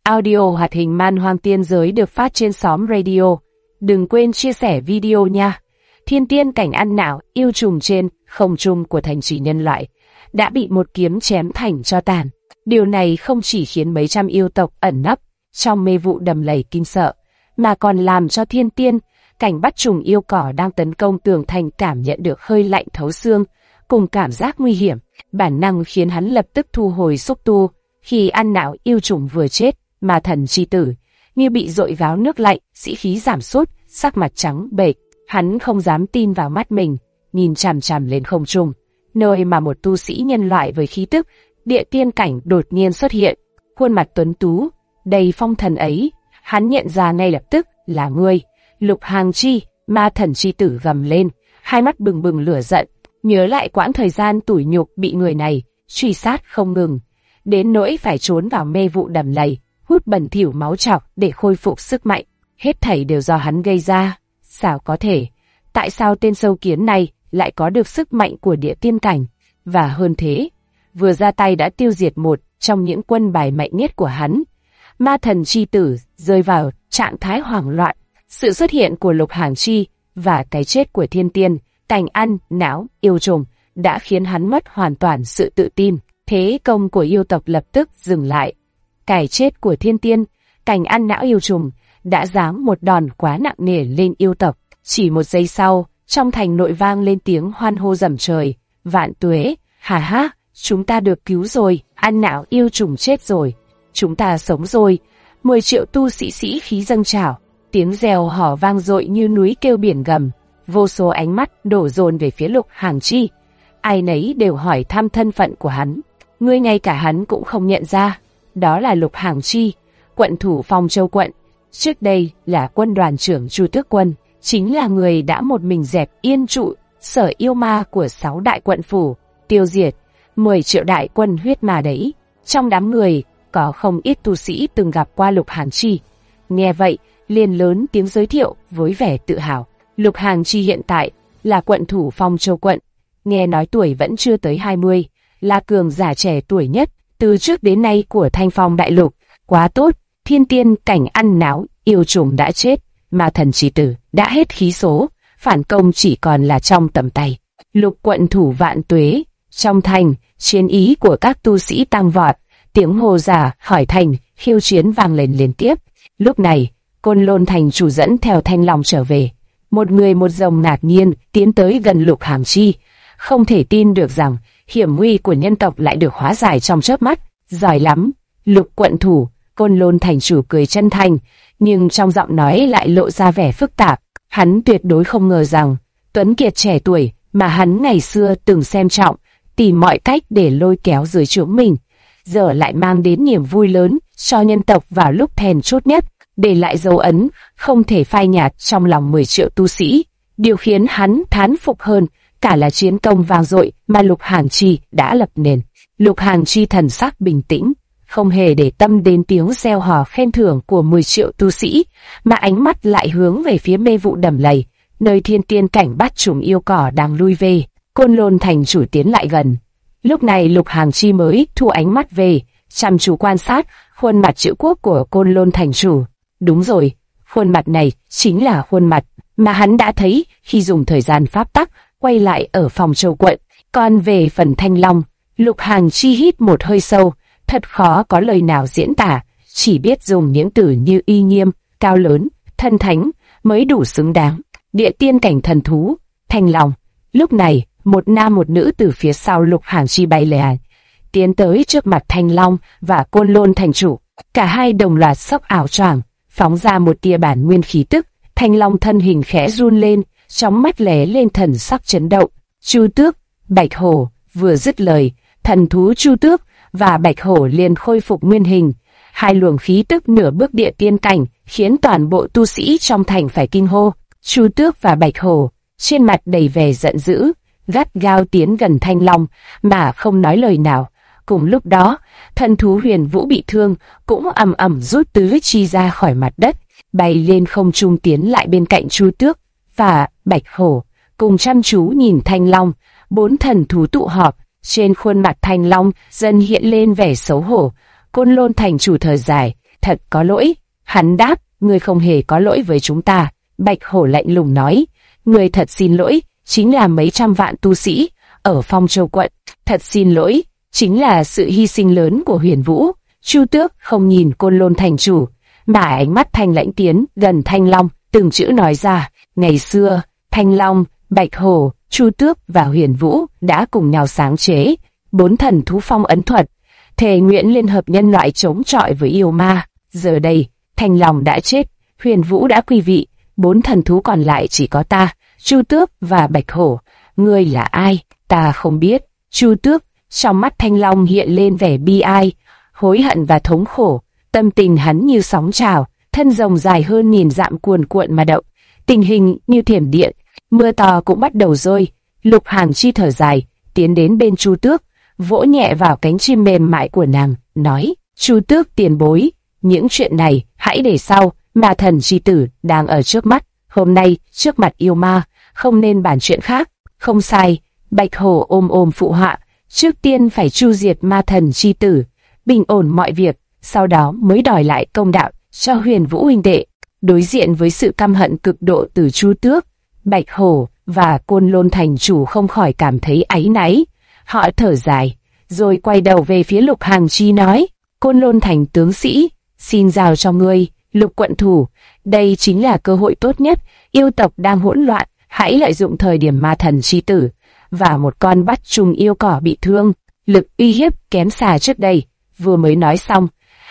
Audio hoạt hình Man Hoang Tiên Giới được phát trên xóm radio. Đừng quên chia sẻ video nha. Thiên tiên cảnh ăn não yêu trùng trên không trung của thành trì nhân loại đã bị một kiếm chém thành tro tàn. Điều này không chỉ khiến mấy trăm yêu tộc ẩn nấp trong mê vụ đầm lầy kinh sợ, mà còn làm cho thiên tiên cảnh bắt trùng yêu cỏ đang tấn công tường thành cảm nhận được hơi lạnh thấu xương cùng cảm giác nguy hiểm. Bản năng khiến hắn lập tức thu hồi xúc tu. Khi ăn não yêu trùng vừa chết, Ma Thần chi tử như bị dội gáo nước lạnh, sĩ khí giảm sút, sắc mặt trắng bệch. Hắn không dám tin vào mắt mình, nhìn chằm chằm lên không trung, nơi mà một tu sĩ nhân loại với khí tức địa tiên cảnh đột nhiên xuất hiện. Khuôn mặt tuấn tú, đầy phong thần ấy, hắn nhận ra ngay lập tức là ngươi. Lục Hàng Chi, Ma Thần chi tử gầm lên, hai mắt bừng bừng lửa giận, nhớ lại quãng thời gian tủi nhục bị người này truy sát không ngừng, đến nỗi phải trốn vào mê vụ đầm lầy, hút bẩn thỉu máu trọc để khôi phục sức mạnh. Hết thảy đều do hắn gây ra. Sao có thể? Tại sao tên sâu kiến này lại có được sức mạnh của địa tiên cảnh? Và hơn thế, vừa ra tay đã tiêu diệt một trong những quân bài mạnh nhất của hắn. Ma Thần chi tử rơi vào trạng thái hoảng loạn. Sự xuất hiện của Lục Hàng Chi và cái chết của thiên tiên cảnh ăn não yêu trùng đã khiến hắn mất hoàn toàn sự tự tin. Thế công của yêu tộc lập tức dừng lại. Cái chết của thiên tiên cảnh ăn não yêu trùng đã giáng một đòn quá nặng nề lên yêu tộc. Chỉ một giây sau, trong thành nội vang lên tiếng hoan hô rầm trời. Vạn tuế, hà ha, chúng ta được cứu rồi, ăn não yêu trùng chết rồi, chúng ta sống rồi. 10 triệu tu sĩ khí dâng trào, tiếng reo hò vang dội như núi kêu biển gầm. Vô số ánh mắt đổ dồn về phía Lục Hàng Chi. Ai nấy đều hỏi thăm thân phận của hắn. Ngươi ngay cả hắn cũng không nhận ra. Đó là Lục Hàng Chi, quận thủ Phong Châu quận. Trước đây là quân đoàn trưởng Chu Tước Quân, chính là người đã một mình dẹp yên trụ sở yêu ma của 6 đại quận phủ, tiêu diệt 10 triệu đại quân huyết ma đấy. Trong đám người có không ít tu sĩ từng gặp qua Lục Hàng Chi. Nghe vậy, liền lớn tiếng giới thiệu với vẻ tự hào. Lục Hàng Chi hiện tại là quận thủ Phong Châu quận, nghe nói tuổi vẫn chưa tới 20, là cường giả trẻ tuổi nhất từ trước đến nay của Thanh Phong đại lục. Quá tốt, thiên tiên cảnh ăn não yêu trùng đã chết, Ma Thần chi tử đã hết khí số, phản công chỉ còn là trong tầm tay. Lục quận thủ vạn tuế. Trong thành, chiến ý của các tu sĩ tăng vọt, tiếng hô giả hỏi thành khiêu chiến vang lên liên tiếp. Lúc này, Côn Lôn thành chủ dẫn theo Thanh Long trở về. Một người một rồng ngạc nhiên tiến tới gần Lục Hàng Chi, không thể tin được rằng hiểm nguy của nhân tộc lại được hóa giải trong chớp mắt. Giỏi lắm, Lục quận thủ. Côn Lôn thành chủ cười chân thành, nhưng trong giọng nói lại lộ ra vẻ phức tạp. Hắn tuyệt đối không ngờ rằng tuấn kiệt trẻ tuổi mà hắn ngày xưa từng xem trọng, tìm mọi cách để lôi kéo dưới trướng mình, giờ lại mang đến niềm vui lớn cho nhân tộc vào lúc then chốt nhất, để lại dấu ấn không thể phai nhạt trong lòng 10 triệu tu sĩ. Điều khiến hắn thán phục hơn cả là chiến công vang dội mà Lục Hàng Chi đã lập nền. Lục Hàng Chi thần sắc bình tĩnh, không hề để tâm đến tiếng reo hò khen thưởng của 10 triệu tu sĩ, mà ánh mắt lại hướng về phía mê vụ đầm lầy, nơi thiên tiên cảnh bắt trùng yêu cỏ đang lui về. Côn Lôn thành chủ tiến lại gần. Lúc này Lục Hàng Chi mới thu ánh mắt về, chăm chú quan sát khuôn mặt chữ quốc của Côn Lôn thành chủ. Đúng rồi, khuôn mặt này chính là khuôn mặt mà hắn đã thấy khi dùng thời gian pháp tắc quay lại ở Phong Châu quận. Còn về phần Thanh Long, Lục Hàng Chi hít một hơi sâu, thật khó có lời nào diễn tả, chỉ biết dùng những từ như uy nghiêm, cao lớn, thân thánh mới đủ xứng đáng. Địa tiên cảnh thần thú, Thanh Long. Lúc này, một nam một nữ từ phía sau Lục Hàng Chi bay lè, tiến tới trước mặt Thanh Long và Côn Lôn thành chủ. Cả hai đồng loạt sốc ảo choàng, phóng ra một tia bản nguyên khí tức. Thanh Long thân hình khẽ run lên, trong mắt lóe lên thần sắc chấn động. Chu Tước, Bạch Hổ. Vừa dứt lời, thần thú Chu Tước và Bạch Hổ liền khôi phục nguyên hình. Hai luồng khí tức nửa bước địa tiên cảnh khiến toàn bộ tu sĩ trong thành phải kinh hô. Chu Tước và Bạch Hổ trên mặt đầy vẻ giận dữ, gắt gao tiến gần Thanh Long mà không nói lời nào. Cùng lúc đó, thần thú Huyền Vũ bị thương cũng ầm ầm rút tứ chi ra khỏi mặt đất, bay lên không trung tiến lại bên cạnh Chu Tước và Bạch Hổ, cùng chăm chú nhìn Thanh Long. 4 thần thú tụ họp, trên khuôn mặt Thanh Long dần hiện lên vẻ xấu hổ. Côn Lôn thành chủ thở dài, thật có lỗi. Hắn đáp, ngươi không hề có lỗi với chúng ta. Bạch hổ lạnh lùng nói, ngươi thật xin lỗi, chính là mấy trăm vạn tu sĩ ở Phong Châu quận. Thật xin lỗi, chính là sự hy sinh lớn của Huyền Vũ. Chu Tước không nhìn Côn Lôn thành chủ, mà ánh mắt Thanh Lãnh tiến gần Thanh Long, từng chữ nói ra. Ngày xưa, Thanh Long, Bạch Hổ, Chu Tước và Huyền Vũ đã cùng nhau sáng chế 4 thần thú phong ấn thuật, thề nguyện liên hợp nhân loại chống chọi với yêu ma. Giờ đây, Thanh Long đã chết, Huyền Vũ đã quy vị, 4 thần thú còn lại chỉ có ta, Chu Tước và Bạch Hổ. Ngươi là ai? Ta không biết. Chu Tước, trong mắt Thanh Long hiện lên vẻ bi ai, hối hận và thống khổ. Tâm tình hắn như sóng trào, thân rồng dài hơn 1000 dặm cuồn cuộn mà động. Tình hình như thiểm điện, mưa to cũng bắt đầu rơi. Lục Hàng Chi thở dài, tiến đến bên Chu Tước, vỗ nhẹ vào cánh chim mềm mại của nàng, nói: Chu Tước tiền bối, những chuyện này hãy để sau, Ma Thần chi tử đang ở trước mắt, hôm nay trước mặt yêu ma, không nên bàn chuyện khác. Không sai. Bạch Hổ ôm phụ họa, trước tiên phải chu diệt Ma Thần chi tử, bình ổn mọi việc, sau đó mới đòi lại công đạo cho Huyền Vũ huynh đệ. Đối diện với sự căm hận cực độ từ Chu Tước, Bạch Hổ và Côn Lôn thành chủ không khỏi cảm thấy áy náy. Họ thở dài, rồi quay đầu về phía Lục Hàng Chi nói: Côn Lôn thành tướng sĩ, xin giao cho ngươi, Lục quận thủ, đây chính là cơ hội tốt nhất. Yêu tộc đang hỗn loạn, hãy lợi dụng thời điểm Ma Thần chi tử và một con bắt trùng yêu cỏ bị thương, lực uy hiếp kém xa trước đây. Vừa mới nói xong,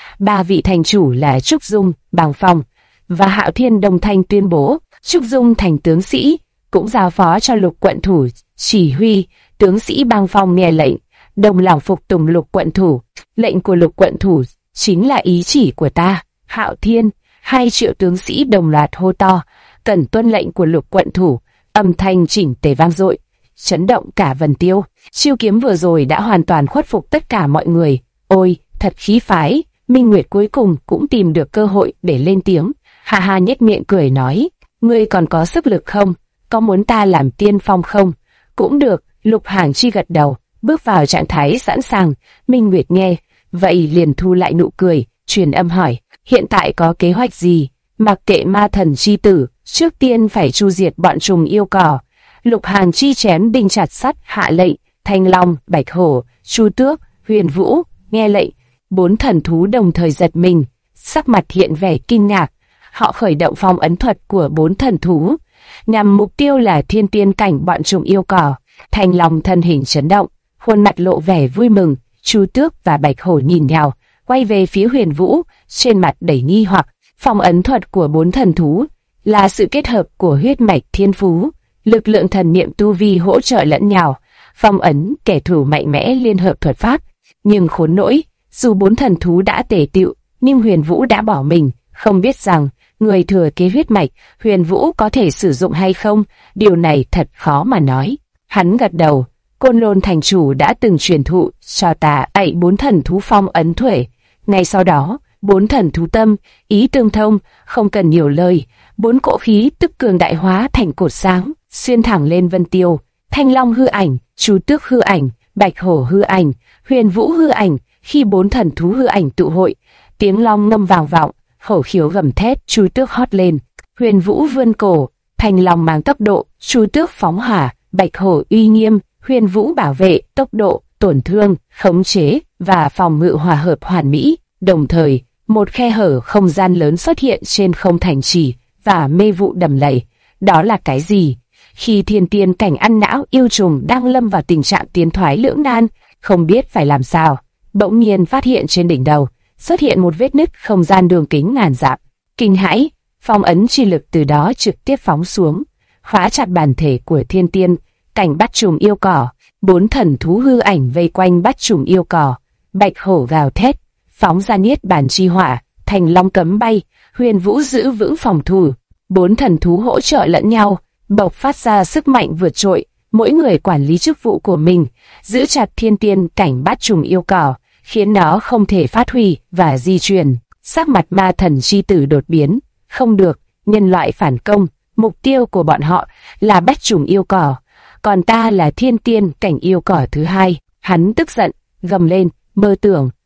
3 vị thành chủ là Trúc Dung, Bàng Phong và Hạo Thiên đồng thanh tuyên bố Trúc Dung thành tướng sĩ, cũng giao phó cho Lục quận thủ chỉ huy. Tướng sĩ Bàng Phong nghe lệnh, đồng lòng phục tùng Lục quận thủ. Lệnh của Lục quận thủ chính là ý chỉ của ta. Hạo Thiên, 2 triệu tướng sĩ đồng loạt hô to, cần tuân lệnh của Lục quận thủ. Âm thanh chỉnh tề vang dội, chấn động cả Vân Tiêu. Chiêu kiếm vừa rồi đã hoàn toàn khuất phục tất cả mọi người. Ôi, thật khí phái. Minh Nguyệt cuối cùng cũng tìm được cơ hội để lên tiếng. Hà Hà nhếch miệng cười nói: ngươi còn có sức lực không? Có muốn ta làm tiên phong không? Cũng được. Lục Hàng Chi gật đầu, bước vào trạng thái sẵn sàng. Minh Nguyệt nghe vậy liền thu lại nụ cười, truyền âm hỏi: hiện tại có kế hoạch gì? Mặc kệ Ma Thần chi tử, trước tiên phải chu diệt bọn trùng yêu cỏ. Lục Hàng Chi chém đinh chặt sắt, hạ lệnh. Thanh Long, Bạch Hổ, Chu Tước, Huyền Vũ nghe lệnh. 4 thần thú đồng thời giật mình, sắc mặt hiện vẻ kinh ngạc. Họ khởi động phong ấn thuật của 4 thần thú, nhằm mục tiêu là thiên tiên cảnh bọn trùng yêu cỏ. Thanh Long thân hình chấn động, khuôn mặt lộ vẻ vui mừng. Chu Tước và Bạch Hổ nhìn nhau, quay về phía Huyền Vũ, trên mặt đầy nghi hoặc. Phong ấn thuật của 4 thần thú là sự kết hợp của huyết mạch thiên phú, lực lượng thần niệm tu vi hỗ trợ lẫn nhau, phong ấn kẻ thù mạnh mẽ liên hợp thuật pháp. Nhưng khốn nỗi, dù 4 thần thú đã tề tựu, nhưng Huyền Vũ đã bỏ mình, không biết rằng người thừa kế huyết mạch Huyền Vũ có thể sử dụng hay không. Điều này thật khó mà nói. Hắn gật đầu. Côn Lôn thành chủ đã từng truyền thụ cho ta 4 thần thú phong ấn thuệ. Ngay sau đó, 4 thần thú tâm, ý tương thông, không cần nhiều lời. 4 cỗ khí tức cường đại hóa thành cột sáng, xuyên thẳng lên Vân Tiêu. Thanh Long hư ảnh, Chu Tước hư ảnh, Bạch Hổ hư ảnh, Huyền Vũ hư ảnh. Khi 4 thần thú hư ảnh tụ hội, tiếng long ngâm vang vọng, hổ khiếu gầm thét, Chu Tước hót lên. Huyền Vũ vươn cổ, Thanh Long mang tốc độ, Chu Tước phóng hỏa, Bạch Hổ uy nghiêm, Huyền Vũ bảo vệ, tốc độ, tổn thương, khống chế và phòng ngự hòa hợp hoàn mỹ. Đồng thời, một khe hở không gian lớn xuất hiện trên không thành trì và mê vụ đầm lầy. Đó là cái gì? Khi thiên tiên cảnh ăn não yêu trùng đang lâm vào tình trạng tiến thoái lưỡng nan, không biết phải làm sao, bỗng nhiên phát hiện trên đỉnh đầu xuất hiện một vết nứt không gian đường kính ngàn dặm. Kinh hãi, phong ấn chi lực từ đó trực tiếp phóng xuống, khóa chặt bản thể của thiên tiên cảnh bắt trùng yêu cỏ. 4 thần thú hư ảnh vây quanh bắt trùng yêu cỏ. Bạch Hổ gào thét, phóng ra niết bàn chi hỏa. Thanh Long cấm bay, Huyền Vũ giữ vững phòng thủ. 4 thần thú hỗ trợ lẫn nhau, bộc phát ra sức mạnh vượt trội. Mỗi người quản lý chức vụ của mình, giữ chặt thiên tiên cảnh bắt trùng yêu cỏ, khiến nó không thể phát huy và di chuyển. Sắc mặt Ma Thần chi tử đột biến. Không được, nhân loại phản công. Mục tiêu của bọn họ là bắt trùng yêu cỏ, còn ta là thiên tiên cảnh yêu cỏ thứ hai. Hắn tức giận, gầm lên, mơ tưởng,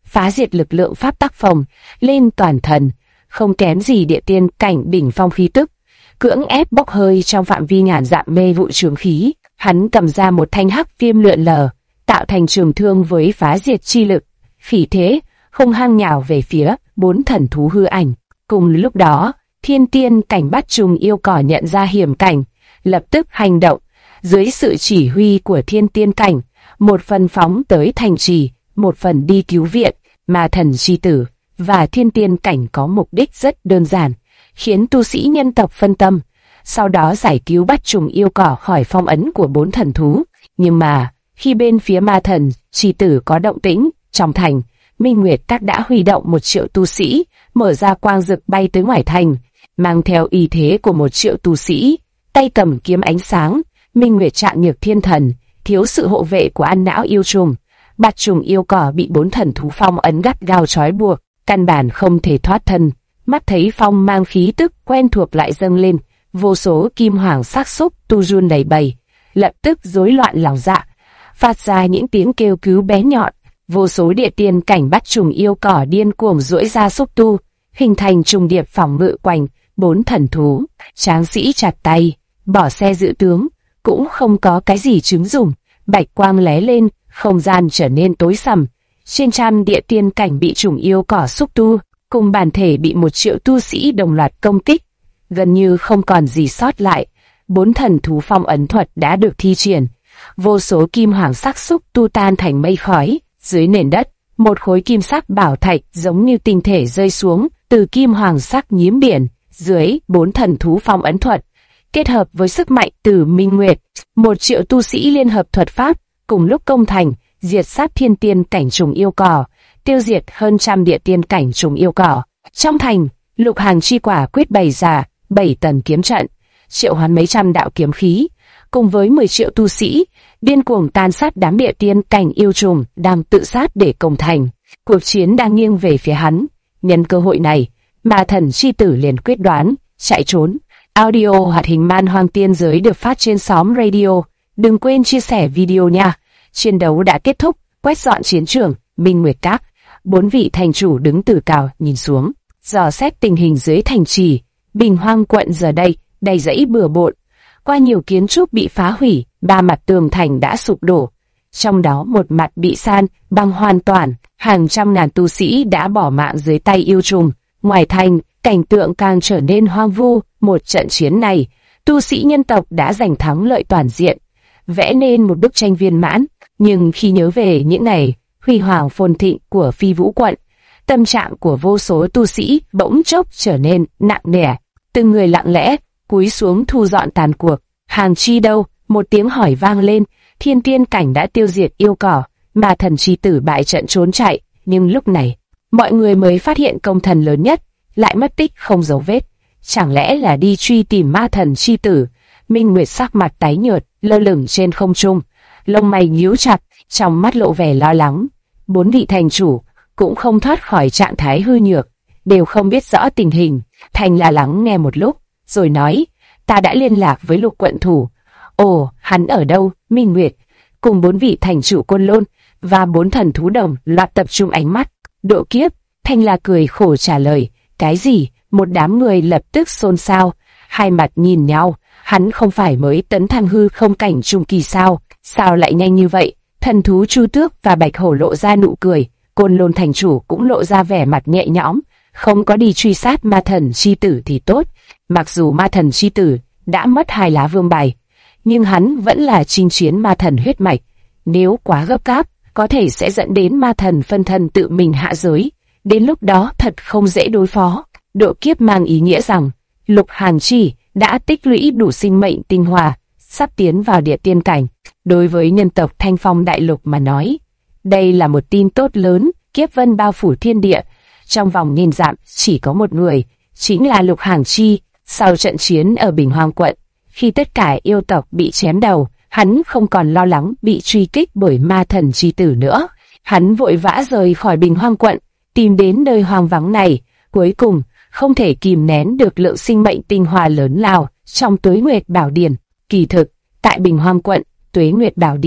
phá diệt lực lượng pháp tắc phồng lên toàn thân, không kém gì địa tiên cảnh đỉnh phong khí tức, cưỡng ép bốc hơi trong phạm vi ngàn dặm mê vụ trường khí. Hắn cầm ra một thanh hắc viêm lượn lờ, tạo thành trường thương với phá diệt chi lực, phỉ thế hung hăng nhào về phía 4 thần thú hư ảnh. Cùng lúc đó, thiên tiên cảnh bắt trùng yêu cỏ nhận ra hiểm cảnh, lập tức hành động. Dưới sự chỉ huy của thiên tiên cảnh, một phần phóng tới thành trì, một phần đi cứu viện. Ma thần chi tử và thiên tiên cảnh có mục đích rất đơn giản, khiến tu sĩ nhân tộc phân tâm, sau đó giải cứu bắt trùng yêu cỏ khỏi phong ấn của 4 thần thú. Nhưng mà, khi bên phía ma thần chi tử có động tĩnh, trong thành, Minh Nguyệt Các đã huy động 1 triệu tu sĩ, mở ra quang dực bay tới ngoài thành, mang theo y thế của 1 triệu tu sĩ, tay cầm kiếm ánh sáng. Minh Nguyệt Trạng Nhược Thiên Thần, thiếu sự hộ vệ của Ăn Não yêu trùng, bắt trùng yêu cỏ bị 4 thần thú phong ấn gắt gao trói buộc, căn bản không thể thoát thân. Mắt thấy phong mang khí tức quen thuộc lại dâng lên, vô số kim hoàng sắc xúc tu run đầy bầy, lập tức rối loạn lòng dạ, phát ra những tiếng kêu cứu bé nhọn. Vô số địa tiên cảnh bắt trùng yêu cỏ điên cuồng duỗi ra xúc tu, hình thành trùng điệp phòng ngự quanh 4 thần thú. Tráng sĩ chặt tay, bỏ xe dự tướng, cũng không có cái gì chứng dùng. Bạch quang lóe lên, không gian trở nên tối sầm. Trên trăm địa tiên cảnh bị trùng yêu cỏ xúc tu, cùng bản thể bị 1 triệu tu sĩ đồng loạt công kích, gần như không còn gì sót lại. 4 thần thú phong ấn thuật đã được thi triển, vô số kim hoàng sắc xúc tu tan thành mây khói. Dưới nền đất, một khối kim sắc bảo thạch giống như tinh thể rơi xuống từ kim hoàng sắc nhiễm biển. Dưới 4 thần thú phong ấn thuật, kết hợp với sức mạnh từ Minh Nguyệt, 1 triệu tu sĩ liên hợp thuật pháp, cùng lúc công thành, diệt sát thiên tiên cảnh trùng yêu cỏ, tiêu diệt hơn trăm địa tiên cảnh trùng yêu cỏ. Trong thành, Lục Hàng chi quả quyết bày ra 7 tầng kiếm trận, triệu hoán mấy trăm đạo kiếm khí, cùng với 10 triệu tu sĩ, điên cuồng tàn sát đám địa tiên cảnh yêu trùng đang tự sát để công thành. Cuộc chiến đang nghiêng về phía hắn. Nhân cơ hội này, Ma thần chi tử liền quyết đoán chạy trốn. Audio hoạt hình Man Hoang Tiên Giới được phát trên xóm radio. Đừng quên chia sẻ video nha. Chiến đấu đã kết thúc, quét dọn chiến trường. Minh Nguyệt Các, 4 vị thành chủ đứng từ cao nhìn xuống, dò xét tình hình dưới thành trì. Bình Hoang quận giờ đây đầy rẫy bừa bộn, qua nhiều kiến trúc bị phá hủy, 3 mặt tường thành đã sụp đổ, trong đó một mặt bị san bằng hoàn toàn. Hàng trăm ngàn tu sĩ đã bỏ mạng dưới tay yêu trùng. Ngoài thành, cảnh tượng càng trở nên hoang vu. Một trận chiến này, tu sĩ nhân tộc đã giành thắng lợi toàn diện, vẽ nên một bức tranh viên mãn. Nhưng khi nhớ về những ngày huy hoàng phồn thịnh của Phi Vũ quận, tâm trạng của vô số tu sĩ bỗng chốc trở nên nặng nề. Từng người lặng lẽ cúi xuống thu dọn tàn cuộc. Hàng chi đâu? Một tiếng hỏi vang lên. Thiên tiên cảnh đã tiêu diệt yêu cỏ, Ma thần chi tử bại trận trốn chạy. Nhưng lúc này, mọi người mới phát hiện công thần lớn nhất lại mất tích không dấu vết. Chẳng lẽ là đi truy tìm Ma thần chi tử? Minh Nguyệt sắc mặt tái nhợt, lơ lửng trên không trung, lông mày nhíu chặt, trong mắt lộ vẻ lo lắng. 4 vị thành chủ cũng không thoát khỏi trạng thái hư nhược, đều không biết rõ tình hình. Thành là lắng nghe một lúc, rồi nói: ta đã liên lạc với Lục quận thủ. Ồ, hắn ở đâu? Minh Nguyệt cùng 4 vị thành chủ Côn Lôn và 4 thần thú đồng loạt tập trung ánh mắt. Độ kiếp. Thanh La cười khổ trả lời. Cái gì? Một đám người lập tức xôn xao, hai mặt nhìn nhau. Hắn không phải mới tấn thăng hư không cảnh trung kỳ sao? Sao lại nhanh như vậy? Thần thú Chu Tước và Bạch Hổ lộ ra nụ cười. Côn Lôn thành chủ cũng lộ ra vẻ mặt nhẹ nhõm. Không có đi truy sát Ma thần chi tử thì tốt. Mặc dù Ma thần chi tử đã mất 2 lá vương bài, nhưng hắn vẫn là chinh chiến ma thần huyết mạch. Nếu quá gấp gáp, có thể sẽ dẫn đến ma thần phân thân tự mình hạ giới. Đến lúc đó thật không dễ đối phó. Độ kiếp mang ý nghĩa rằng Lục Hàn Chi đã tích lũy đủ sinh mệnh tinh hoa, sắp tiến vào địa tiên cảnh. Đối với nhân tộc Thanh Phong Đại Lục mà nói, đây là một tin tốt lớn. Kiếp vân bao phủ thiên địa, trong vòng nghìn dặm chỉ có một người, chính là Lục Hàn Chi. Sau trận chiến ở Bình Hoang quận, khi tất cả yêu tộc bị chém đầu, hắn không còn lo lắng bị truy kích bởi ma thần chi tử nữa. Hắn vội vã rời khỏi Bình Hoang quận, tìm đến nơi hoang vắng này. Cuối cùng, không thể kìm nén được lượng sinh mệnh tinh hoa lớn lao trong Tuế Nguyệt Bảo Điển. Kỳ thực, tại Bình Hoang quận, Tuế Nguyệt Bảo Điển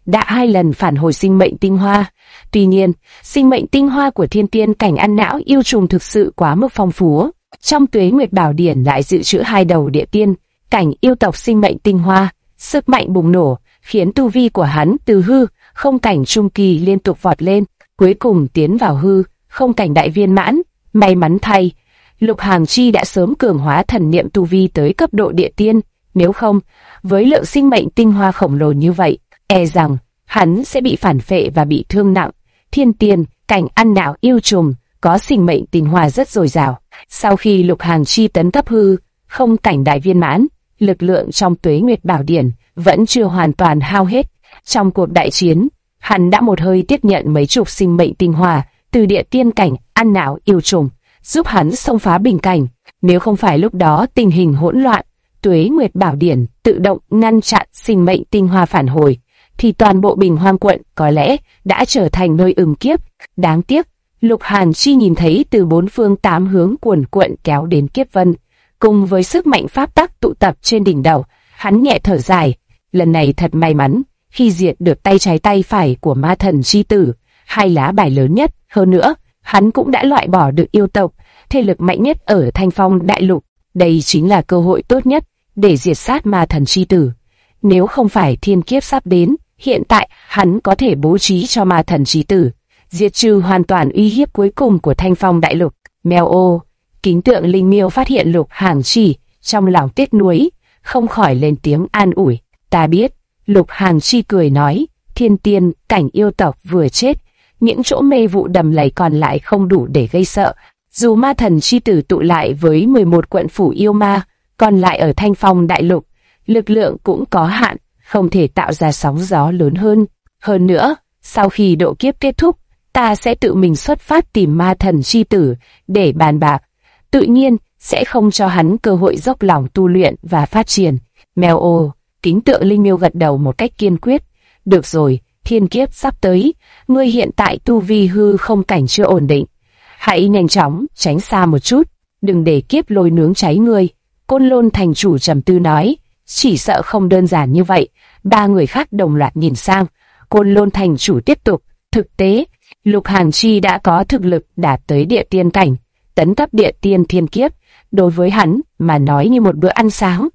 đã 2 lần phản hồi sinh mệnh tinh hoa. Tuy nhiên, sinh mệnh tinh hoa của thiên tiên cảnh ăn não yêu trùng thực sự quá mức phong phú. Trong Tuế Nguyệt Bảo Điển lại dự trữ 2 đầu địa tiên cảnh yêu tộc sinh mệnh tinh hoa, sức mạnh bùng nổ, khiến tu vi của hắn từ hư không cảnh trung kỳ liên tục vọt lên, cuối cùng tiến vào hư không cảnh đại viên mãn. May mắn thay, Lục Hàng Chi đã sớm cường hóa thần niệm tu vi tới cấp độ địa tiên, nếu không, với lượng sinh mệnh tinh hoa khổng lồ như vậy, e rằng hắn sẽ bị phản phệ và bị thương nặng. Thiên tiên cảnh ăn não yêu trùng có sinh mệnh tinh hoa rất dồi dào. Sau khi Lục Hàng Chi tấn cấp hư không cảnh đại viên mãn, lực lượng trong Tuế Nguyệt Bảo Điển vẫn chưa hoàn toàn hao hết. Trong cuộc đại chiến, hắn đã một hơi tiếp nhận mấy chục sinh mệnh tinh hoa từ địa tiên cảnh ăn não yêu trùng, giúp hắn xông phá bình cảnh. Nếu không phải lúc đó tình hình hỗn loạn, Tuế Nguyệt Bảo Điển tự động ngăn chặn sinh mệnh tinh hoa phản hồi, thì toàn bộ Bình Hoang quận có lẽ đã trở thành nơi ưng kiếp. Đáng tiếc, Lục Hàn Chi nhìn thấy từ 4 phương 8 hướng cuồn cuộn kéo đến kiếp vân, cùng với sức mạnh pháp tắc tụ tập trên đỉnh đầu, hắn nhẹ thở dài. Lần này thật may mắn khi diệt được tay trái tay phải của ma thần chi tử, 2 lá bài lớn nhất. Hơn nữa, hắn cũng đã loại bỏ được yêu tộc, thế lực mạnh nhất ở Thanh Phong Đại Lục. Đây chính là cơ hội tốt nhất để diệt sát ma thần chi tử. Nếu không phải thiên kiếp sắp đến, hiện tại hắn có thể bố trí cho ma thần chi tử diệt trừ hoàn toàn uy hiếp cuối cùng của Thanh Phong Đại Lục. Mèo ô, Kính Tượng Linh Miêu phát hiện Lục Hàng Chi trong lòng tiếc nuối, không khỏi lên tiếng an ủi. Ta biết. Lục Hàng Chi cười nói, thiên tiên cảnh yêu tộc vừa chết, những chỗ mê vụ đầm lầy còn lại không đủ để gây sợ. Dù ma thần chi tử tụ lại với 11 quận phủ yêu ma còn lại ở Thanh Phong Đại Lục, lực lượng cũng có hạn, không thể tạo ra sóng gió lớn hơn. Hơn nữa, sau khi độ kiếp kết thúc, ta sẽ tự mình xuất phát tìm ma thần chi tử để bàn bạc, tự nhiên sẽ không cho hắn cơ hội dốc lòng tu luyện và phát triển. Mèo ô, Kính Tượng Linh Miêu gật đầu một cách kiên quyết. Được rồi, thiên kiếp sắp tới, ngươi hiện tại tu vi hư không cảnh chưa ổn định, hãy nhanh chóng tránh xa một chút, đừng để kiếp lôi nướng cháy ngươi. Côn Lôn thành chủ trầm tư nói. Chỉ sợ không đơn giản như vậy. 3 người khác đồng loạt nhìn sang. Côn Lôn thành chủ tiếp tục. Thực tế, Lục Hàng Chi đã có thực lực đạt tới địa tiên cảnh, tấn cấp địa tiên thiên kiếp, đối với hắn mà nói như một bữa ăn sáng.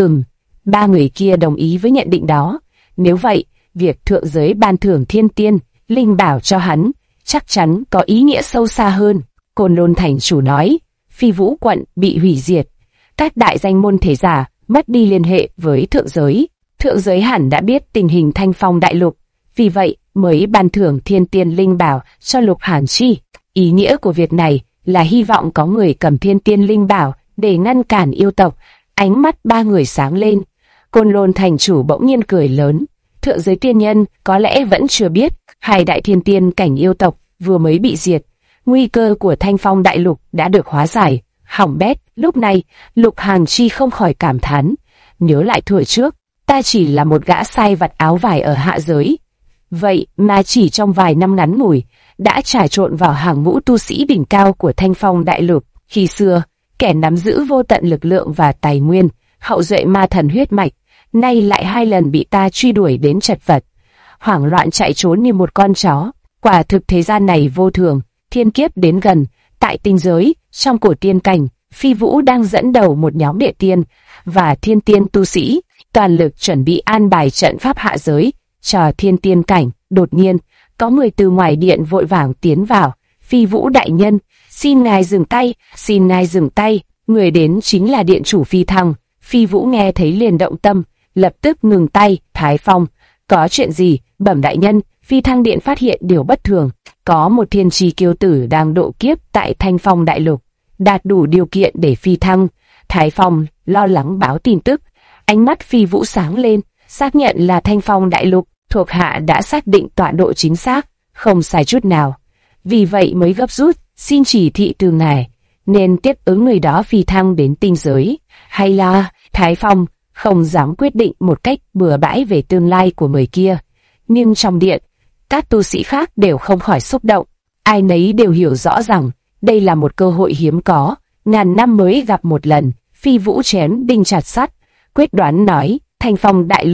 3 người kia đồng ý với nhận định đó. Nếu vậy, việc thượng giới ban thưởng thiên tiên linh bảo cho hắn chắc chắn có ý nghĩa sâu xa hơn. Côn Lôn thành chủ nói. Phi Vũ quận bị hủy diệt, các đại danh môn thể giả mất đi liên hệ với thượng giới. Thượng giới hẳn đã biết tình hình Thanh Phong Đại Lục, vì vậy mới ban thưởng thiên tiên linh bảo cho Lục Hàn Chi. Ý nghĩa của việc này là hy vọng có người cầm thiên tiên linh bảo để ngăn cản yêu tộc. Ánh mắt 3 người sáng lên. Côn Lôn thành chủ bỗng nhiên cười lớn. Thượng giới tiên nhân có lẽ vẫn chưa biết, 2 đại thiên tiên cảnh yêu tộc vừa mới bị diệt, nguy cơ của Thanh Phong Đại Lục đã được hóa giải. Hỏng bét. Lúc này Lục Hàn Chi không khỏi cảm thán. Nhớ lại thuở trước, ta chỉ là một gã sai vặt áo vải ở hạ giới, vậy mà chỉ trong vài năm ngắn ngủi đã trà trộn vào hàng ngũ tu sĩ đỉnh cao của Thanh Phong Đại Lục. Khi xưa, kẻ nắm giữ vô tận lực lượng và tài nguyên, hậu duệ ma thần huyết mạch, nay lại 2 lần bị ta truy đuổi đến chật vật, hoảng loạn chạy trốn như một con chó. Quả thực thế gian này vô thường. Thiên kiếp đến gần. Tại tinh giới, trong cổ tiên cảnh, Phi Vũ đang dẫn đầu một nhóm địa tiên và thiên tiên tu sĩ, toàn lực chuẩn bị an bài trận pháp hạ giới cho thiên tiên cảnh. Đột nhiên, có người từ ngoài điện vội vàng tiến vào. Phi Vũ đại nhân, xin ngài dừng tay, xin ngài dừng tay. Người đến chính là điện chủ Phi Thăng. Phi Vũ nghe thấy liền động tâm, lập tức ngừng tay. Thái Phong, có chuyện gì? Bẩm đại nhân, Phi Thăng điện phát hiện điều bất thường. Có một thiên tri kiêu tử đang độ kiếp tại Thanh Phong Đại Lục, đạt đủ điều kiện để phi thăng. Thái Phong lo lắng báo tin tức. Ánh mắt Phi Vũ sáng lên, xác nhận là Thanh Phong Đại Lục. Thuộc hạ đã xác định tọa độ chính xác, không sai chút nào. Vì vậy mới gấp rút, xin chỉ thị từ ngài, nên tiếp ứng người đó phi thăng đến tinh giới. Hay là Thái Phong không dám quyết định một cách bừa bãi về tương lai của người kia. Nhưng trong điện, các tu sĩ khác đều không khỏi xúc động. Ai nấy đều hiểu rõ rằng đây là một cơ hội hiếm có, ngàn năm mới gặp một lần. Phi Vũ chém đinh chặt sắt, quyết đoán nói, Thanh Phong Đại Lục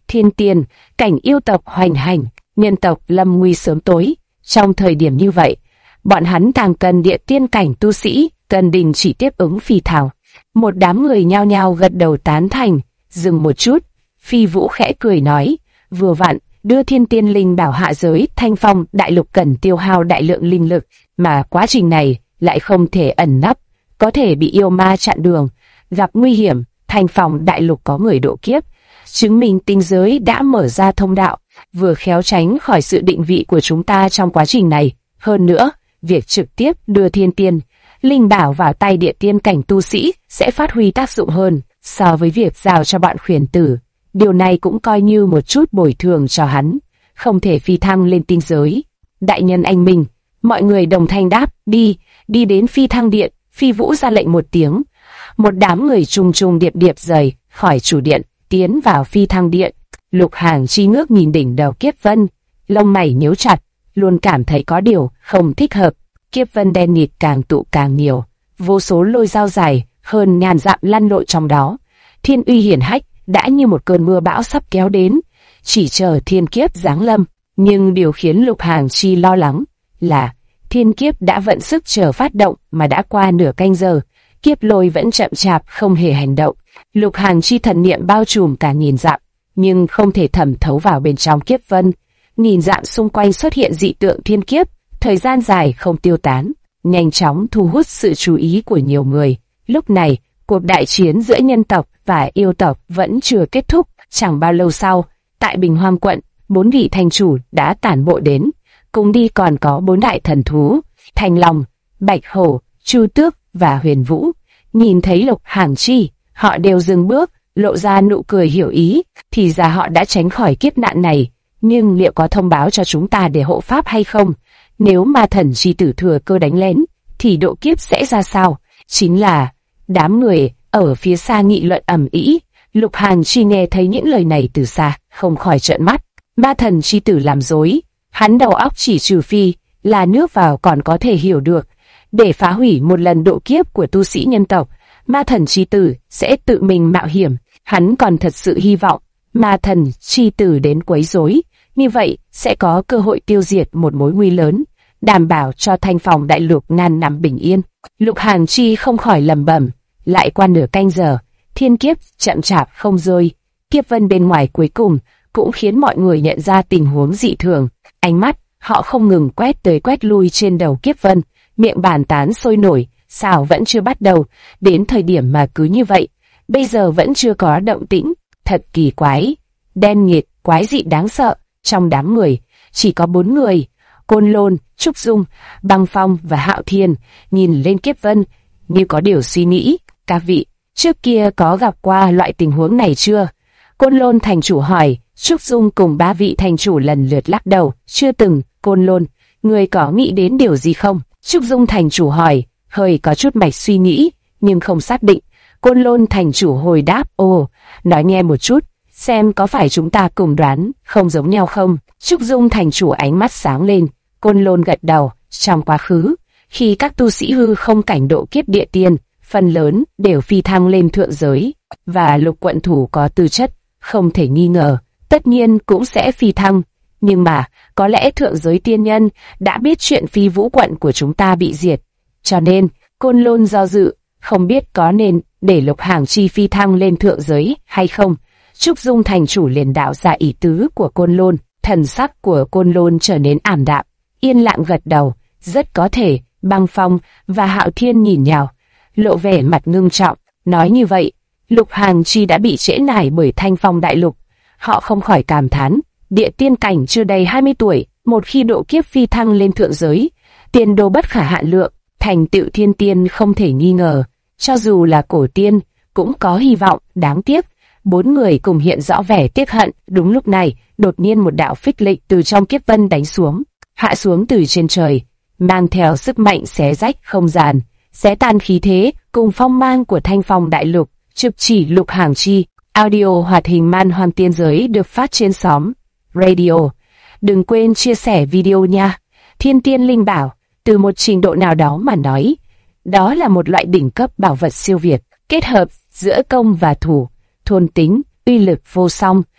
thiên tiên, cảnh yêu tộc hoành hành, nhân tộc lâm nguy sớm tối. Trong thời điểm như vậy, bọn hắn càng cần địa tiên cảnh tu sĩ, cần đình chỉ tiếp ứng phi thảo. Một đám người nhao nhao gật đầu tán thành. Dừng một chút, Phi Vũ khẽ cười nói, vừa vặn, đưa thiên tiên linh bảo hạ giới, Thanh Phong đại lục cần tiêu hao đại lượng linh lực, mà quá trình này lại không thể ẩn nấp, có thể bị yêu ma chặn đường, gặp nguy hiểm. Thanh Phong đại lục có người độ kiếp, chứng minh tinh giới đã mở ra thông đạo, vừa khéo tránh khỏi sự định vị của chúng ta trong quá trình này. Hơn nữa, việc trực tiếp đưa thiên tiên linh bảo vào tay địa tiên cảnh tu sĩ sẽ phát huy tác dụng hơn so với việc giao cho bọn khuyển tử. Điều này cũng coi như một chút bồi thường cho hắn, không thể phi thăng lên tinh giới. Đại nhân anh minh, mọi người đồng thanh đáp, đi đến phi thăng điện. Phi Vũ ra lệnh một tiếng, một đám người trùng trùng điệp điệp rời khỏi chủ điện, tiến vào phi thăng điện. Lục Hàng Chi ngước nhìn đỉnh đầu Kiếp Vân, lông mày nhíu chặt, luôn cảm thấy có điều không thích hợp. Kiếp vân đen nghịt càng tụ càng nhiều, vô số lôi dao dài hơn ngàn dặm lăn lộn trong đó. Thiên uy hiển hách đã như một cơn mưa bão sắp kéo đến, chỉ chờ thiên kiếp giáng lâm. Nhưng điều khiến Lục Hàng Chi lo lắng là thiên kiếp đã vận sức chờ phát động mà đã qua nửa canh giờ, kiếp lôi vẫn chậm chạp không hề hành động. Lục Hàng Chi thần niệm bao trùm cả nghìn dặm, nhưng không thể thẩm thấu vào bên trong kiếp vân. Nghìn dặm xung quanh xuất hiện dị tượng thiên kiếp, thời gian dài không tiêu tán, nhanh chóng thu hút sự chú ý của nhiều người. Lúc này, cuộc đại chiến giữa nhân tộc và yêu tộc vẫn chưa kết thúc. Chẳng bao lâu sau, tại Bình Hoang quận, 4 vị thành chủ đã tản bộ đến, cùng đi còn có 4 đại thần thú, Thanh Long, Bạch Hổ, Chu Tước và Huyền Vũ. Nhìn thấy Lục Hàng Chi, họ đều dừng bước, lộ ra nụ cười hiểu ý, thì ra họ đã tránh khỏi kiếp nạn này. Nhưng liệu có thông báo cho chúng ta để hộ pháp hay không? Nếu ma thần chi tử thừa cơ đánh lén, thì độ kiếp sẽ ra sao? Chính là đám người ở phía xa nghị luận ầm ĩ. Lục Hàng Chi nghe thấy những lời này từ xa, không khỏi trợn mắt. Ma thần chi tử làm dối, hắn đầu óc chỉ trừ phi là nước vào còn có thể hiểu được. Để phá hủy một lần độ kiếp của tu sĩ nhân tộc, ma thần chi tử sẽ tự mình mạo hiểm. Hắn còn thật sự hy vọng ma thần chi tử đến quấy rối, như vậy sẽ có cơ hội tiêu diệt một mối nguy lớn, đảm bảo cho Thanh Phong đại lục ngàn năm bình yên. Lục Hàng Chi không khỏi lẩm bẩm. Lại qua nửa canh giờ, thiên kiếp chậm chạp không rơi. Kiếp vân bên ngoài cuối cùng cũng khiến mọi người nhận ra tình huống dị thường. Ánh mắt họ không ngừng quét tới quét lui trên đầu kiếp vân, miệng bàn tán sôi nổi. Sao vẫn chưa bắt đầu, đến thời điểm mà cứ như vậy, bây giờ vẫn chưa có động tĩnh. Thật kỳ quái, đen nghịt, quái dị đáng sợ. Trong đám người, chỉ có 4 người, Côn Lôn, Trúc Dung, Băng Phong và Hạo Thiên, nhìn lên Kiếp Vân, như có điều suy nghĩ. Các vị, trước kia có gặp qua loại tình huống này chưa? Côn Lôn thành chủ hỏi. Trúc Dung cùng 3 vị thành chủ lần lượt lắc đầu, chưa từng. Côn Lôn, người có nghĩ đến điều gì không? Trúc Dung thành chủ hỏi, hơi có chút mạch suy nghĩ, nhưng không xác định. Côn Lôn thành chủ hồi đáp, nói nghe một chút, xem có phải chúng ta cùng đoán không giống nhau không? Trúc Dung thành chủ ánh mắt sáng lên. Côn Lôn gật đầu. Trong quá khứ, khi các tu sĩ hư không cảnh độ kiếp địa tiên, phần lớn đều phi thăng lên thượng giới, và Lục quận thủ có tư chất, không thể nghi ngờ, tất nhiên cũng sẽ phi thăng. Nhưng mà, có lẽ thượng giới tiên nhân đã biết chuyện Phi Vũ quận của chúng ta bị diệt, cho nên Côn Lôn do dự, không biết có nên để Lục Hàng Chi phi thăng lên thượng giới hay không. Trúc Dung thành chủ liền đạo ra ý tứ của Côn Lôn. Thần sắc của Côn Lôn trở nên ảm đạm, yên lặng gật đầu. Rất có thể. Băng Phong và Hạo Thiên nhìn nhau, lộ vẻ mặt ngưng trọng. Nói như vậy, Lục Hàng Chi đã bị trễ nải bởi Thanh Phong đại lục. Họ không khỏi cảm thán, địa tiên cảnh chưa đầy 20 tuổi, một khi độ kiếp phi thăng lên thượng giới, tiền đồ bất khả hạn lượng, thành tựu thiên tiên không thể nghi ngờ. Cho dù là cổ tiên, cũng có hy vọng. Đáng tiếc, 4 người cùng hiện rõ vẻ tiếc hận. Đúng lúc này, đột nhiên một đạo phích lịch từ trong kiếp vân đánh xuống, hạ xuống từ trên trời, mang theo sức mạnh xé rách không gian, xé tan khí thế cùng phong mang của Thanh Phong đại lục, trực chỉ Lục Hàng Chi. Audio hoạt hình Man Hoang Tiên Giới được phát trên xóm Radio. Đừng quên chia sẻ video nha. Thiên tiên linh bảo, từ một trình độ nào đó mà nói, đó là một loại đỉnh cấp bảo vật siêu việt, kết hợp giữa công và thủ, thôn tính, uy lực vô song.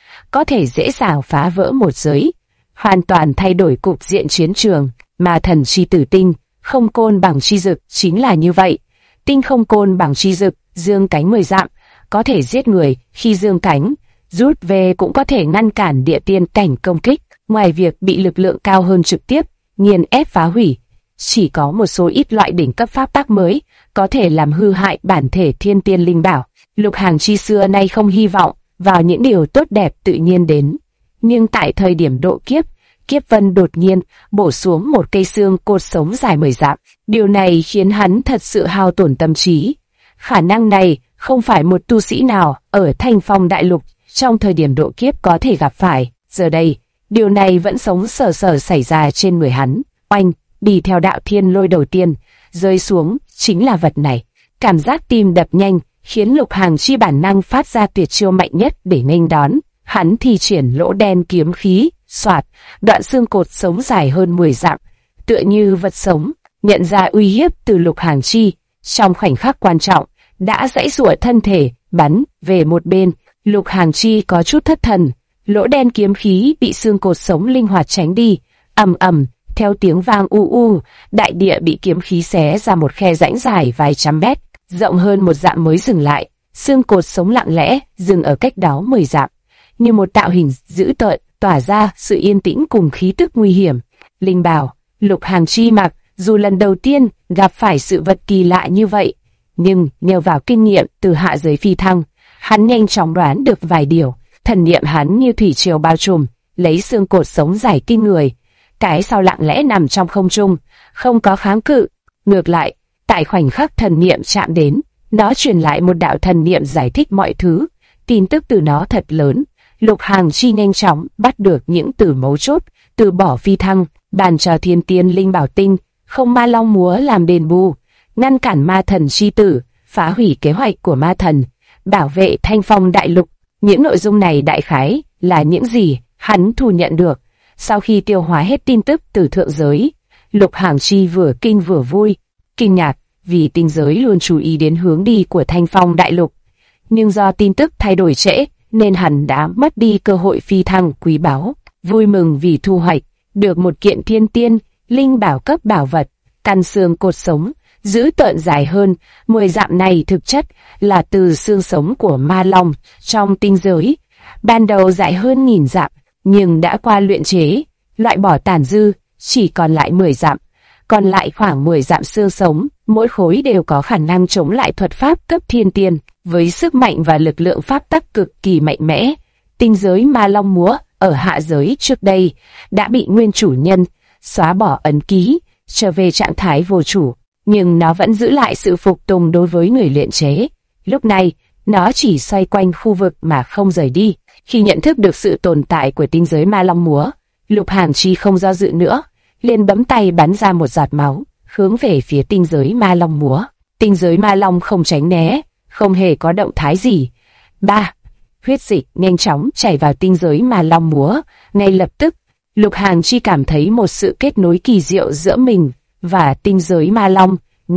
có thể dễ dàng phá vỡ một giới, hoàn toàn thay đổi cục diện chiến trường. Ma thần chi tử tinh, không côn bằng chi dực chính là như vậy. Tinh không côn bằng chi dực, dương cánh 10 dặm, có thể giết người, khi dương cánh rút về cũng có thể ngăn cản địa tiên cảnh công kích. Ngoài việc bị lực lượng cao hơn trực tiếp nghiền ép phá hủy, chỉ có một số ít loại đỉnh cấp pháp tắc mới có thể làm hư hại bản thể thiên tiên linh bảo. Lục Hàng Chi xưa nay không hy vọng vào những điều tốt đẹp tự nhiên đến, nhưng tại thời điểm độ kiếp, kiếp vân đột nhiên bổ xuống một cây xương cột sống dài 10 dặm. Điều này khiến hắn thật sự hao tổn tâm trí. Khả năng này không phải một tu sĩ nào ở Thanh Phong Đại Lục trong thời điểm độ kiếp có thể gặp phải. Giờ đây, điều này vẫn sống sờ sờ xảy ra trên người hắn. Oanh, đi theo đạo thiên lôi đầu tiên, rơi xuống chính là vật này. Cảm giác tim đập nhanh khiến Lục Hàng Chi bản năng phát ra tuyệt chiêu mạnh nhất để nghênh đón. Hắn thi triển lỗ đen kiếm khí, xoạt, đoạn xương cột sống dài hơn 10 dặm, tựa như vật sống, nhận ra uy hiếp từ Lục Hàng Chi. Trong khoảnh khắc quan trọng, đã giãy giụa thân thể, bắn về một bên. Lục Hàng Chi có chút thất thần, lỗ đen kiếm khí bị xương cột sống linh hoạt tránh đi. Ầm ầm, theo tiếng vang u u, đại địa bị kiếm khí xé ra một khe rãnh dài vài trăm mét, rộng hơn 1 dặm mới dừng lại. Xương cột sống lặng lẽ dừng ở cách đó 10 dặm, như một tạo hình dữ tợn, tỏa ra sự yên tĩnh cùng khí tức nguy hiểm. Linh bào Lục Hàng Chi mặc, dù lần đầu tiên gặp phải sự vật kỳ lạ như vậy, nhưng nhờ vào kinh nghiệm từ hạ giới phi thăng, hắn nhanh chóng đoán được vài điều. Thần niệm hắn như thủy triều bao trùm, lấy xương cột sống dài kinh người, cái sau lặng lẽ nằm trong không trung, không có kháng cự. Ngược lại, tại khoảnh khắc thần niệm chạm đến, nó truyền lại một đạo thần niệm giải thích mọi thứ. Tin tức từ nó thật lớn. Lục Hàng Chi nhanh chóng bắt được những từ mấu chốt, từ bỏ phi thăng, bàn cho thiên tiên linh bảo tinh, không ma long múa làm đền bù, ngăn cản ma thần chi tử, phá hủy kế hoạch của ma thần, bảo vệ Thanh Phong Đại Lục. Những nội dung này đại khái là những gì hắn thu nhận được. Sau khi tiêu hóa hết tin tức từ thượng giới, Lục Hàng Chi vừa kinh vừa vui, kinh ngạc vì tinh giới luôn chú ý đến hướng đi của Thanh Phong Đại Lục. Nhưng do tin tức thay đổi trễ, nên hắn đã mất đi cơ hội phi thăng quý báu. Vui mừng vì thu hoạch được một kiện thiên tiên linh bảo cấp bảo vật, căn xương cột sống dữ tợn dài hơn 10 dặm này thực chất là từ xương sống của ma long trong tinh giới, ban đầu dài hơn 1000 dặm, nhưng đã qua luyện chế, loại bỏ tàn dư, chỉ còn lại 10 dặm. Còn lại khoảng 10 dặm xương sống, mỗi khối đều có khả năng chống lại thuật pháp cấp thiên tiên, với sức mạnh và lực lượng pháp tắc cực kỳ mạnh mẽ. Tinh giới ma long múa ở hạ giới trước đây đã bị nguyên chủ nhân xóa bỏ ấn ký, trở về trạng thái vô chủ, nhưng nó vẫn giữ lại sự phục tùng đối với người luyện chế. Lúc này, nó chỉ xoay quanh khu vực mà không rời đi. Khi nhận thức được sự tồn tại của tinh giới ma long múa, Lục Hàng Chi không do dự nữa, liền bấm tay bắn ra một giọt máu, hướng về phía tinh giới ma long múa. Tinh giới ma long không tránh né, không hề có động thái gì. Huyết dịch nhanh chóng chảy vào tinh giới ma long múa. Ngay lập tức, Lục Hàng Chi cảm thấy một sự kết nối kỳ diệu giữa mình và tinh giới ma long.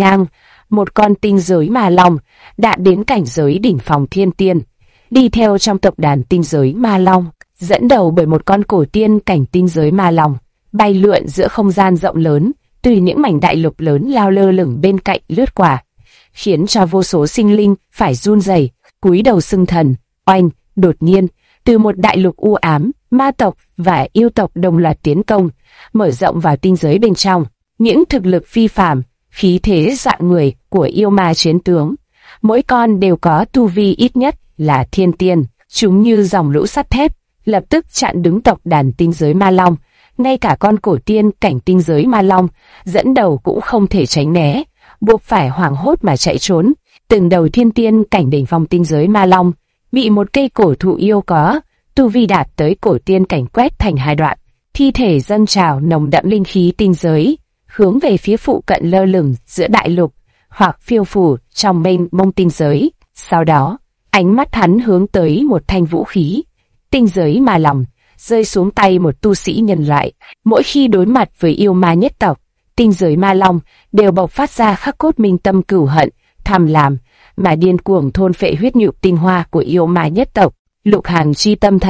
Một con tinh giới ma long đã đến cảnh giới đỉnh phong thiên tiên, đi theo trong tộc đàn tinh giới ma long, dẫn đầu bởi một con cổ tiên cảnh tinh giới ma long, bay lượn giữa không gian rộng lớn, từ những mảnh đại lục lớn lao lơ lửng bên cạnh lướt qua, khiến cho vô số sinh linh phải run rẩy, cúi đầu xưng thần. Oanh, đột nhiên, từ một đại lục u ám, ma tộc và yêu tộc đồng loạt tiến công, mở rộng vào tinh giới bên trong. Những thực lực phi phàm, khí thế dọa người của yêu ma chiến tướng, mỗi con đều có tu vi ít nhất là thiên tiên. Chúng như dòng lũ sắt thép, lập tức chặn đứng tộc đàn tinh giới ma long. Ngay cả con cổ tiên cảnh tinh giới ma long dẫn đầu cũng không thể tránh né, buộc phải hoảng hốt mà chạy trốn. Từng đầu thiên tiên cảnh đỉnh phong tinh giới ma long bị một cây cổ thụ yêu có tu vi đạt tới cổ tiên cảnh quét thành hai đoạn, thi thể dâng trào nồng đậm linh khí tinh giới, hướng về phía phụ cận lơ lửng giữa đại lục hoặc phiêu phù trong mênh mông tinh giới. Sau đó, ánh mắt hắn hướng tới một thanh vũ khí, tinh giới ma long, rơi xuống tay một tu sĩ nhân loại. Mỗi khi đối mặt với yêu ma nhất tộc, tinh giới ma long đều bộc phát ra khắc cốt minh tâm cửu hận, tham lam, mà điên cuồng thôn phệ huyết nhục tinh hoa của yêu ma nhất tộc. Lục Hàng Chi tâm thần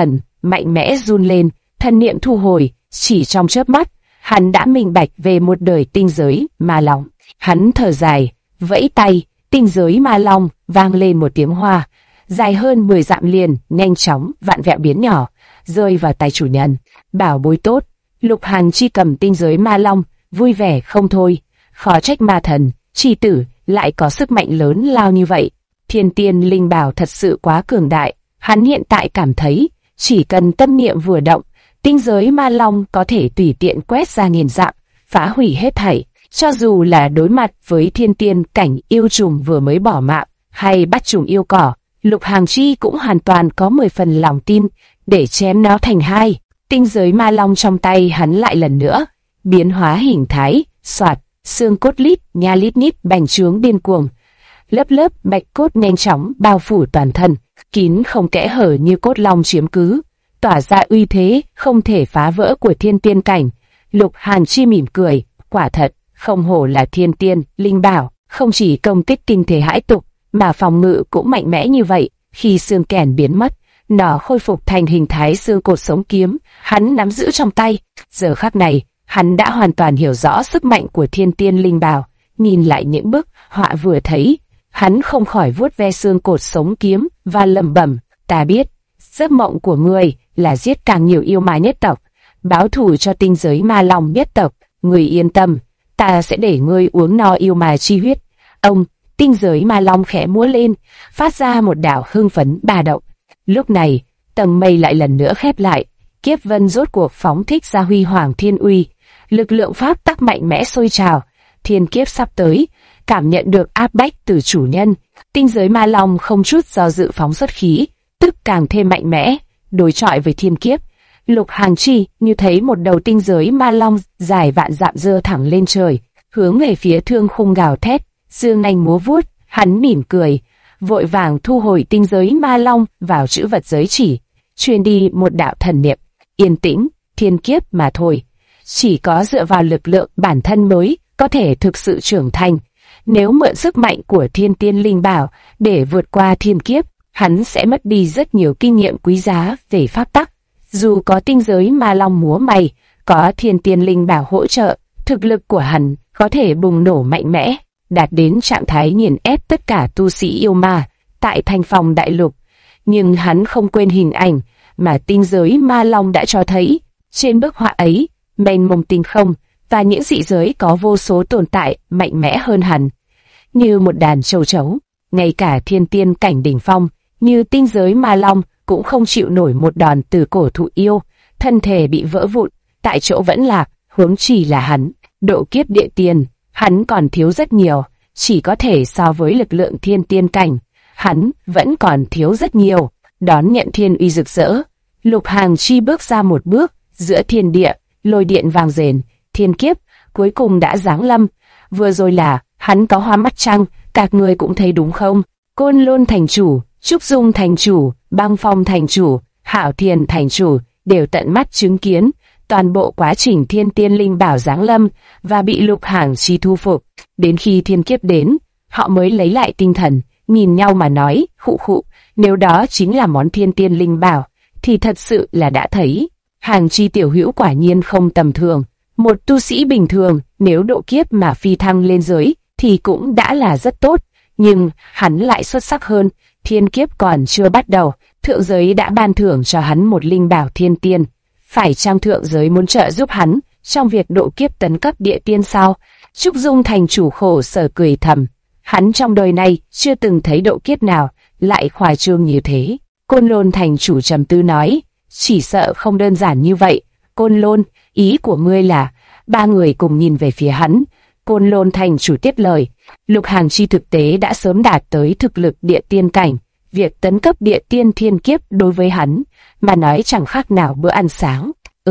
mạnh mẽ run lên, thần niệm thu hồi, chỉ trong chớp mắt, hắn đã minh bạch về một đời tinh giới ma long. Hắn thở dài, vẫy tay, tinh giới ma long vang lên một tiếng hoa, dài hơn 10 dặm liền, nhanh chóng vặn vẹo biến nhỏ, rơi vào tay chủ nhân. Bảo bối tốt. Lục Hàn Chi cầm tinh giới ma long, vui vẻ không thôi. Khó trách ma thần, chi tử lại có sức mạnh lớn lao như vậy. Thiên tiên linh bảo thật sự quá cường đại. Hắn hiện tại cảm thấy, chỉ cần tâm niệm vừa động, tinh giới ma long có thể tùy tiện quét ra nghìn dặm, phá hủy hết thảy. Cho dù là đối mặt với thiên tiên cảnh yêu trùng vừa mới bỏ mạng, hay bắt trùng yêu cỏ, Lục Hàn Chi cũng hoàn toàn có 10 phần lòng tin để chém nó thành hai. Tinh giới ma long trong tay hắn lại lần nữa biến hóa hình thái, xoạt, xương cốt lít nhít bành trướng điên cuồng. Lớp lớp bạch cốt nhanh chóng bao phủ toàn thân, kín không kẽ hở như cốt long chiếm cứ, tỏa ra uy thế không thể phá vỡ của thiên tiên cảnh. Lục Hàn Chi mỉm cười, quả thật, không hổ là thiên tiên linh bảo, không chỉ công kích kinh thế hãi tục, mà phòng ngự cũng mạnh mẽ như vậy. Khi xương kèn biến mất, nó khôi phục thành hình thái xương cột sống kiếm, hắn nắm giữ trong tay. Giờ khắc này, hắn đã hoàn toàn hiểu rõ sức mạnh của thiên tiên linh bảo. Nhìn lại những bức họa vừa thấy, hắn không khỏi vuốt ve xương cột sống kiếm và lẩm bẩm: ta biết, giấc mộng của ngươi là giết càng nhiều yêu ma nhất tộc, báo thù cho tinh giới ma long nhất tộc. Ngươi yên tâm, ta sẽ để ngươi uống no yêu ma chi huyết. Ông, tinh giới ma long khẽ múa lên, phát ra một đạo hưng phấn ba động. Lúc này, tầng mây lại lần nữa khép lại, kiếp vân rốt cuộc phóng thích ra huy hoàng thiên uy, lực lượng pháp tắc mạnh mẽ sôi trào. Thiên kiếp sắp tới, cảm nhận được áp bách từ chủ nhân, tinh giới ma long không chút do dự phóng xuất khí, tức càng thêm mạnh mẽ, đối chọi với thiên kiếp. Lục Hàn Chi như thấy một đầu tinh giới ma long dài vạn dặm giơ thẳng lên trời, hướng về phía thương khung gào thét, dương nanh múa vuốt. Hắn mỉm cười, vội vàng thu hồi tinh giới ma long vào chữ vật giới chỉ, truyền đi một đạo thần niệm. Yên tĩnh, thiên kiếp mà thôi. Chỉ có dựa vào lực lượng bản thân mới có thể thực sự trưởng thành. Nếu mượn sức mạnh của thiên tiên linh bảo để vượt qua thiên kiếp, hắn sẽ mất đi rất nhiều kinh nghiệm quý giá về pháp tắc. Dù có tinh giới ma long múa may, có thiên tiên linh bảo hỗ trợ, thực lực của hắn có thể bùng nổ mạnh mẽ, đạt đến trạng thái nghiền ép tất cả tu sĩ yêu ma tại Thanh Phong đại lục. Nhưng hắn không quên hình ảnh mà tinh giới ma long đã cho thấy. Trên bức họa ấy, mênh mông tinh không và những dị giới có vô số tồn tại mạnh mẽ hơn hắn, như một đàn châu chấu. Ngay cả thiên tiên cảnh đỉnh phong như tinh giới ma long cũng không chịu nổi một đòn từ cổ thụ yêu, thân thể bị vỡ vụn, tại chỗ vẫn lạc. Huống chỉ là hắn, độ kiếp địa tiên, hắn còn thiếu rất nhiều, chỉ có thể so với lực lượng thiên tiên cảnh, hắn vẫn còn thiếu rất nhiều. Đón nhận thiên uy rực rỡ, Lục Hàn Chi bước ra một bước, giữa thiên địa, lôi điện vang rền, thiên kiếp cuối cùng đã giáng lâm. Vừa rồi là hắn có hoa mắt chăng, các người cũng thấy đúng không? Côn Lôn thành chủ, Trúc Dung thành chủ, Băng Phong thành chủ, Hạo Thiền thành chủ đều tận mắt chứng kiến toàn bộ quá trình thiên tiên linh bảo giáng lâm và bị Lục Hàn Chi thu phục. Đến khi thiên kiếp đến, họ mới lấy lại tinh thần, nhìn nhau mà nói, khụ khụ, nếu đó chính là món thiên tiên linh bảo, thì thật sự là đã thấy. Hàn Chi tiểu hữu quả nhiên không tầm thường. Một tu sĩ bình thường, nếu độ kiếp mà phi thăng lên giới, thì cũng đã là rất tốt. Nhưng hắn lại xuất sắc hơn, thiên kiếp còn chưa bắt đầu, thượng giới đã ban thưởng cho hắn một linh bảo thiên tiên. Phải chăng thượng giới muốn trợ giúp hắn trong việc độ kiếp tấn cấp địa tiên sao? Trúc Dung thành chủ khổ sở cười thầm. Hắn trong đời này chưa từng thấy độ kiếp nào lại khoa trương như thế. Côn Lôn thành chủ trầm tư nói, chỉ sợ không đơn giản như vậy. Côn Lôn, ý của ngươi là? Ba người cùng nhìn về phía hắn. Côn Lôn thành chủ tiếp lời, Lục Hàn Chi thực tế đã sớm đạt tới thực lực địa tiên cảnh. Việc tấn cấp địa tiên thiên kiếp đối với hắn mà nói chẳng khác nào bữa ăn sáng.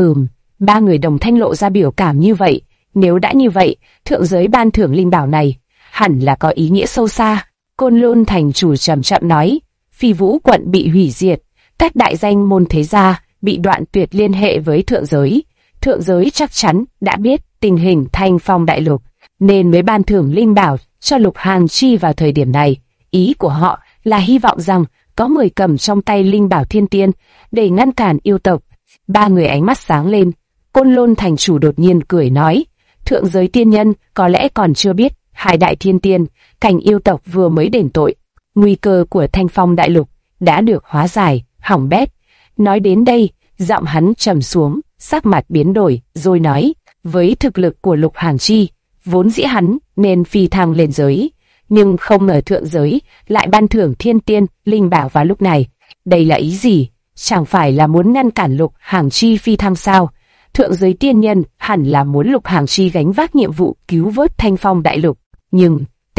Ba người đồng thanh lộ ra biểu cảm như vậy. Nếu đã như vậy, thượng giới ban thưởng linh bảo này hẳn là có ý nghĩa sâu xa. Côn Lôn thành chủ chậm chậm nói, Phi Vũ quận bị hủy diệt, các đại danh môn thế gia bị đoạn tuyệt liên hệ với thượng giới. Thượng giới chắc chắn đã biết tình hình Thanh Phong đại lục, nên mới ban thưởng linh bảo cho Lục Hàn Chi vào thời điểm này. Ý của họ là hy vọng rằng có 10 cầm trong tay linh bảo thiên tiên để ngăn cản yêu tộc. Ba người ánh mắt sáng lên. Côn Lôn thành chủ đột nhiên cười nói, thượng giới tiên nhân có lẽ còn chưa biết, hai đại thiên tiên, cảnh yêu tộc vừa mới đền tội. Nguy cơ của Thanh Phong đại lục đã được hóa giải, hỏng bét. Nói đến đây, giọng hắn trầm xuống, sắc mặt biến đổi, rồi nói, với thực lực của Lục Hàng Chi, vốn dĩ hắn nên phi thăng lên giới, nhưng không ngờ thượng giới lại ban thưởng thiên tiên, linh bảo vào lúc này. Đây là ý gì? Chẳng phải là muốn ngăn cản Lục Hàng Chi phi thăng sao? Thượng giới tiên nhân hẳn là muốn Lục Hàng Chi gánh vác nhiệm vụ cứu vớt Thanh Phong đại lục. Nhưng,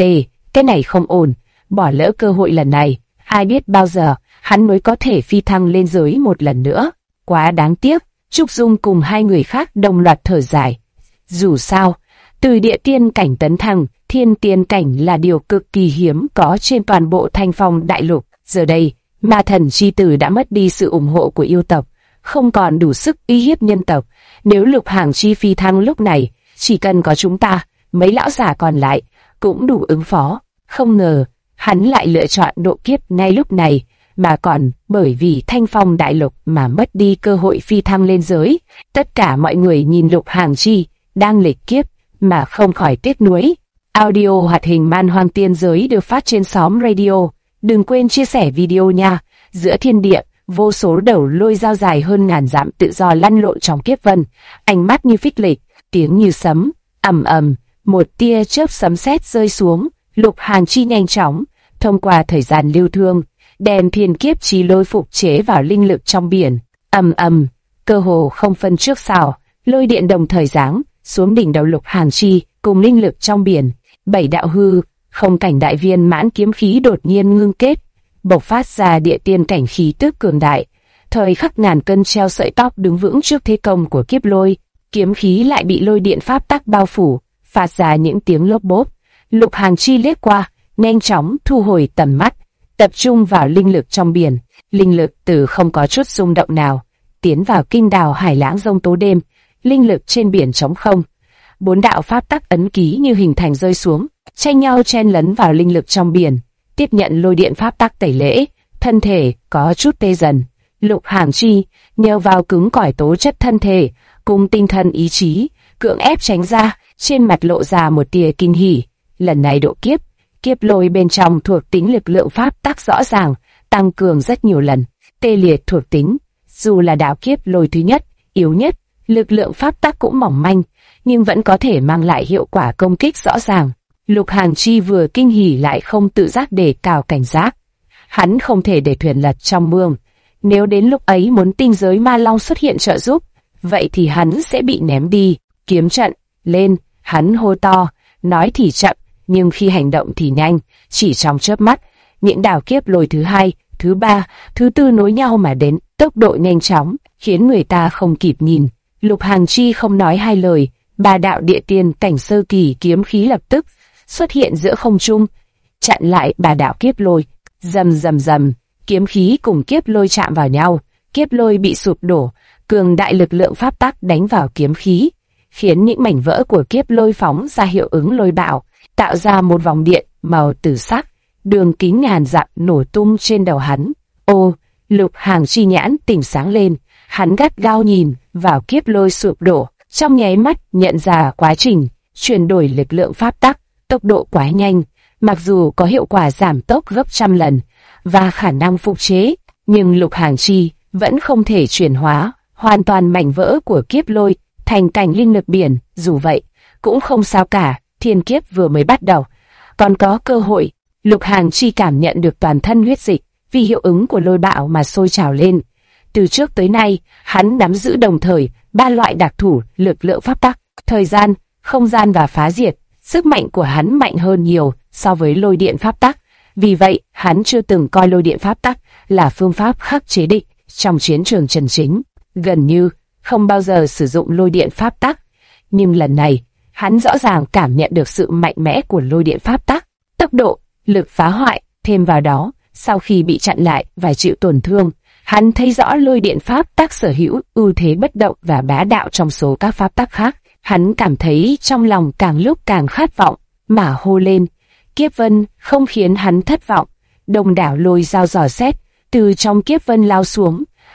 cái này không ổn, bỏ lỡ cơ hội lần này, ai biết bao giờ hắn mới có thể phi thăng lên giới một lần nữa. Quá đáng tiếc. Trúc Dung cùng hai người khác đồng loạt thở dài. Dù sao, từ địa tiên cảnh tấn thăng, thiên tiên cảnh là điều cực kỳ hiếm có trên toàn bộ Thanh Phong đại lục. Giờ đây, ma thần chi tử đã mất đi sự ủng hộ của yêu tộc, không còn đủ sức uy hiếp nhân tộc. Nếu Lục Hàng Chi phi thăng lúc này, chỉ cần có chúng ta, mấy lão già còn lại, cũng đủ ứng phó. Không ngờ, hắn lại lựa chọn độ kiếp ngay lúc này, mà còn bởi vì Thanh Phong đại lục mà mất đi cơ hội phi thăng lên giới. Tất cả mọi người nhìn Lục Hàng Chi đang lịch kiếp mà không khỏi tiếc nuối. Audio hoạt hình Man Hoang Tiên Giới được phát trên xóm radio. Đừng quên chia sẻ video nha. Giữa thiên địa, vô số đầu lôi dao dài hơn ngàn dặm tự do lăn lộn trong kiếp vân, ánh mắt như phích lịch, tiếng như sấm, ầm ầm, một tia chớp sấm sét rơi xuống. Lục Hàng Chi nhanh chóng thông qua thời gian lưu thương, đem thiên kiếp chi lôi phục chế vào linh lực trong biển. Ầm ầm, cơ hồ không phân trước sau, lôi điện đồng thời giáng xuống đỉnh đầu Lục Hàng Chi cùng linh lực trong biển. 7 đạo hư không cảnh đại viên mãn kiếm khí đột nhiên ngưng kết, bộc phát ra địa tiên cảnh khí tức cường đại. Thời khắc ngàn cân treo sợi tóc đứng vững trước thế công của kiếp lôi, kiếm khí lại bị lôi điện pháp tắc bao phủ, phát ra những tiếng lốp bốp. Lục Hàng Chi liếc qua, nhanh chóng thu hồi tầm mắt, tập trung vào linh lực trong biển. Linh lực từ không có chút rung động nào tiến vào kinh đào hải lãng rông tố đêm. Linh lực trên biển trống không, 4 đạo pháp tắc ấn ký như hình thành rơi xuống, tranh nhau chen lấn vào linh lực trong biển, tiếp nhận lôi điện pháp tắc tẩy lễ. Thân thể có chút tê dần. Lục Hàng Chi nhờ vào cứng cỏi tố chất thân thể cùng tinh thần ý chí, cưỡng ép tránh ra, trên mặt lộ ra một tia kinh hỉ. Lần này độ kiếp, kiếp lôi bên trong thuộc tính lực lượng pháp tắc rõ ràng tăng cường rất nhiều lần. Tê liệt thuộc tính, dù là đạo kiếp lôi thứ nhất, yếu nhất, lực lượng pháp tắc cũng mỏng manh, nhưng vẫn có thể mang lại hiệu quả công kích rõ ràng. Lục Hàng Chi vừa kinh hỉ lại không tự giác đề cao cảnh giác. Hắn không thể để thuyền lật trong mương. Nếu đến lúc ấy muốn tinh giới ma long xuất hiện trợ giúp, vậy thì hắn sẽ bị ném đi. Kiếm trận, lên, hắn hô to, nói thì chậm, nhưng khi hành động thì nhanh. Chỉ trong chớp mắt, những đảo kiếp lôi thứ hai, thứ ba, thứ tư nối nhau mà đến, tốc độ nhanh chóng, khiến người ta không kịp nhìn. Lục Hàng Chi không nói hai lời, 3 đạo địa tiên cảnh sơ kỳ kiếm khí lập tức xuất hiện giữa không trung, chặn lại 3 đạo kiếp lôi. Rầm rầm rầm, kiếm khí cùng kiếp lôi chạm vào nhau, kiếp lôi bị sụp đổ, cường đại lực lượng pháp tắc đánh vào kiếm khí, khiến những mảnh vỡ của kiếp lôi phóng ra hiệu ứng lôi bạo, tạo ra một vòng điện màu tử sắc, đường kính ngàn dặm nổ tung trên đầu hắn. Ô, Lục Hàng Chi nhãn tỉnh sáng lên, hắn gắt gao nhìn vào kiếp lôi sụp đổ, trong nháy mắt nhận ra quá trình chuyển đổi lực lượng pháp tắc, tốc độ quá nhanh, mặc dù có hiệu quả giảm tốc gấp trăm lần và khả năng phục chế, nhưng Lục Hàng Chi vẫn không thể chuyển hóa hoàn toàn mảnh vỡ của kiếp lôi thành cảnh linh lực biển. Dù vậy, cũng không sao cả, thiên kiếp vừa mới bắt đầu, còn có cơ hội. Lục Hàng Chi cảm nhận được toàn thân huyết dịch vì hiệu ứng của lôi bạo mà sôi trào lên. Từ trước tới nay, hắn nắm giữ đồng thời 3 loại đặc thủ lực lượng pháp tắc, thời gian, không gian và phá diệt. Sức mạnh của hắn mạnh hơn nhiều so với lôi điện pháp tắc. Vì vậy, hắn chưa từng coi lôi điện pháp tắc là phương pháp khắc chế địch trong chiến trường chân chính. Gần như không bao giờ sử dụng lôi điện pháp tắc. Nhưng lần này, hắn rõ ràng cảm nhận được sự mạnh mẽ của lôi điện pháp tắc. Tốc độ, lực phá hoại, thêm vào đó, sau khi bị chặn lại và chịu tổn thương, hắn thấy rõ lôi điện pháp tắc sở hữu ưu thế bất động và bá đạo trong số các pháp tắc khác. Hắn cảm thấy trong lòng càng lúc càng khát vọng, mà hô lên. Kiếp vân không khiến hắn thất vọng. Đông đảo lôi dao giỏ xét từ trong kiếp vân lao xuống,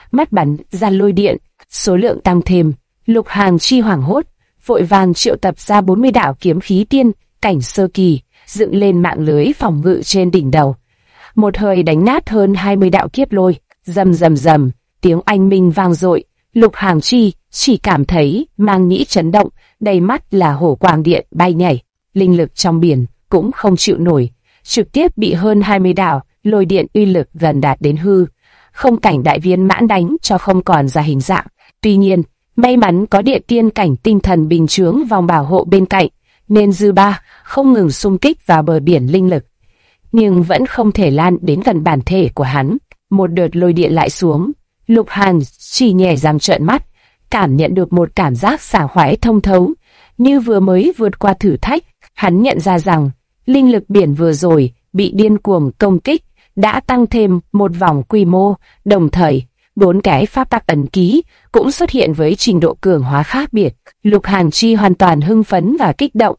mắt bắn ra lôi điện, số lượng tăng thêm. Lục Hàng Chi hoảng hốt, vội vàng triệu tập ra 40 đạo kiếm khí tiên cảnh sơ kỳ, dựng lên mạng lưới phòng ngự trên đỉnh đầu. Một hơi đánh nát hơn 20 đạo kiếp lôi, rầm rầm rầm, tiếng oanh minh vang dội. Lục Hàng Chi chỉ cảm thấy mang nhĩ chấn động, đầy mắt là hổ quang điện bay nhảy, linh lực trong biển cũng không chịu nổi, trực tiếp bị hơn 20 đạo lôi điện uy lực gần đạt đến hư không cảnh đại viên mãn đánh cho không còn ra hình dạng. Tuy nhiên, may mắn có địa tiên cảnh tinh thần bình chướng vòng bảo hộ bên cạnh, nên dư ba không ngừng xung kích vào bờ biển linh lực, nhưng vẫn không thể lan đến gần bản thể của hắn. Một đợt lôi điện lại xuống, Lục Hàng chỉ nhẹ răng trợn mắt, cảm nhận được một cảm giác sảng khoái thông thấu, như vừa mới vượt qua thử thách. Hắn nhận ra rằng linh lực biển vừa rồi bị điên cuồng công kích đã tăng thêm một vòng quy mô, đồng thời 4 cái pháp tắc ấn ký cũng xuất hiện với trình độ cường hóa khác biệt. Lục Hàng Chi hoàn toàn hưng phấn và kích động.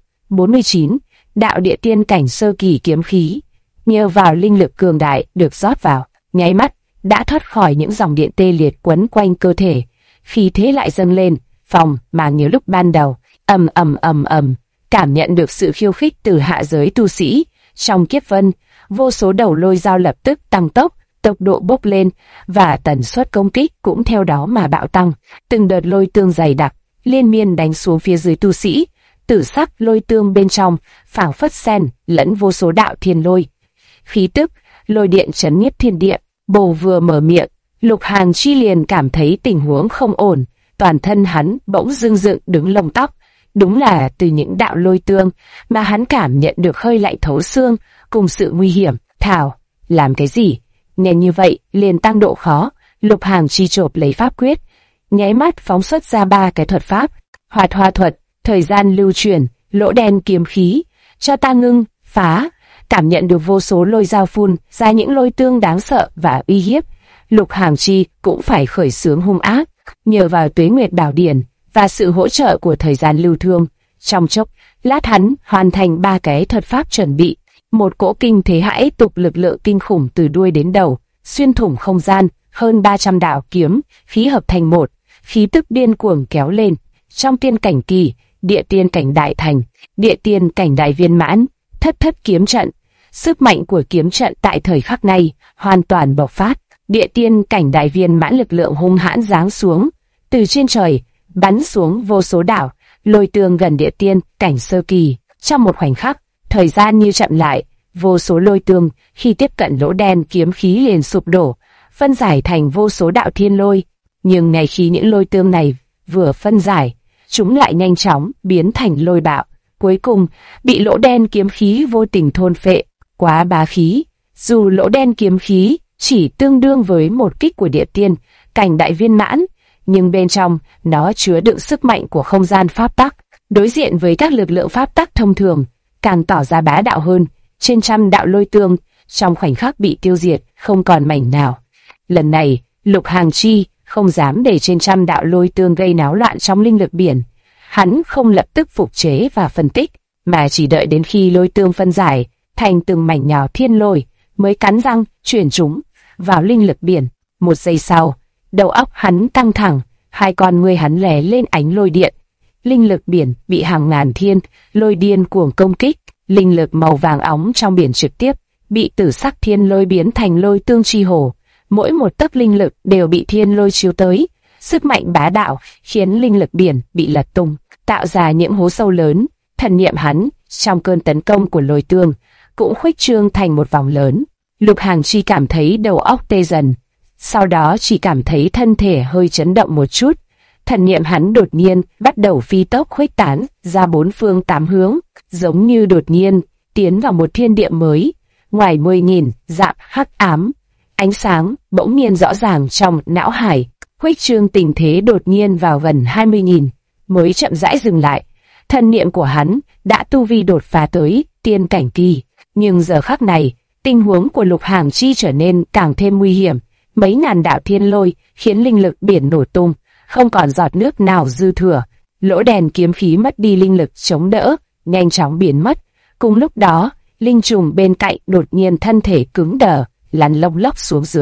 49 đạo địa tiên cảnh sơ kỳ kiếm khí, nhờ vào linh lực cường đại được rót vào, nháy mắt đã thoát khỏi những dòng điện tê liệt quấn quanh cơ thể, khí thế lại dâng lên, phòng mà như lúc ban đầu. Ầm ầm ầm ầm, cảm nhận được sự khiêu khích từ hạ giới tu sĩ trong kiếp vân, vô số đầu lôi dao lập tức tăng tốc, tốc độ bốc lên và tần suất công kích cũng theo đó mà bạo tăng. Từng đợt lôi tương dày đặc liên miên đánh xuống phía dưới tu sĩ, tử sắc lôi tương bên trong phảng phất xen lẫn vô số đạo thiên lôi, khí tức lôi điện chấn nhiếp thiên địa. Bồ vừa mở miệng, Lục Hàng Chi liền cảm thấy tình huống không ổn, toàn thân hắn bỗng dưng dựng đứng lông tóc. Đúng là từ những đạo lôi tương mà hắn cảm nhận được hơi lạnh thấu xương cùng sự nguy hiểm. Thảo, làm cái gì? Nên như vậy liền tăng độ khó. Lục Hàng Chi chộp lấy pháp quyết, nháy mắt phóng xuất ra 3 cái thuật pháp: Hoạt Hoa thuật, thời gian lưu chuyển, lỗ đen kiếm khí. Cho ta ngưng, phá. Cảm nhận được vô số lôi dao phun ra những lôi tương đáng sợ và uy hiếp, Lục Hàng Chi cũng phải khởi xướng hung ác. Nhờ vào Tuế Nguyệt Bảo Điển và sự hỗ trợ của thời gian lưu thương, trong chốc lát hắn hoàn thành 3 cái thuật pháp chuẩn bị. Một cỗ kinh thế hãi tục lực lượng kinh khủng từ đuôi đến đầu, xuyên thủng không gian, hơn 300 đạo kiếm khí hợp thành một, khí tức điên cuồng kéo lên. Trong tiên cảnh kỳ, địa tiên cảnh đại thành, địa tiên cảnh đại viên mãn, thất kiếm trận. Sức mạnh của kiếm trận tại thời khắc này hoàn toàn bộc phát. Địa tiên cảnh đại viên mãn lực lượng hung hãn giáng xuống từ trên trời, bắn xuống vô số đạo lôi tương gần địa tiên cảnh sơ kỳ. Trong một khoảnh khắc, thời gian như chậm lại, vô số lôi tương khi tiếp cận lỗ đen kiếm khí liền sụp đổ, phân giải thành vô số đạo thiên lôi. Nhưng ngay khi những lôi tương này vừa phân giải, chúng lại nhanh chóng biến thành lôi bạo, cuối cùng bị lỗ đen kiếm khí vô tình thôn phệ. Quá bá khí, dù lỗ đen kiếm khí chỉ tương đương với một kích của địa tiên cảnh đại viên mãn, nhưng bên trong nó chứa đựng sức mạnh của không gian pháp tắc, đối diện với các lực lượng pháp tắc thông thường càng tỏ ra bá đạo hơn. Trên trăm đạo lôi tương trong khoảnh khắc bị tiêu diệt, không còn mảnh nào. Lần này, Lục Hàng Chi không dám để trên trăm đạo lôi tương gây náo loạn trong linh lực biển. Hắn không lập tức phục chế và phân tích, mà chỉ đợi đến khi lôi tương phân giải thành từng mảnh nhỏ thiên lôi, mới cắn răng chuyển chúng vào linh lực biển. Một giây sau, đầu óc hắn căng thẳng, hai con ngươi hắn lè lên ánh lôi điện. Linh lực biển bị hàng ngàn thiên lôi điên cuồng công kích, linh lực màu vàng óng trong biển trực tiếp bị tử sắc thiên lôi biến thành lôi tương chi hồ. Mỗi một tấc linh lực đều bị thiên lôi chiếu tới, sức mạnh bá đạo khiến linh lực biển bị lật tung, tạo ra những hố sâu lớn. Thần niệm hắn trong cơn tấn công của lôi tương cũng khuếch trương thành một vòng lớn. Lục Hàng Chi cảm thấy đầu óc tê dần, sau đó chỉ cảm thấy thân thể hơi chấn động một chút. Thần niệm hắn đột nhiên bắt đầu phi tốc khuếch tán ra bốn phương tám hướng, giống như đột nhiên tiến vào một thiên địa mới. Ngoài 10.000 dặm hắc ám, ánh sáng bỗng nhiên rõ ràng trong não hải. Khuếch trương tình thế đột nhiên vào gần 20.000 mới chậm rãi dừng lại. Thần niệm của hắn đã tu vi đột phá tới tiên cảnh kỳ, nhưng giờ khắc này tình huống của Lục Hàng Chi trở nên càng thêm nguy hiểm. Mấy ngàn đạo thiên lôi khiến linh lực biển nổ tung, không còn giọt nước nào dư thừa. Lỗ đèn kiếm khí mất đi linh lực chống đỡ, nhanh chóng biến mất. Cùng lúc đó, linh trùng bên cạnh đột nhiên thân thể cứng đờ, lăn lông lốc xuống dưới.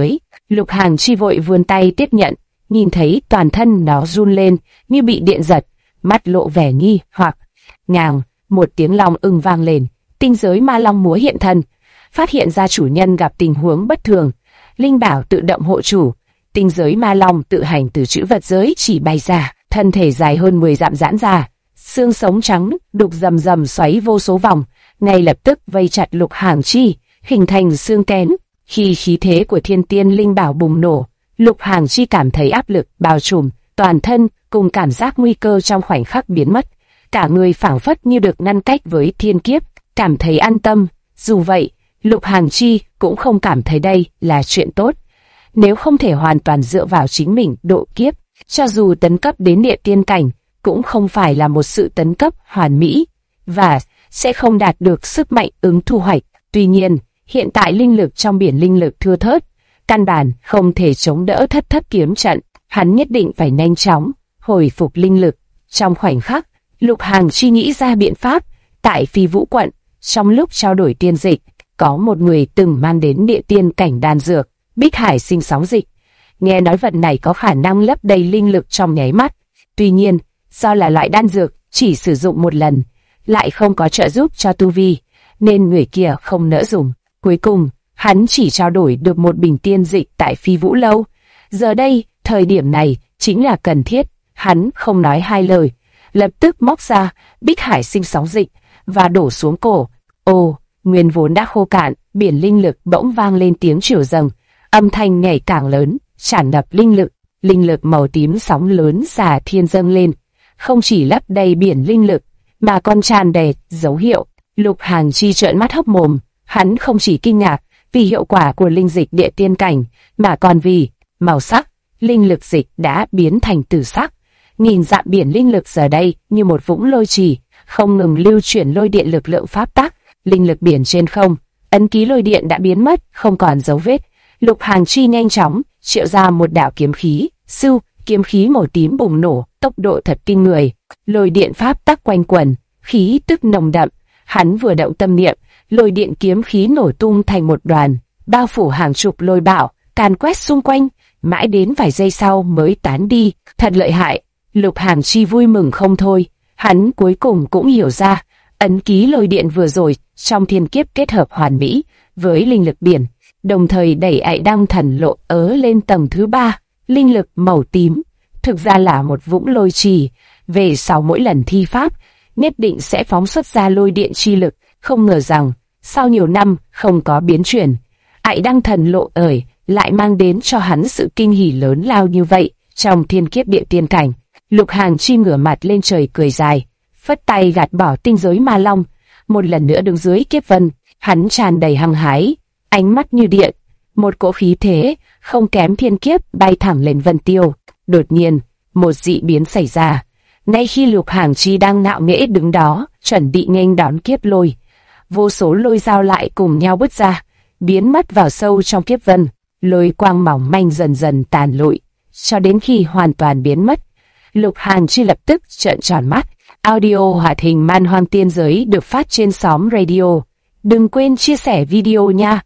Lục Hàng Chi vội vươn tay tiếp nhận, nhìn thấy toàn thân nó run lên như bị điện giật, mắt lộ vẻ nghi hoặc. Ngàng, một tiếng long ưng vang lên, tinh giới ma long múa hiện thân, phát hiện ra chủ nhân gặp tình huống bất thường. Linh bảo tự động hộ chủ, tinh giới ma long tự hành từ trữ vật giới chỉ bay ra, thân thể dài hơn 10 dặm giãn ra, xương sống trắng đục rầm rầm xoáy vô số vòng, ngay lập tức vây chặt Lục Hàng Chi, hình thành xương kén. Khi khí thế của thiên tiên linh bảo bùng nổ, Lục Hàng Chi cảm thấy áp lực bao trùm toàn thân, cùng cảm giác nguy cơ trong khoảnh khắc biến mất. Cả người phảng phất như được ngăn cách với thiên kiếp, cảm thấy an tâm. Dù vậy, Lục Hàng Chi cũng không cảm thấy đây là chuyện tốt. Nếu không thể hoàn toàn dựa vào chính mình độ kiếp, cho dù tấn cấp đến địa tiên cảnh, cũng không phải là một sự tấn cấp hoàn mỹ, và sẽ không đạt được sức mạnh ứng thu hoạch. Tuy nhiên, hiện tại linh lực trong biển linh lực thưa thớt, căn bản không thể chống đỡ thất thất kiếm trận, hắn nhất định phải nhanh chóng hồi phục linh lực. Trong khoảnh khắc, Lục Hàng Chi nghĩ ra biện pháp. Tại Phi Vũ quận, trong lúc trao đổi tiên dịch, có một người từng mang đến địa tiên cảnh đan dược, Bích Hải sinh sóng dịch. Nghe nói vật này có khả năng lấp đầy linh lực trong nháy mắt. Tuy nhiên, do là loại đan dược chỉ sử dụng một lần, lại không có trợ giúp cho tu vi, nên người kia không nỡ dùng. Cuối cùng, hắn chỉ trao đổi được một bình tiên dịch tại Phi Vũ lâu. Giờ đây, thời điểm này chính là cần thiết. Hắn không nói hai lời, lập tức móc ra Bích Hải sinh sóng dịch và đổ xuống cổ. Ồ, nguyên vốn đã khô cạn, biển linh lực bỗng vang lên tiếng triều dâng, âm thanh ngày càng lớn, tràn ngập linh lực màu tím sóng lớn xả thiên dâng lên, không chỉ lấp đầy biển linh lực, mà còn tràn đầy dấu hiệu. Lục Hàng Chi trợn mắt hốc mồm, hắn không chỉ kinh ngạc vì hiệu quả của linh dịch địa tiên cảnh, mà còn vì màu sắc, linh lực dịch đã biến thành tử sắc. Nghìn dặm biển linh lực giờ đây như một vũng lôi trì, không ngừng lưu chuyển lôi điện lực lượng pháp tắc. Linh lực biển trên không, ấn ký lôi điện đã biến mất, không còn dấu vết. Lục Hàng Chi nhanh chóng triệu ra một đạo kiếm khí, kiếm khí màu tím bùng nổ, tốc độ thật kinh người. Lôi điện pháp tắc quanh quẩn, khí tức nồng đậm. Hắn vừa động tâm niệm, lôi điện kiếm khí nổ tung thành một đoàn, bao phủ hàng chục lôi bạo, càn quét xung quanh, mãi đến vài giây sau mới tán đi. Thật lợi hại. Lục Hàng Chi vui mừng không thôi. Hắn cuối cùng cũng hiểu ra, ấn ký lôi điện vừa rồi trong thiên kiếp kết hợp hoàn mỹ với linh lực biển, đồng thời đẩy Ải Đăng Thần Lộ lên tầng thứ 3. Linh lực màu tím thực ra là một vũng lôi trì, về sau mỗi lần thi pháp nhất định sẽ phóng xuất ra lôi điện chi lực. Không ngờ rằng sau nhiều năm không có biến chuyển, Ải Đăng Thần Lộ lại mang đến cho hắn sự kinh hỉ lớn lao như vậy. Trong thiên kiếp địa tiên cảnh, Lục Hàng Chi ngửa mặt lên trời cười dài, phất tay gạt bỏ tinh giới ma long, một lần nữa đứng dưới kiếp vân. Hắn tràn đầy hăng hái, ánh mắt như điện, một cỗ khí thế không kém thiên kiếp bay thẳng lên vân tiêu. Đột nhiên, một dị biến xảy ra. Ngay khi Lục Hàng Chi đang ngạo nghễ đứng đó, chuẩn bị nghênh đón kiếp lôi, vô số lôi dao lại cùng nhau bứt ra, biến mất vào sâu trong kiếp vân. Lôi quang mỏng manh dần dần tàn lụi, cho đến khi hoàn toàn biến mất. Lục Hàng Chi lập tức trợn tròn mắt. Audio hoạt hình Man Hoang Tiên Giới được phát trên xóm radio. Đừng quên chia sẻ video nha.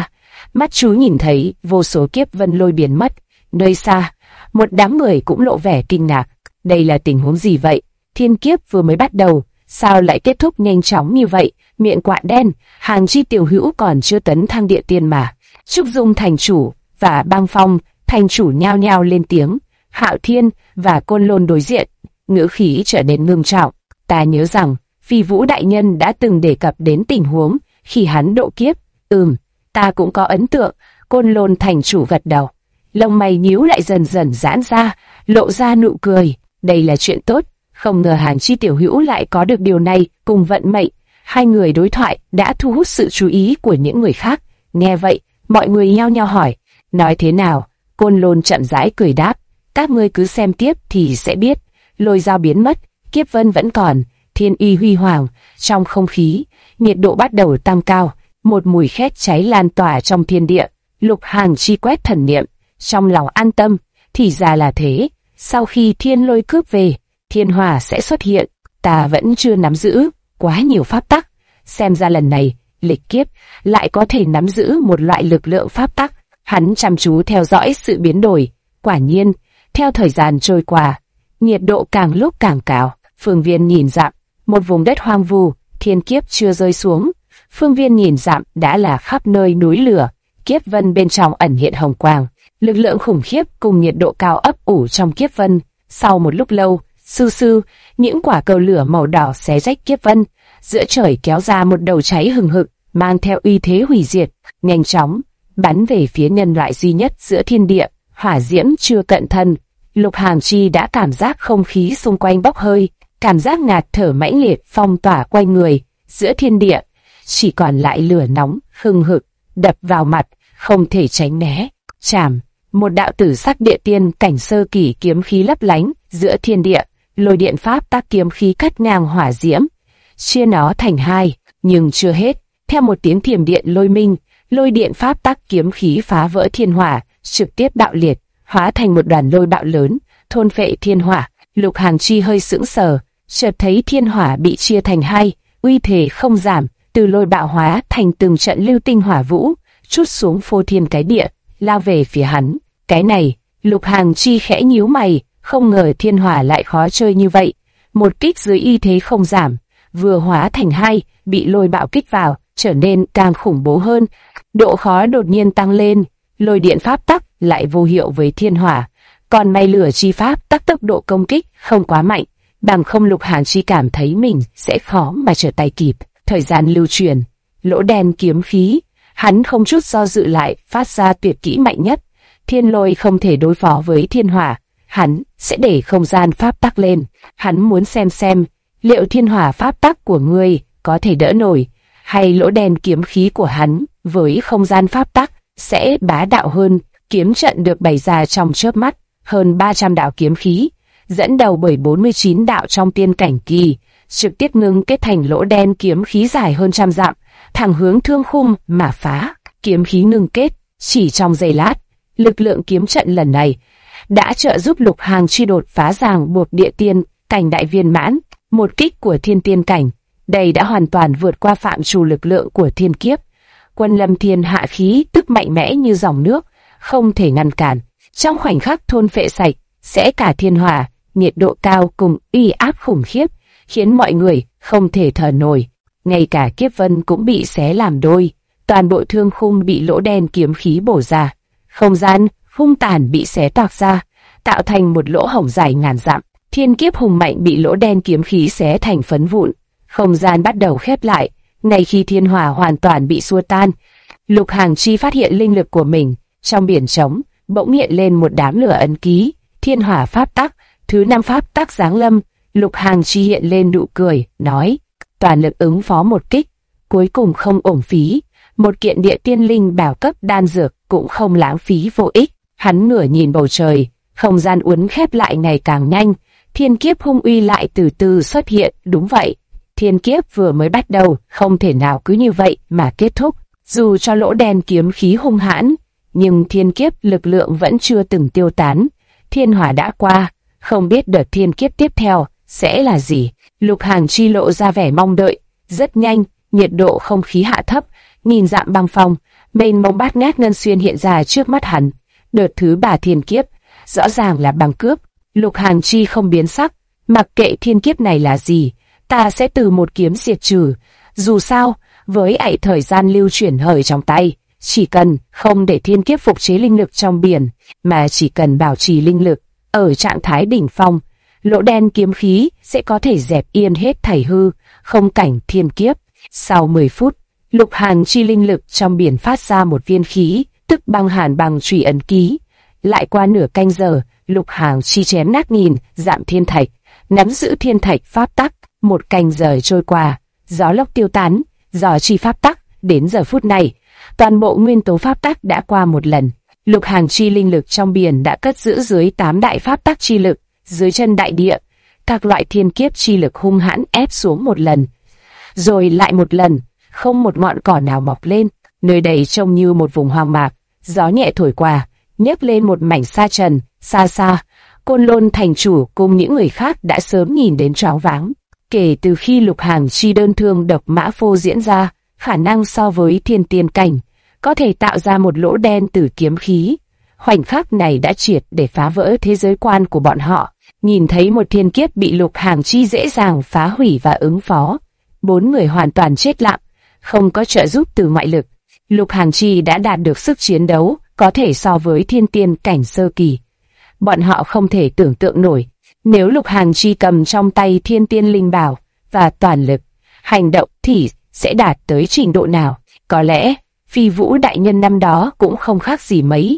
Mắt chú nhìn thấy vô số kiếp vân lôi biến mất. Nơi xa, một đám người cũng lộ vẻ kinh ngạc. Đây là tình huống gì vậy? Thiên kiếp vừa mới bắt đầu, sao lại kết thúc nhanh chóng như vậy? Miệng quạ đen, Hàng Chi tiểu hữu còn chưa tấn thăng địa tiên mà. Trúc Dung thành chủ và Băng Phong thành chủ nhao nhao lên tiếng. Hạo Thiên và Côn Lôn đối diện, ngữ khí trở nên ngưng trọng. Ta nhớ rằng Phi Vũ đại nhân đã từng đề cập đến tình huống khi hắn độ kiếp. Ta cũng có ấn tượng. Côn Lôn thành chủ gật đầu, lông mày nhíu lại dần dần giãn ra, lộ ra nụ cười. Đây là chuyện tốt, không ngờ Hàng Chi tiểu hữu lại có được điều này. Cùng vận mệnh, hai người đối thoại đã thu hút sự chú ý của những người khác. Nghe vậy, mọi người nhao nhao hỏi, nói thế nào? Côn Lôn chậm rãi cười đáp, các ngươi cứ xem tiếp thì sẽ biết. Lôi dao biến mất, kiếp vân vẫn còn, thiên uy huy hoàng. Trong không khí, nhiệt độ bắt đầu tăng cao, một mùi khét cháy lan tỏa trong thiên địa. Lục Hàng Chi quét thần niệm, trong lòng an tâm, thì ra là thế. Sau khi thiên lôi cướp về, thiên hỏa sẽ xuất hiện. Ta vẫn chưa nắm giữ quá nhiều pháp tắc, xem ra lần này lịch kiếp lại có thể nắm giữ một loại lực lượng pháp tắc. Hắn chăm chú theo dõi sự biến đổi. Quả nhiên, theo thời gian trôi qua, nhiệt độ càng lúc càng cao. Phương viên nhìn dặm, một vùng đất hoang vu, thiên kiếp chưa rơi xuống. Phương viên nhìn dặm đã là khắp nơi núi lửa, kiếp vân bên trong ẩn hiện hồng quang. Lực lượng khủng khiếp cùng nhiệt độ cao ấp ủ trong kiếp vân. Sau một lúc lâu, sưu sưu, những quả cầu lửa màu đỏ xé rách kiếp vân. Giữa trời kéo ra một đầu cháy hừng hực, mang theo uy thế hủy diệt, nhanh chóng bắn về phía nhân loại duy nhất giữa thiên địa. Hỏa diễm chưa cận thân, Lục Hàm Chi đã cảm giác không khí xung quanh bốc hơi, cảm giác ngạt thở mãnh liệt phong tỏa quanh người. Giữa thiên địa chỉ còn lại lửa nóng hừng hực đập vào mặt, không thể tránh né. Chảm, một đạo tử sắc địa tiên cảnh sơ kỳ kiếm khí lấp lánh giữa thiên địa, lôi điện pháp tác kiếm khí cắt ngang hỏa diễm, chia nó thành hai. Nhưng chưa hết, theo một tiếng thiểm điện lôi minh, lôi điện pháp tác kiếm khí phá vỡ thiên hỏa, trực tiếp bạo liệt, hóa thành một đoàn lôi bạo lớn, thôn phệ thiên hỏa. Lục Hàn Chi hơi sững sờ, chợt thấy thiên hỏa bị chia thành hai, uy thế không giảm, từ lôi bạo hóa thành từng trận lưu tinh hỏa vũ, trút xuống phô thiên cái địa, lao về phía hắn. Cái này, Lục Hàn Chi khẽ nhíu mày, không ngờ thiên hỏa lại khó chơi như vậy. Một kích dưới uy thế không giảm, vừa hóa thành hai, bị lôi bạo kích vào, trở nên càng khủng bố hơn. Độ khó đột nhiên tăng lên, lôi điện pháp tắc lại vô hiệu với thiên hỏa, còn may lửa chi pháp tắc tốc độ công kích không quá mạnh, bằng không Lục Hàn Chi cảm thấy mình sẽ khó mà trở tay kịp. Thời gian lưu truyền, lỗ đen kiếm khí, hắn không chút do dự lại phát ra tuyệt kỹ mạnh nhất. Thiên lôi không thể đối phó với thiên hỏa, hắn sẽ để không gian pháp tắc lên. Hắn muốn xem liệu thiên hỏa pháp tắc của ngươi có thể đỡ nổi, hay lỗ đen kiếm khí của hắn với không gian pháp tắc sẽ bá đạo hơn. Kiếm trận được bày ra trong chớp mắt, hơn 300 đạo kiếm khí, dẫn đầu bởi 49 đạo trong tiên cảnh kỳ, trực tiếp ngưng kết thành lỗ đen kiếm khí dài hơn trăm dặm, thẳng hướng thương khung mà phá. Kiếm khí ngưng kết, chỉ trong giây lát, lực lượng kiếm trận lần này đã trợ giúp Lục Hàn Chi đột phá ràng buộc địa tiên cảnh đại viên mãn. Một kích của thiên tiên cảnh, đây đã hoàn toàn vượt qua phạm trù lực lượng của thiên kiếp. Quân lâm thiên hạ khí tức mạnh mẽ như dòng nước, không thể ngăn cản, trong khoảnh khắc thôn phệ sạch sẽ cả thiên hỏa. Nhiệt độ cao cùng uy áp khủng khiếp khiến mọi người không thể thở nổi, ngay cả kiếp vân cũng bị xé làm đôi, toàn bộ thương khung bị lỗ đen kiếm khí bổ ra, không gian khung tàn bị xé toạc ra, tạo thành một lỗ hổng dài ngàn dặm. Thiên kiếp hùng mạnh bị lỗ đen kiếm khí xé thành phấn vụn, không gian bắt đầu khép lại. Ngay khi thiên hỏa hoàn toàn bị xua tan, Lục Hàn Chi phát hiện linh lực của mình trong biển trống bỗng hiện lên một đám lửa ấn ký. Thiên hỏa pháp tắc, thứ 5 pháp tắc giáng lâm. Lục Hàn Chi hiện lên nụ cười, nói: toàn lực ứng phó một kích, cuối cùng không uổng phí. Một kiện địa tiên linh bảo cấp đan dược cũng không lãng phí vô ích. Hắn ngửa nhìn bầu trời, không gian uốn khép lại ngày càng nhanh. Thiên kiếp hung uy lại từ từ xuất hiện. Đúng vậy, thiên kiếp vừa mới bắt đầu, không thể nào cứ như vậy mà kết thúc. Dù cho lỗ đen kiếm khí hung hãn, nhưng thiên kiếp lực lượng vẫn chưa từng tiêu tán. Thiên hỏa đã qua, không biết đợt thiên kiếp tiếp theo sẽ là gì. Lục Hàn Chi lộ ra vẻ mong đợi. Rất nhanh, nhiệt độ không khí hạ thấp, nghìn dặm băng phong, mênh mông bát ngát ngân xuyên hiện ra trước mắt hắn. Đợt thứ 3 thiên kiếp, rõ ràng là băng cướp. Lục Hàn Chi không biến sắc, mặc kệ thiên kiếp này là gì, ta sẽ từ một kiếm diệt trừ. Dù sao, với thời gian lưu chuyển hời trong tay, chỉ cần không để thiên kiếp phục chế linh lực trong biển, mà chỉ cần bảo trì linh lực ở trạng thái đỉnh phong, lỗ đen kiếm khí sẽ có thể dẹp yên hết thảy hư không cảnh thiên kiếp. Sau 10 phút, Lục Hàn Chi linh lực trong biển phát ra một viên khí, tức băng hàn bằng chủy ấn ký. Lại qua nửa canh giờ, Lục Hàn Chi chém nát nghìn dặm thiên thạch, nắm giữ thiên thạch pháp tắc. Một canh giờ trôi qua, gió lốc tiêu tán, gió chi pháp tắc. Đến giờ phút này, toàn bộ nguyên tố pháp tắc đã qua một lần. Lục Hàn Chi linh lực trong biển đã cất giữ dưới 8 đại pháp tắc chi lực. Dưới chân đại địa, các loại thiên kiếp chi lực hung hãn ép xuống một lần, rồi lại một lần, không một ngọn cỏ nào mọc lên. Nơi đây trông như một vùng hoang mạc. Gió nhẹ thổi qua, nhấc lên một mảnh sa trần. Xa xa, Côn Lôn thành chủ cùng những người khác đã sớm nhìn đến choáng váng. Kể từ khi Lục Hàn Chi đơn thương độc mã phô diễn ra, khả năng so với thiên tiên cảnh, có thể tạo ra một lỗ đen từ kiếm khí. Khoảnh khắc này đã triệt để phá vỡ thế giới quan của bọn họ. Nhìn thấy một thiên kiếp bị Lục Hàng Chi dễ dàng phá hủy và ứng phó, 4 người hoàn toàn chết lặng, không có trợ giúp từ ngoại lực. Lục Hàng Chi đã đạt được sức chiến đấu có thể so với thiên tiên cảnh sơ kỳ. Bọn họ không thể tưởng tượng nổi, nếu Lục Hàng Chi cầm trong tay thiên tiên linh bảo và toàn lực hành động thì sẽ đạt tới trình độ nào. Có lẽ Phi Vũ đại nhân năm đó cũng không khác gì mấy.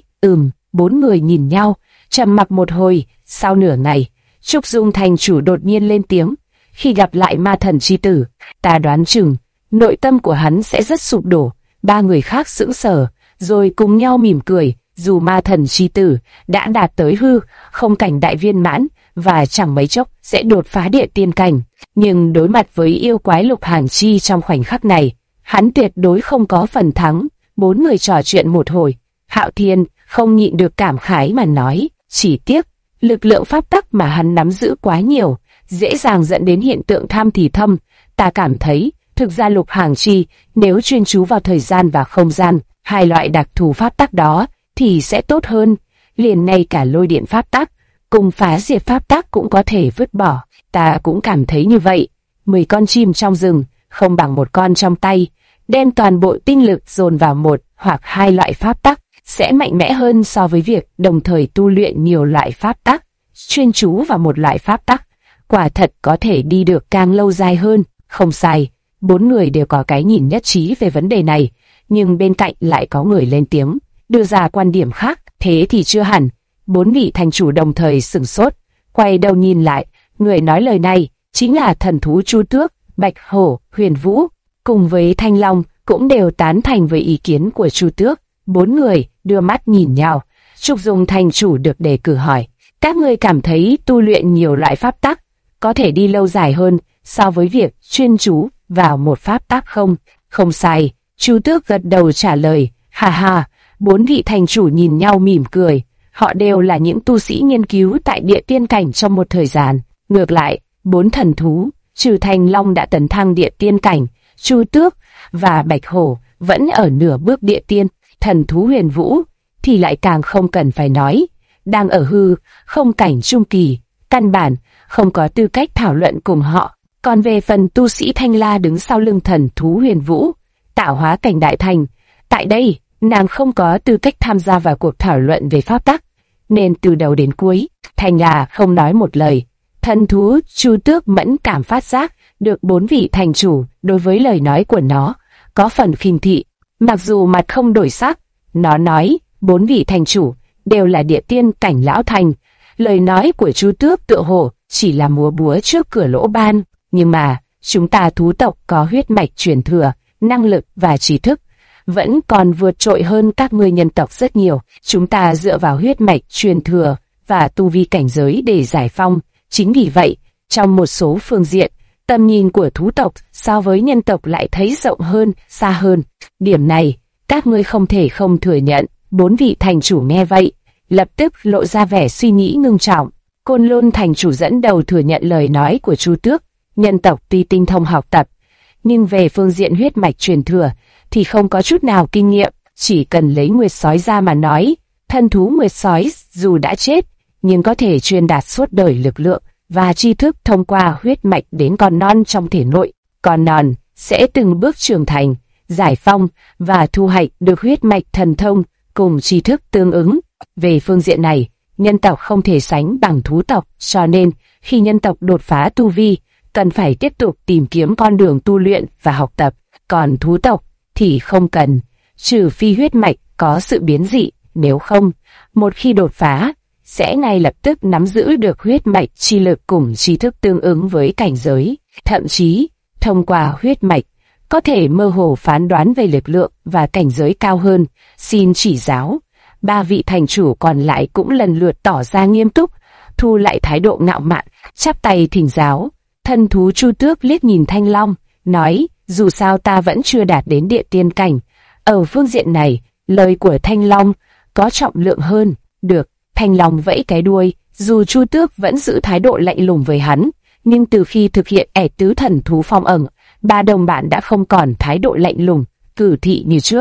4 người nhìn nhau, trầm mặc một hồi. Sau nửa ngày, Trúc Dung thành chủ đột nhiên lên tiếng. Khi gặp lại ma thần chi tử, ta đoán chừng nội tâm của hắn sẽ rất sụp đổ. 3 người khác sững sờ, rồi cùng nhau mỉm cười. Dù ma thần chi tử đã đạt tới hư không cảnh đại viên mãn và chẳng mấy chốc sẽ đột phá địa tiên cảnh, nhưng đối mặt với yêu quái Lục Hàng Chi trong khoảnh khắc này, hắn tuyệt đối không có phần thắng. 4 người trò chuyện một hồi, Hạo Thiên không nhịn được cảm khái mà nói, chỉ tiếc lực lượng pháp tắc mà hắn nắm giữ quá nhiều, dễ dàng dẫn đến hiện tượng tham thì thâm. Ta cảm thấy, thực ra Lục Hàng Chi nếu chuyên chú vào thời gian và không gian, hai loại đặc thù pháp tắc đó, thì sẽ tốt hơn. Liền ngay cả lôi điện pháp tắc cùng phá diệt pháp tắc cũng có thể vứt bỏ. Ta cũng cảm thấy như vậy. 10 con chim trong rừng không bằng một con trong tay. Đem toàn bộ tinh lực dồn vào một hoặc hai loại pháp tắc sẽ mạnh mẽ hơn so với việc đồng thời tu luyện nhiều loại pháp tắc. Chuyên chú vào một loại pháp tắc, quả thật có thể đi được càng lâu dài hơn. Không sai, 4 người đều có cái nhìn nhất trí về vấn đề này, nhưng bên cạnh lại có người lên tiếng, đưa ra quan điểm khác. Thế thì chưa hẳn. 4 vị thành chủ đồng thời sửng sốt, quay đầu nhìn lại. Người nói lời này chính là thần thú Chu Tước, Bạch Hổ, Huyền Vũ, cùng với Thanh Long cũng đều tán thành với ý kiến của Chu Tước. 4 người đưa mắt nhìn nhau. Trúc Dung thành chủ được đề cử hỏi, các ngươi cảm thấy tu luyện nhiều loại pháp tắc có thể đi lâu dài hơn so với việc chuyên chú vào một pháp tắc không? Không sai, Chu Tước gật đầu trả lời. Ha ha. 4 vị thành chủ nhìn nhau mỉm cười. Họ đều là những tu sĩ nghiên cứu tại địa tiên cảnh trong một thời gian. Ngược lại, 4 thần thú, trừ Thanh Long đã tấn thăng địa tiên cảnh, Chu Tước và Bạch Hổ vẫn ở nửa bước địa tiên. Thần thú Huyền Vũ thì lại càng không cần phải nói, đang ở hư không cảnh trung kỳ, căn bản không có tư cách thảo luận cùng họ. Còn về phần tu sĩ Thanh La đứng sau lưng thần thú Huyền Vũ, tạo hóa cảnh đại thành, tại đây nàng không có tư cách tham gia vào cuộc thảo luận về pháp tắc, nên từ đầu đến cuối, Thanh La không nói một lời. Thần thú Chu Tước mẫn cảm phát giác được 4 vị thành chủ đối với lời nói của nó có phần khinh thị. Mặc dù mặt không đổi sắc, nó nói 4 vị thành chủ đều là địa tiên cảnh lão thành. Lời nói của Chu Tước tựa hồ chỉ là múa búa trước cửa lỗ ban. Nhưng mà chúng ta thú tộc có huyết mạch truyền thừa, năng lực và trí thức vẫn còn vượt trội hơn các ngươi nhân tộc rất nhiều. Chúng ta dựa vào huyết mạch truyền thừa và tu vi cảnh giới để giải phong. Chính vì vậy, trong một số phương diện, tầm nhìn của thú tộc so với nhân tộc lại thấy rộng hơn, xa hơn. Điểm này, các ngươi không thể không thừa nhận. 4 vị thành chủ nghe vậy, lập tức lộ ra vẻ suy nghĩ ngưng trọng. Côn Lôn thành chủ dẫn đầu thừa nhận lời nói của Chu Tước. Nhân tộc tuy tinh thông học tập, nhưng về phương diện huyết mạch truyền thừa thì không có chút nào kinh nghiệm. Chỉ cần lấy Nguyệt Sói ra mà nói, thần thú Nguyệt Sói dù đã chết, nhưng có thể truyền đạt suốt đời lực lượng và tri thức thông qua huyết mạch đến con non trong thể nội. Con non sẽ từng bước trưởng thành, giải phong và thu hoạch được huyết mạch thần thông cùng tri thức tương ứng. Về phương diện này, nhân tộc không thể sánh bằng thú tộc, cho nên khi nhân tộc đột phá tu vi, cần phải tiếp tục tìm kiếm con đường tu luyện và học tập. Còn thú tộc thì không cần, trừ phi huyết mạch có sự biến dị, nếu không, một khi đột phá, sẽ ngay lập tức nắm giữ được huyết mạch chi lực cùng tri thức tương ứng với cảnh giới. Thậm chí, thông qua huyết mạch, có thể mơ hồ phán đoán về lực lượng và cảnh giới cao hơn. Xin chỉ giáo. 3 vị thành chủ còn lại cũng lần lượt tỏ ra nghiêm túc, thu lại thái độ ngạo mạn, chắp tay thỉnh giáo. Thần thú Chu Tước liếc nhìn Thanh Long, nói, dù sao ta vẫn chưa đạt đến địa tiên cảnh. Ở phương diện này, lời của Thanh Long có trọng lượng hơn. Được, Thanh Long vẫy cái đuôi, dù Chu Tước vẫn giữ thái độ lạnh lùng với hắn, nhưng từ khi thực hiện tứ thần thú phong ẩn, 3 đồng bạn đã không còn thái độ lạnh lùng, cử thị như trước.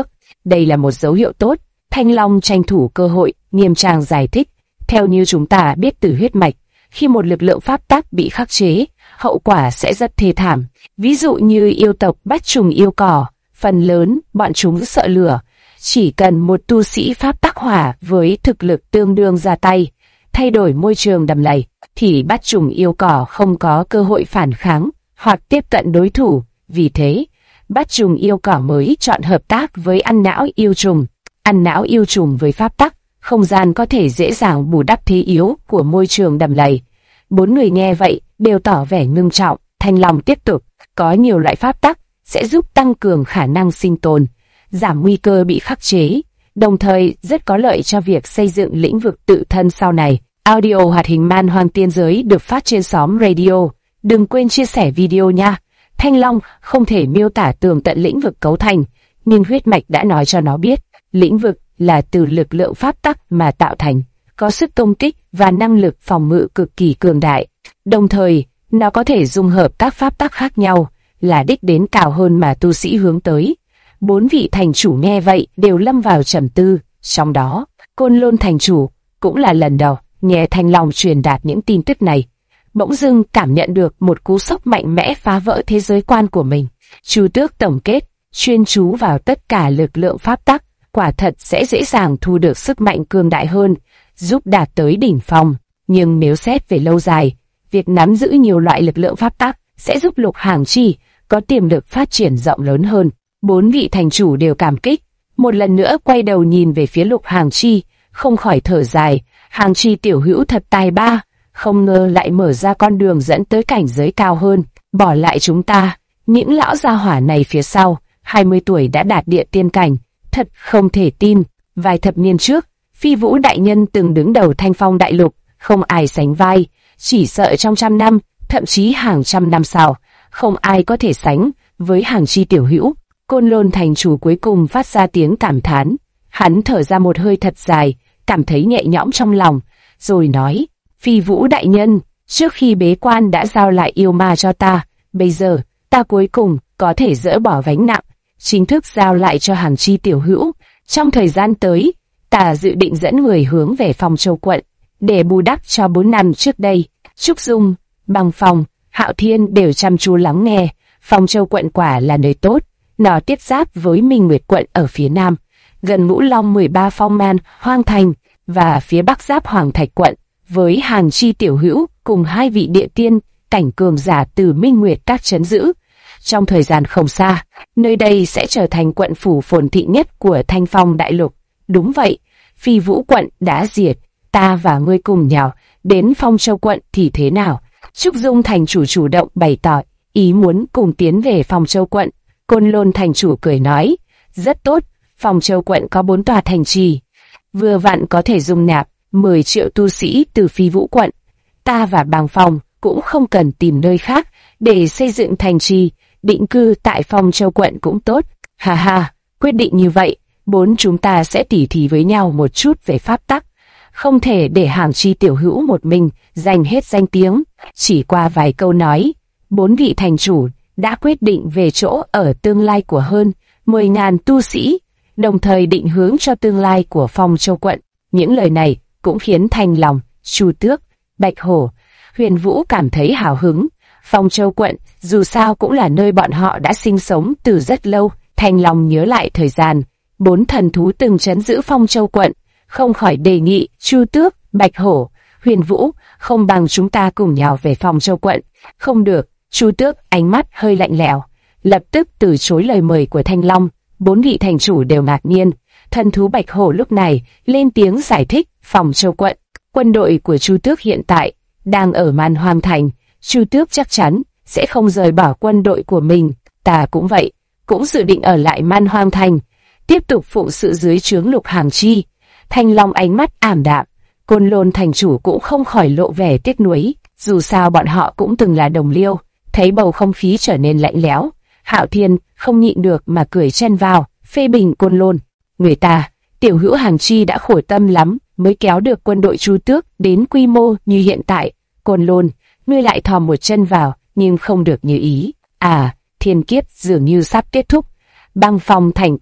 Đây là một dấu hiệu tốt. Thanh Long tranh thủ cơ hội, nghiêm trang giải thích. Theo như chúng ta biết từ huyết mạch, khi một lực lượng pháp tắc bị khắc chế, hậu quả sẽ rất thê thảm. Ví dụ như yêu tộc bắt trùng yêu cỏ, phần lớn bọn chúng sợ lửa. Chỉ cần một tu sĩ pháp tắc hỏa với thực lực tương đương ra tay, thay đổi môi trường đầm lầy, thì bắt trùng yêu cỏ không có cơ hội phản kháng hoặc tiếp cận đối thủ. Vì thế, bắt trùng yêu cỏ mới chọn hợp tác với ăn não yêu trùng. Ăn não yêu trùng với pháp tắc, không gian có thể dễ dàng bù đắp thế yếu của môi trường đầm lầy. 4 người nghe vậy đều tỏ vẻ ngưng trọng. Thanh Long tiếp tục, có nhiều loại pháp tắc sẽ giúp tăng cường khả năng sinh tồn, giảm nguy cơ bị khắc chế, đồng thời rất có lợi cho việc xây dựng lĩnh vực tự thân sau này. Audio hoạt hình Man Hoang Tiên Giới được phát trên xóm radio. Đừng quên chia sẻ video nha. Thanh Long không thể miêu tả tường tận lĩnh vực cấu thành, nhưng huyết mạch đã nói cho nó biết, lĩnh vực là từ lực lượng pháp tắc mà tạo thành, có sức công kích và năng lực phòng ngự cực kỳ cường đại. Đồng thời, nó có thể dung hợp các pháp tắc khác nhau, là đích đến cao hơn mà tu sĩ hướng tới. 4 vị thành chủ nghe vậy đều lâm vào trầm tư, trong đó, Côn Lôn thành chủ cũng là lần đầu nghe Thanh Long truyền đạt những tin tức này. Bỗng dưng cảm nhận được một cú sốc mạnh mẽ phá vỡ thế giới quan của mình. Chu Tước tổng kết, chuyên chú vào tất cả lực lượng pháp tắc, quả thật sẽ dễ dàng thu được sức mạnh cường đại hơn, giúp đạt tới đỉnh phong. Nhưng nếu xét về lâu dài, việc nắm giữ nhiều loại lực lượng pháp tắc sẽ giúp Lục Hàng Chi có tiềm lực phát triển rộng lớn hơn. 4 vị thành chủ đều cảm kích, một lần nữa quay đầu nhìn về phía Lục Hàng Chi, không khỏi thở dài. Hàng Chi tiểu hữu thật tài ba, không ngờ lại mở ra con đường dẫn tới cảnh giới cao hơn, bỏ lại chúng ta, những lão gia hỏa này phía sau. 20 tuổi đã đạt địa tiên cảnh, thật không thể tin. Vài thập niên trước, Phi Vũ đại nhân từng đứng đầu Thanh Phong đại lục, không ai sánh vai, chỉ sợ trong trăm năm, thậm chí hàng trăm năm sau, không ai có thể sánh với Hàng Chi tiểu hữu. Côn Lôn thành chủ cuối cùng phát ra tiếng cảm thán, hắn thở ra một hơi thật dài, cảm thấy nhẹ nhõm trong lòng, rồi nói: Phi Vũ đại nhân, trước khi bế quan đã giao lại yêu ma cho ta, bây giờ ta cuối cùng có thể dỡ bỏ gánh nặng, chính thức giao lại cho Hàng Chi tiểu hữu. Trong thời gian tới, ta dự định dẫn người hướng về Phong Châu quận, để bù đắp cho 4 năm trước đây. Trúc Dung, Băng Phong, Hạo Thiên đều chăm chú lắng nghe. Phong Châu quận quả là nơi tốt, nó tiếp giáp với Minh Nguyệt quận ở phía nam, gần Ngũ Long 13 phong man Hoang Thành, và phía bắc giáp Hoàng Thạch quận, với Hàng Chi tiểu hữu cùng 2 vị địa tiên cảnh cường giả từ Minh Nguyệt các trấn giữ. Trong thời gian không xa, nơi đây sẽ trở thành quận phủ phồn thịnh nhất của Thanh Phong đại lục. Đúng vậy, Phi Vũ quận đã diệt, ta và ngươi cùng nhau đến Phong Châu quận thì thế nào? Trúc Dung thành chủ chủ động bày tỏ ý muốn cùng tiến về Phong Châu quận. Côn Lôn thành chủ cười nói: rất tốt, Phong Châu quận có 4 tòa thành trì, vừa vặn có thể dung nạp 10 triệu tu sĩ từ Phi Vũ quận. Ta và Bàng Phong cũng không cần tìm nơi khác để xây dựng thành trì, định cư tại Phong Châu quận cũng tốt. Ha ha, quyết định như vậy, 4 chúng ta sẽ tỉ thí với nhau một chút về pháp tắc. Không thể để Hàng Chi tiểu hữu một mình giành hết danh tiếng. Chỉ qua vài câu nói, 4 vị thành chủ đã quyết định về chỗ ở tương lai của hơn 10.000 tu sĩ, đồng thời định hướng cho tương lai của Phong Châu quận. Những lời này cũng khiến Thanh Long, Chu Tước, Bạch Hổ, Huyền Vũ cảm thấy hào hứng. Phong Châu quận dù sao cũng là nơi bọn họ đã sinh sống từ rất lâu. Thanh Long nhớ lại thời gian 4 thần thú từng trấn giữ Phong Châu quận, không khỏi đề nghị Chu Tước, Bạch Hổ, Huyền Vũ, không bằng chúng ta cùng nhau về Phong Châu quận. Không được. Chu Tước ánh mắt hơi lạnh lẽo, lập tức từ chối lời mời của Thanh Long. 4 vị thành chủ đều ngạc nhiên. Thần thú Bạch Hổ lúc này lên tiếng giải thích: Phong Châu quận, quân đội của Chu Tước hiện tại đang ở Man Hoang thành, Chu Tước chắc chắn sẽ không rời bỏ quân đội của mình. Ta cũng vậy, cũng dự định ở lại Man Hoang thành, tiếp tục phụng sự dưới trướng Lục Hàng Chi. Thanh Long ánh mắt ảm đạm. Côn Lôn thành chủ cũng không khỏi lộ vẻ tiếc nuối, dù sao bọn họ cũng từng là đồng liêu. Thấy bầu không khí trở nên lạnh lẽo, Hạo Thiên không nhịn được mà cười chen vào, phê bình Côn Lôn. Người ta, tiểu hữu Hàng Chi đã khổ tâm lắm mới kéo được quân đội Chu Tước đến quy mô như hiện tại. Côn Lôn, ngươi lại thò một chân vào, nhưng không được như ý. À, thiên kiếp dường như sắp kết thúc. Băng Phong thành công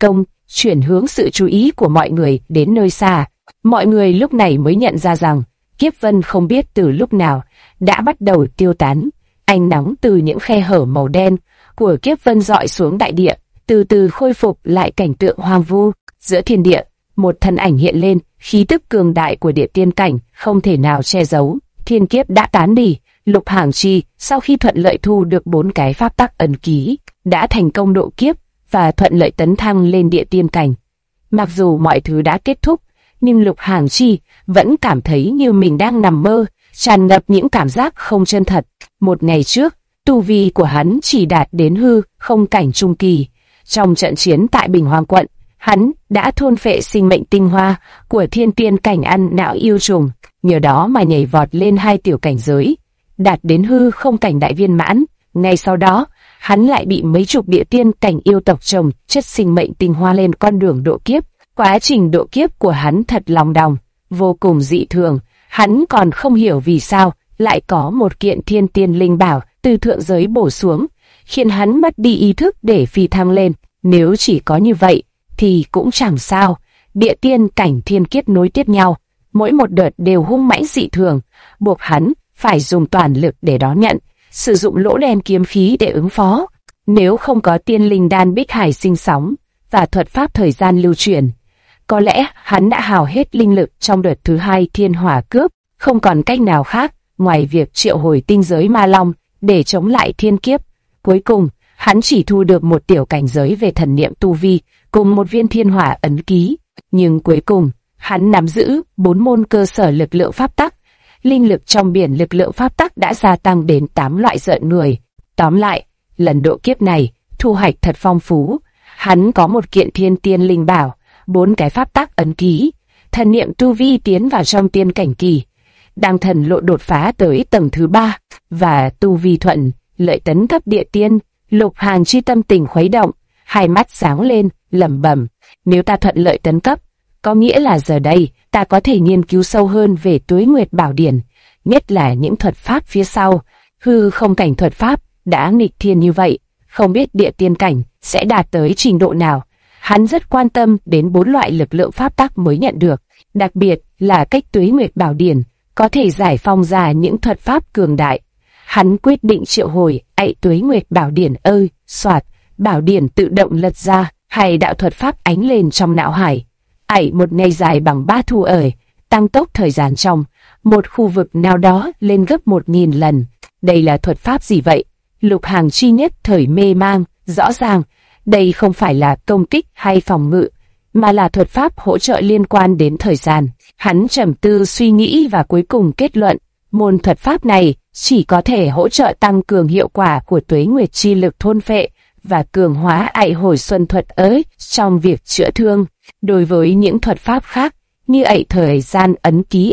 chuyển hướng sự chú ý của mọi người đến nơi xa. Mọi người lúc này mới nhận ra rằng kiếp vân không biết từ lúc nào đã bắt đầu tiêu tán. Ánh nắng từ những khe hở màu đen của kiếp vân rọi xuống đại địa, từ từ khôi phục lại cảnh tượng hoang vu. Giữa thiên địa, một thân ảnh hiện lên, khí tức cường đại của địa tiên cảnh không thể nào che giấu. Thiên kiếp đã tán đi. Lục Hàng Chi sau khi thuận lợi thu được 4 cái pháp tắc ấn ký, đã thành công độ kiếp và thuận lợi tấn thăng lên địa tiên cảnh. Mặc dù mọi thứ đã kết thúc, nhưng Lục Hàng Chi vẫn cảm thấy như mình đang nằm mơ, tràn ngập những cảm giác không chân thật. Một ngày trước, tu vi của hắn chỉ đạt đến hư không cảnh trung kỳ. Trong trận chiến tại Bình Hoàng quận, hắn đã thôn phệ sinh mệnh tinh hoa của thiên tiên cảnh ăn não yêu trùng, nhờ đó mà nhảy vọt lên 2 tiểu cảnh giới, đạt đến hư không cảnh đại viên mãn. Ngay sau đó, hắn lại bị mấy chục địa tiên cảnh yêu tộc trồng chất sinh mệnh tinh hoa lên con đường độ kiếp. Quá trình độ kiếp của hắn thật lòng đòng, vô cùng dị thường. Hắn còn không hiểu vì sao lại có một kiện thiên tiên linh bảo từ thượng giới bổ xuống, khiến hắn mất đi ý thức để phi thăng lên. Nếu chỉ có như vậy thì cũng chẳng sao. Địa tiên cảnh thiên kiếp nối tiếp nhau, mỗi một đợt đều hung mãnh dị thường, buộc hắn phải dùng toàn lực để đón nhận, sử dụng lỗ đen kiếm khí để ứng phó. Nếu không có tiên linh đan bích hải sinh sóng và thuật pháp thời gian lưu truyền, có lẽ hắn đã hao hết linh lực trong đợt thứ 2 thiên hỏa cướp, không còn cách nào khác ngoài việc triệu hồi tinh giới ma long để chống lại thiên kiếp. Cuối cùng, hắn chỉ thu được một tiểu cảnh giới về thần niệm tu vi cùng một viên thiên hỏa ấn ký, nhưng cuối cùng hắn nắm giữ 4 môn cơ sở lực lượng pháp tắc. Linh lực trong biển lực lượng pháp tắc đã gia tăng đến 8 loại rợn người. Tóm lại, lần độ kiếp này thu hoạch thật phong phú. Hắn có một kiện thiên tiên linh bảo, 4 cái pháp tắc ấn ký, thần niệm tu vi tiến vào trong tiên cảnh kỳ, đang thần lộ đột phá tới tầng thứ 3 và tu vi thuận lợi tấn cấp địa tiên. Lục Hàng Chi tâm tình khuấy động, hai mắt sáng lên, lẩm bẩm: nếu ta thuận lợi tấn cấp, có nghĩa là giờ đây ta có thể nghiên cứu sâu hơn về Tuế Nguyệt Bảo Điển, nhất là những thuật pháp phía sau. Hư không cảnh thuật pháp đã nghịch thiên như vậy, không biết địa tiên cảnh sẽ đạt tới trình độ nào. Hắn rất quan tâm đến 4 loại lực lượng pháp tắc mới nhận được, đặc biệt là cách Tuế Nguyệt Bảo Điển có thể giải phóng ra những thuật pháp cường đại. Hắn quyết định triệu hồi Tuế Nguyệt Bảo Điển ơi, soạt, bảo điển tự động lật ra, hay đạo thuật pháp ánh lên trong não hải. Một ngày dài bằng 3 thu tăng tốc thời gian trong một khu vực nào đó lên gấp 1000 lần. Đây là thuật pháp gì vậy? Lục Hàng Chi nhất thời mê mang. Rõ ràng, đây không phải là công kích hay phòng ngự, mà là thuật pháp hỗ trợ liên quan đến thời gian. Hắn trầm tư suy nghĩ và cuối cùng kết luận, môn thuật pháp này chỉ có thể hỗ trợ tăng cường hiệu quả của Tuế Nguyệt chi lực thôn phệ và cường hóa hồi xuân thuật trong việc chữa thương. Đối với những thuật pháp khác như thời gian ấn ký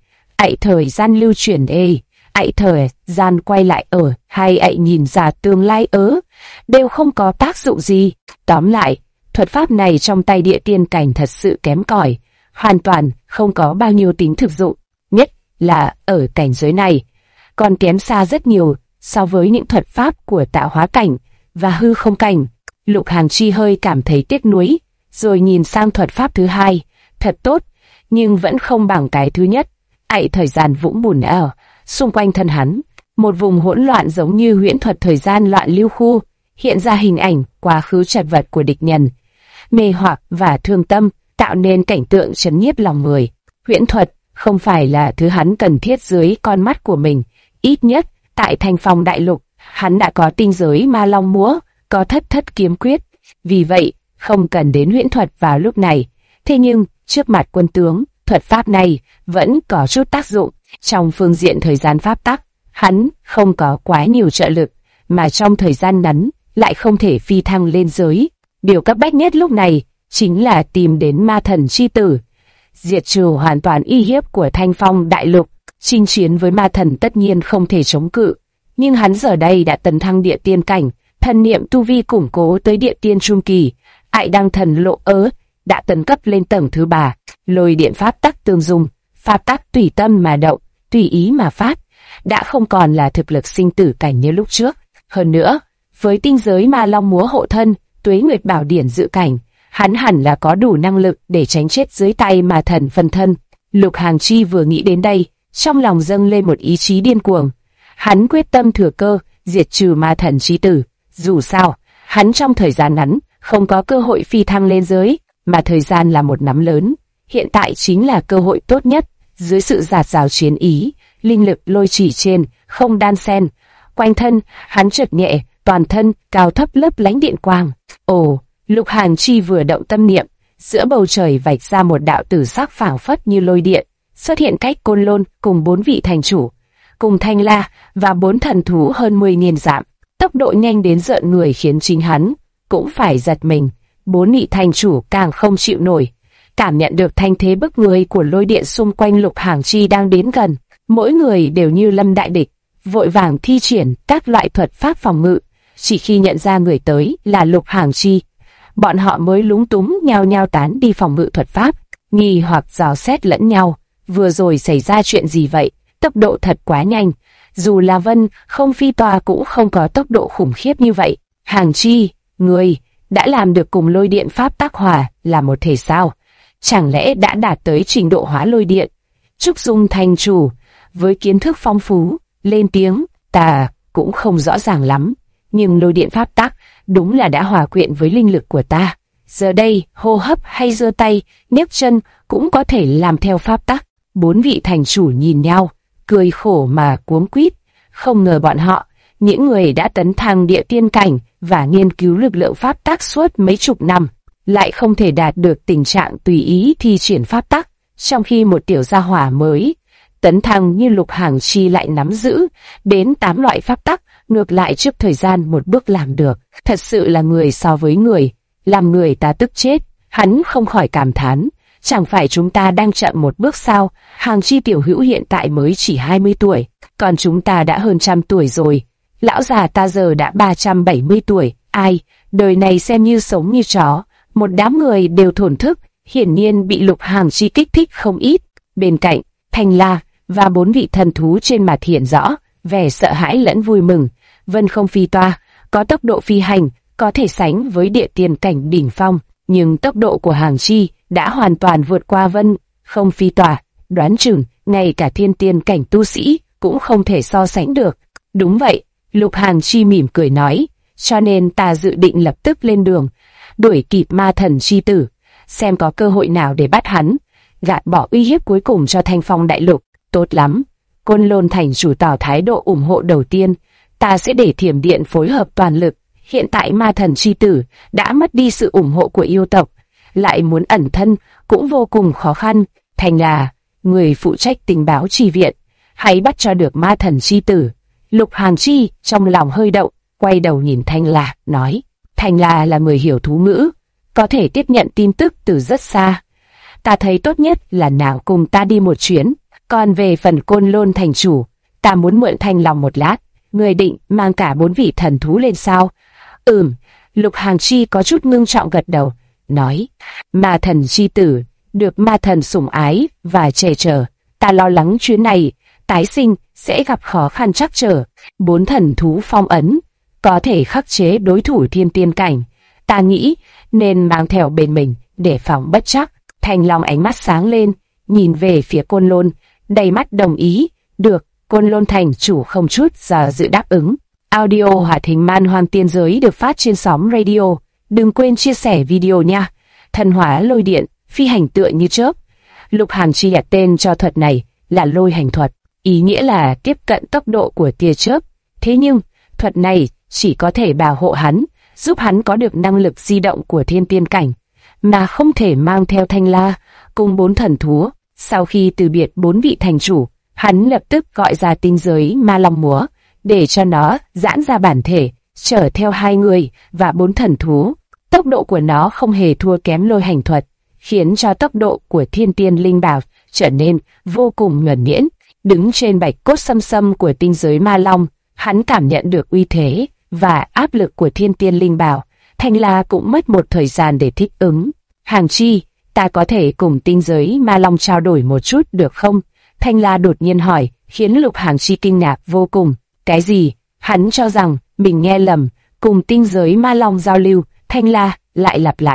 thời gian lưu chuyển thời gian quay lại hay nhìn ra tương lai đều không có tác dụng gì. Tóm lại, thuật pháp này trong tay địa tiên cảnh thật sự kém cỏi, hoàn toàn không có bao nhiêu tính thực dụng, nhất là ở cảnh giới này, còn kém xa rất nhiều so với những thuật pháp của tạo hóa cảnh và hư không cảnh. Lục Hàng Chi hơi cảm thấy tiếc nuối, rồi nhìn sang thuật pháp thứ 2, thật tốt, nhưng vẫn không bằng cái thứ nhất. Thời gian vũng bùn xung quanh thân hắn, một vùng hỗn loạn giống như huyễn thuật thời gian loạn lưu khu, hiện ra hình ảnh quá khứ chật vật của địch nhân, mê hoặc và thương tâm, tạo nên cảnh tượng chấn nhiếp lòng người. Huyễn thuật không phải là thứ hắn cần thiết dưới con mắt của mình. Ít nhất tại Thanh Phong Đại Lục, hắn đã có tinh giới ma long múa, có thất kiếm quyết, vì vậy không cần đến huyễn thuật vào lúc này. Thế nhưng trước mặt quân tướng, thuật pháp này vẫn có chút tác dụng. Trong phương diện thời gian pháp tắc, hắn không có quá nhiều trợ lực, mà trong thời gian ngắn lại không thể phi thăng lên giới. Điều cấp bách nhất lúc này chính là tìm đến ma thần chi tử, diệt trừ hoàn toàn uy hiếp của Thanh Phong Đại Lục. Chinh chiến với ma thần tất nhiên không thể chống cự, nhưng hắn giờ đây đã tấn thăng địa tiên cảnh, thần niệm tu vi củng cố tới địa tiên trung kỳ, đăng thần lộ đã tấn cấp lên tầng thứ 3, lôi điện pháp tắc tương dung, pháp tắc tùy tâm mà động, tùy ý mà phát, đã không còn là thực lực sinh tử cảnh như lúc trước. Hơn nữa, với tinh giới ma long múa hộ thân, Tuế Nguyệt Bảo Điển dự cảnh, hắn hẳn là có đủ năng lực để tránh chết dưới tay ma thần phân thân. Lục Hằng Chi vừa nghĩ đến đây, trong lòng dâng lên một ý chí điên cuồng. Hắn quyết tâm thừa cơ diệt trừ ma thần chí tử. Dù sao, hắn trong thời gian ngắn không có cơ hội phi thăng lên giới, mà thời gian là một nắm lớn. Hiện tại chính là cơ hội tốt nhất. Dưới sự dạt dào chiến ý, linh lực lôi chỉ trên không đan xen, quanh thân hắn chợt nhẹ, toàn thân cao thấp lấp lánh điện quang. Ồ, Lục Hàn Chi vừa động tâm niệm, giữa bầu trời vạch ra một đạo tử sắc phảng phất như lôi điện, xuất hiện cách Côn Lôn cùng 4 vị thành chủ, cùng Thanh La và 4 thần thú hơn 10.000 dặm. Tốc độ nhanh đến rợn người khiến chính hắn cũng phải giật mình. 4 vị thành chủ càng không chịu nổi, cảm nhận được thanh thế bức người của lôi điện xung quanh Lục Hàn Chi đang đến gần, mỗi người đều như lâm đại địch, vội vàng thi triển các loại thuật pháp phòng ngự. Chỉ khi nhận ra người tới là Lục Hàn Chi, bọn họ mới lúng túng nhao nhao tán đi phòng ngự thuật pháp, nghi hoặc dò xét lẫn nhau. Vừa rồi xảy ra chuyện gì vậy? Tốc độ thật quá nhanh, dù là Vân không phi tòa cũng không có tốc độ khủng khiếp như vậy. Hàn Chi, người đã làm được cùng lôi điện pháp tác hòa là một thể sao? Chẳng lẽ đã đạt tới trình độ hóa lôi điện? Trúc Dung thành chủ với kiến thức phong phú lên tiếng, ta cũng không rõ ràng lắm, nhưng lôi điện pháp tắc đúng là đã hòa quyện với linh lực của ta. Giờ đây, hô hấp hay giơ tay, nhấc chân cũng có thể làm theo pháp tắc. 4 vị thành chủ nhìn nhau, cười khổ mà cuống quýt. Không ngờ bọn họ, những người đã tấn thăng địa tiên cảnh và nghiên cứu lực lượng pháp tắc suốt mấy chục năm, lại không thể đạt được tình trạng tùy ý thi triển pháp tắc, trong khi một tiểu gia hỏa mới tấn thăng như Lục Hàn Chi lại nắm giữ đến 8 loại pháp tắc, ngược lại trước thời gian một bước làm được. Thật sự là người so với người, làm người ta tức chết. Hắn không khỏi cảm thán, chẳng phải chúng ta đang chậm một bước sao? Hàn Chi tiểu hữu hiện tại mới chỉ 20 tuổi, còn chúng ta đã hơn 100 tuổi rồi. Lão già ta giờ đã 370 tuổi, ai, đời này xem như sống như chó. Một đám người đều thổn thức, hiển nhiên bị Lục Hàn Chi kích thích không ít. Bên cạnh, Thanh La và 4 vị thần thú trên mặt hiện rõ vẻ sợ hãi lẫn vui mừng. Vân không phi toa, có tốc độ phi hành, có thể sánh với địa tiên cảnh đỉnh phong, nhưng tốc độ của Hàn Chi đã hoàn toàn vượt qua Vân không phi toa, đoán chừng ngay cả thiên tiên cảnh tu sĩ cũng không thể so sánh được. Đúng vậy, Lục Hàn Chi mỉm cười nói, cho nên ta dự định lập tức lên đường, đuổi kịp ma thần chi tử, xem có cơ hội nào để bắt hắn, gạt bỏ uy hiếp cuối cùng cho Thanh Phong đại lục. Tốt lắm, Côn Lôn thành chủ tỏ thái độ ủng hộ đầu tiên, ta sẽ để Thiểm Điện phối hợp toàn lực. Hiện tại ma thần chi tử đã mất đi sự ủng hộ của yêu tộc, lại muốn ẩn thân cũng vô cùng khó khăn. Thành là người phụ trách tình báo chi viện, hãy bắt cho được ma thần chi tử. Lục Hàn Chi trong lòng hơi động, quay đầu nhìn Thanh La, nói, Thanh La là người hiểu thú ngữ, có thể tiếp nhận tin tức từ rất xa. Ta thấy tốt nhất là nàng cùng ta đi một chuyến, còn về phần Côn Lôn thành chủ, ta muốn mượn thanh lòng một lát. Người định mang cả 4 vị thần thú lên sao? Lục Hàn Chi có chút ngưng trọng gật đầu, nói, ma thần chi tử được ma thần sủng ái và che chở, ta lo lắng chuyến này tái sinh sẽ gặp khó khăn trắc trở. 4 thần thú phong ấn có thể khắc chế đối thủ thiên tiên cảnh, ta nghĩ nên mang theo bên mình để phòng bất trắc. Thanh Long ánh mắt sáng lên, nhìn về phía Côn Lôn, đầy mắt đồng ý. Được. Côn Lôn thành chủ không chút do dự đáp ứng. Audio hoạt hình man hoang tiên giới được phát trên xóm radio. Đừng quên chia sẻ video nha. Thần hóa lôi điện, phi hành tựa như chớp. Lục Hàn Chi đặt tên cho thuật này là lôi hành thuật, ý nghĩa là tiếp cận tốc độ của tia chớp. Thế nhưng, thuật này chỉ có thể bảo hộ hắn, giúp hắn có được năng lực di động của thiên tiên cảnh, mà không thể mang theo Thanh La cùng 4 thần thú. Sau khi từ biệt 4 vị thành chủ, hắn lập tức gọi ra tinh giới ma long múa, để cho nó giãn ra bản thể, chở theo 2 người và 4 thần thú. Tốc độ của nó không hề thua kém lôi hành thuật, khiến cho tốc độ của thiên tiên linh bảo trở nên vô cùng nhuần nhuyễn. Đứng trên bạch cốt xâm xâm của tinh giới ma long, hắn cảm nhận được uy thế và áp lực của thiên tiên linh bảo. Thanh La cũng mất một thời gian để thích ứng. Hàn Chi, ta có thể cùng tinh giới ma long trao đổi một chút được không? Thanh La đột nhiên hỏi, khiến Lục Hàn Chi kinh ngạc vô cùng. Cái gì? Hắn cho rằng mình nghe lầm, cùng tinh giới ma long giao lưu. Thanh La lại lặp lại,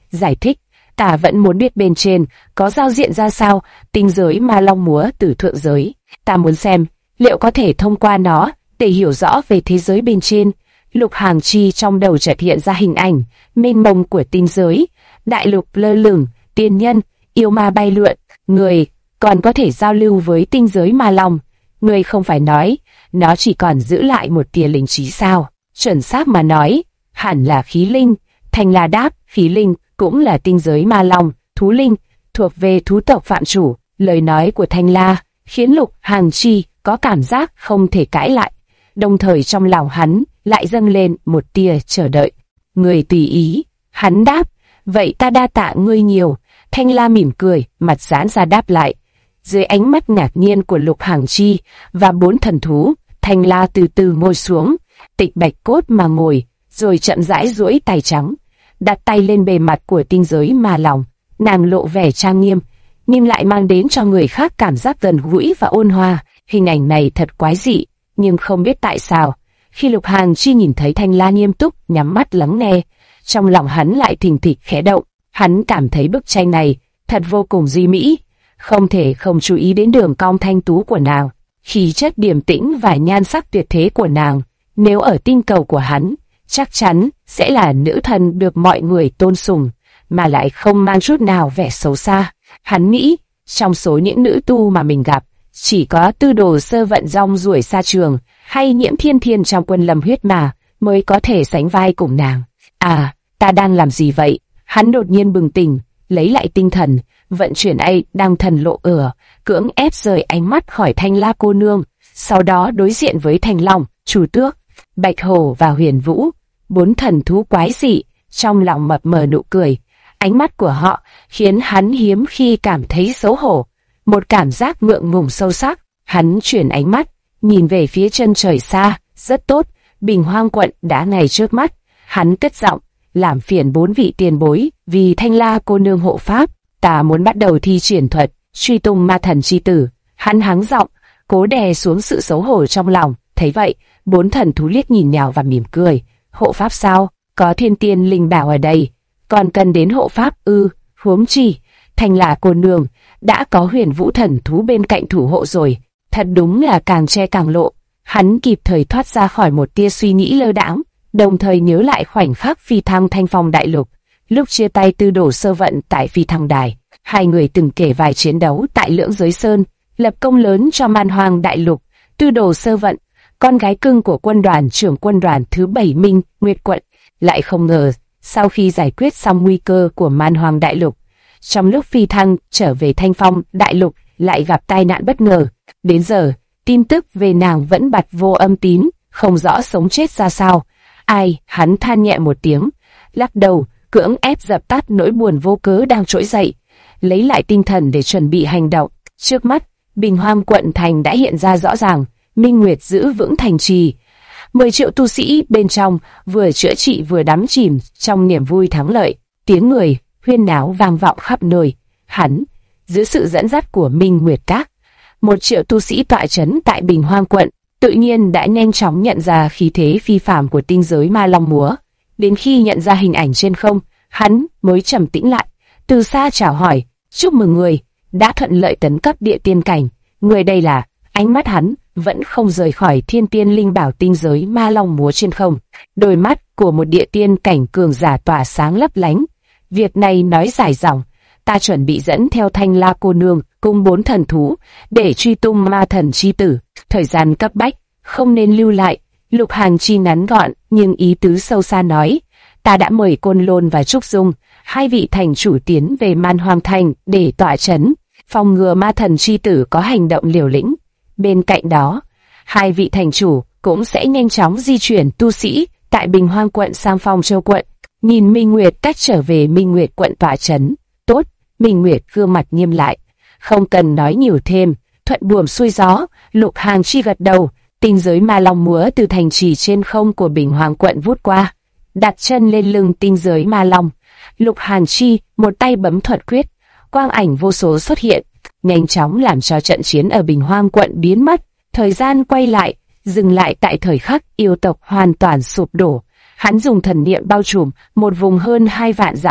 giải thích, ta vẫn muốn biết bên trên có giao diện ra sao, tinh giới ma long múa từ thượng giới. Ta muốn xem liệu có thể thông qua nó để hiểu rõ về thế giới bên trên. Lục Hàng Chi trong đầu chợt hiện ra hình ảnh mênh mông của tinh giới, đại lục lơ lửng, tiên nhân, yêu ma bay lượn, người còn có thể giao lưu với tinh giới ma long. Người không phải nói nó chỉ còn giữ lại một tia linh trí sao? Chuẩn xác mà nói, hẳn là khí linh. Thanh La đáp, khí linh cũng là tinh giới ma long, thú linh, thuộc về thú tộc phạm chủ. Lời nói của Thanh La khiến Lục Hàng Chi có cảm giác không thể cãi lại, đồng thời trong lòng hắn lại dâng lên một tia chờ đợi. Người tùy ý, hắn đáp, vậy ta đa tạ ngươi nhiều. Thanh La mỉm cười, mặt giãn ra đáp lại. Dưới ánh mắt ngạc nhiên của Lục Hàng Chi và 4 thần thú, Thanh La từ từ ngồi xuống, tịch bạch cốt mà ngồi, rồi chậm rãi duỗi tay trắng, đặt tay lên bề mặt của tinh giới ma long. Nàng lộ vẻ trang nghiêm, nhưng lại mang đến cho người khác cảm giác gần gũi và ôn hòa. Hình ảnh này thật quái dị, nhưng không biết tại sao, khi Lục Hàng Chi nhìn thấy Thanh La nghiêm túc nhắm mắt lắng nghe, trong lòng hắn lại thình thịch khẽ động. Hắn cảm thấy bức tranh này thật vô cùng duy mỹ, không thể không chú ý đến đường cong thanh tú của nàng, khí chất điềm tĩnh và nhan sắc tuyệt thế của nàng. Nếu ở tinh cầu của hắn, chắc chắn sẽ là nữ thần được mọi người tôn sùng, mà lại không mang chút nào vẻ xấu xa. Hắn nghĩ, trong số những nữ tu mà mình gặp, chỉ có Tư Đồ Sơ Vận rong ruổi xa trường, hay Nhiễm Thiên Thiên trong Quân Lâm Huyết mà mới có thể sánh vai cùng nàng. À, ta đang làm gì vậy? Hắn đột nhiên bừng tỉnh, lấy lại tinh thần, vận chuyển đang thần lộ cưỡng ép rời ánh mắt khỏi Thanh La cô nương, sau đó đối diện với Thanh Long, Chu Tước, Bạch Hổ và Huyền Vũ, 4 thần thú quái dị, trong lòng mập mờ nụ cười. Ánh mắt của họ khiến hắn hiếm khi cảm thấy xấu hổ, một cảm giác ngượng ngùng sâu sắc. Hắn chuyển ánh mắt, nhìn về phía chân trời xa. Rất tốt, Bình Hoang quận đã ngay trước mắt. Hắn cất giọng, làm phiền 4 vị tiền bối vì Thanh La cô nương hộ pháp, ta muốn bắt đầu thi triển thuật truy tung ma thần chi tử. Hắn hắng giọng, cố đè xuống sự xấu hổ trong lòng. Thấy vậy, 4 thần thú liếc nhìn nhau và mỉm cười. Hộ pháp sao? Có thiên tiên linh bảo ở đây, còn cần đến hộ pháp ư? Huống chi Thanh La cô nương đã có Huyền Vũ thần thú bên cạnh thủ hộ rồi. Thật đúng là càng che càng lộ. Hắn kịp thời thoát ra khỏi một tia suy nghĩ lơ đãng, đồng thời nhớ lại khoảnh khắc phi thăng Thanh Phong đại lục. Lúc chia tay Tư Đồ Sơ Vận tại phi thăng đài, hai người từng kể vài chiến đấu tại Lưỡng Giới Sơn, lập công lớn cho Man Hoang đại lục. Tư Đồ Sơ Vận, con gái cưng của quân đoàn trưởng quân đoàn thứ 7 Minh Nguyệt quận, lại không ngờ sau khi giải quyết xong nguy cơ của Man Hoang đại lục, trong lúc phi thăng trở về Thanh Phong đại lục lại gặp tai nạn bất ngờ. Đến giờ, tin tức về nàng vẫn bặt vô âm tín, không rõ sống chết ra sao. Ai? Hắn than nhẹ một tiếng, lắc đầu, cưỡng ép dập tắt nỗi buồn vô cớ đang trỗi dậy, lấy lại tinh thần để chuẩn bị hành động. Trước mắt, Bình Hoang quận thành đã hiện ra rõ ràng. Minh Nguyệt giữ vững thành trì, 10 triệu tu sĩ bên trong vừa chữa trị vừa đắm chìm trong niềm vui thắng lợi. Tiếng người huyên náo vang vọng khắp nơi. Hắn, dưới sự dẫn dắt của Minh Nguyệt Các, 1 triệu tu sĩ tọa trấn tại Bình Hoang quận, tự nhiên đã nhanh chóng nhận ra khí thế phi phàm của tinh giới ma long múa. Đến khi nhận ra hình ảnh trên không, hắn mới trầm tĩnh lại, từ xa chào hỏi, chúc mừng người đã thuận lợi tấn cấp địa tiên cảnh. Người đây là? Ánh mắt hắn vẫn không rời khỏi thiên tiên linh bảo tinh giới ma long múa trên không. Đôi mắt của một địa tiên cảnh cường giả tỏa sáng lấp lánh. Việc này nói dài dòng, ta chuẩn bị dẫn theo Thanh La cô nương cùng 4 thần thú để truy tung ma thần chi tử. Thời gian cấp bách, không nên lưu lại. Lục Hàng Chi ngắn gọn nhưng ý tứ sâu xa nói, ta đã mời Côn Lôn và Trúc Dung, 2 vị thành chủ tiến về Man Hoang thành để tọa trấn, phòng ngừa ma thần chi tử có hành động liều lĩnh. Bên cạnh đó, 2 vị thành chủ cũng sẽ nhanh chóng di chuyển tu sĩ tại Bình Hoang quận sang Phong Châu quận. Nhìn Minh Nguyệt Cách trở về Minh Nguyệt quận tọa trấn. Tốt. Minh Nguyệt gương mặt nghiêm lại, không cần nói nhiều thêm, thuận buồm xuôi gió. Lục Hàng Chi gật đầu. Tinh giới ma long múa từ thành trì trên không của Bình Hoang quận vút qua, đặt chân lên lưng tinh giới ma long. Lục Hàng Chi một tay bấm thuật quyết, quang ảnh vô số xuất hiện, nhanh chóng làm cho trận chiến ở Bình Hoang quận biến mất. Thời gian quay lại, dừng lại tại thời khắc yêu tộc hoàn toàn sụp đổ. Hắn dùng thần niệm bao trùm một vùng hơn 2 vạn dặm,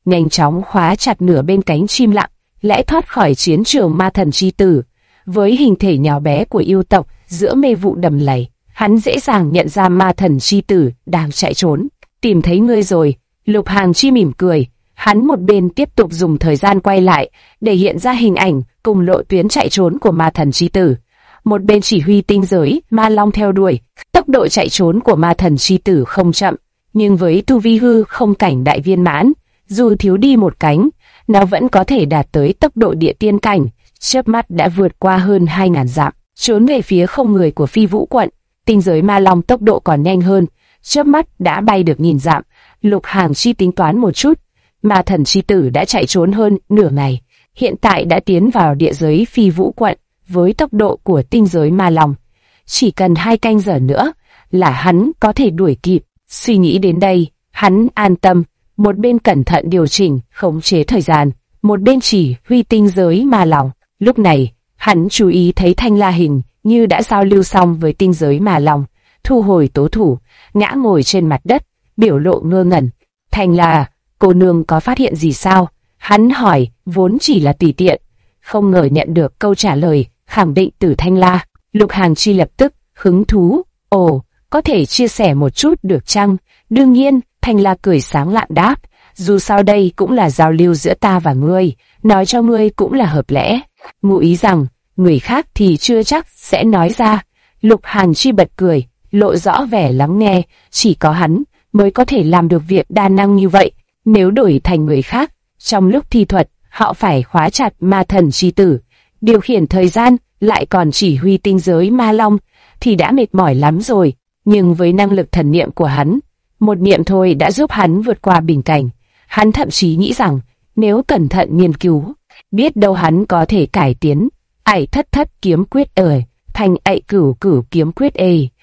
nhanh chóng khóa chặt nửa bên cánh chim lặng, lẽ thoát khỏi chiến trường ma thần chi tử. Với hình thể nhỏ bé của yêu tộc giữa mê vụ đầm lầy, hắn dễ dàng nhận ra ma thần chi tử đang chạy trốn. Tìm thấy ngươi rồi, Lục Hàng Chi mỉm cười. Hắn một bên tiếp tục dùng thời gian quay lại để hiện ra hình ảnh cùng lộ tuyến chạy trốn của ma thần chi tử, một bên chỉ huy tinh giới ma long theo đuổi. Tốc độ chạy trốn của ma thần chi tử không chậm, nhưng với tu vi hư không cảnh đại viên mãn, dù thiếu đi một cánh, nó vẫn có thể đạt tới tốc độ địa tiên cảnh, chớp mắt đã vượt qua hơn 2.000 dặm, trốn về phía không người của Phi Vũ quận. Tinh giới ma long tốc độ còn nhanh hơn, chớp mắt đã bay được 1.000 dặm. Lục Hàng Chi tính toán một chút, ma thần chi tử đã chạy trốn hơn nửa ngày, hiện tại đã tiến vào địa giới Phi Vũ quận với tốc độ của tinh giới ma long. Chỉ cần 2 canh giờ nữa là hắn có thể đuổi kịp. Suy nghĩ đến đây, hắn an tâm, một bên cẩn thận điều chỉnh, khống chế thời gian, một bên chỉ huy tinh giới ma long. Lúc này, hắn chú ý thấy Thanh La hình như đã giao lưu xong với tinh giới ma long, thu hồi tố thủ, ngã ngồi trên mặt đất, biểu lộ ngơ ngẩn. Thanh La, cô nương có phát hiện gì sao? Hắn hỏi, vốn chỉ là tùy tiện, không ngờ nhận được câu trả lời khẳng định từ Thanh La. Lục Hàng Chi lập tức hứng thú, ồ, có thể chia sẻ một chút được chăng? Đương nhiên, Thanh La cười sáng lạn đáp, dù sao đây cũng là giao lưu giữa ta và ngươi, nói cho ngươi cũng là hợp lẽ. Ngụ ý rằng, người khác thì chưa chắc sẽ nói ra. Lục Hàng Chi bật cười, lộ rõ vẻ lắng nghe, chỉ có hắn mới có thể làm được việc đa năng như vậy. Nếu đổi thành người khác, trong lúc thi thuật, họ phải khóa chặt ma thần chi tử, điều khiển thời gian, lại còn chỉ huy tinh giới ma long, thì đã mệt mỏi lắm rồi. Nhưng với năng lực thần niệm của hắn, một niệm thôi đã giúp hắn vượt qua bình cảnh. Hắn thậm chí nghĩ rằng, nếu cẩn thận nghiên cứu, biết đâu hắn có thể cải tiến ải thất thất kiếm quyết thành ậy cửu cửu kiếm quyết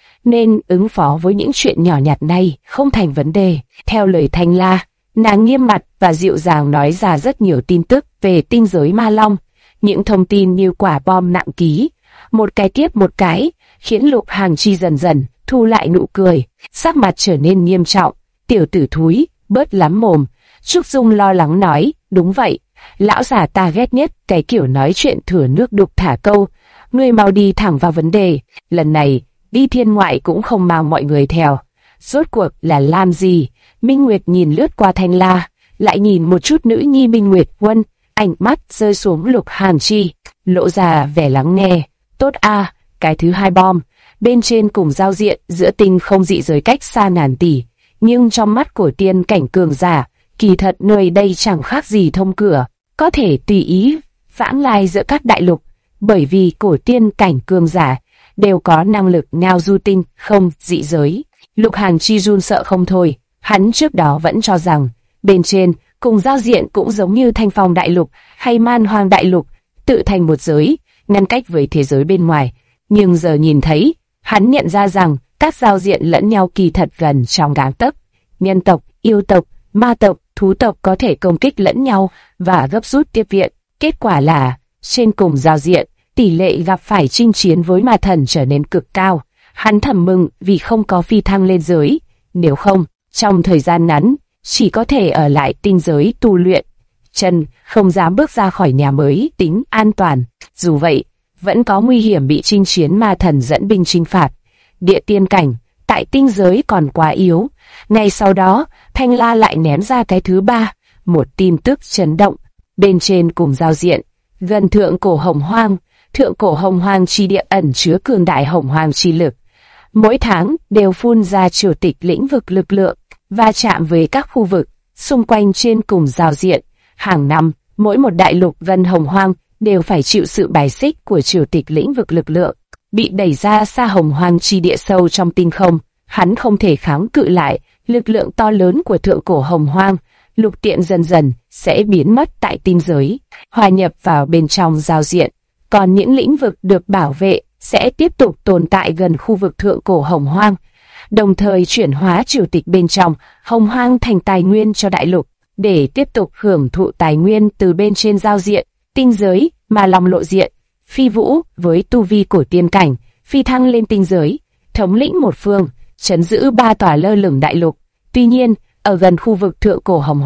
nên ứng phó với những chuyện nhỏ nhặt này không thành vấn đề. Theo lời Thanh La, nàng nghiêm mặt và dịu dàng nói ra rất nhiều tin tức về tinh giới ma long, những thông tin như quả bom nặng ký, một cái tiếp một cái, khiến Lục Hàng Chi dần dần thu lại nụ cười, sắc mặt trở nên nghiêm trọng. Tiểu tử thúi, bớt lắm mồm. Trúc Dung lo lắng nói, đúng vậy, lão già ta ghét nhất cái kiểu nói chuyện thừa nước đục thả câu, ngươi mau đi thẳng vào vấn đề, lần này đi thiên ngoại cũng không mang mọi người theo. Rốt cuộc là làm gì? Minh Nguyệt nhìn lướt qua Thanh La, lại nhìn một chút nữ nhi Minh Nguyệt Quân, ánh mắt rơi xuống Lục Hàng Chi, lộ ra vẻ lắng nghe. Tốt a, cái thứ 2 bom, bên trên cùng giao diện giữa tinh không dị giới cách xa ngàn tỷ, nhưng trong mắt của tiên cảnh cường giả, kỳ thật nơi đây chẳng khác gì thông cửa, có thể tùy ý vãng lai giữa các đại lục, bởi vì cổ tiên cảnh cường giả đều có năng lực ngao du tinh không dị giới. Lục Hàng Chi run sợ không thôi, hắn trước đó vẫn cho rằng bên trên cùng giao diện cũng giống như Thanh Phong đại lục hay Man Hoang đại lục, tự thành một giới, ngăn cách với thế giới bên ngoài. Nhưng giờ nhìn thấy, hắn nhận ra rằng các giao diện lẫn nhau kỳ thật gần trong gang tấc. Nhân tộc, yêu tộc, ma tộc, thú tộc có thể công kích lẫn nhau và gấp rút tiếp viện. Kết quả là, trên cùng giao diện, tỷ lệ gặp phải chinh chiến với ma thần trở nên cực cao. Hắn thầm mừng vì không có phi thăng lên giới, nếu không, trong thời gian ngắn, chỉ có thể ở lại tinh giới tu luyện. Chân không dám bước ra khỏi nhà mới tính an toàn. Dù vậy, vẫn có nguy hiểm bị chinh chiến ma thần dẫn binh chinh phạt. Địa tiên cảnh, tại tinh giới còn quá yếu. Ngay sau đó, Thanh La lại ném ra cái thứ 3, một tin tức chấn động. Bên trên cùng giao diện, gần thượng cổ hồng hoang chi địa ẩn chứa cường đại hồng hoang chi lực. Mỗi tháng đều phun ra triều tịch lĩnh vực lực lượng, va chạm với các khu vực xung quanh trên cùng giao diện. Hàng năm, mỗi một đại lục gần hồng hoang đều phải chịu sự bài xích của triều tịch lĩnh vực lực lượng, bị đẩy ra xa hồng hoang chi địa sâu trong tinh không. Hắn không thể kháng cự lại lực lượng to lớn của thượng cổ hồng hoang. Lục Tiện dần dần sẽ biến mất tại tinh giới, hòa nhập vào bên trong giao diện. Còn những lĩnh vực được bảo vệ sẽ tiếp tục tồn tại gần khu vực thượng cổ hồng hoang, đồng thời chuyển hóa triều tịch bên trong hồng hoang thành tài nguyên cho đại lục, để tiếp tục hưởng thụ tài nguyên từ bên trên giao diện. Tinh giới, Ma Long lộ diện, Phi Vũ với tu vi của tiên cảnh, phi thăng lên tinh giới, thống lĩnh một phương, trấn giữ 3 tòa lơ lửng đại lục. Tuy nhiên, ở gần khu vực thượng cổ hồng hoang,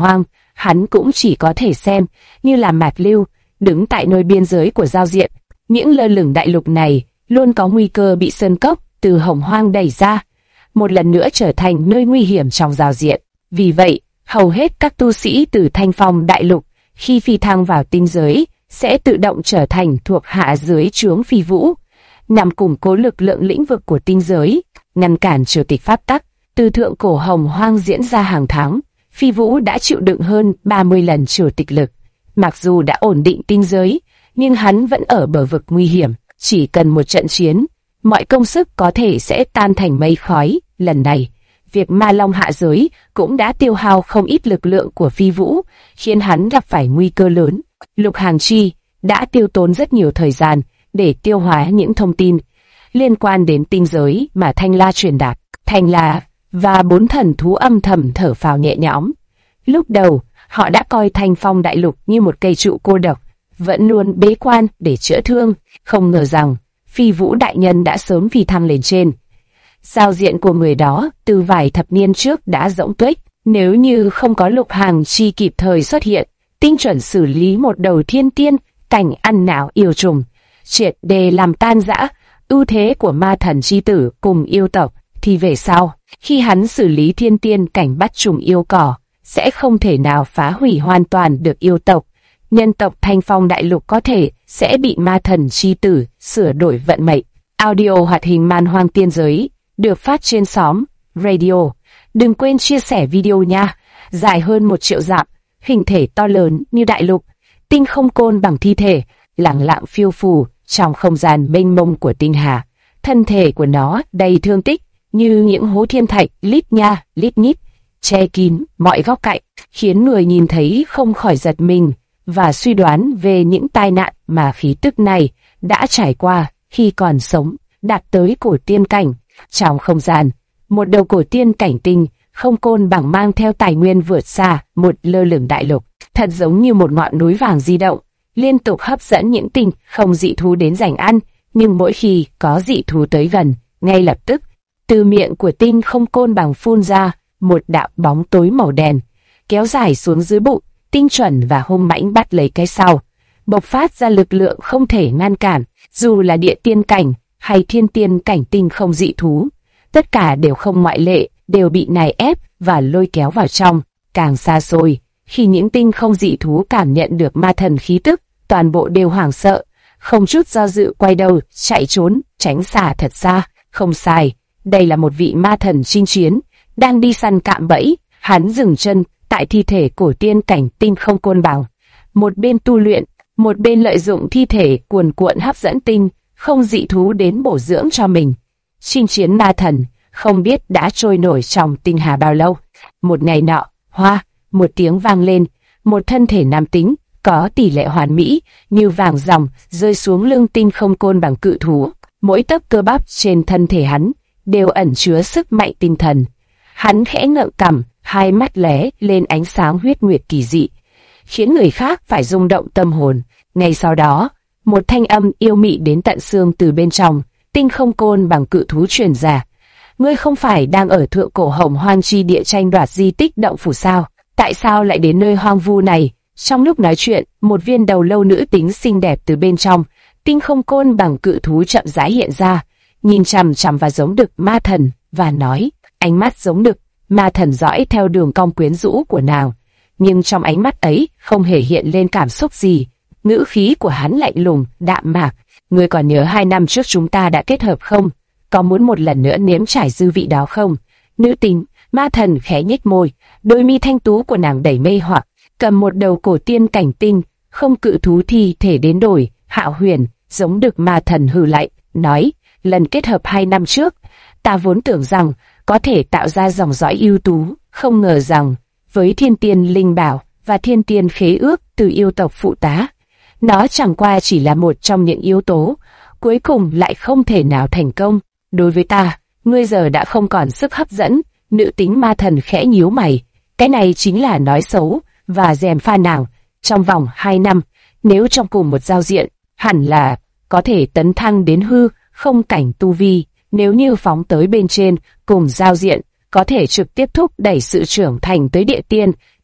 hắn cũng chỉ có thể xem như là mạt lưu, đứng tại nơi biên giới của giao diện. Những lơ lửng đại lục này luôn có nguy cơ bị sơn cốc từ Hồng Hoang đẩy ra, một lần nữa trở thành nơi nguy hiểm trong giao diện. Vì vậy, hầu hết các tu sĩ từ Thanh Phong đại lục khi phi thăng vào tinh giới sẽ tự động trở thành thuộc hạ dưới trướng Phi Vũ, nhằm củng cố lực lượng lĩnh vực của tinh giới, ngăn cản triều tịch pháp tắc. Từ thượng cổ Hồng Hoang diễn ra hàng tháng, Phi Vũ đã chịu đựng hơn 30 lần triều tịch lực. Mặc dù đã ổn định tinh giới, nhưng hắn vẫn ở bờ vực nguy hiểm. Chỉ cần một trận chiến, mọi công sức có thể sẽ tan thành mây khói. Lần này, việc Ma Long hạ giới cũng đã tiêu hao không ít lực lượng của Phi Vũ, khiến hắn gặp phải nguy cơ lớn. Lục Hàng Chi đã tiêu tốn rất nhiều thời gian để tiêu hóa những thông tin liên quan đến tinh giới mà Thanh La truyền đạt. Thanh La và 4 thần thú âm thầm thở phào nhẹ nhõm. Lúc đầu, họ đã coi Thanh Phong đại lục như một cây trụ cô độc, vẫn luôn bế quan để chữa thương. Không ngờ rằng, Phi Vũ đại nhân đã sớm phi thăng lên trên. Giao diện của người đó từ vài thập niên trước đã rỗng tuếch. Nếu như không có Lục Hàng Chi kịp thời xuất hiện, tinh chuẩn xử lý một đầu thiên tiên cảnh ăn não yêu trùng, triệt để làm tan rã ưu thế của ma thần chi tử cùng yêu tộc, thì về sau, khi hắn xử lý thiên tiên cảnh bắt trùng yêu cỏ, sẽ không thể nào phá hủy hoàn toàn được yêu tộc. Nhân tộc Thanh Phong đại lục có thể sẽ bị ma thần chi tử sửa đổi vận mệnh. Audio hoạt hình Man Hoang Tiên Giới được phát trên xóm Radio. Đừng quên chia sẻ video nha. Dài hơn 1 triệu dặm, hình thể to lớn như đại lục, tinh không côn bằng thi thể, lẳng lặng phiêu phù trong không gian mênh mông của tinh hà. Thân thể của nó đầy thương tích, như những hố thiên thạch lít nha lít nhít, che kín mọi góc cạnh, khiến người nhìn thấy không khỏi giật mình và suy đoán về những tai nạn mà khí tức này đã trải qua khi còn sống, đạt tới cổ tiên cảnh. Trong không gian, một đầu cổ tiên cảnh tinh không côn bằng mang theo tài nguyên vượt xa một lơ lửng đại lục, thật giống như một ngọn núi vàng di động, liên tục hấp dẫn những tinh không dị thú đến giành ăn. Nhưng mỗi khi có dị thú tới gần, ngay lập tức từ miệng của tinh không côn bằng phun ra một đạo bóng tối màu đen, kéo dài xuống dưới bụng, tinh chuẩn và hung mãnh bắt lấy cái sau, bộc phát ra lực lượng không thể ngăn cản. Dù là địa tiên cảnh hay thiên tiên cảnh tinh không dị thú, tất cả đều không ngoại lệ, đều bị nài ép và lôi kéo vào trong. Càng xa xôi, khi những tinh không dị thú cảm nhận được ma thần khí tức, toàn bộ đều hoảng sợ, không chút do dự quay đầu chạy trốn, tránh xa thật xa. Không sai, đây là một vị ma thần chinh chiến, đang đi săn cạm bẫy. Hắn dừng chân tại thi thể cổ tiên cảnh tinh không côn bằng, một bên tu luyện, một bên lợi dụng thi thể cuồn cuộn hấp dẫn tinh không dị thú đến bổ dưỡng cho mình. Chinh chiến ma thần không biết đã trôi nổi trong tinh hà bao lâu. Một ngày nọ, hoa, một tiếng vang lên, một thân thể nam tính có tỷ lệ hoàn mỹ như vàng ròng rơi xuống lưng tinh không côn bằng cự thú. Mỗi tấc cơ bắp trên thân thể hắn đều ẩn chứa sức mạnh tinh thần. Hắn khẽ ngậm cằm, hai mắt lóe lên ánh sáng huyết nguyệt kỳ dị, khiến người khác phải rung động tâm hồn. Ngay sau đó, một thanh âm yêu mị đến tận xương từ bên trong tinh không côn bằng cự thú truyền ra. Ngươi không phải đang ở thượng cổ Hồng Hoang chi địa tranh đoạt di tích động phủ sao? Tại sao lại đến nơi hoang vu này? Trong lúc nói chuyện, một viên đầu lâu nữ tính xinh đẹp từ bên trong tinh không côn bằng cự thú chậm rãi hiện ra, nhìn chằm chằm vào giống đực ma thần và nói, ánh mắt giống đực ma thần dõi theo đường cong quyến rũ của nàng, nhưng trong ánh mắt ấy không hề hiện lên cảm xúc gì. Ngữ khí của hắn lạnh lùng, đạm mạc. Ngươi còn nhớ 2 năm trước chúng ta đã kết hợp không? Có muốn một lần nữa nếm trải dư vị đó không? Nữ tính, ma thần khẽ nhếch môi, đôi mi thanh tú của nàng đầy mê hoặc, cầm một đầu cổ tiên cảnh tinh không cự thú thi thể đến đổi. Hạo Huyền, giống đực ma thần hừ lạnh, nói, lần kết hợp 2 năm trước, ta vốn tưởng rằng có thể tạo ra dòng dõi ưu tú, không ngờ rằng với thiên tiên linh bảo và thiên tiên khế ước từ yêu tộc phụ tá, nó chẳng qua chỉ là một trong những yếu tố, cuối cùng lại không thể nào thành công. Đối với ta, ngươi giờ đã không còn sức hấp dẫn. Nữ tính ma thần khẽ nhíu mày, cái này chính là nói xấu và gièm pha nàng. Trong vòng 2 năm, nếu trong cùng một giao diện, hẳn là có thể tấn thăng đến hư không cảnh tu vi. Nếu như phóng tới bên trên cùng giao diện, có thể trực tiếp thúc đẩy sự trưởng thành tới địa tiên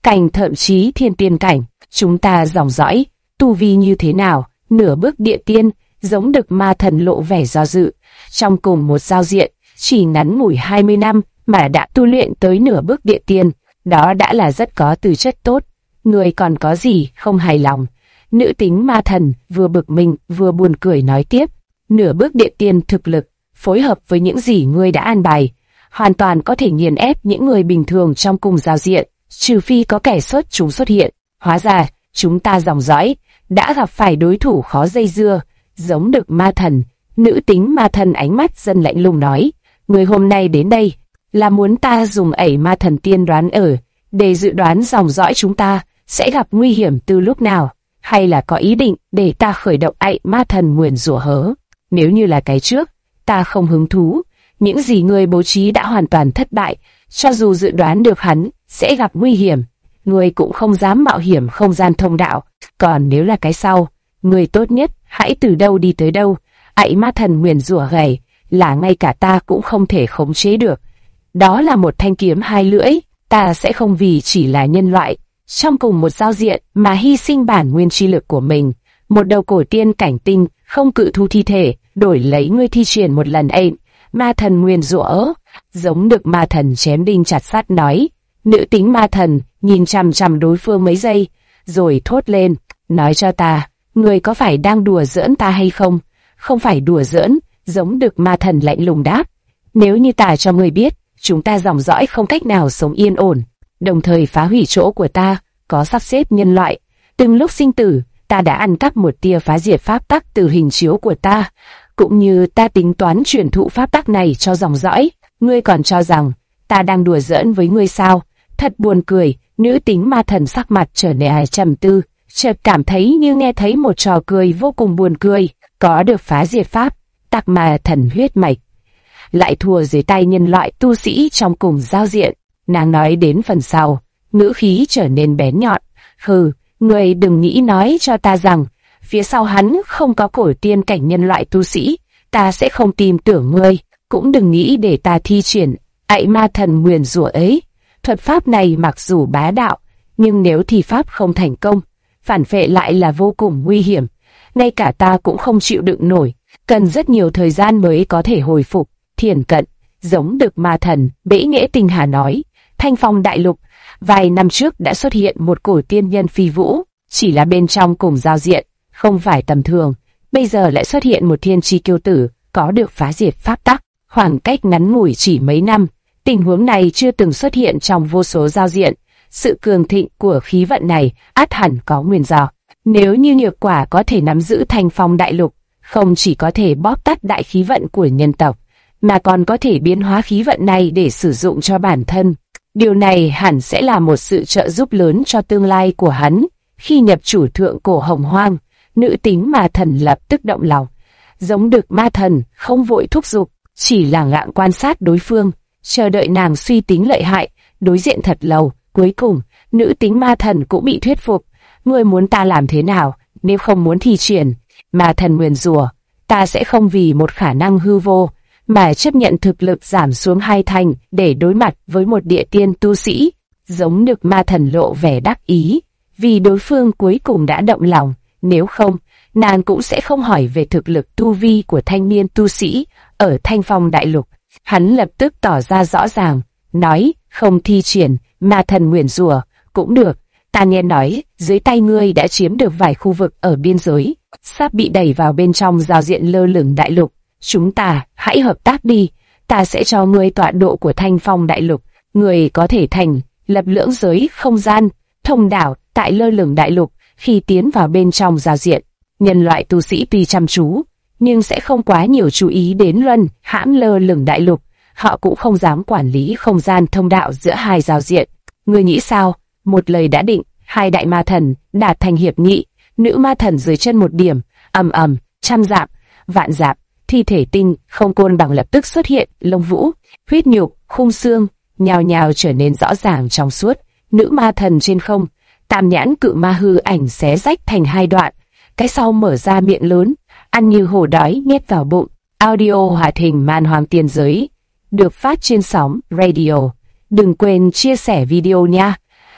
cảnh thậm chí thiên tiên cảnh. Chúng ta dòng dõi, tu vi như thế nào? Nửa bước địa tiên, giống Đực Ma Thần lộ vẻ do dự. Trong cùng một giao diện, chỉ ngắn ngủi 20 năm mà đã tu luyện tới nửa bước địa tiên, đó đã là rất có tư chất tốt. Người còn có gì không hài lòng? Nữ tính ma thần vừa bực mình vừa buồn cười nói tiếp. Nửa bước địa tiên thực lực, phối hợp với những gì ngươi đã an bài, hoàn toàn có thể nghiền ép những người bình thường trong cùng giao diện, trừ phi có kẻ xuất chúng xuất hiện. Hóa ra, chúng ta dòng dõi, đã gặp phải đối thủ khó dây dưa, giống Đực Ma Thần. Nữ tính ma thần ánh mắt dần lạnh lùng nói, người hôm nay đến đây, là muốn ta dùng ẩy ma thần tiên đoán để dự đoán dòng dõi chúng ta sẽ gặp nguy hiểm từ lúc nào, hay là có ý định để ta khởi động ẩy ma thần nguyền rủa hớ? Nếu như là cái trước, ta không hứng thú, những gì ngươi bố trí đã hoàn toàn thất bại, cho dù dự đoán được hắn sẽ gặp nguy hiểm, ngươi cũng không dám mạo hiểm không gian thông đạo. Còn nếu là cái sau, ngươi tốt nhất hãy từ đâu đi tới đâu. Ẩy ma thần nguyền rủa gầy là ngay cả ta cũng không thể khống chế được. Đó là một thanh kiếm hai lưỡi, ta sẽ không vì chỉ là nhân loại trong cùng một giao diện mà hy sinh bản nguyên chi lực của mình. Một đầu cổ tiên cảnh tinh không cự thu thi thể, đổi lấy ngươi thi triển một lần ẩy ma thần nguyền rủa. Giống Đực Ma Thần chém đinh chặt sắt nói. Nữ tính ma thần nhìn chằm chằm đối phương mấy giây, rồi thốt lên, nói cho ta, ngươi có phải đang đùa giỡn ta hay không? Không phải đùa giỡn, giống Đực Ma Thần lạnh lùng đáp. Nếu như ta cho ngươi biết, chúng ta dòng dõi không cách nào sống yên ổn, đồng thời phá hủy chỗ của ta, có sắp xếp nhân loại. Từng lúc sinh tử, ta đã ăn cắp một tia phá diệt pháp tắc từ hình chiếu của ta, cũng như ta tính toán truyền thụ pháp tắc này cho dòng dõi. Ngươi còn cho rằng ta đang đùa giỡn với ngươi sao? Thật buồn cười. Nữ tính ma thần sắc mặt trở nên trầm tư, chợt cảm thấy như nghe thấy một trò cười vô cùng buồn cười. Có được phá diệt pháp tắc ma thần huyết mạch, lại thua dưới tay nhân loại tu sĩ trong cùng giao diện. Nàng nói đến phần sau, ngữ khí trở nên bén nhọn. Hừ, ngươi đừng nghĩ nói cho ta rằng phía sau hắn không có cổ tiên cảnh nhân loại tu sĩ, ta sẽ không tin tưởng ngươi. Cũng đừng nghĩ để ta thi triển ẩy ma thần nguyền rủa ấy. Thuật pháp này mặc dù bá đạo, nhưng nếu thi pháp không thành công, phản phệ lại là vô cùng nguy hiểm. Ngay cả ta cũng không chịu đựng nổi, cần rất nhiều thời gian mới có thể hồi phục. Thiền cận, giống Đực Ma Thần, bẽ nghễ tinh hà nói. Thanh Phong đại lục, vài năm trước đã xuất hiện một cổ tiên nhân phi vũ, chỉ là bên trong cùng giao diện, không phải tầm thường. Bây giờ lại xuất hiện một thiên chi kiêu tử, có được phá diệt pháp tắc. Khoảng cách ngắn ngủi chỉ mấy năm, tình huống này chưa từng xuất hiện trong vô số giao diện. Sự cường thịnh của khí vận này ắt hẳn có nguyên do. Nếu như Nhược Quả có thể nắm giữ Thanh Phong đại lục, không chỉ có thể bóp tắt đại khí vận của nhân tộc, mà còn có thể biến hóa khí vận này để sử dụng cho bản thân. Điều này hẳn sẽ là một sự trợ giúp lớn cho tương lai của hắn. Khi nhập chủ thượng cổ hồng hoang, nữ tính ma thần lập tức động lòng. Giống Đực Ma Thần không vội thúc giục, chỉ là lặng quan sát đối phương, chờ đợi nàng suy tính lợi hại. Đối diện thật lâu, cuối cùng, nữ tính ma thần cũng bị thuyết phục. Ngươi muốn ta làm thế nào? Nếu không muốn thi triển ma thần nguyền rủa, ta sẽ không vì một khả năng hư vô mà chấp nhận thực lực giảm xuống 2 thành để đối mặt với một địa tiên tu sĩ. Giống Đực Ma Thần lộ vẻ đắc ý, vì đối phương cuối cùng đã động lòng. Nếu không, nàng cũng sẽ không hỏi về thực lực tu vi của thanh niên tu sĩ ở Thanh Phong đại lục. Hắn lập tức tỏ ra rõ ràng, nói, không thi triển ma thần nguyền rủa cũng được. Ta nghe nói, dưới tay ngươi đã chiếm được vài khu vực ở biên giới, sắp bị đẩy vào bên trong giao diện lơ lửng đại lục. Chúng ta, hãy hợp tác đi, ta sẽ cho ngươi tọa độ của Thanh Phong đại lục. Ngươi có thể thành lập lưỡng giới không gian, thông đảo tại lơ lửng đại lục. Khi tiến vào bên trong giao diện, nhân loại tu sĩ tuy chăm chú, nhưng sẽ không quá nhiều chú ý đến luân hãm lơ lửng đại lục. Họ cũng không dám quản lý không gian thông đạo giữa hai giao diện. Ngươi nghĩ sao? Một lời đã định, hai đại ma thần đạt thành hiệp nghị. Nữ ma thần dưới chân một điểm, ầm ầm, trăm dặm, vạn dặm, thi thể tinh không côn bằng lập tức xuất hiện. Lông vũ, huyết nhục, khung xương nhào nhào trở nên rõ ràng trong suốt. Nữ ma thần trên không, tam nhãn cự ma hư ảnh xé rách thành 2 đoạn, cái sau mở ra miệng lớn, ăn như hổ đói nhét vào bụng. Audio hoạt hình Man Hoang Tiên Giới được phát trên sóng radio. Đừng quên chia sẻ video nha.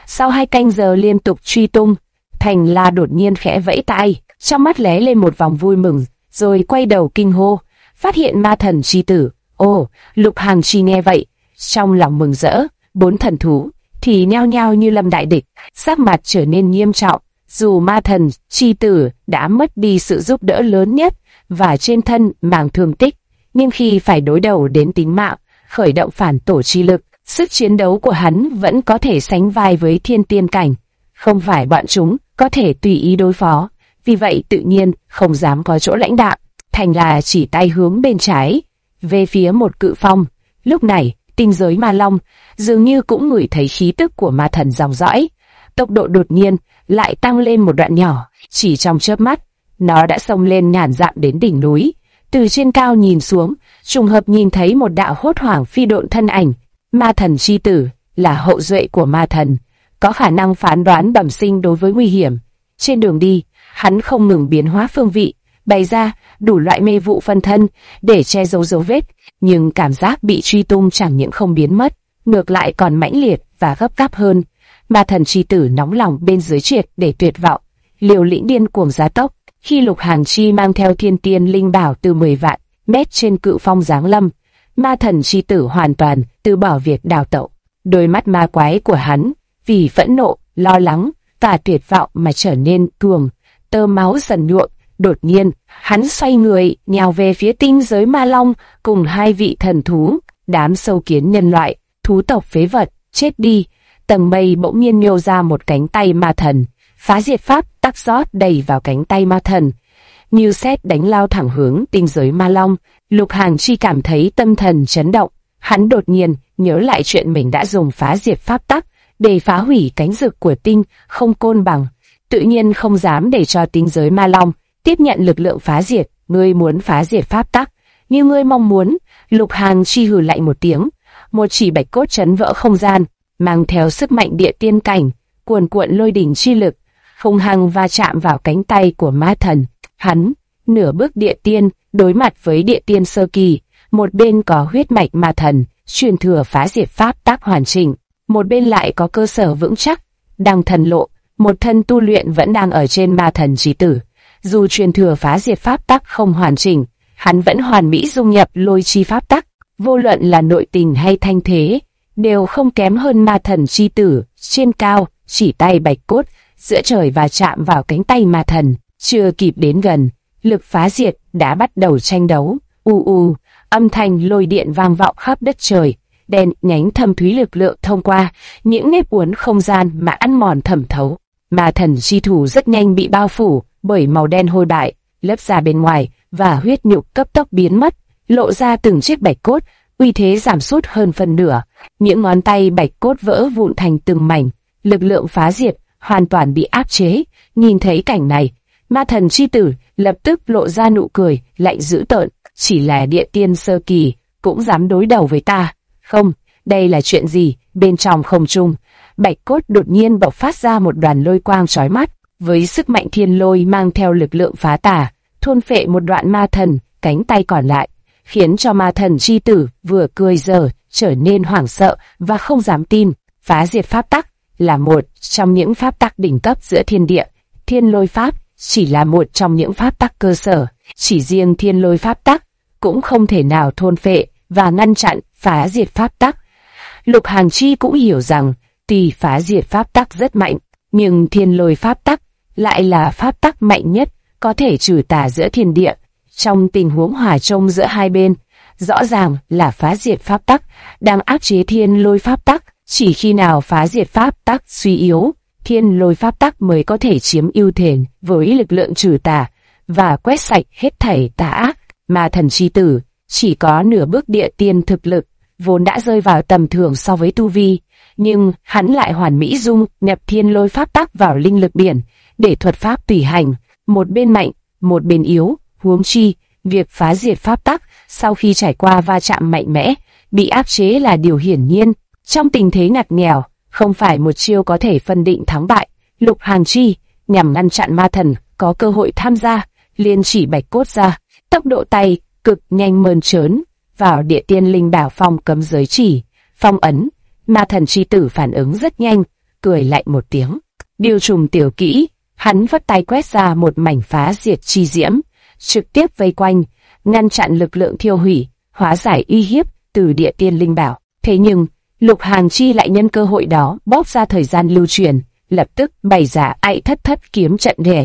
Sau 2 canh giờ liên tục truy tung, Thành La đột nhiên khẽ vẫy tay, trong mắt lóe lên một vòng vui mừng, rồi quay đầu kinh hô, phát hiện ma thần chi tử. Ồ, Lục Hàng Chi nghe vậy, trong lòng mừng rỡ, 4 thần thú thì nhao nhao như lâm đại địch, sắc mặt trở nên nghiêm trọng. Dù ma thần chi tử đã mất đi sự giúp đỡ lớn nhất và trên thân mang thương tích, nhưng khi phải đối đầu đến tính mạng, khởi động phản tổ chi lực, sức chiến đấu của hắn vẫn có thể sánh vai với thiên tiên cảnh. Không phải bọn chúng có thể tùy ý đối phó, vì vậy tự nhiên không dám có chỗ lãnh đạo. Thành là chỉ tay hướng bên trái, về phía một cự phong. Lúc này, tinh giới ma long dường như cũng ngửi thấy khí tức của ma thần dòng dõi. Tốc độ đột nhiên lại tăng lên một đoạn nhỏ, chỉ trong chớp mắt, nó đã xông lên ngàn dặm đến đỉnh núi. Từ trên cao nhìn xuống, trùng hợp nhìn thấy một đạo hốt hoảng phi độn thân ảnh. Ma thần chi tử là hậu duệ của ma thần, có khả năng phán đoán bẩm sinh đối với nguy hiểm. Trên đường đi, hắn không ngừng biến hóa phương vị, bày ra đủ loại mê vụ phân thân để che giấu dấu vết, nhưng cảm giác bị truy tung chẳng những không biến mất, ngược lại còn mãnh liệt và gấp gáp hơn. Ma thần chi tử nóng lòng bên dưới triệt để tuyệt vọng, liều lĩnh điên cuồng giá tốc. Khi Lục Hàng Chi mang theo thiên tiên linh bảo từ 10 vạn mét trên cự phong giáng lâm, ma thần chi tử hoàn toàn từ bỏ việc đào tẩu. Đôi mắt ma quái của hắn vì phẫn nộ, lo lắng và tuyệt vọng mà trở nên tuồng, tơ máu dần nhuộm. Đột nhiên, hắn xoay người, nhào về phía tinh giới ma long cùng 2 vị thần thú, đám sâu kiến nhân loại, thú tộc phế vật, chết đi. Tầng mây bỗng nhiên nhô ra một cánh tay ma thần, phá diệt pháp tắc rót đầy vào cánh tay ma thần, như sét đánh lao thẳng hướng tinh giới ma long. Lục Hàng Chi cảm thấy tâm thần chấn động, hắn đột nhiên nhớ lại chuyện mình đã dùng phá diệt pháp tắc để phá hủy cánh rực của tinh không côn bằng, tự nhiên không dám để cho tinh giới ma long tiếp nhận lực lượng phá diệt. Ngươi muốn phá diệt pháp tắc như ngươi mong muốn? Lục Hàng Chi hừ lạnh một tiếng, một chỉ bạch cốt chấn vỡ không gian, mang theo sức mạnh địa tiên cảnh, cuồn cuộn lôi đỉnh chi lực, hung hăng va chạm vào cánh tay của ma thần. Hắn nửa bước địa tiên đối mặt với địa tiên sơ kỳ, một bên có huyết mạch ma thần truyền thừa phá diệt pháp tắc hoàn chỉnh, một bên lại có cơ sở vững chắc, đăng thần lộ, một thân tu luyện vẫn đang ở trên ma thần chí tử. Dù truyền thừa phá diệt pháp tắc không hoàn chỉnh, hắn vẫn hoàn mỹ dung nhập lôi chi pháp tắc, vô luận là nội tình hay thanh thế, đều không kém hơn ma thần chi tử. Trên cao, chỉ tay bạch cốt giữa trời và chạm vào cánh tay ma thần, chưa kịp đến gần, lực phá diệt đã bắt đầu tranh đấu. Âm thanh lôi điện vang vọng khắp đất trời, đen nhánh thâm thúy lực lượng thông qua những nếp uốn không gian mà ăn mòn thẩm thấu. Ma thần chi thủ rất nhanh bị bao phủ bởi màu đen hôi bại, lớp da bên ngoài và huyết nhục cấp tốc biến mất, lộ ra từng chiếc bạch cốt, uy thế giảm sút hơn phân nửa. Những ngón tay bạch cốt vỡ vụn thành từng mảnh, lực lượng phá diệt hoàn toàn bị áp chế. Nhìn thấy cảnh này, ma thần chi tử lập tức lộ ra nụ cười lạnh dữ tợn. Chỉ là địa tiên sơ kỳ cũng dám đối đầu với ta? Không, đây là chuyện gì? Bên trong không trung, bạch cốt đột nhiên bộc phát ra một đoàn lôi quang chói mắt, với sức mạnh thiên lôi mang theo lực lượng phá tả, thôn phệ một đoạn ma thần cánh tay còn lại, khiến cho ma thần chi tử vừa cười giờ trở nên hoảng sợ và không dám tin. Phá diệt pháp tắc là một trong những pháp tắc đỉnh cấp giữa thiên địa, thiên lôi pháp chỉ là một trong những pháp tắc cơ sở. Chỉ riêng thiên lôi pháp tắc cũng không thể nào thôn phệ và ngăn chặn phá diệt pháp tắc. Lục Hàng Chi cũng hiểu rằng tuy phá diệt pháp tắc rất mạnh, nhưng thiên lôi pháp tắc lại là pháp tắc mạnh nhất có thể trừ tà giữa thiên địa. Trong tình huống hòa chung giữa hai bên, rõ ràng là phá diệt pháp tắc đang áp chế thiên lôi pháp tắc. Chỉ khi nào phá diệt pháp tắc suy yếu, thiên lôi pháp tắc mới có thể chiếm ưu thế với lực lượng trừ tà và quét sạch hết thảy tà ác. Ma thần chi tử chỉ có nửa bước địa tiên thực lực, vốn đã rơi vào tầm thường so với tu vi, nhưng hắn lại hoàn mỹ dung nhập thiên lôi pháp tắc vào linh lực biển để thuật pháp tùy hành, một bên mạnh, một bên yếu. Huống chi, việc phá diệt pháp tắc sau khi trải qua va chạm mạnh mẽ, bị áp chế là điều hiển nhiên. Trong tình thế ngặt nghèo, không phải một chiêu có thể phân định thắng bại. Lục Hàng Chi nhằm ngăn chặn ma thần có cơ hội tham gia, liền chỉ bạch cốt ra, tốc độ tay cực nhanh mơn trớn vào địa tiên linh bảo phong cấm giới chỉ, phong ấn. Ma thần chi tử phản ứng rất nhanh, cười lạnh một tiếng. Điều trùng tiểu kỹ, hắn vất tay quét ra một mảnh phá diệt chi diễm, trực tiếp vây quanh, ngăn chặn lực lượng thiêu hủy, hóa giải uy hiếp từ địa tiên linh bảo. Thế nhưng, Lục Hàn Chi lại nhân cơ hội đó bóp ra thời gian lưu truyền, lập tức bày ra Ạy Thất Thất kiếm trận đề.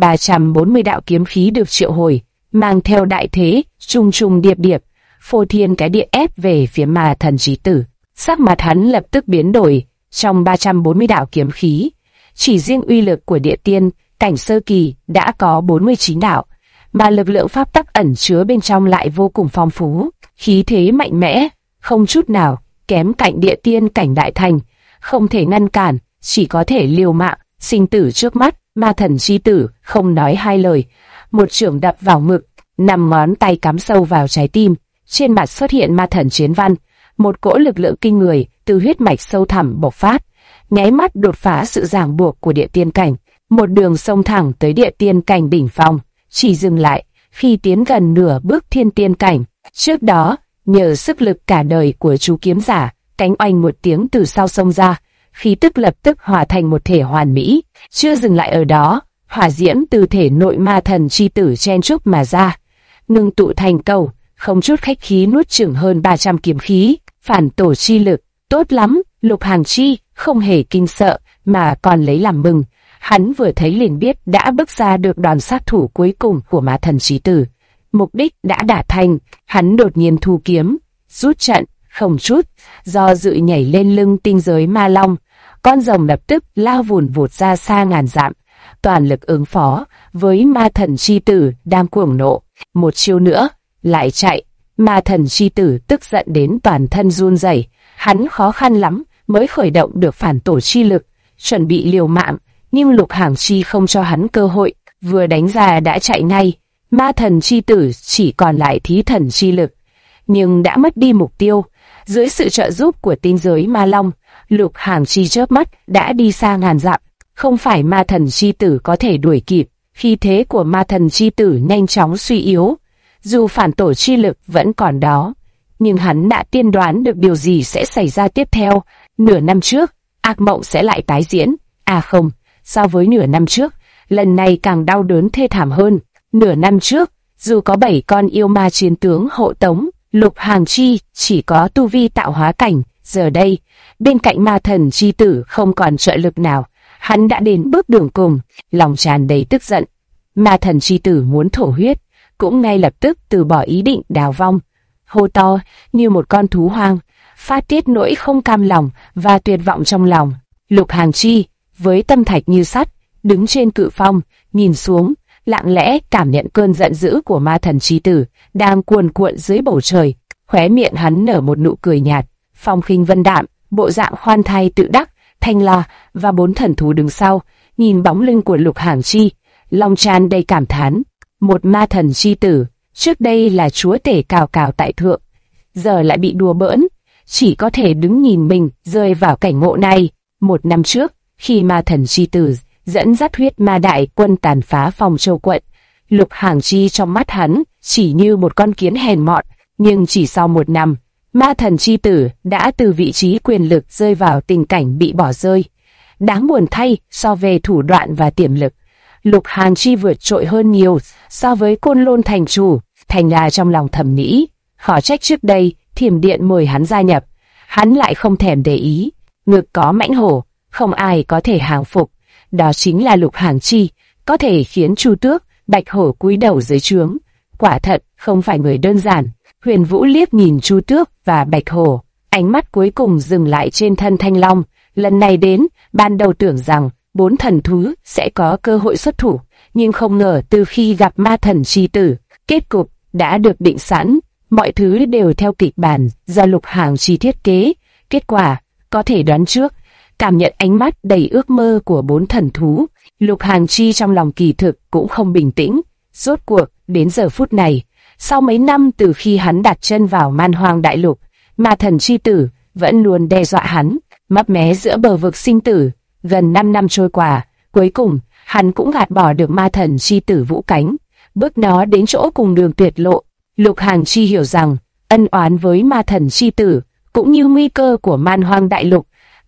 340 đạo kiếm khí được triệu hồi, mang theo đại thế, trùng trùng điệp điệp, phô thiên cái địa ép về phía Ma Thần Chí Tử. Sắc mặt hắn lập tức biến đổi. Trong 340 đạo kiếm khí, chỉ riêng uy lực của địa tiên cảnh sơ kỳ đã có 49 đạo, mà lực lượng pháp tắc ẩn chứa bên trong lại vô cùng phong phú, khí thế mạnh mẽ, không chút nào kém cạnh địa tiên cảnh đại thành, không thể ngăn cản, chỉ có thể liều mạng. Sinh tử trước mắt, Ma Thần Chí Tử không nói hai lời, một chưởng đập vào ngực, 5 ngón tay cắm sâu vào trái tim, trên mặt xuất hiện ma thần chiến văn, một cỗ lực lượng kinh người từ huyết mạch sâu thẳm bộc phát, nháy mắt đột phá sự ràng buộc của địa tiên cảnh, một đường xông thẳng tới địa tiên cảnh đỉnh phong, chỉ dừng lại khi tiến gần nửa bước thiên tiên cảnh. Trước đó, nhờ sức lực cả đời của chú kiếm giả, cánh oanh một tiếng từ sau xông ra, khí tức lập tức hòa thành một thể hoàn mỹ. Chưa dừng lại ở đó, hỏa diễm từ thể nội Ma Thần Chí Tử chen chúc mà ra, ngưng tụ thành cầu, không chút khách khí nuốt chửng hơn 300 kiếm khí, phản tổ chi lực. Tốt lắm, Lục Hàn Chi không hề kinh sợ mà còn lấy làm mừng. Hắn vừa thấy liền biết đã bước ra được đòn sát thủ cuối cùng của Ma Thần Chí Tử. Mục đích đã đạt thành, hắn đột nhiên thu kiếm, rút trận, không chút do dự nhảy lên lưng tinh giới ma long. Con rồng lập tức lao vùn vụt ra xa ngàn dặm, toàn lực ứng phó với Ma Thần Chí Tử đang cuồng nộ. Một chiêu nữa, lại chạy. Ma Thần Chí Tử tức giận đến toàn thân run rẩy, hắn khó khăn lắm mới khởi động được phản tổ chi lực, chuẩn bị liều mạng, nhưng Lục Hàn Chi không cho hắn cơ hội, vừa đánh ra đã chạy ngay. Ma Thần Chí Tử chỉ còn lại thí thần chi lực, nhưng đã mất đi mục tiêu. Dưới sự trợ giúp của tinh giới ma long, Lục Hàn Chi chớp mắt đã đi xa ngàn dặm, không phải Ma Thần Chí Tử có thể đuổi kịp. Khí thế của Ma Thần Chí Tử nhanh chóng suy yếu, dù phản tổ chi lực vẫn còn đó, nhưng hắn đã tiên đoán được điều gì sẽ xảy ra tiếp theo. Nửa năm trước, ác mộng sẽ lại tái diễn. À không, so với nửa năm trước, lần này càng đau đớn thê thảm hơn. Nửa năm trước, dù có 7 con yêu ma chiến tướng hộ tống, Lục Hàn Chi chỉ có tu vi tạo hóa cảnh. Giờ đây, bên cạnh Ma Thần Chí Tử không còn trợ lực nào, hắn đã đến bước đường cùng, lòng tràn đầy tức giận. Ma Thần Chí Tử muốn thổ huyết, cũng ngay lập tức từ bỏ ý định đào vong, hô to như một con thú hoang, phát tiết nỗi không cam lòng và tuyệt vọng trong lòng. Lục Hàn Chi với tâm thạch như sắt, đứng trên cự phong, nhìn xuống, lặng lẽ cảm nhận cơn giận dữ của Ma Thần Chí Tử đang cuồn cuộn dưới bầu trời. Khóe miệng hắn nở một nụ cười nhạt, phong khinh vân đạm, bộ dạng khoan thai tự đắc. Thanh La và 4 thần thú đứng sau, nhìn bóng lưng của Lục Hàn Chi, lòng tràn đầy cảm thán. Một Ma Thần Chí Tử, trước đây là chúa tể cào cào tại thượng, giờ lại bị đùa bỡn, chỉ có thể đứng nhìn mình rơi vào cảnh ngộ này. 1 năm trước, khi Ma Thần Chí Tử dẫn dắt huyết ma đại quân tàn phá Phong Châu quận, Lục Hàn Chi trong mắt hắn chỉ như một con kiến hèn mọn, nhưng chỉ sau 1 năm, Ma Thần Chí Tử đã từ vị trí quyền lực rơi vào tình cảnh bị bỏ rơi. Đáng buồn thay, so về thủ đoạn và tiềm lực, Lục Hàn Chi vượt trội hơn nhiều so với Côn Lôn thành chủ. Thành La trong lòng thầm nghĩ, khó trách trước đây Thiểm Điện mời hắn gia nhập, hắn lại không thèm để ý. Ngực có mãnh hổ, không ai có thể hàng phục. Đó chính là Lục Hàn Chi, có thể khiến Chu Tước, Bạch Hổ cúi đầu dưới trướng. Quả thật không phải người đơn giản. Huyền Vũ liếc nhìn Chu Tước và Bạch Hổ, ánh mắt cuối cùng dừng lại trên thân Thanh Long. Lần này đến, ban đầu tưởng rằng 4 thần thú sẽ có cơ hội xuất thủ, nhưng không ngờ từ khi gặp Ma Thần Chí Tử, kết cục đã được định sẵn. Mọi thứ đều theo kịch bản do Lục Hàn Chi thiết kế. Kết quả có thể đoán trước. Cảm nhận ánh mắt đầy ước mơ của 4 thần thú, Lục Hàn Chi trong lòng kỳ thực cũng không bình tĩnh. Rốt cuộc đến giờ phút này, sau mấy năm từ khi hắn đặt chân vào Man Hoang Đại Lục, Ma Thần Chí Tử vẫn luôn đe dọa hắn, mấp mé giữa bờ vực sinh tử. Gần 5 năm trôi qua, cuối cùng hắn cũng gạt bỏ được Ma Thần Chí Tử vũ cánh, bước nó đến chỗ cùng đường tuyệt lộ. Lục Hàn Chi hiểu rằng ân oán với Ma Thần Chí Tử cũng như nguy cơ của Man Hoang Đại Lục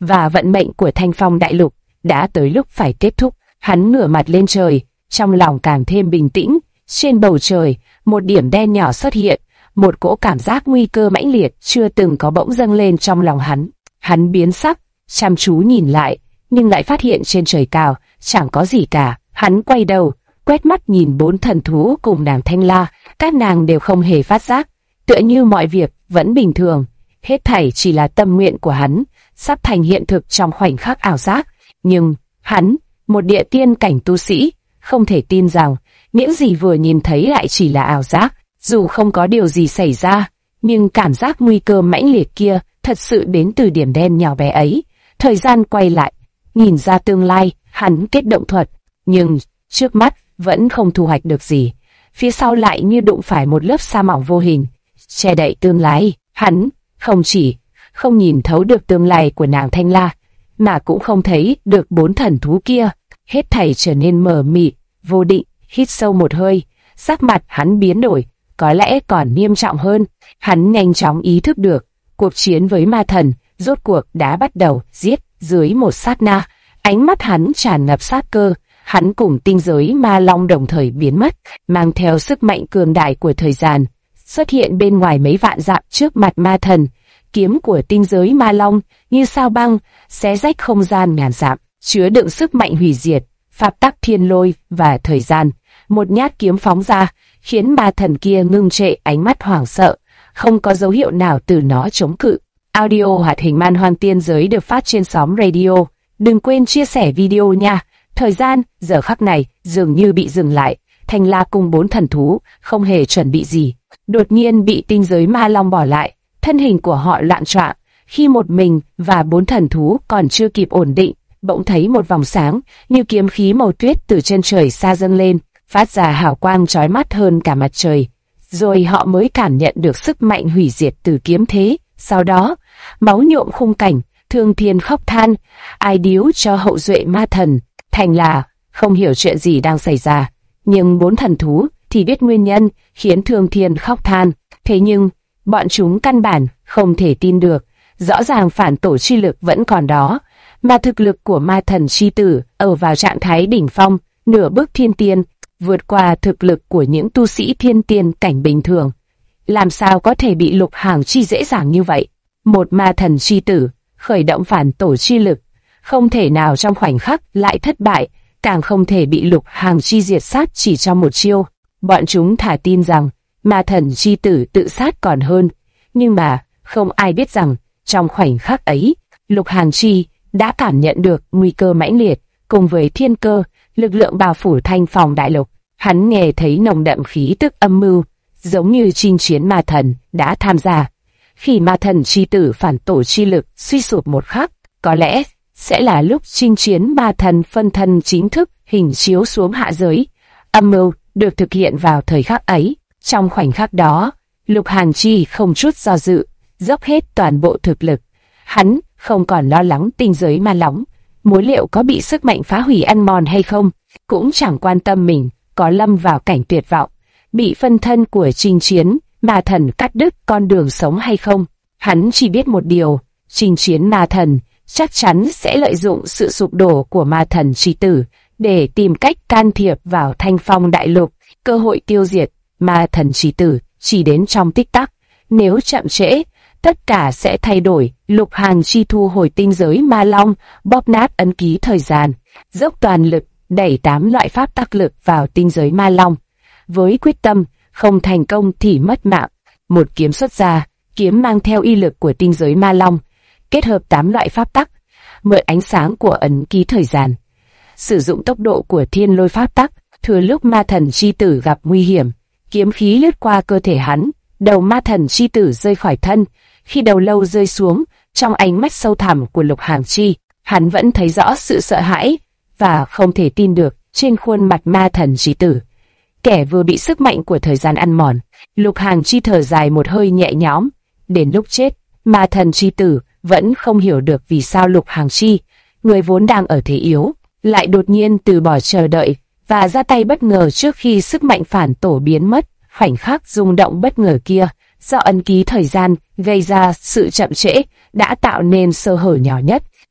và vận mệnh của Thanh Phong Đại Lục đã tới lúc phải kết thúc. Hắn ngửa mặt lên trời, trong lòng càng thêm bình tĩnh. Trên bầu trời, một điểm đen nhỏ xuất hiện, một cỗ cảm giác nguy cơ mãnh liệt chưa từng có bỗng dâng lên trong lòng hắn. Hắn biến sắc, chăm chú nhìn lại, nhưng lại phát hiện trên trời cao chẳng có gì cả. Hắn quay đầu, quét mắt nhìn 4 thần thú cùng nàng Thanh La, các nàng đều không hề phát giác, tựa như mọi việc vẫn bình thường. Hết thảy chỉ là tâm nguyện của hắn, sắp thành hiện thực trong khoảnh khắc ảo giác. Nhưng hắn, một địa tiên cảnh tu sĩ, không thể tin rằng những gì vừa nhìn thấy lại chỉ là ảo giác. Dù không có điều gì xảy ra, nhưng cảm giác nguy cơ mãnh liệt kia thật sự đến từ điểm đen nhỏ bé ấy. Thời gian quay lại, nhìn ra tương lai, hắn kết động thuật, nhưng trước mắt vẫn không thu hoạch được gì. Phía sau lại như đụng phải một lớp sa mỏng vô hình, che đậy tương lai. Hắn không chỉ không nhìn thấu được tương lai của nàng Thanh La, mà cũng không thấy được 4 thần thú kia. Hết thảy trở nên mờ mịt, vô định. Hít sâu một hơi, sắc mặt hắn biến đổi, có lẽ còn nghiêm trọng hơn. Hắn nhanh chóng ý thức được, cuộc chiến với ma thần rốt cuộc đã bắt đầu. Giết dưới một sát na, ánh mắt hắn tràn ngập sát cơ. Hắn cùng tinh giới ma long đồng thời biến mất, mang theo sức mạnh cường đại của thời gian, xuất hiện bên ngoài mấy vạn dặm trước mặt ma thần. Kiếm của tinh giới ma long như sao băng, xé rách không gian ngàn dặm, chứa đựng sức mạnh hủy diệt, pháp tắc thiên lôi và thời gian. Một nhát kiếm phóng ra, khiến ma thần kia ngưng trệ, ánh mắt hoảng sợ, không có dấu hiệu nào từ nó chống cự. Audio hoạt hình Man Hoang Tiên Giới được phát trên xóm radio. Đừng quên chia sẻ video nha. Thời gian, giờ khắc này, dường như bị dừng lại. Thanh La cùng 4 thần thú, không hề chuẩn bị gì, đột nhiên bị tinh giới ma long bỏ lại. Thân hình của họ loạn choạng, khi một mình và 4 thần thú còn chưa kịp ổn định, bỗng thấy một vòng sáng như kiếm khí màu tuyết từ trên trời xa dâng lên, phát ra hào quang chói mắt hơn cả mặt trời. Rồi họ mới cảm nhận được sức mạnh hủy diệt từ kiếm thế. Sau đó, máu nhuộm khung cảnh, Thương Thiên khóc than, ai điếu cho hậu duệ ma thần. Thành là không hiểu chuyện gì đang xảy ra, nhưng 4 thần thú thì biết nguyên nhân khiến Thương Thiên khóc than. Thế nhưng bọn chúng căn bản không thể tin được, rõ ràng phản tổ chi lực vẫn còn đó, mà thực lực của ma thần chi tử ở vào trạng thái đỉnh phong, nửa bước thiên tiên, vượt qua thực lực của những tu sĩ thiên tiên cảnh bình thường. Làm sao có thể bị Lục Hàng Chi dễ dàng như vậy? Một ma thần chi tử khởi động phản tổ chi lực, không thể nào trong khoảnh khắc lại thất bại, càng không thể bị Lục Hàng Chi diệt sát chỉ trong một chiêu. Bọn chúng thà tin rằng ma thần chi tử tự sát còn hơn, nhưng mà không ai biết rằng trong khoảnh khắc ấy, Lục Hàng Chi đã cảm nhận được nguy cơ mãnh liệt, cùng với thiên cơ, lực lượng bao phủ Thanh Phong Đại Lục. Hắn nghe thấy nồng đậm khí tức âm mưu, giống như chinh chiến ma thần đã tham gia. Khi ma thần chi tử phản tổ chi lực suy sụp một khắc, có lẽ sẽ là lúc chinh chiến ma thần phân thân chính thức hình chiếu xuống hạ giới. Âm mưu được thực hiện vào thời khắc ấy. Trong khoảnh khắc đó, Lục Hàng Chi không chút do dự, dốc hết toàn bộ thực lực. Hắn không còn lo lắng tinh giới ma long mối liệu có bị sức mạnh phá hủy ăn mòn hay không, cũng chẳng quan tâm mình có lâm vào cảnh tuyệt vọng, bị phân thân của chinh chiến ma thần cắt đứt con đường sống hay không. Hắn chỉ biết một điều, chinh chiến ma thần chắc chắn sẽ lợi dụng sự sụp đổ của ma thần chi tử để tìm cách can thiệp vào Thanh Phong Đại Lục. Cơ hội tiêu diệt ma thần chi tử chỉ đến trong tích tắc, nếu chậm trễ, tất cả sẽ thay đổi. Lục Hàng Chi thu hồi tinh giới ma long, bóp nát ấn ký thời gian, dốc toàn lực đẩy 8 loại pháp tắc lực vào tinh giới ma long, với quyết tâm không thành công thì mất mạng. Một kiếm xuất ra, kiếm mang theo y lực của tinh giới ma long, kết hợp 8 loại pháp tắc, mượn ánh sáng của ấn ký thời gian, sử dụng tốc độ của thiên lôi pháp tắc. Thừa lúc ma thần chi tử gặp nguy hiểm, kiếm khí lướt qua cơ thể hắn, đầu ma thần chi tử rơi khỏi thân. Khi đầu lâu rơi xuống, trong ánh mắt sâu thẳm của Lục Hàng Chi, hắn vẫn thấy rõ sự sợ hãi và không thể tin được trên khuôn mặt ma thần chi tử, kẻ vừa bị sức mạnh của thời gian ăn mòn. Lục Hàng Chi thở dài một hơi nhẹ nhõm. Đến lúc chết, ma thần chi tử vẫn không hiểu được vì sao Lục Hàng Chi, người vốn đang ở thế yếu, lại đột nhiên từ bỏ chờ đợi và ra tay bất ngờ trước khi sức mạnh phản tổ biến mất. Khoảnh khắc rung động bất ngờ kia, do ấn ký thời gian gây ra sự chậm trễ, đã tạo nên sơ hở nhỏ nhất.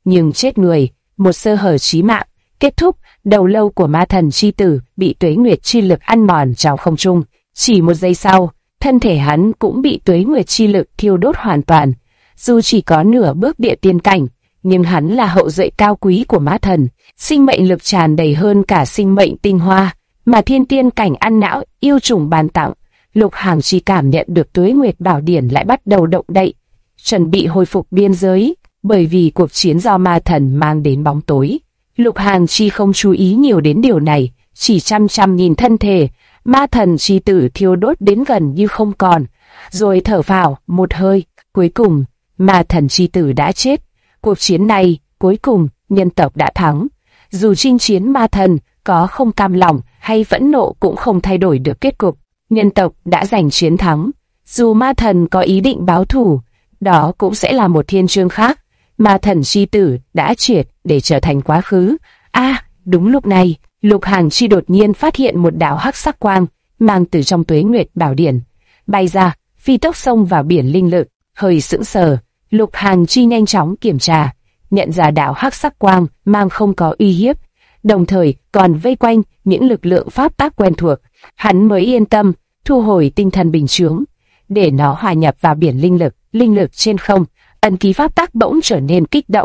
nhưng chết người, một sơ hở chí mạng, kết thúc, đầu lâu của ma thần chi tử bị tuế nguyệt chi lực ăn mòn trong không trung. Chỉ một giây sau, thân thể hắn cũng bị tuế nguyệt chi lực thiêu đốt hoàn toàn. Dù chỉ có nửa bước địa tiên cảnh, nhưng hắn là hậu duệ cao quý của ma thần, sinh mệnh lực tràn đầy hơn cả sinh mệnh tinh hoa mà thiên tiên cảnh ăn não yêu trùng ban tặng. Lục Hàng Chi cảm nhận được tuế nguyệt bảo điển lại bắt đầu động đậy, chuẩn bị hồi phục biên giới, bởi vì cuộc chiến do ma thần mang đến bóng tối. Lục Hàng Chi không chú ý nhiều đến điều này, chỉ chăm chăm nhìn thân thể ma thần chi tử thiêu đốt đến gần như không còn, rồi thở phào một hơi. Cuối cùng, ma thần chi tử đã chết. Cuộc chiến này, cuối cùng, nhân tộc đã thắng. Dù chinh chiến ma thần có không cam lòng hay phẫn nộ cũng không thay đổi được kết cục. Nhân tộc đã giành chiến thắng. Dù ma thần có ý định báo thù, đó cũng sẽ là một thiên chương khác. Ma thần chi tử đã triệt để trở thành quá khứ. Đúng lúc này, Lục Hàng Chi đột nhiên phát hiện một đạo hắc sắc quang mang từ trong tuế nguyệt bảo điển bay ra, phi tốc xông vào biển linh lực. Hơi sững sờ, Lục Hàng Chi nhanh chóng kiểm tra, nhận ra đạo hắc sắc quang mang không có uy hiếp, đồng thời còn vây quanh những lực lượng pháp tác quen thuộc. Hắn mới yên tâm thu hồi tinh thần bình chướng, để nó hòa nhập vào biển linh lực trên không. Ấn ký pháp tác bỗng trở nên kích động.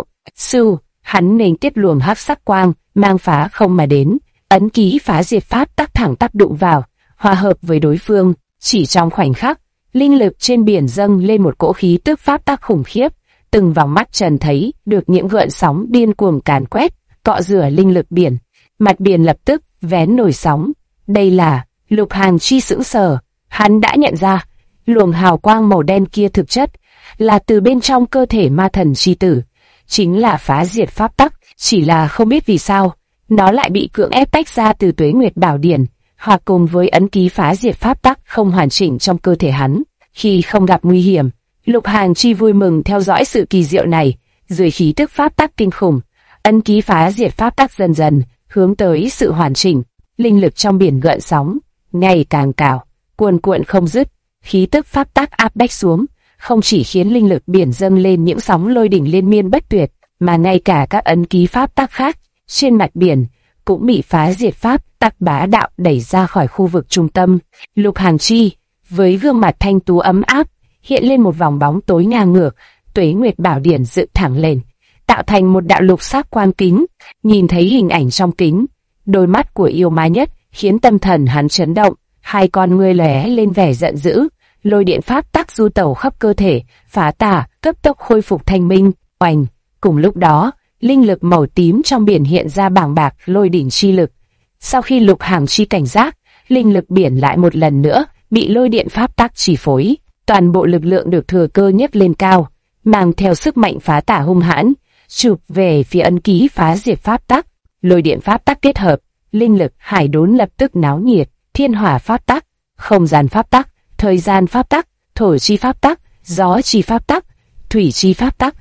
Hắn nên tiếp luồng hắc sắc quang mang phá không mà đến. Ấn ký phá diệt pháp tác thẳng tác đụng vào, hòa hợp với đối phương. Chỉ trong khoảnh khắc, linh lực trên biển dâng lên một cỗ khí tức pháp tác khủng khiếp. Từng vào mắt trần thấy được những gợn sóng điên cuồng càn quét, cọ rửa linh lực biển. Mặt biển lập tức vén nổi sóng. Đây là... Lục Hàng Chi sững sờ, hắn đã nhận ra luồng hào quang màu đen kia thực chất là từ bên trong cơ thể ma thần chi tử, chính là phá diệt pháp tắc. Chỉ là không biết vì sao nó lại bị cưỡng ép tách ra từ tuế nguyệt bảo điển, hòa cùng với ấn ký phá diệt pháp tắc không hoàn chỉnh trong cơ thể hắn. Khi không gặp nguy hiểm, Lục Hàng Chi vui mừng theo dõi sự kỳ diệu này. Dưới khí tức pháp tắc kinh khủng, ấn ký phá diệt pháp tắc dần dần hướng tới sự hoàn chỉnh. Linh lực trong biển gợn sóng ngày càng cao, cuồn cuộn không dứt. Khí tức pháp tắc áp bách xuống, không chỉ khiến linh lực biển dâng lên những sóng lôi đỉnh liên miên bất tuyệt, mà ngay cả các ấn ký pháp tắc khác trên mặt biển cũng bị phá diệt pháp tắc bá đạo đẩy ra khỏi khu vực trung tâm. Lục Hàng Chi với gương mặt thanh tú ấm áp hiện lên một vòng bóng tối ngang ngược. Tuế nguyệt bảo điển dựng thẳng lên, tạo thành một đạo lục sắc quang kính. Nhìn thấy hình ảnh trong kính, đôi mắt của yêu ma nhất khiến tâm thần hắn chấn động, hai con ngươi lóe lên vẻ giận dữ. Lôi điện pháp tắc du tẩu khắp cơ thể, phá tà, cấp tốc khôi phục thanh minh. Oanh! Cùng lúc đó, linh lực màu tím trong biển hiện ra bàng bạc lôi đỉnh chi lực. Sau khi Lục Hàng Chi cảnh giác, linh lực biển lại một lần nữa bị lôi điện pháp tắc chi phối. Toàn bộ lực lượng được thừa cơ nhấc lên cao, mang theo sức mạnh phá tả hung hãn, chụp về phía ấn ký phá diệt pháp tắc. Lôi điện pháp tắc kết hợp, linh lực hải đốn lập tức náo nhiệt. Thiên hỏa pháp tắc, không gian pháp tắc, thời gian pháp tắc, thổ chi pháp tắc, gió chi pháp tắc, thủy chi pháp tắc.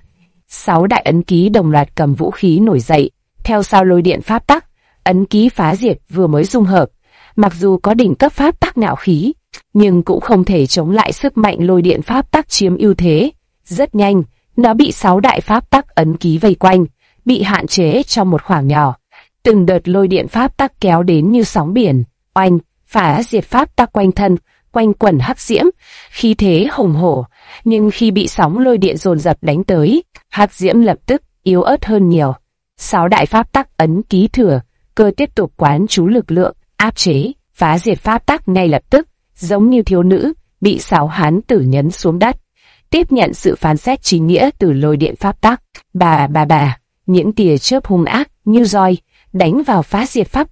6 đại ấn ký đồng loạt cầm vũ khí nổi dậy. Theo sau lôi điện pháp tắc, ấn ký phá diệt vừa mới dung hợp, mặc dù có đỉnh cấp pháp tắc ngạo khí, nhưng cũng không thể chống lại sức mạnh lôi điện pháp tắc chiếm ưu thế. Rất nhanh, nó bị 6 đại pháp tắc ấn ký vây quanh, bị hạn chế trong một khoảng nhỏ. Từng đợt lôi điện pháp tắc kéo đến như sóng biển. Oanh! Phá diệt pháp tắc quanh thân, quanh quẩn hắc diễm, khí thế hùng hổ. Nhưng khi bị sóng lôi điện dồn dập đánh tới, hắc diễm lập tức yếu ớt hơn nhiều. 6 đại pháp tắc ấn ký thừa cơ tiếp tục quán chú lực lượng, áp chế, phá diệt pháp tắc ngay lập tức, giống như thiếu nữ bị 6 hán tử nhấn xuống đất, tiếp nhận sự phán xét chính nghĩa từ lôi điện pháp tắc. Bà, những tia chớp hung ác như roi đánh vào phá diệt pháp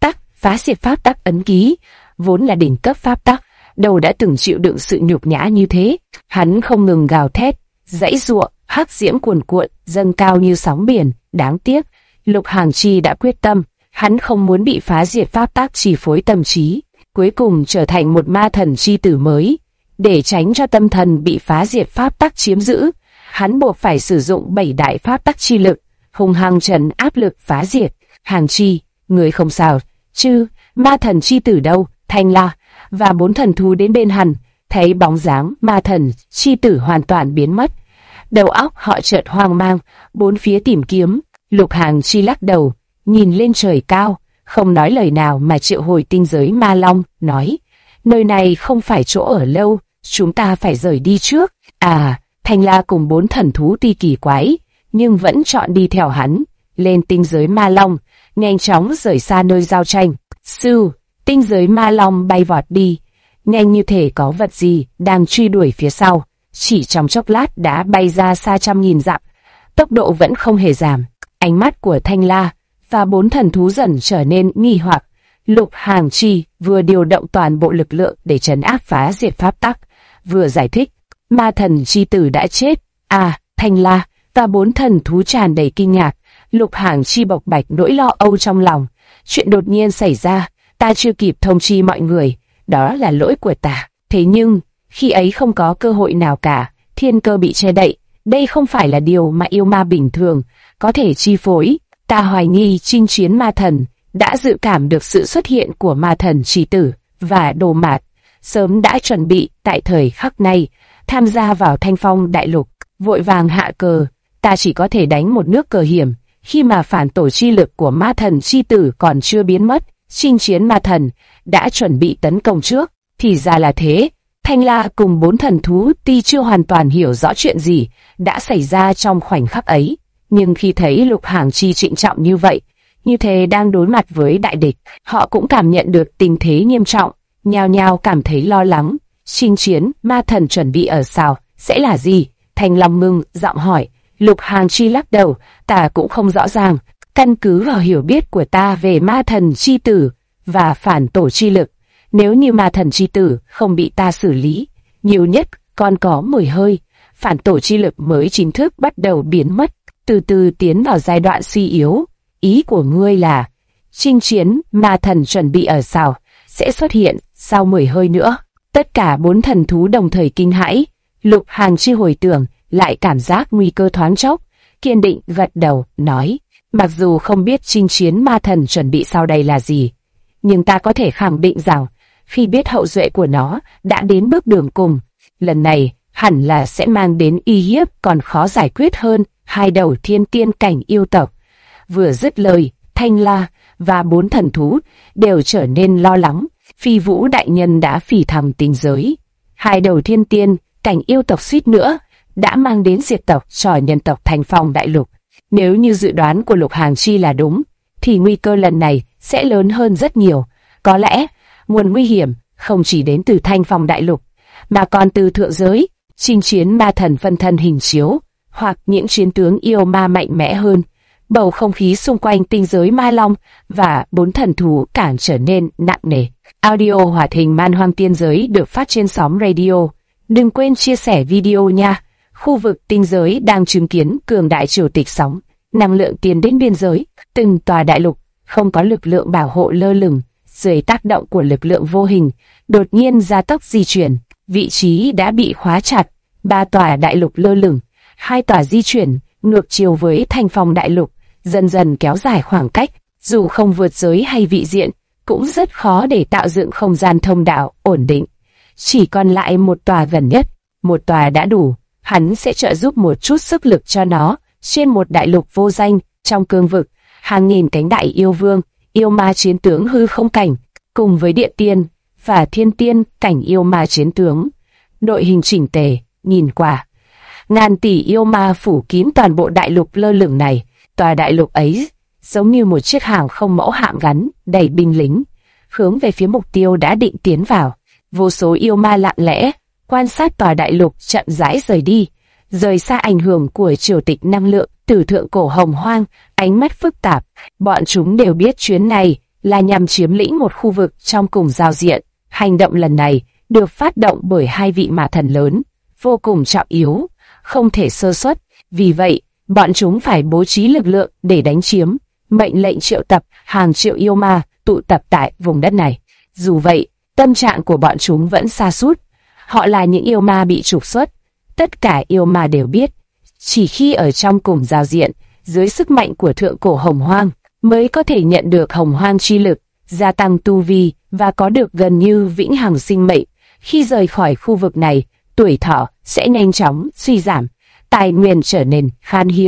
tắc ấn ký, vốn là đỉnh cấp pháp tắc, đâu đã từng chịu đựng sự nhục nhã như thế. Hắn không ngừng gào thét, giãy giụa, hắc diễm cuồn cuộn dâng cao như sóng biển. Đáng tiếc, Lục Hàng Chi đã quyết tâm, hắn không muốn bị phá diệt pháp tắc chi phối tâm trí, cuối cùng trở thành một ma thần chi tử mới. Để tránh cho tâm thần bị phá diệt pháp tắc chiếm giữ, hắn buộc phải sử dụng 7 đại pháp tắc chi lực, hung hăng trấn áp lực phá diệt. Hàng Chi, người không sao chứ? Ma thần chi tử đâu? Thanh La và 4 thần thú đến bên hắn, thấy bóng dáng ma thần chi tử hoàn toàn biến mất. Đầu óc họ chợt hoang mang, bốn phía tìm kiếm, Lục Hàng Chi lắc đầu, nhìn lên trời cao, không nói lời nào mà triệu hồi tinh giới ma long, nói, nơi này không phải chỗ ở lâu, chúng ta phải rời đi trước. Thanh La cùng 4 thần thú tuy kỳ quái, nhưng vẫn chọn đi theo hắn, lên tinh giới ma long, nhanh chóng rời xa nơi giao tranh. Tinh giới ma long bay vọt đi, nhanh như thể có vật gì đang truy đuổi phía sau, chỉ trong chốc lát đã bay ra xa trăm nghìn dặm, tốc độ vẫn không hề giảm. Ánh mắt của Thanh La và 4 thần thú dần trở nên nghi hoặc. Lục Hàng Chi vừa điều động toàn bộ lực lượng để trấn áp phá diệt pháp tắc, vừa giải thích, ma thần chi tử đã chết. Thanh La và 4 thần thú tràn đầy kinh ngạc. Lục Hàng Chi bộc bạch nỗi lo âu trong lòng. Chuyện đột nhiên xảy ra, ta chưa kịp thông chi mọi người, đó là lỗi của ta. Thế nhưng, khi ấy không có cơ hội nào cả, thiên cơ bị che đậy. Đây không phải là điều mà yêu ma bình thường có thể chi phối. Ta hoài nghi chinh chiến ma thần đã dự cảm được sự xuất hiện của ma thần chỉ tử và đồ mạt, sớm đã chuẩn bị tại thời khắc này tham gia vào Thanh Phong đại lục, vội vàng hạ cờ. Ta chỉ có thể đánh một nước cờ hiểm khi mà phản tổ chi lực của ma thần chi tử còn chưa biến mất. Chinh chiến ma thần đã chuẩn bị tấn công trước. Thì ra là thế. Thanh La cùng 4 thần thú tuy chưa hoàn toàn hiểu rõ chuyện gì đã xảy ra trong khoảnh khắc ấy, nhưng khi thấy Lục Hàng Chi trịnh trọng như vậy, như thế đang đối mặt với đại địch, họ cũng cảm nhận được tình thế nghiêm trọng, nhao nhao cảm thấy lo lắng. Chinh chiến ma thần chuẩn bị ở sao, sẽ là gì? Thanh Long ngưng giọng hỏi. Lục Hàng Chi lắc đầu, ta cũng không rõ ràng. Căn cứ vào hiểu biết của ta về ma thần chi tử và phản tổ chi lực, nếu như ma thần chi tử không bị ta xử lý, nhiều nhất còn có 10 hơi, phản tổ chi lực mới chính thức bắt đầu biến mất, từ từ tiến vào giai đoạn suy yếu. Ý của ngươi là, chinh chiến ma thần chuẩn bị ở sao, sẽ xuất hiện sau 10 hơi nữa. Tất cả 4 thần thú đồng thời kinh hãi. Lục Hàng Chi hồi tưởng lại cảm giác nguy cơ thoáng chốc, kiên định gật đầu, nói, mặc dù không biết chinh chiến ma thần chuẩn bị sau đây là gì, nhưng ta có thể khẳng định rằng, khi biết hậu duệ của nó đã đến bước đường cùng, lần này hẳn là sẽ mang đến uy hiếp còn khó giải quyết hơn 2 đầu thiên tiên cảnh yêu tộc. Vừa dứt lời, Thanh La và 4 thần thú đều trở nên lo lắng. Phi Vũ đại nhân đã phỉ thầm tinh giới, 2 đầu thiên tiên cảnh yêu tộc suýt nữa đã mang đến diệt tộc cho nhân tộc Thanh Phong đại lục. Nếu như dự đoán của Lục Hàng Chi là đúng, thì nguy cơ lần này sẽ lớn hơn rất nhiều. Có lẽ nguồn nguy hiểm không chỉ đến từ Thanh Phong đại lục, mà còn từ thượng giới, chinh chiến ma thần phân thân hình chiếu, hoặc những chiến tướng yêu ma mạnh mẽ hơn. Bầu không khí xung quanh tinh giới ma long và 4 thần thú càng trở nên nặng nề. Audio hoạt hình Man Hoang Tiên Giới được phát trên Xóm Radio. Đừng quên chia sẻ video nha. Khu vực tinh giới đang chứng kiến cường đại triều tịch sóng, năng lượng tiến đến biên giới. Từng tòa đại lục không có lực lượng bảo hộ lơ lửng, dưới tác động của lực lượng vô hình, đột nhiên gia tốc di chuyển. Vị trí đã bị khóa chặt. 3 tòa đại lục lơ lửng, 2 tòa di chuyển ngược chiều với Thanh Phong đại lục, dần dần kéo dài khoảng cách. Dù không vượt giới hay vị diện, cũng rất khó để tạo dựng không gian thông đạo ổn định. Chỉ còn lại một tòa gần nhất, một tòa đã đủ. Hắn sẽ trợ giúp một chút sức lực cho nó. Trên một đại lục vô danh, trong cương vực, hàng nghìn cánh đại yêu vương, yêu ma chiến tướng hư không cảnh, cùng với địa tiên và thiên tiên cảnh yêu ma chiến tướng, đội hình chỉnh tề, nhìn qua, ngàn tỷ yêu ma phủ kín toàn bộ đại lục lơ lửng này. Tòa đại lục ấy giống như một chiếc hàng không mẫu hạm gắn đầy binh lính, hướng về phía mục tiêu đã định tiến vào. Vô số yêu ma lặng lẽ quan sát tòa đại lục chậm rãi rời đi, rời xa ảnh hưởng của triều tịch năng lượng từ thượng cổ hồng hoang. Ánh mắt phức tạp, bọn chúng đều biết chuyến này là nhằm chiếm lĩnh một khu vực trong cùng giao diện. Hành động lần này được phát động bởi 2 vị ma thần lớn, vô cùng trọng yếu, không thể sơ suất. Vì vậy, bọn chúng phải bố trí lực lượng để đánh chiếm. Mệnh lệnh triệu tập hàng triệu yêu ma tụ tập tại vùng đất này. Dù vậy, tâm trạng của bọn chúng vẫn sa sút. Họ là những yêu ma bị trục xuất. Tất cả yêu ma đều biết, chỉ khi ở trong cùng giao diện, dưới sức mạnh của thượng cổ hồng hoang, mới có thể nhận được hồng hoang chi lực, gia tăng tu vi và có được gần như vĩnh hằng sinh mệnh. Khi rời khỏi khu vực này, tuổi thọ sẽ nhanh chóng suy giảm, tài nguyên trở nên khan hiếm.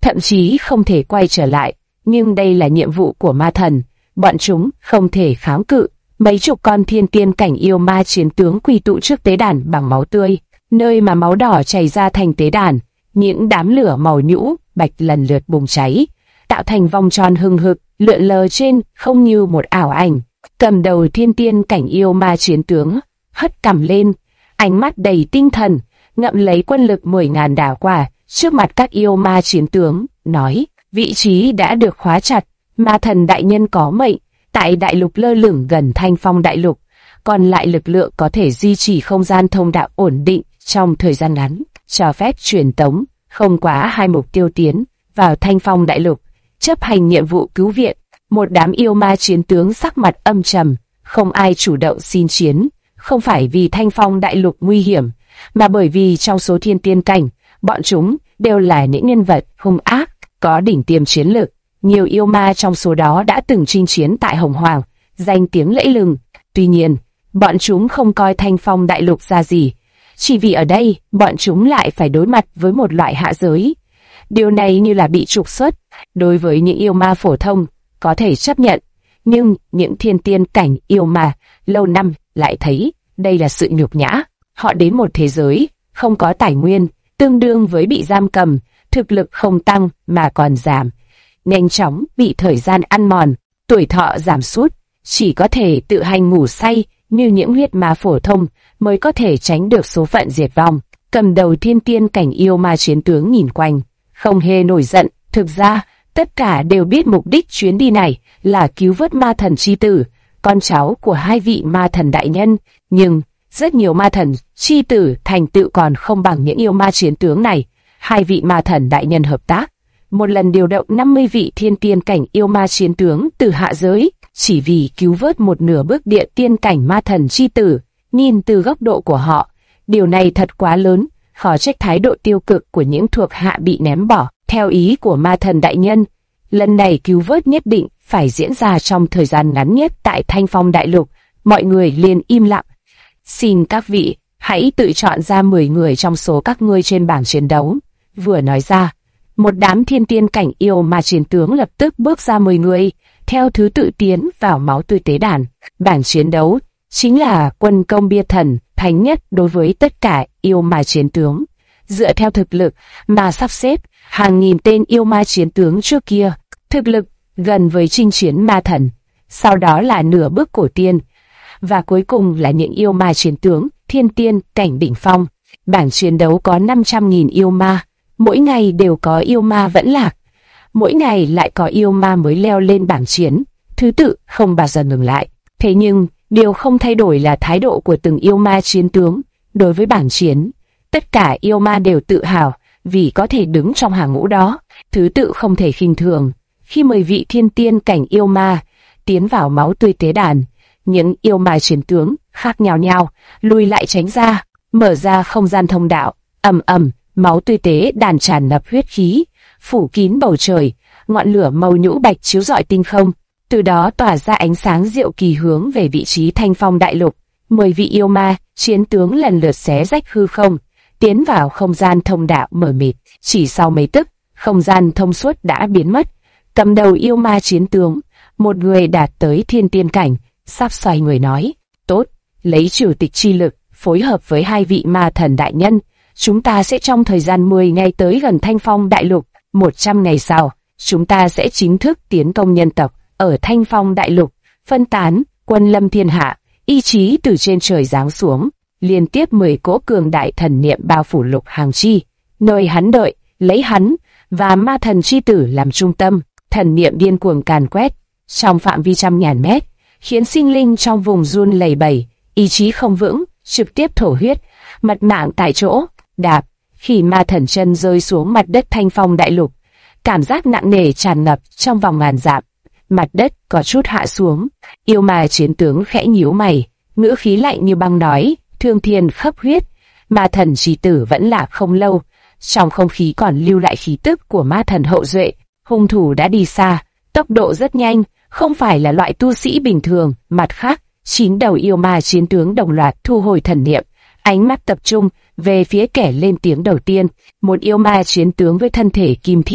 thậm chí không thể quay trở lại. Nhưng đây là nhiệm vụ của ma thần, bọn chúng không thể kháng cự. Mấy chục con thiên tiên cảnh yêu ma chiến tướng quy tụ trước tế đàn bằng máu tươi, nơi mà máu đỏ chảy ra thành tế đàn. Những đám lửa màu nhũ bạch lần lượt bùng cháy, tạo thành vòng tròn hừng hực, lượn lờ trên không như một ảo ảnh. Cầm đầu thiên tiên cảnh yêu ma chiến tướng hất cằm lên, ánh mắt đầy tinh thần, ngậm lấy quân lực 10.000 đảo quả trước mặt các yêu ma chiến tướng, nói: vị trí đã được khóa chặt, ma thần đại nhân có mệnh, tại đại lục lơ lửng gần Thanh Phong đại lục, còn lại lực lượng có thể duy trì không gian thông đạo ổn định trong thời gian ngắn, cho phép truyền tống không quá 2 mục tiêu tiến vào Thanh Phong đại lục, chấp hành nhiệm vụ cứu viện. Một đám yêu ma chiến tướng sắc mặt âm trầm, không ai chủ động xin chiến, không phải vì Thanh Phong đại lục nguy hiểm, mà bởi vì trong số thiên tiên cảnh, bọn chúng đều là những nhân vật hung ác, có đỉnh tiêm chiến lực. Nhiều yêu ma trong số đó đã từng chinh chiến tại Hồng Hoàng, danh tiếng lẫy lừng. Tuy nhiên, bọn chúng không coi Thanh Phong đại lục ra gì, chỉ vì ở đây bọn chúng lại phải đối mặt với một loại hạ giới. Điều này như là bị trục xuất. Đối với những yêu ma phổ thông có thể chấp nhận, nhưng những thiên tiên cảnh yêu ma lâu năm lại thấy đây là sự nhục nhã. Họ đến một thế giới không có tài nguyên, tương đương với bị giam cầm, thực lực không tăng mà còn giảm, nhanh chóng bị thời gian ăn mòn, tuổi thọ giảm sút, chỉ có thể tự hành ngủ say như những huyết ma phổ thông mới có thể tránh được số phận diệt vong. Cầm đầu thiên tiên cảnh yêu ma chiến tướng nhìn quanh, không hề nổi giận. Thực ra, tất cả đều biết mục đích chuyến đi này là cứu vớt ma thần chi tử, con cháu của 2 vị ma thần đại nhân. Nhưng rất nhiều ma thần chi tử thành tựu còn không bằng những yêu ma chiến tướng này. 2 vị ma thần đại nhân hợp tác, một lần điều động 50 vị thiên tiên cảnh yêu ma chiến tướng từ hạ giới, chỉ vì cứu vớt một nửa bước địa tiên cảnh ma thần chi tử. Nhìn từ góc độ của họ, điều này thật quá lớn, khó trách thái độ tiêu cực của những thuộc hạ bị ném bỏ. Theo ý của ma thần đại nhân, lần này cứu vớt nhất định phải diễn ra trong thời gian ngắn nhất tại Thanh Phong đại lục. Mọi người liền im lặng. Xin các vị, hãy tự chọn ra 10 người trong số các ngươi trên bảng chiến đấu. Vừa nói ra, một đám thiên tiên cảnh yêu ma chiến tướng lập tức bước ra 10 người, theo thứ tự tiến vào máu tươi tế đàn. Bảng chiến đấu chính là quân công bia thần thánh nhất đối với tất cả yêu ma chiến tướng. Dựa theo thực lực mà sắp xếp hàng nghìn tên yêu ma chiến tướng trước kia, thực lực gần với chinh chiến ma thần, sau đó là nửa bước cổ tiên, và cuối cùng là những yêu ma chiến tướng thiên tiên cảnh đỉnh phong. Bảng chiến đấu có 500.000 yêu ma, mỗi ngày đều có yêu ma vẫn lạc, mỗi ngày lại có yêu ma mới leo lên bảng chiến, thứ tự không bao giờ ngừng lại. Thế nhưng, điều không thay đổi là thái độ của từng yêu ma chiến tướng đối với bảng chiến. Tất cả yêu ma đều tự hào vì có thể đứng trong hàng ngũ đó, thứ tự không thể khinh thường. Khi 10 vị thiên tiên cảnh yêu ma tiến vào máu tươi tế đàn, những yêu ma chiến tướng khác nhau lùi lại tránh ra, mở ra không gian thông đạo. Ầm ầm, máu tươi tế đàn tràn ngập huyết khí, phủ kín bầu trời, ngọn lửa màu nhũ bạch chiếu rọi tinh không, từ đó tỏa ra ánh sáng diệu kỳ hướng về vị trí Thanh Phong đại lục. 10 vị yêu ma chiến tướng lần lượt xé rách hư không, tiến vào không gian thông đạo mờ mịt. Chỉ sau mấy tức, không gian thông suốt đã biến mất. Cầm đầu yêu ma chiến tướng, một người đạt tới thiên tiên cảnh, sắp xoay người nói: tốt, lấy chủ tịch chi lực phối hợp với 2 vị ma thần đại nhân, chúng ta sẽ trong thời gian 10 ngày tới gần Thanh Phong đại lục. 100 ngày sau, chúng ta sẽ chính thức tiến công nhân tộc ở Thanh Phong đại lục, phân tán quân lâm thiên hạ. Ý chí từ trên trời giáng xuống, liên tiếp 10 cỗ cường đại thần niệm bao phủ Lục Hàng Chi, nơi hắn đợi, lấy hắn và ma thần chi tử làm trung tâm. Thần niệm điên cuồng càn quét trong phạm vi trăm ngàn mét, khiến sinh linh trong vùng run lẩy bẩy, ý chí không vững, trực tiếp thổ huyết, mất mạng tại chỗ. Đạp, khi ma thần chân rơi xuống mặt đất Thanh Phong đại lục, cảm giác nặng nề tràn ngập trong vòng ngàn dặm. Mặt đất có chút hạ xuống, yêu ma chiến tướng khẽ nhíu mày, ngữ khí lạnh như băng nói: thương thiên khắp huyết. Ma thần chi tử vẫn lạc không lâu, trong không khí còn lưu lại khí tức của ma thần hậu duệ. Hung thủ đã đi xa, tốc độ rất nhanh, không phải là loại tu sĩ bình thường. Mặt khác, 9 đầu yêu ma chiến tướng đồng loạt thu hồi thần niệm, ánh mắt tập trung về phía kẻ lên tiếng đầu tiên, một yêu ma chiến tướng với thân thể kim thiết,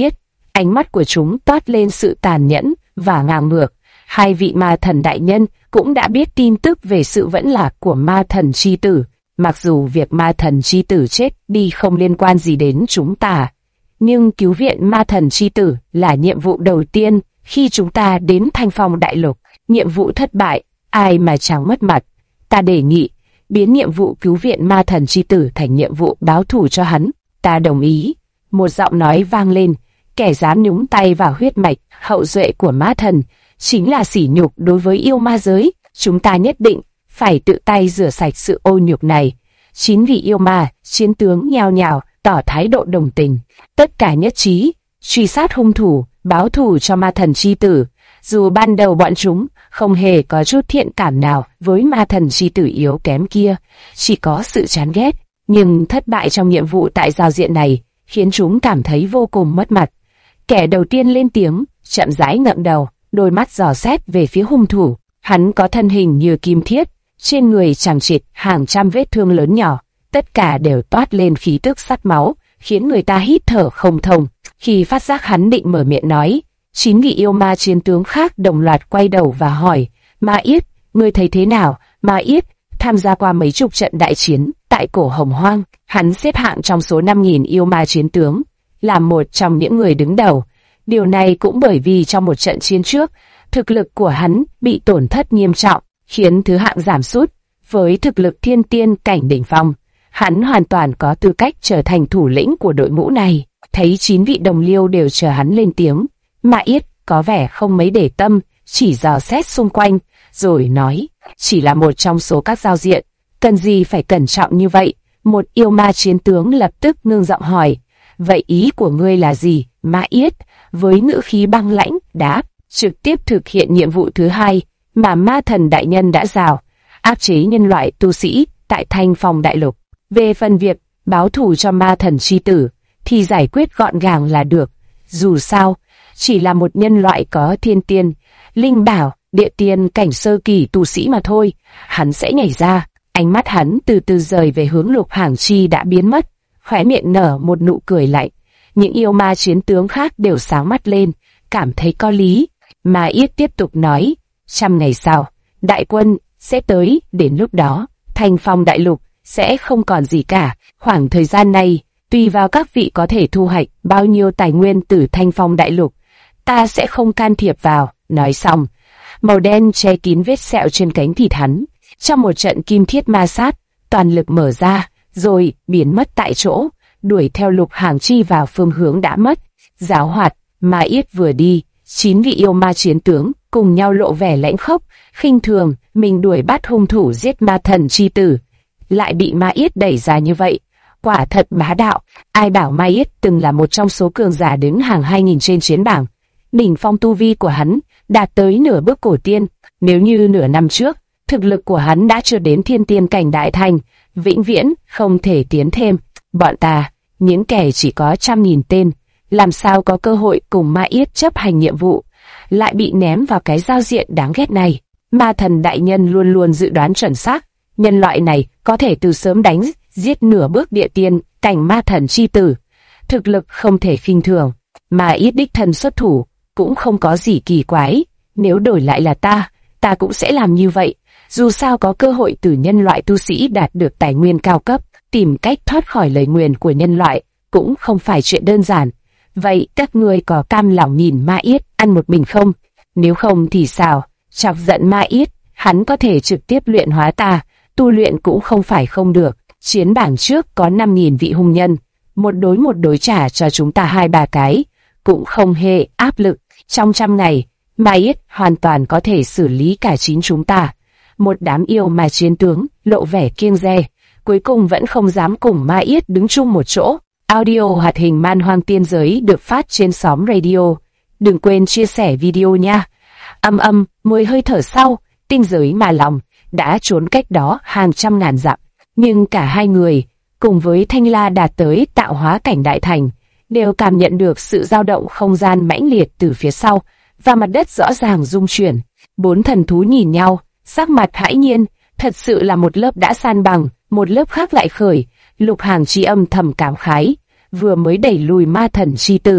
ánh mắt của chúng toát lên sự tàn nhẫn và ngang ngược. Hai vị ma thần đại nhân cũng đã biết tin tức về sự vẫn lạc của ma thần chi tử. Mặc dù việc ma thần chi tử chết đi không liên quan gì đến chúng ta, nhưng cứu viện ma thần chi tử là nhiệm vụ đầu tiên khi chúng ta đến Thanh Phong Đại Lục. Nhiệm vụ thất bại, ai mà chẳng mất mặt. Ta đề nghị biến nhiệm vụ cứu viện ma thần chi tử thành nhiệm vụ báo thù cho hắn. Ta đồng ý. Một giọng nói vang lên, kẻ dám nhúng tay vào huyết mạch hậu duệ của ma thần chính là sỉ nhục đối với yêu ma giới. Chúng ta nhất định phải tự tay rửa sạch sự ô nhục này. 9 vị yêu ma chiến tướng nhao nhao tỏ thái độ đồng tình. Tất cả nhất trí truy sát hung thủ, báo thù cho ma thần chi tử. Dù ban đầu bọn chúng không hề có chút thiện cảm nào với ma thần chi tử yếu kém kia, chỉ có sự chán ghét, nhưng thất bại trong nhiệm vụ tại giao diện này khiến chúng cảm thấy vô cùng mất mặt. Kẻ đầu tiên lên tiếng, chậm rãi ngẩng đầu, đôi mắt dò xét về phía hung thủ. Hắn có thân hình như kim thiết, trên người chằng chịt hàng trăm vết thương lớn nhỏ, tất cả đều toát lên khí tức sắt máu, khiến người ta hít thở không thông. Khi phát giác hắn định mở miệng nói, 9 vị yêu ma chiến tướng khác đồng loạt quay đầu và hỏi: Ma Yết, ngươi thấy thế nào? Ma Yết tham gia qua mấy chục trận đại chiến tại cổ Hồng Hoang, hắn xếp hạng trong số 5.000 yêu ma chiến tướng, là một trong những người đứng đầu. Điều này cũng bởi vì trong một trận chiến trước, thực lực của hắn bị tổn thất nghiêm trọng, khiến thứ hạng giảm sút. Với thực lực thiên tiên cảnh đỉnh phong, hắn hoàn toàn có tư cách trở thành thủ lĩnh của đội ngũ này. Thấy 9 vị đồng liêu đều chờ hắn lên tiếng, Ma Yết có vẻ không mấy để tâm, chỉ dò xét xung quanh, rồi nói: chỉ là một trong số các giao diện, cần gì phải cẩn trọng như vậy? Một yêu ma chiến tướng lập tức ngưng giọng hỏi: vậy ý của ngươi là gì? Ma Yết với ngữ khí băng lãnh đáp: trực tiếp thực hiện nhiệm vụ thứ hai mà ma thần đại nhân đã giao, áp chế nhân loại tu sĩ tại Thanh Phong Đại Lục. Về phần việc báo thù cho ma thần chi tử thì giải quyết gọn gàng là được. Dù sao, chỉ là một nhân loại có thiên tiên, linh bảo, địa tiên cảnh sơ kỳ tu sĩ mà thôi. Hắn sẽ nhảy ra. Ánh mắt hắn từ từ rời về hướng Lục Hàng Chi đã biến mất, khóe miệng nở một nụ cười lạnh. Những yêu ma chiến tướng khác đều sáng mắt lên, cảm thấy có lý. Ma Yết tiếp tục nói: 100 ngày sau, đại quân sẽ tới, đến lúc đó, Thanh Phong Đại Lục sẽ không còn gì cả. Khoảng thời gian này, tùy vào các vị có thể thu hoạch bao nhiêu tài nguyên từ Thanh Phong Đại Lục, ta sẽ không can thiệp vào. Nói xong, màu đen che kín vết sẹo trên cánh thịt hắn. Trong một trận kim thiết ma sát, toàn lực mở ra, rồi biến mất tại chỗ, đuổi theo Lục Hàng Chi vào phương hướng đã mất. Giáo hoạt, Ma Yết vừa đi, 9 vị yêu ma chiến tướng cùng nhau lộ vẻ lãnh khốc, khinh thường mình đuổi bắt hung thủ giết ma thần chi tử, lại bị Ma Yết đẩy ra như vậy, quả thật bá đạo. Ai bảo Ma Yết từng là một trong số cường giả đứng hàng 2000 trên chiến bảng. Đỉnh phong tu vi của hắn đạt tới nửa bước cổ tiên. Nếu như nửa năm trước, thực lực của hắn đã chưa đến thiên tiên cảnh đại thành, vĩnh viễn không thể tiến thêm. Bọn ta, những kẻ chỉ có 100.000 tên, làm sao có cơ hội cùng Ma Yết chấp hành nhiệm vụ, lại bị ném vào cái giao diện đáng ghét này. Ma thần đại nhân luôn luôn dự đoán chuẩn xác, nhân loại này có thể từ sớm đánh giết nửa bước địa tiên cảnh ma thần chi tử, thực lực không thể khinh thường. Ma Yết đích thân xuất thủ cũng không có gì kỳ quái. Nếu đổi lại là ta cũng sẽ làm như vậy. Dù sao có cơ hội từ nhân loại tu sĩ đạt được tài nguyên cao cấp, tìm cách thoát khỏi lời nguyền của nhân loại cũng không phải chuyện đơn giản. Vậy các ngươi có cam lòng nhìn Ma Yết ăn một mình không? Nếu không thì sao? Chọc giận Ma Yết, hắn có thể trực tiếp luyện hóa ta, tu luyện cũng không phải không được. Chiến bảng trước có 5.000 vị hung nhân, một đối trả cho chúng ta 2-3 cái, cũng không hề áp lực. Trong 100 ngày, Ma Yết hoàn toàn có thể xử lý cả 9 chúng ta. Một đám yêu ma chiến tướng lộ vẻ kiêng dè, cuối cùng vẫn không dám cùng Ma Yết đứng chung một chỗ. Audio hoạt hình Man Hoang Tiên Giới được phát trên xóm radio. Đừng quên chia sẻ video nha. Mười hơi thở sau, tinh giới Ma Long đã trốn cách đó hàng trăm ngàn dặm, nhưng cả hai người cùng với Thanh La đạt tới tạo hóa cảnh đại thành, đều cảm nhận được sự dao động không gian mãnh liệt từ phía sau, và mặt đất rõ ràng rung chuyển. 4 thần thú nhìn nhau, sắc mặt hãi nhiên, thật sự là một lớp đã san bằng, một lớp khác lại khởi. Lục Hàng Chi âm thầm cảm khái, vừa mới đẩy lùi ma thần chi tử,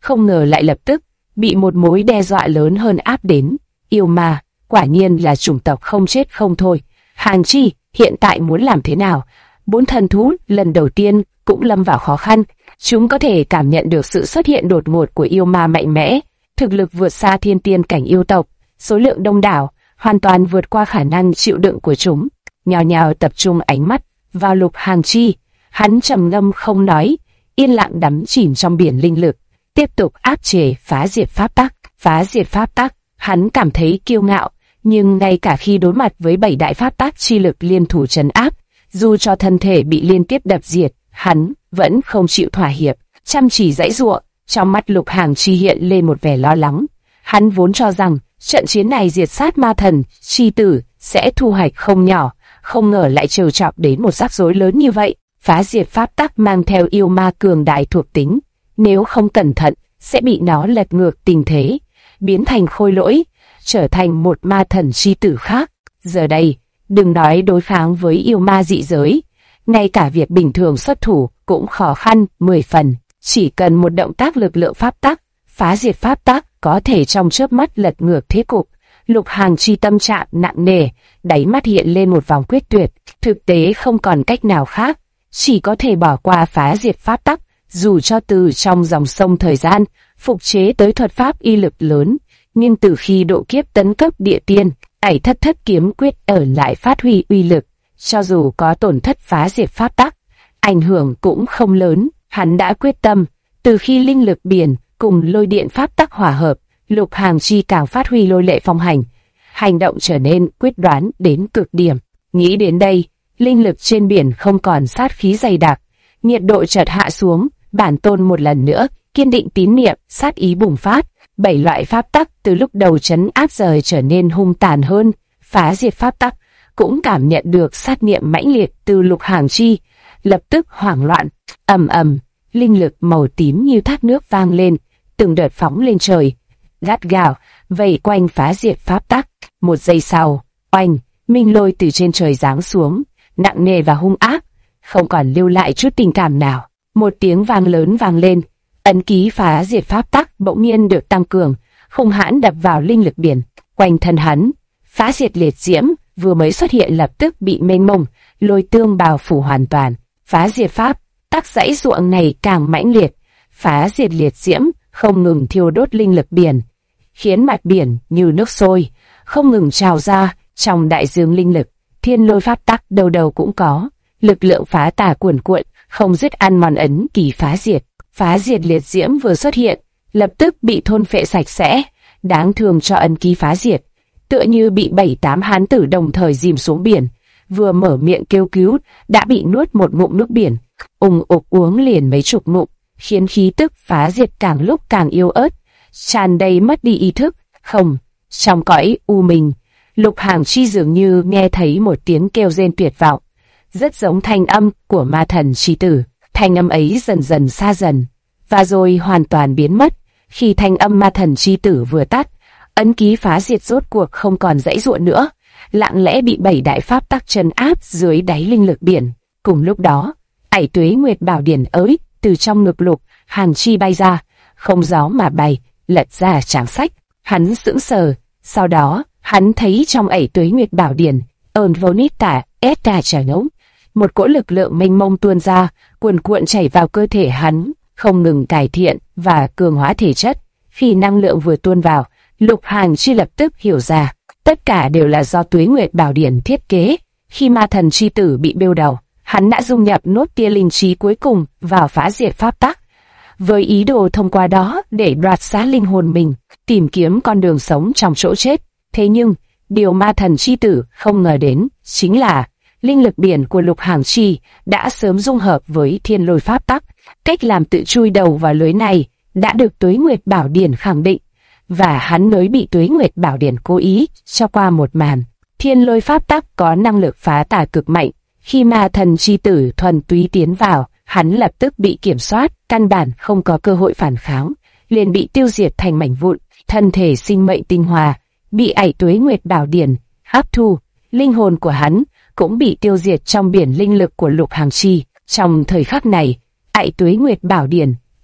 không ngờ lại lập tức bị một mối đe dọa lớn hơn áp đến. Yêu ma, quả nhiên là chủng tộc không chết không thôi. Hàng Chi hiện tại muốn làm thế nào? Bốn thần thú lần đầu tiên cũng lâm vào khó khăn. Chúng có thể cảm nhận được sự xuất hiện đột ngột của yêu ma mạnh mẽ, thực lực vượt xa thiên tiên cảnh yêu tộc, số lượng đông đảo, hoàn toàn vượt qua khả năng chịu đựng của chúng. Nhào nhào tập trung ánh mắt vào Lục Hàng Chi, hắn trầm ngâm không nói, yên lặng đắm chìm trong biển linh lực, tiếp tục áp chế phá diệt pháp tắc. Phá diệt pháp tắc, hắn cảm thấy kiêu ngạo, nhưng ngay cả khi đối mặt với 7 đại pháp tắc chi lực liên thủ trấn áp, dù cho thân thể bị liên tiếp đập diệt, hắn vẫn không chịu thỏa hiệp, chăm chỉ giãy giụa. Trong mắt Lục Hàng Chi hiện lên một vẻ lo lắng. Hắn vốn cho rằng trận chiến này diệt sát ma thần chi tử sẽ thu hoạch không nhỏ, không ngờ lại trêu chọc đến một rắc rối lớn như vậy. Phá diệt pháp tắc mang theo yêu ma cường đại thuộc tính, nếu không cẩn thận sẽ bị nó lật ngược tình thế, biến thành khôi lỗi, trở thành một ma thần chi tử khác. Giờ đây, đừng nói đối kháng với yêu ma dị giới, ngay cả việc bình thường xuất thủ cũng khó khăn 10 phần. Chỉ cần một động tác lực lượng pháp tắc, phá diệt pháp tắc có thể trong chớp mắt lật ngược thế cục. Lục Hàng Chi tâm trạng nặng nề, đáy mắt hiện lên một vòng quyết tuyệt. Thực tế không còn cách nào khác, chỉ có thể bỏ qua phá diệt pháp tắc, dù cho từ trong dòng sông thời gian phục chế tới thuật pháp y lực lớn, nhưng từ khi độ kiếp tấn cấp địa tiên, Ải Thất Thất kiếm quyết ở lại phát huy uy lực, cho dù có tổn thất phá diệt pháp tắc, ảnh hưởng cũng không lớn. Hắn đã quyết tâm, từ khi linh lực biển cùng lôi điện pháp tắc hòa hợp, Lục Hàng Chi càng phát huy lôi lệ phong hành, hành động trở nên quyết đoán đến cực điểm. Nghĩ đến đây, linh lực trên biển không còn sát khí dày đặc, nhiệt độ chợt hạ xuống, bản tôn một lần nữa kiên định tín niệm, sát ý bùng phát. 7 loại pháp tắc từ lúc đầu trấn áp giờ trở nên hung tàn hơn. Phá diệt pháp tắc cũng cảm nhận được sát niệm mãnh liệt từ Lục Hàng Chi, lập tức hoảng loạn. Ầm ầm, linh lực màu tím như thác nước vang lên, từng đợt phóng lên trời, gắt gao vây quanh phá diệt pháp tắc. Một giây sau, oanh, minh lôi từ trên trời giáng xuống, nặng nề và hung ác, không còn lưu lại chút tình cảm nào. Một tiếng vang lớn vang lên, ấn ký phá diệt pháp tắc bỗng nhiên được tăng cường, hung hãn đập vào linh lực biển quanh thân hắn. Phá diệt liệt diễm vừa mới xuất hiện lập tức bị mênh mông lôi tương bao phủ hoàn toàn. Phá diệt pháp tắc dãy ruộng này càng mãnh liệt, phá diệt liệt diễm không ngừng thiêu đốt linh lực biển, khiến mặt biển như nước sôi không ngừng trào ra. Trong đại dương linh lực, thiên lôi pháp tắc đầu đầu cũng có, lực lượng phá tà cuồn cuộn, không dứt ăn mòn ấn ký phá diệt. Phá diệt liệt diễm vừa xuất hiện, lập tức bị thôn phệ sạch sẽ. Đáng thương cho ấn ký phá diệt, tựa như bị 7-8 hán tử đồng thời dìm xuống biển, vừa mở miệng kêu cứu đã bị nuốt một ngụm nước biển, ục uống liền mấy chục ngụm, khiến khí tức phá diệt càng lúc càng yếu ớt, tràn đầy mất đi ý thức. Không, trong cõi u minh, Lục Hàng Chi dường như nghe thấy một tiếng kêu rên tuyệt vọng, rất giống thanh âm của ma thần chi tử. Thanh âm ấy dần dần xa dần, và rồi hoàn toàn biến mất. Khi thanh âm ma thần chi tử vừa tắt, ấn ký phá diệt rốt cuộc không còn giãy giụa nữa, lặng lẽ bị 7 đại pháp tắc trấn áp dưới đáy linh lực biển. Cùng lúc đó, Ải Tuế Nguyệt Bảo Điển ới từ trong ngực Lục Hàng Chi bay ra, không gió mà bay, lật ra trang sách. Hắn sững sờ, sau đó hắn thấy trong Ải Tuế Nguyệt Bảo Điển ơn vô nít tả esta trả ngỗng, một cỗ lực lượng mênh mông tuôn ra, cuồn cuộn chảy vào cơ thể hắn, không ngừng cải thiện và cường hóa thể chất. Khi năng lượng vừa tuôn vào, Lục Hàng Chi lập tức hiểu ra, tất cả đều là do Tuế Nguyệt Bảo Điển thiết kế. Khi ma thần chi tử bị bêu đầu, hắn đã dung nhập nốt tia linh trí cuối cùng vào phá diệt pháp tắc, với ý đồ thông qua đó để đoạt xá linh hồn mình, tìm kiếm con đường sống trong chỗ chết. Thế nhưng, điều ma thần chi tử không ngờ đến chính là linh lực biển của Lục Hàng Chi đã sớm dung hợp với thiên lôi pháp tắc. Cách làm tự chui đầu vào lưới này đã được Tuế Nguyệt Bảo Điển khẳng định, và hắn mới bị Tuế Nguyệt Bảo Điển cố ý cho qua một màn. Thiên lôi pháp tắc có năng lực phá tà cực mạnh, khi ma thần chi tử thuần túy tiến vào, hắn lập tức bị kiểm soát, căn bản không có cơ hội phản kháng, liền bị tiêu diệt thành mảnh vụn. Thân thể sinh mệnh tinh hòa bị Ải Tuế Nguyệt Bảo Điển hấp thu, linh hồn của hắn cũng bị tiêu diệt trong biển linh lực của Lục Hàng Chi. Trong thời khắc này, Ải Tuế Nguyệt Bảo Điển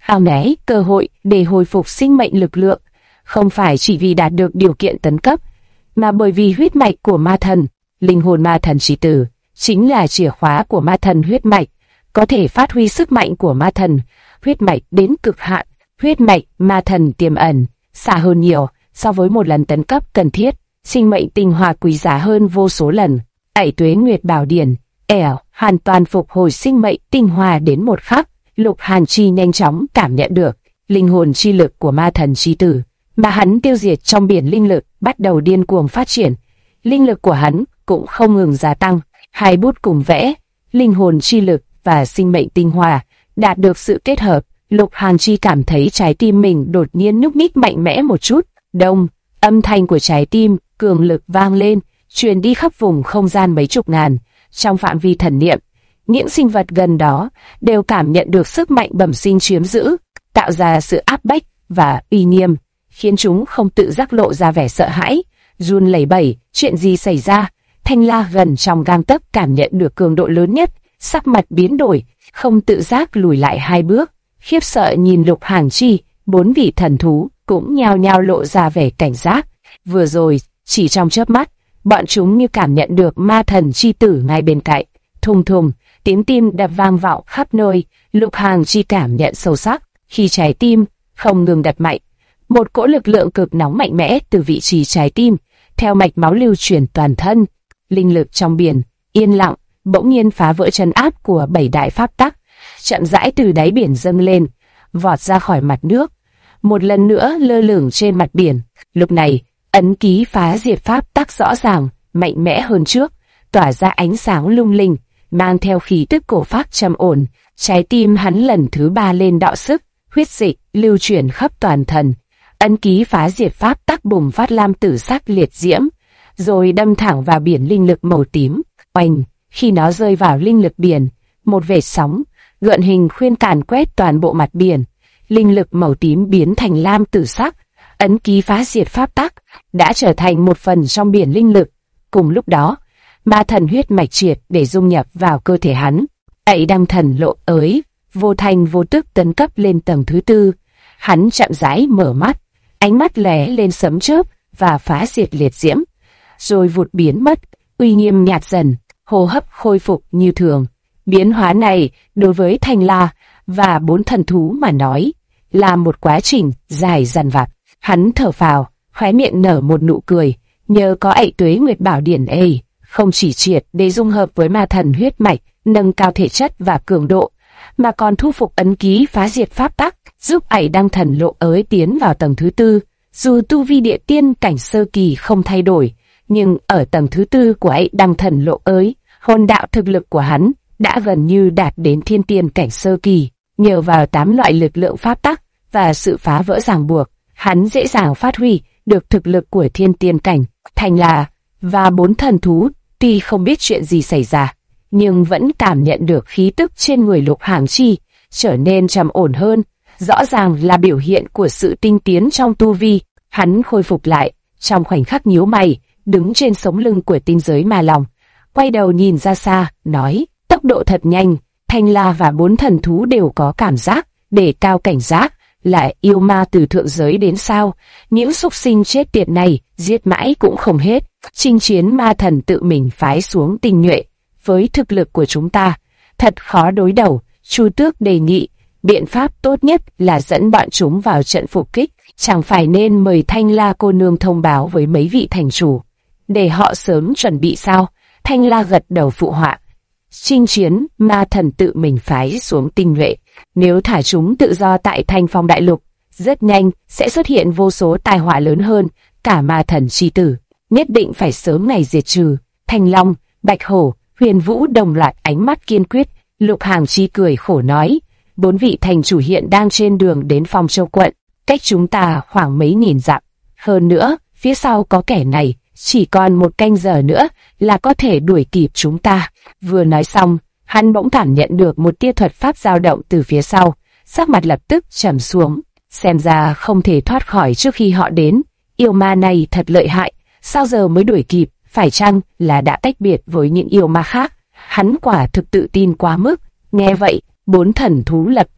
ao né cơ hội để hồi phục sinh mệnh lực lượng, không phải chỉ vì đạt được điều kiện tấn cấp, mà bởi vì huyết mạch của ma thần, linh hồn ma thần chi tử, chính là chìa khóa của ma thần huyết mạch, có thể phát huy sức mạnh của ma thần huyết mạch đến cực hạn. Huyết mạch ma thần tiềm ẩn xa hơn nhiều so với một lần tấn cấp cần thiết, sinh mệnh tinh hoa quý giá hơn vô số lần. Tuế Nguyệt Bảo Điển hoàn toàn phục hồi sinh mệnh tinh hoa đến một khắc. Lục Hàn Chi nhanh chóng cảm nhận được linh hồn chi lực của ma thần chi tử mà hắn tiêu diệt trong biển linh lực bắt đầu điên cuồng phát triển. Linh lực của hắn cũng không ngừng gia tăng. Hai bút cùng vẽ, linh hồn chi lực và sinh mệnh tinh hoa đạt được sự kết hợp. Lục Hàn Chi cảm thấy trái tim mình đột nhiên nhúc nhích mạnh mẽ một chút. Đông, âm thanh của trái tim cường lực vang lên, truyền đi khắp vùng không gian mấy chục ngàn. Trong phạm vi thần niệm, những sinh vật gần đó đều cảm nhận được sức mạnh bẩm sinh chiếm giữ, tạo ra sự áp bách và uy nghiêm, khiến chúng không tự giác lộ ra vẻ sợ hãi, run lẩy bẩy. Chuyện gì xảy ra? Thanh La gần trong gang tấc cảm nhận được cường độ lớn nhất, sắc mặt biến đổi, không tự giác lùi lại hai bước, khiếp sợ nhìn Lục Hàn Chi. Bốn vị thần thú cũng nhao nhao lộ ra vẻ cảnh giác. Vừa rồi, chỉ trong chớp mắt, bọn chúng như cảm nhận được ma thần chi tử ngay bên cạnh. Thùng thùng, tiếng tim đập vang vọng khắp nơi. Lục Hàn Chi cảm nhận sâu sắc khi trái tim không ngừng đập mạnh. Một cỗ lực lượng cực nóng mạnh mẽ từ vị trí trái tim theo mạch máu lưu chuyển toàn thân. Linh lực trong biển yên lặng bỗng nhiên phá vỡ trấn áp của bảy đại pháp tắc, chậm rãi từ đáy biển dâng lên, vọt ra khỏi mặt nước, một lần nữa lơ lửng trên mặt biển. Lúc này, ấn ký phá diệt pháp tắc rõ ràng, mạnh mẽ hơn trước, tỏa ra ánh sáng lung linh, mang theo khí tức cổ phác trầm ổn. Trái tim hắn lần thứ ba lên đọ sức, huyết dịch lưu chuyển khắp toàn thân. Ấn ký phá diệt pháp tắc bùng phát lam tử sắc liệt diễm, rồi đâm thẳng vào biển linh lực màu tím. Oanh! Khi nó rơi vào linh lực biển, một vệt sóng gợn hình khuyên càn quét toàn bộ mặt biển. Linh lực màu tím biến thành lam tử sắc. Ấn ký phá diệt pháp tắc đã trở thành một phần trong biển linh lực. Cùng lúc đó, ma thần huyết mạch triệt để dung nhập vào cơ thể hắn. Đăng thần lộ ới, vô thành vô tức tấn cấp lên tầng thứ tư. Hắn chậm rãi mở mắt, ánh mắt lóe lên sấm chớp và phá diệt liệt diễm, rồi vụt biến mất, uy nghiêm nhạt dần, hô hấp khôi phục như thường. Biến hóa này đối với Thanh La và bốn thần thú mà nói là một quá trình dài dằng dặc. Hắn thở phào, khóe miệng nở một nụ cười, nhờ có Tuế Nguyệt Bảo Điển không chỉ triệt để dung hợp với ma thần huyết mạch, nâng cao thể chất và cường độ, mà còn thu phục ấn ký phá diệt pháp tắc, giúp Đăng thần lộ ới tiến vào tầng thứ tư. Dù tu vi địa tiên cảnh sơ kỳ không thay đổi, nhưng ở tầng thứ tư của Đăng thần lộ ới, hồn đạo thực lực của hắn đã gần như đạt đến thiên tiên cảnh sơ kỳ. Nhờ vào 8 loại lực lượng pháp tắc và sự phá vỡ ràng buộc, hắn dễ dàng phát huy được thực lực của thiên tiên cảnh. Thanh La và bốn thần thú tuy không biết chuyện gì xảy ra, nhưng vẫn cảm nhận được khí tức trên người Lục Hàn Chi trở nên trầm ổn hơn, rõ ràng là biểu hiện của sự tinh tiến trong tu vi. Hắn khôi phục lại, trong khoảnh khắc nhíu mày, đứng trên sống lưng của tinh giới ma long, quay đầu nhìn ra xa, nói, tốc độ thật nhanh. Thanh La và bốn thần thú đều có cảm giác đề cao cảnh giác, lại yêu ma từ thượng giới đến sao? Những súc sinh chết tiệt này giết mãi cũng không hết. Chinh chiến ma thần tự mình phái xuống tinh nhuệ, với thực lực của chúng ta thật khó đối đầu. Chu Tước đề nghị biện pháp tốt nhất là dẫn bọn chúng vào trận phục kích. Chẳng phải nên mời Thanh La cô nương thông báo với mấy vị thành chủ để họ sớm chuẩn bị sao? Thanh La gật đầu phụ họa. Chinh chiến ma thần tự mình phái xuống tinh nhuệ, nếu thả chúng tự do tại Thanh Phong đại lục, rất nhanh sẽ xuất hiện vô số tai họa lớn hơn. Cả ma thần chi tử nhất định phải sớm ngày diệt trừ. Thanh Long, Bạch Hổ, Huyền Vũ đồng loạt ánh mắt kiên quyết. Lục Hàn Chi cười khổ nói, 4 vị thành chủ hiện đang trên đường đến Phong Châu quận, cách chúng ta khoảng mấy nghìn dặm. Hơn nữa, phía sau có kẻ này, chỉ còn một canh giờ nữa là có thể đuổi kịp chúng ta. Vừa nói xong, hắn bỗng cảm nhận được một tia thuật pháp dao động từ phía sau, sắc mặt lập tức trầm xuống. Xem ra không thể thoát khỏi trước khi họ đến. Yêu ma này thật lợi hại, sao giờ mới đuổi kịp? Phải chăng là đã tách biệt với những yêu ma khác? Hắn quả thực tự tin quá mức. Nghe vậy, bốn thần thú lập tức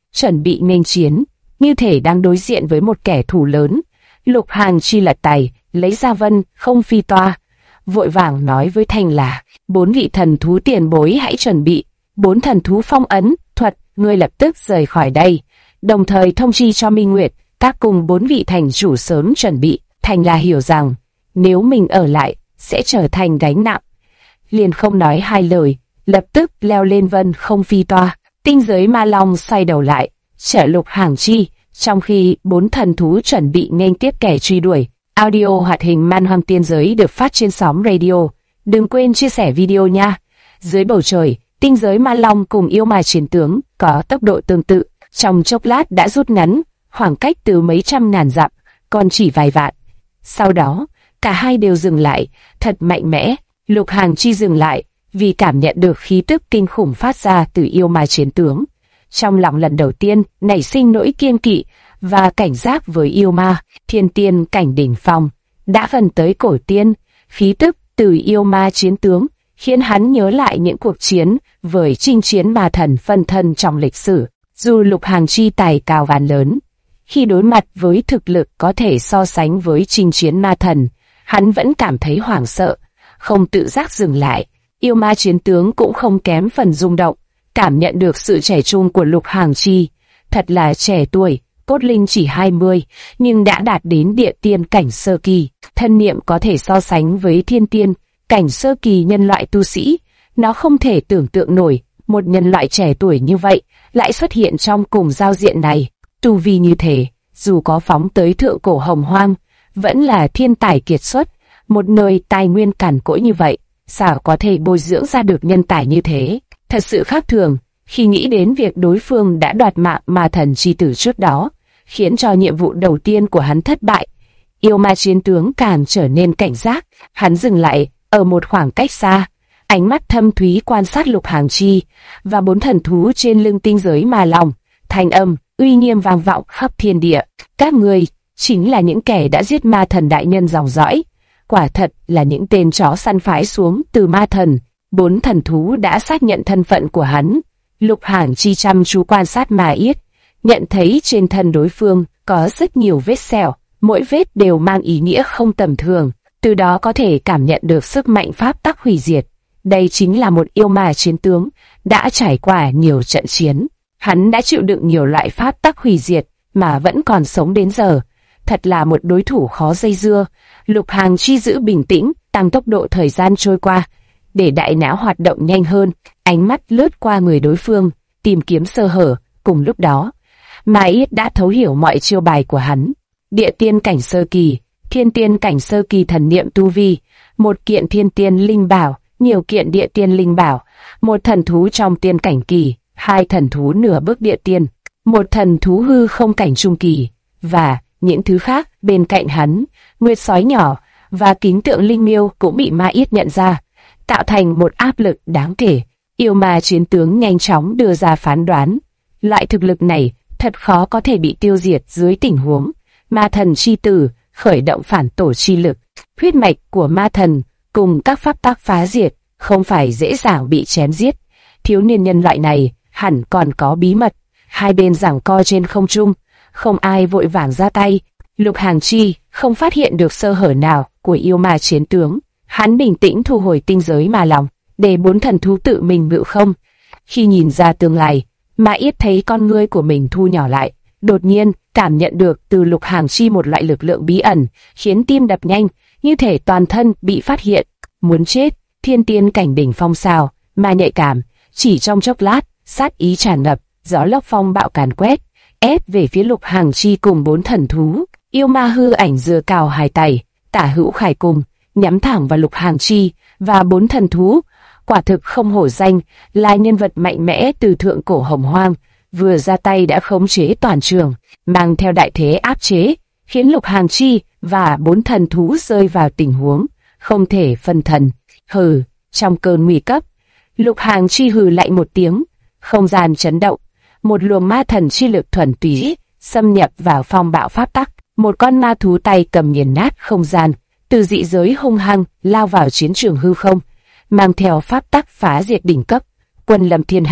chuẩn bị nghênh chiến, như thể đang đối diện với một kẻ thù lớn. Lục Hàng Chi lật tay, lấy ra vân không phi toa, vội vàng nói với Thanh là: 4 vị thần thú tiền bối hãy chuẩn bị, 4 thần thú phong ấn thuật, ngươi lập tức rời khỏi đây, đồng thời thông chi cho Minh Nguyệt, các cùng 4 vị thành chủ sớm chuẩn bị. Thành là hiểu rằng nếu mình ở lại sẽ trở thành gánh nặng, liền không nói hai lời, lập tức leo lên vân không phi toa. Tinh giới ma long xoay đầu lại, chở Lục Hàng Chi, trong khi 4 thần thú chuẩn bị nghênh tiếp kẻ truy đuổi. Audio hoạt hình Man Hoang Tiên Giới được phát trên sóng radio. Đừng quên chia sẻ video nha. Dưới bầu trời, tinh giới ma long cùng yêu ma chiến tướng có tốc độ tương tự, trong chốc lát đã rút ngắn, khoảng cách từ mấy trăm ngàn dặm, còn chỉ vài vạn. Sau đó, cả hai đều dừng lại, thật mạnh mẽ. Lục Hàng Chi dừng lại, vì cảm nhận được khí tức kinh khủng phát ra từ yêu ma chiến tướng. Trong lòng lần đầu tiên nảy sinh nỗi kiêng kỵ và cảnh giác với yêu ma. Thiên tiên cảnh đỉnh phong đã gần tới cổ tiên, khí tức từ yêu ma chiến tướng khiến hắn nhớ lại những cuộc chiến với chinh chiến ma thần phân thân trong lịch sử. Dù Lục Hàng Chi tài cao gan lớn, khi đối mặt với thực lực có thể so sánh với chinh chiến ma thần, hắn vẫn cảm thấy hoảng sợ, không tự giác dừng lại. Yêu ma chiến tướng cũng không kém phần rung động, cảm nhận được sự trẻ trung của Lục Hàng Chi. Thật là trẻ tuổi, cốt linh chỉ 20, nhưng đã đạt đến địa tiên cảnh sơ kỳ. Thân niệm có thể so sánh với thiên tiên cảnh sơ kỳ nhân loại tu sĩ. Nó không thể tưởng tượng nổi, một nhân loại trẻ tuổi như vậy lại xuất hiện trong cùng giao diện này. Tu vi như thế, dù có phóng tới thượng cổ hồng hoang, vẫn là thiên tài kiệt xuất. Một nơi tài nguyên cằn cỗi như vậy, sao có thể bồi dưỡng ra được nhân tài như thế? Thật sự khác thường, khi nghĩ đến việc đối phương đã đoạt mạng ma thần chi tử trước đó, khiến cho nhiệm vụ đầu tiên của hắn thất bại. Yêu ma chiến tướng càng trở nên cảnh giác, hắn dừng lại ở một khoảng cách xa, ánh mắt thâm thúy quan sát Lục Hàng Chi và 4 thần thú trên lưng tinh giới ma long. Thanh âm uy nghiêm vang vọng khắp thiên địa: các ngươi chính là những kẻ đã giết ma thần đại nhân dòng dõi, quả thật là những tên chó săn phái xuống từ ma thần. 4 thần thú đã xác nhận thân phận của hắn. Lục Hàng Chi chăm chú quan sát Ma Yết, nhận thấy trên thân đối phương có rất nhiều vết sẹo, mỗi vết đều mang ý nghĩa không tầm thường, từ đó có thể cảm nhận được sức mạnh pháp tắc hủy diệt. Đây chính là một yêu ma chiến tướng đã trải qua nhiều trận chiến, hắn đã chịu đựng nhiều loại pháp tắc hủy diệt mà vẫn còn sống đến giờ. Thật là một đối thủ khó dây dưa. Lục Hàng Chi giữ bình tĩnh, tăng tốc độ thời gian trôi qua, để đại não hoạt động nhanh hơn, ánh mắt lướt qua người đối phương, tìm kiếm sơ hở. Cùng lúc đó, Ma Yết đã thấu hiểu mọi chiêu bài của hắn. Địa tiên cảnh sơ kỳ, thiên tiên cảnh sơ kỳ thần niệm tu vi, một kiện thiên tiên linh bảo, nhiều kiện địa tiên linh bảo, một thần thú trong tiên cảnh kỳ, 2 thần thú nửa bước địa tiên, một thần thú hư không cảnh trung kỳ, và những thứ khác bên cạnh hắn. Nguyệt sói nhỏ và kính tượng linh miêu cũng bị Ma Yết nhận ra, tạo thành một áp lực đáng kể. Yêu ma chiến tướng nhanh chóng đưa ra phán đoán, loại thực lực này thật khó có thể bị tiêu diệt dưới tình huống ma thần chi tử khởi động phản tổ chi lực. Huyết mạch của ma thần cùng các pháp tắc phá diệt không phải dễ dàng bị chém giết. Thiếu niên nhân loại này hẳn còn có bí mật. Hai bên giằng co trên không trung, không ai vội vàng ra tay. Lục Hàng Chi không phát hiện được sơ hở nào của yêu ma chiến tướng. Hắn bình tĩnh thu hồi tinh giới ma long, để 4 thần thú tự mình ngự không. Khi nhìn ra tương lai, Ma Yết thấy con ngươi của mình thu nhỏ lại, đột nhiên cảm nhận được từ Lục Hàng Chi một loại lực lượng bí ẩn, khiến tim đập nhanh, như thể toàn thân bị phát hiện. Muốn chết, thiên tiên cảnh đỉnh phong sao? Ma nhạy cảm, chỉ trong chốc lát, sát ý tràn ngập, gió lốc phong bạo càn quét, ép về phía Lục Hàng Chi cùng 4 thần thú. Yêu ma hư ảnh giơ cao hai tay, tả hữu khải cùng, nhắm thẳng vào Lục Hàng Chi và 4 thần thú. Quả thực không hổ danh là nhân vật mạnh mẽ từ thượng cổ hồng hoang, vừa ra tay đã khống chế toàn trường, mang theo đại thế áp chế, khiến Lục Hàng Chi và 4 thần thú rơi vào tình huống không thể phân thần. Hừ, trong cơn nguy cấp, Lục Hàng Chi hừ lạnh một tiếng, không gian chấn động, một luồng ma thần chi lực thuần túy xâm nhập vào phong bạo pháp tắc. Một con ma thú tay cầm nghiền nát không gian, từ dị giới hung hăng lao vào chiến trường hư không, mang theo pháp tắc phá diệt đỉnh cấp, quân lâm thiên hạ.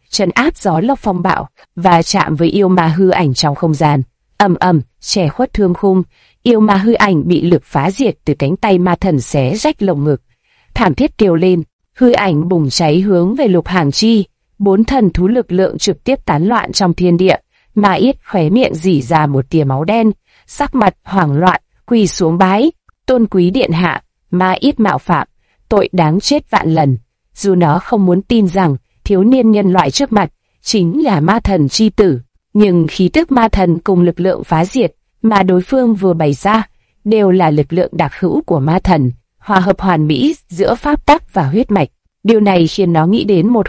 trấn áp gió lốc phong bạo, và chạm với yêu ma hư ảnh trong không gian. Ầm ầm, che khuất thương khung, yêu ma hư ảnh bị lực phá diệt từ cánh tay ma thần xé rách lồng ngực. Thảm thiết kêu lên, hư ảnh bùng cháy hướng về Lục Hàng Chi. 4 thần thú lực lượng trực tiếp tán loạn trong thiên địa. Ma Yết khóe miệng rỉ ra một tia máu đen, sắc mặt hoảng loạn, quỳ xuống bái. Tôn quý điện hạ, Ma Yết mạo phạm, tội đáng chết vạn lần. Dù nó không muốn tin rằng thiếu niên nhân loại trước mặt chính là ma thần chi tử, nhưng khí tức ma thần cùng lực lượng phá diệt mà đối phương vừa bày ra đều là lực lượng đặc hữu của ma thần, hòa hợp hoàn mỹ giữa pháp tắc và huyết mạch. Điều này khiến nó nghĩ đến một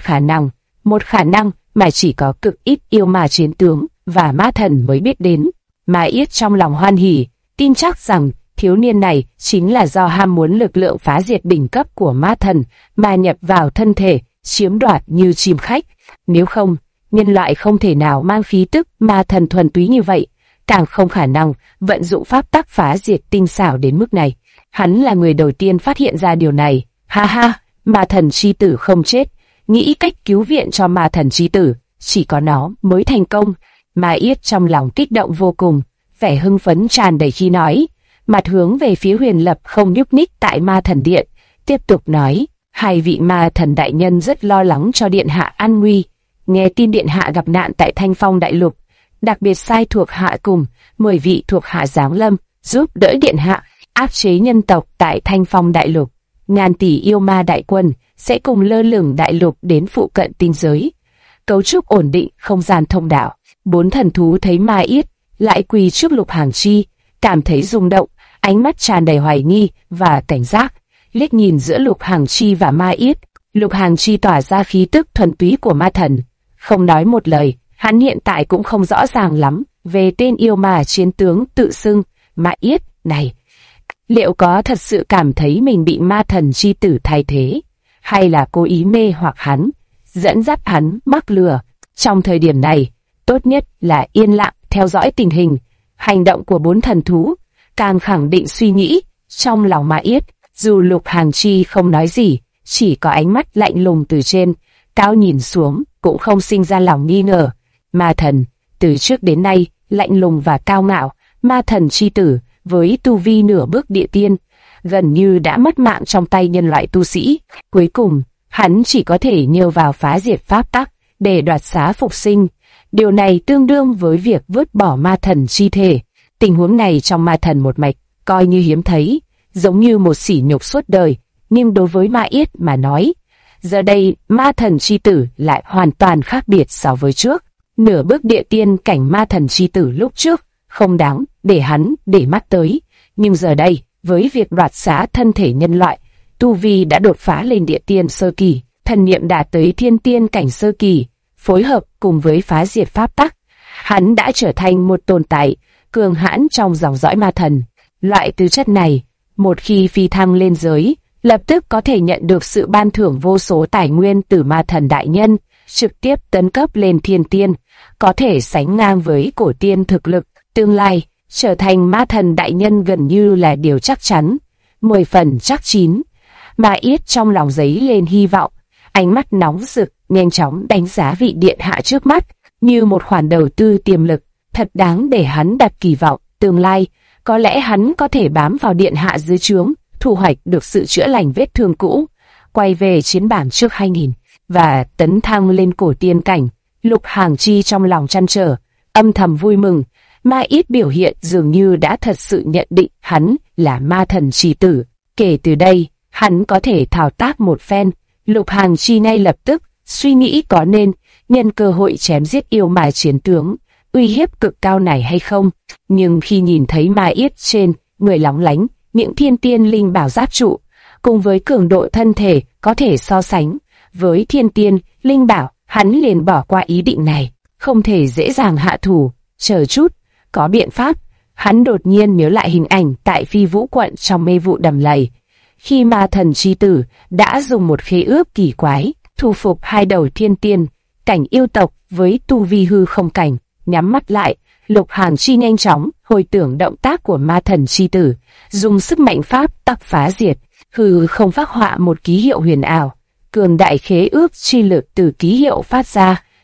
khả năng mà chỉ có cực ít yêu ma chiến tướng và ma thần mới biết đến. Ma Yết trong lòng hoan hỉ, tin chắc rằng thiếu niên này chính là do ham muốn lực lượng phá diệt đỉnh cấp của ma thần mà nhập vào thân thể, chiếm đoạt như chim khách. Nếu không, nhân loại không thể nào mang khí tức ma thần thuần túy như vậy, càng không khả năng vận dụng pháp tắc phá diệt tinh xảo đến mức này. Hắn là người đầu tiên phát hiện ra điều này. Ha ha, ma thần chi tử không chết, nghĩ cách cứu viện cho ma thần chi tử, chỉ có nó mới thành công. Ma Yết trong lòng kích động vô cùng, vẻ hưng phấn tràn đầy khi nói, mặt hướng về phía Huyền Lập không nhúc nhích tại ma thần điện, tiếp tục nói, hai vị ma thần đại nhân rất lo lắng cho điện hạ an nguy. Nghe tin điện hạ gặp nạn tại Thanh Phong đại lục, đặc biệt sai thuộc hạ cùng 10 vị thuộc hạ giáng lâm giúp đỡ điện hạ áp chế nhân tộc tại Thanh Phong đại lục. Ngàn tỷ yêu ma đại quân sẽ cùng lơ lửng đại lục đến phụ cận tinh giới, cấu trúc ổn định không gian thông đạo. 4 thần thú thấy Ma Yết lại quỳ trước Lục Hàng Chi, cảm thấy rung động, ánh mắt tràn đầy hoài nghi và cảnh giác, liếc nhìn giữa Lục Hàng Chi và Ma Yết. Lục Hàng Chi tỏa ra khí tức thuần túy của ma thần, không nói một lời. Hắn hiện tại cũng không rõ ràng lắm về tên yêu ma chiến tướng tự xưng Ma Yết này. Liệu có thật sự cảm thấy mình bị ma thần chi tử thay thế, hay là cố ý mê hoặc hắn, dẫn dắt hắn mắc lừa? Trong thời điểm này, tốt nhất là yên lặng theo dõi tình hình. Hành động của 4 thần thú càng khẳng định suy nghĩ trong lòng Ma Yết. Dù Lục Hàng Chi không nói gì, chỉ có ánh mắt lạnh lùng từ trên cao nhìn xuống, cũng không sinh ra lòng nghi ngờ. Ma thần, từ trước đến nay, lạnh lùng và cao ngạo, ma thần chi tử, với tu vi nửa bước địa tiên, gần như đã mất mạng trong tay nhân loại tu sĩ. Cuối cùng, hắn chỉ có thể nhờ vào phá diệt pháp tắc để đoạt xá phục sinh. Điều này tương đương với việc vứt bỏ ma thần chi thể. Tình huống này trong ma thần một mạch, coi như hiếm thấy, giống như một sỉ nhục suốt đời. Nhưng đối với Ma Yết mà nói, giờ đây ma thần chi tử lại hoàn toàn khác biệt so với trước. Nửa bước địa tiên cảnh ma thần chi tử lúc trước không đáng để hắn để mắt tới, nhưng giờ đây với việc đoạt xá thân thể nhân loại, tu vi đã đột phá lên địa tiên sơ kỳ, thần niệm đạt tới thiên tiên cảnh sơ kỳ, phối hợp cùng với phá diệt pháp tắc, hắn đã trở thành một tồn tại cường hãn trong dòng dõi ma thần. Loại tư chất này, một khi phi thăng lên giới, lập tức có thể nhận được sự ban thưởng vô số tài nguyên từ ma thần đại nhân, trực tiếp tấn cấp lên thiên tiên, có thể sánh ngang với cổ tiên thực lực. Tương lai, trở thành ma thần đại nhân gần như là điều chắc chắn, 10 phần chắc chín. Ma Yết trong lòng giấy lên hy vọng, ánh mắt nóng rực, nhanh chóng đánh giá vị điện hạ trước mắt, như một khoản đầu tư tiềm lực, thật đáng để hắn đặt kỳ vọng. Tương lai, có lẽ hắn có thể bám vào điện hạ dưới trướng, thu hoạch được sự chữa lành vết thương cũ, quay về chiến bảng trước 2000 và tấn thăng lên cổ tiên cảnh. Lục Hàng Chi trong lòng trăn trở, âm thầm vui mừng. Ma Yết biểu hiện dường như đã thật sự nhận định hắn là ma thần chi tử. Kể từ đây, hắn có thể thao tác một phen. Lục Hàng Chi ngay lập tức suy nghĩ có nên nhân cơ hội chém giết yêu ma chiến tướng uy hiếp cực cao này hay không. Nhưng khi nhìn thấy Ma Yết trên người lóng lánh những thiên tiên linh bảo giáp trụ, cùng với cường độ thân thể có thể so sánh với thiên tiên linh bảo, hắn liền bỏ qua ý định này. Không thể dễ dàng hạ thủ. Chờ chút, có biện pháp. Hắn đột nhiên nhớ lại hình ảnh tại Phi Vũ quận trong mê vụ đầm lầy, khi ma thần chi tử đã dùng một khế ước kỳ quái thu phục 2 đầu thiên tiên cảnh yêu tộc với tu vi hư không cảnh. Nhắm mắt lại, Lục Hàng Chi nhanh chóng hồi tưởng động tác của ma thần chi tử, dùng sức mạnh pháp tắc phá diệt, hư không phác họa một ký hiệu huyền ảo. Cường đại khế ước chi lực từ ký hiệu phát ra,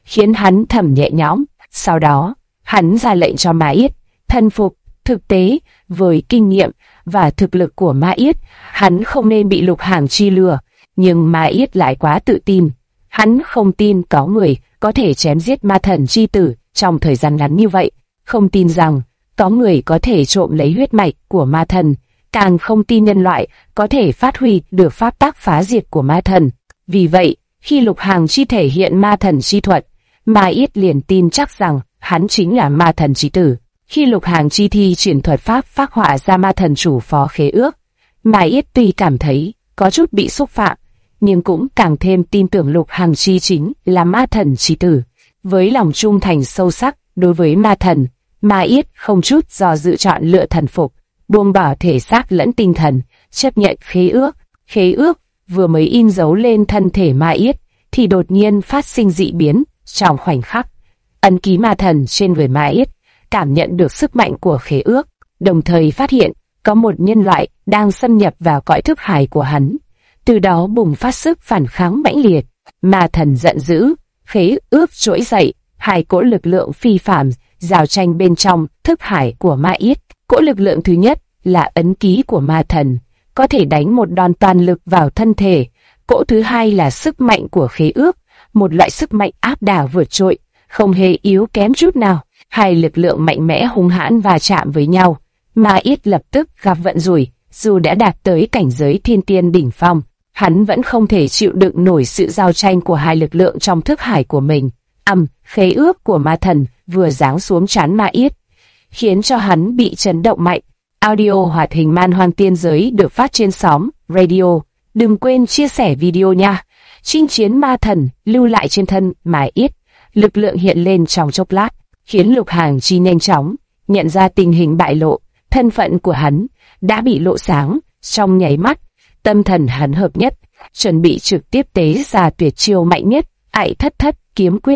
khiến hắn thầm nhẹ nhõm. Sau đó, hắn ra lệnh cho Ma Yết thần phục. Thực tế, với kinh nghiệm và thực lực của Ma Yết, hắn không nên bị Lục Hàng Chi lừa, nhưng Ma Yết lại quá tự tin. Hắn không tin có người có thể chém giết ma thần chi tử trong thời gian ngắn như vậy, không tin rằng có người có thể trộm lấy huyết mạch của ma thần, càng không tin nhân loại có thể phát huy được pháp tắc phá diệt của ma thần. Vì vậy, khi Lục Hàng Chi thể hiện ma thần chi thuật, Ma Yết liền tin chắc rằng hắn chính là ma thần chi tử. Khi Lục Hàng Chi thi triển thuật pháp phác họa ra ma thần chủ phó khế ước, Ma Yết tuy cảm thấy có chút bị xúc phạm, nhưng cũng càng thêm tin tưởng Lục Hàng Chi chính là ma thần chi tử. Với lòng trung thành sâu sắc đối với ma thần, Ma Yết không chút do dự chọn lựa thần phục, buông bỏ thể xác lẫn tinh thần, chấp nhận khế ước. Khế ước vừa mới in dấu lên thân thể Ma Yết, thì đột nhiên phát sinh dị biến. Trong khoảnh khắc, ấn ký ma thần trên người Ma Yết cảm nhận được sức mạnh của khế ước, đồng thời phát hiện có một nhân loại đang xâm nhập vào cõi thức hải của hắn. Từ đó bùng phát sức phản kháng mãnh liệt. Ma thần giận dữ, khế ước trỗi dậy, hai cỗ lực lượng phi phàm giao tranh bên trong thức hải của Ma Yết. Cỗ lực lượng thứ nhất là ấn ký của ma thần, có thể đánh một đòn toàn lực vào thân thể. Cỗ thứ hai là sức mạnh của khế ước, một loại sức mạnh áp đảo vượt trội, không hề yếu kém chút nào. Hai lực lượng mạnh mẽ hung hãn va chạm với nhau. Ma Yết lập tức gặp vận rủi, dù đã đạt tới cảnh giới thiên tiên đỉnh phong, hắn vẫn không thể chịu đựng nổi sự giao tranh của hai lực lượng trong thức hải của mình. Khế ước của ma thần vừa giáng xuống trán Ma Yết, khiến cho hắn bị chấn động mạnh. Audio hoạt hình Man Hoang Tiên Giới được phát trên xóm Radio. Đừng quên chia sẻ video nha. Chinh chiến ma thần lưu lại trên thân Ma Yết, lực lượng hiện lên trong chốc lát, khiến Lục Hàng Chi nhanh chóng nhận ra tình hình bại lộ. Thân phận của hắn đã bị lộ sáng. Trong nháy mắt, tâm thần hắn hợp nhất, chuẩn bị trực tiếp tế ra tuyệt chiêu mạnh nhất, Ải Thất Thất Kiếm Quyết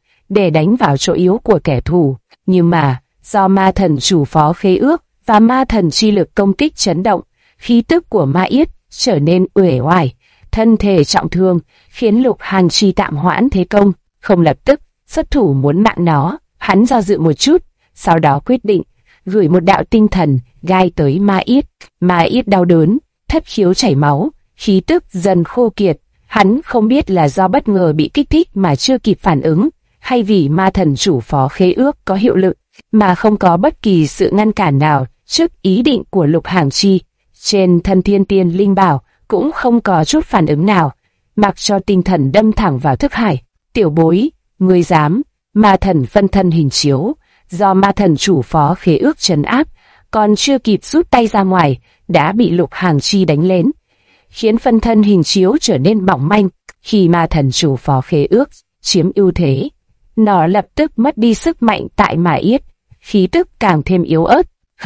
để đánh vào chỗ yếu của kẻ thù. Nhưng mà do ma thần chủ phó khế ước và ma thần chi lực công kích chấn động, khí tức của Ma Yết trở nên uể oải, thân thể trọng thương, khiến Lục Hàng Chi tạm hoãn thế công, không lập tức xuất thủ muốn mạng nó. Hắn do dự một chút, sau đó quyết định gửi một đạo tinh thần gai tới Ma Yết. Ma Yết đau đớn, thất khiếu chảy máu, khí tức dần khô kiệt. Hắn không biết là do bất ngờ bị kích thích mà chưa kịp phản ứng, hay vì ma thần chủ phó khế ước có hiệu lực, mà không có bất kỳ sự ngăn cản nào trước ý định của Lục Hàng Chi. Trên thân thiên tiên linh bảo cũng không có chút phản ứng nào, mặc cho tinh thần đâm thẳng vào thức hải. Tiểu bối, ngươi dám? Ma thần phân thân hình chiếu, do ma thần chủ phó khế ước trấn áp, còn chưa kịp rút tay ra ngoài, đã bị Lục Hàng Chi đánh lên, khiến phân thân hình chiếu trở nên mỏng manh. Khi ma thần chủ phó khế ước chiếm ưu thế, nó lập tức mất đi sức mạnh tại Ma Yết, khí tức càng thêm yếu ớt.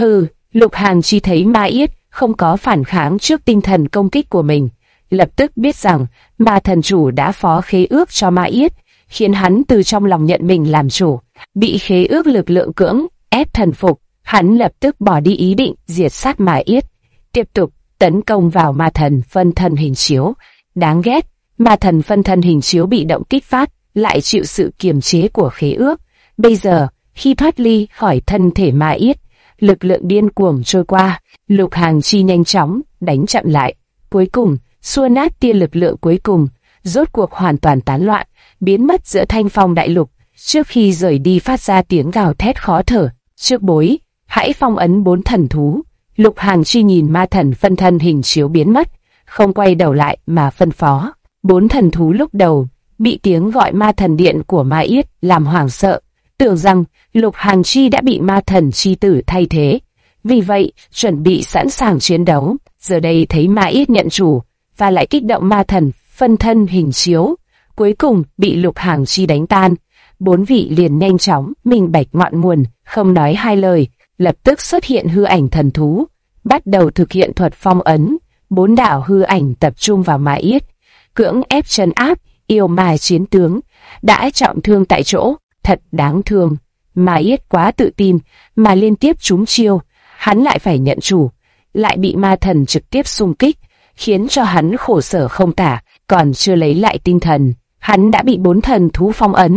Lục Hàng Chi thấy Ma Yết không có phản kháng trước tinh thần công kích của mình, lập tức biết rằng ma thần chủ đã phó khế ước cho Ma Yết, khiến hắn từ trong lòng nhận mình làm chủ. Bị khế ước lực lượng cưỡng ép thần phục, hắn lập tức bỏ đi ý định diệt sát Ma Yết, tiếp tục tấn công vào ma thần phân thân hình chiếu. Đáng ghét, ma thần phân thân hình chiếu bị động kích phát, lại chịu sự kiềm chế của khế ước. Bây giờ, khi thoát ly khỏi thân thể Ma Yết, lực lượng điên cuồng trôi qua. Lục Hàng Chi nhanh chóng đánh chậm lại, cuối cùng xua nát tia lực lượng cuối cùng, rốt cuộc hoàn toàn tán loạn, biến mất giữa thanh phong đại lục. Trước khi rời đi phát ra tiếng gào thét khó thở. Trước bối, hãy phong ấn 4 thần thú. Lục Hàng Chi nhìn ma thần phân thân hình chiếu biến mất, không quay đầu lại mà phân phó. 4 thần thú lúc đầu bị tiếng gọi ma thần điện của Ma Yết làm hoảng sợ, tưởng rằng Lục Hàng Chi đã bị ma thần chi tử thay thế, vì vậy chuẩn bị sẵn sàng chiến đấu. Giờ đây thấy Ma Yết nhận chủ và lại kích động ma thần phân thân hình chiếu, cuối cùng bị Lục Hàng Chi đánh tan. 4 vị liền nhanh chóng minh bạch ngọn nguồn, không nói hai lời, lập tức xuất hiện hư ảnh thần thú, bắt đầu thực hiện thuật phong ấn. 4 đạo hư ảnh tập trung vào Ma Yết, cưỡng ép trấn áp. Yêu ma chiến tướng đã trọng thương tại chỗ, thật đáng thương. Ma Yết quá tự tin mà liên tiếp trúng chiêu, hắn lại phải nhận chủ, lại bị ma thần trực tiếp xung kích, khiến cho hắn khổ sở không tả. Còn chưa lấy lại tinh thần, hắn đã bị 4 thần thú phong ấn,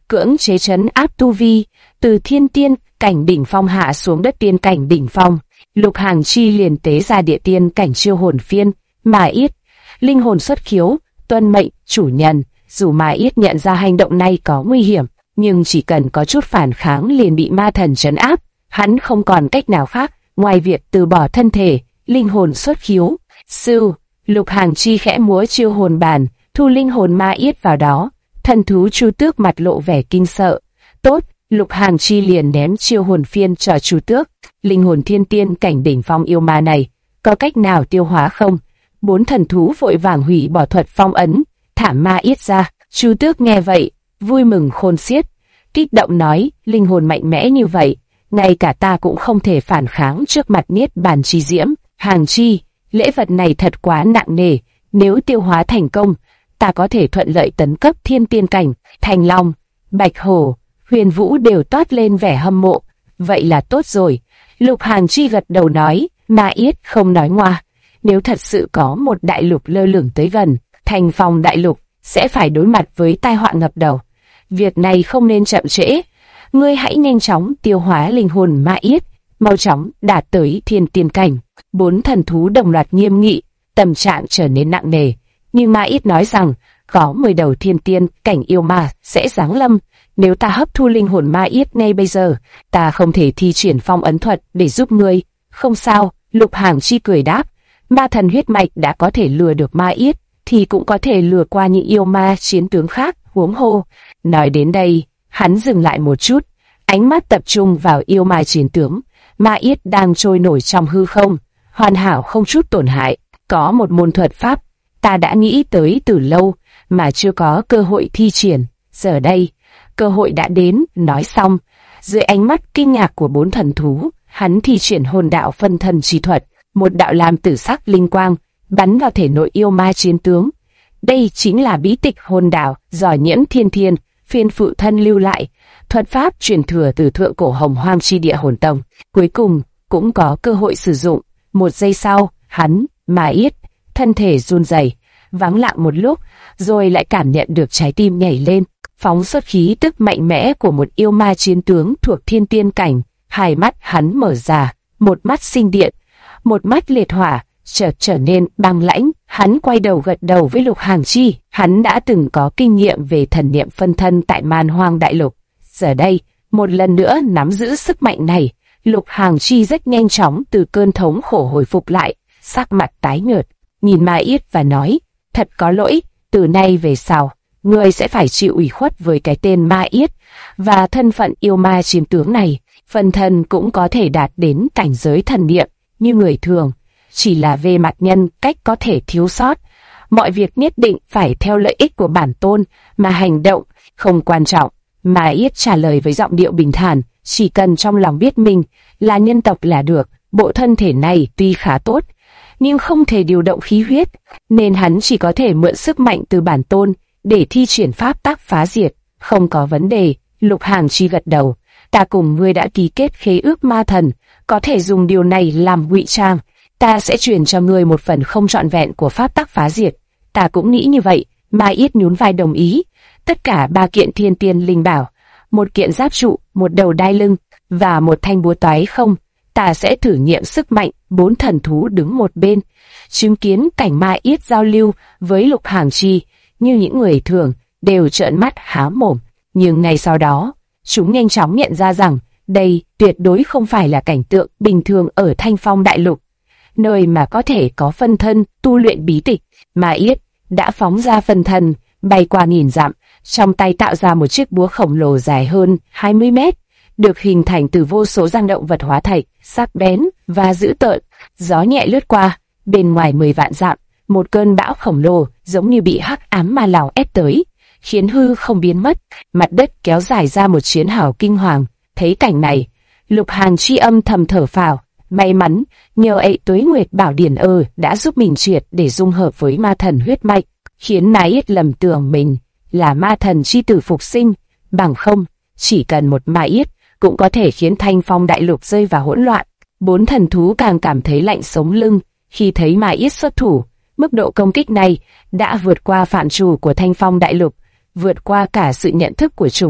cưỡng chế trấn áp tu vi, từ thiên tiên cảnh đỉnh phong hạ xuống đất tiên cảnh đỉnh phong. Lục Hàng Chi liền tế ra địa tiên cảnh chiêu hồn phiên, Ma Yết, linh hồn xuất khiếu, tuân mệnh, chủ nhân. Dù Ma Yết nhận ra hành động này có nguy hiểm, nhưng chỉ cần có chút phản kháng liền bị ma thần trấn áp, hắn không còn cách nào khác ngoài việc từ bỏ thân thể, linh hồn xuất khiếu. Sư, Lục Hàng Chi khẽ múa chiêu hồn bàn, thu linh hồn Ma Yết vào đó. Thần thú Chu Tước mặt lộ vẻ kinh sợ. Tốt, Lục Hàng Chi liền ném chiêu hồn phiên cho Chu Tước. Linh hồn thiên tiên cảnh đỉnh phong yêu ma này, có cách nào tiêu hóa không? 4 thần thú vội vàng hủy bỏ thuật phong ấn, thả Ma Yết ra. Chu Tước nghe vậy, vui mừng khôn xiết, kích động nói, linh hồn mạnh mẽ như vậy, ngay cả ta cũng không thể phản kháng trước mặt niết bàn chi diễm. Hàng Chi, lễ vật này thật quá nặng nề, nếu tiêu hóa thành công, ta có thể thuận lợi tấn cấp thiên tiên cảnh. Thành Long, Bạch Hổ, Huyền Vũ đều toát lên vẻ hâm mộ. Vậy là tốt rồi. Lục Hàng Chi gật đầu nói, Ma Yết không nói ngoa. Nếu thật sự có một đại lục lơ lửng tới gần, Thành Phong đại lục sẽ phải đối mặt với tai họa ngập đầu. Việc này không nên chậm trễ. Ngươi hãy nhanh chóng tiêu hóa linh hồn Ma Yết, mau chóng đạt tới thiên tiên cảnh. 4 thần thú đồng loạt nghiêm nghị, tâm trạng trở nên nặng nề. Nhưng Ma Yết nói rằng, có 10 đầu thiên tiên cảnh yêu ma sẽ giáng lâm. Nếu ta hấp thu linh hồn Ma Yết ngay bây giờ, ta không thể thi triển phong ấn thuật để giúp ngươi. Không sao, Lục Hàng Chi cười đáp. Ma thần huyết mạch đã có thể lừa được Ma Yết, thì cũng có thể lừa qua những yêu ma chiến tướng khác, huống hồ. Nói đến đây, hắn dừng lại một chút, ánh mắt tập trung vào yêu ma chiến tướng. Ma Yết đang trôi nổi trong hư không, hoàn hảo không chút tổn hại. Có một môn thuật pháp, ta đã nghĩ tới từ lâu, mà chưa có cơ hội thi triển. Giờ đây, cơ hội đã đến. Nói xong, dưới ánh mắt kinh ngạc của 4 thần thú, hắn thi triển hồn đạo phân thân chi thuật, một đạo lam tử sắc linh quang bắn vào thể nội yêu ma chiến tướng. Đây chính là bí tịch hồn đạo do Nhiễm Thiên Thiên phiên phụ thân lưu lại, thuật pháp truyền thừa từ thượng cổ Hồng Hoang chi địa hồn tông. Cuối cùng cũng có cơ hội sử dụng. Một giây sau, hắn, Ma Yết, thân thể run rẩy, vắng lặng một lúc, rồi lại cảm nhận được trái tim nhảy lên, phóng xuất khí tức mạnh mẽ của một yêu ma chiến tướng thuộc thiên tiên cảnh. Hai mắt hắn mở ra, một mắt sinh điện, một mắt liệt hỏa, chợt trở nên băng lãnh. Hắn quay đầu gật đầu với Lục Hàng Chi. Hắn đã từng có kinh nghiệm về thần niệm phân thân tại Man Hoang đại lục. Giờ đây, một lần nữa nắm giữ sức mạnh này, Lục Hàng Chi rất nhanh chóng từ cơn thống khổ hồi phục lại, sắc mặt tái nhợt, nhìn Ma Yết và nói, thật có lỗi, từ nay về sau, ngươi sẽ phải chịu ủy khuất với cái tên Ma Yết và thân phận yêu ma chiến tướng này. Phân thân cũng có thể đạt đến cảnh giới thần niệm như người thường, chỉ là về mặt nhân cách có thể thiếu sót. Mọi việc nhất định phải theo lợi ích của bản tôn mà hành động, không quan trọng. Ma Yết trả lời với giọng điệu bình thản, chỉ cần trong lòng biết mình là nhân tộc là được. Bộ thân thể này tuy khá tốt, nhưng không thể điều động khí huyết, nên hắn chỉ có thể mượn sức mạnh từ bản tôn để thi triển pháp tắc phá diệt. Không có vấn đề. Lục Hàng Chi gật đầu. Ta cùng ngươi đã ký kết khế ước ma thần, có thể dùng điều này làm ngụy trang. Ta sẽ truyền cho ngươi một phần không trọn vẹn của pháp tắc phá diệt. Ta cũng nghĩ như vậy. Ma Yết nhún vai đồng ý. Tất cả 3 kiện thiên tiên linh bảo, một kiện giáp trụ, một đầu đai lưng và một thanh búa toái không. Ta sẽ thử nghiệm sức mạnh. 4 thần thú đứng một bên, chứng kiến cảnh Ma Yết giao lưu với Lục Hàng Chi như những người thường, đều trợn mắt há mồm. Nhưng ngay sau đó, chúng nhanh chóng nhận ra rằng đây tuyệt đối không phải là cảnh tượng bình thường ở Thanh Phong đại lục, nơi mà có thể có phân thân tu luyện bí tịch. Ma Yết đã phóng ra phân thân, bay qua nghìn dặm, trong tay tạo ra một chiếc búa khổng lồ dài hơn 20 mét, được hình thành từ vô số răng động vật hóa thạch, sắc bén và dữ tợn. Gió nhẹ lướt qua, bên ngoài 10 vạn dặm, một cơn bão khổng lồ giống như bị hắc ám ma lão ép tới, khiến hư không biến mất, mặt đất kéo dài ra một chiến hào kinh hoàng. Thấy cảnh này, Lục Hàng Chi âm thầm thở phào, may mắn nhờ ấy Tuế Nguyệt Bảo Điển đã giúp mình triệt để dung hợp với ma thần huyết mạch, khiến Ma Yết lầm tưởng mình là ma thần chi tử phục sinh. Bằng không, chỉ cần một Ma Yết cũng có thể khiến Thanh Phong đại lục rơi vào hỗn loạn. 4 thần thú càng cảm thấy lạnh sống lưng khi thấy Ma Yết xuất thủ. Mức độ công kích này đã vượt qua phạm trù của Thanh Phong đại lục, vượt qua cả sự nhận thức của chúng.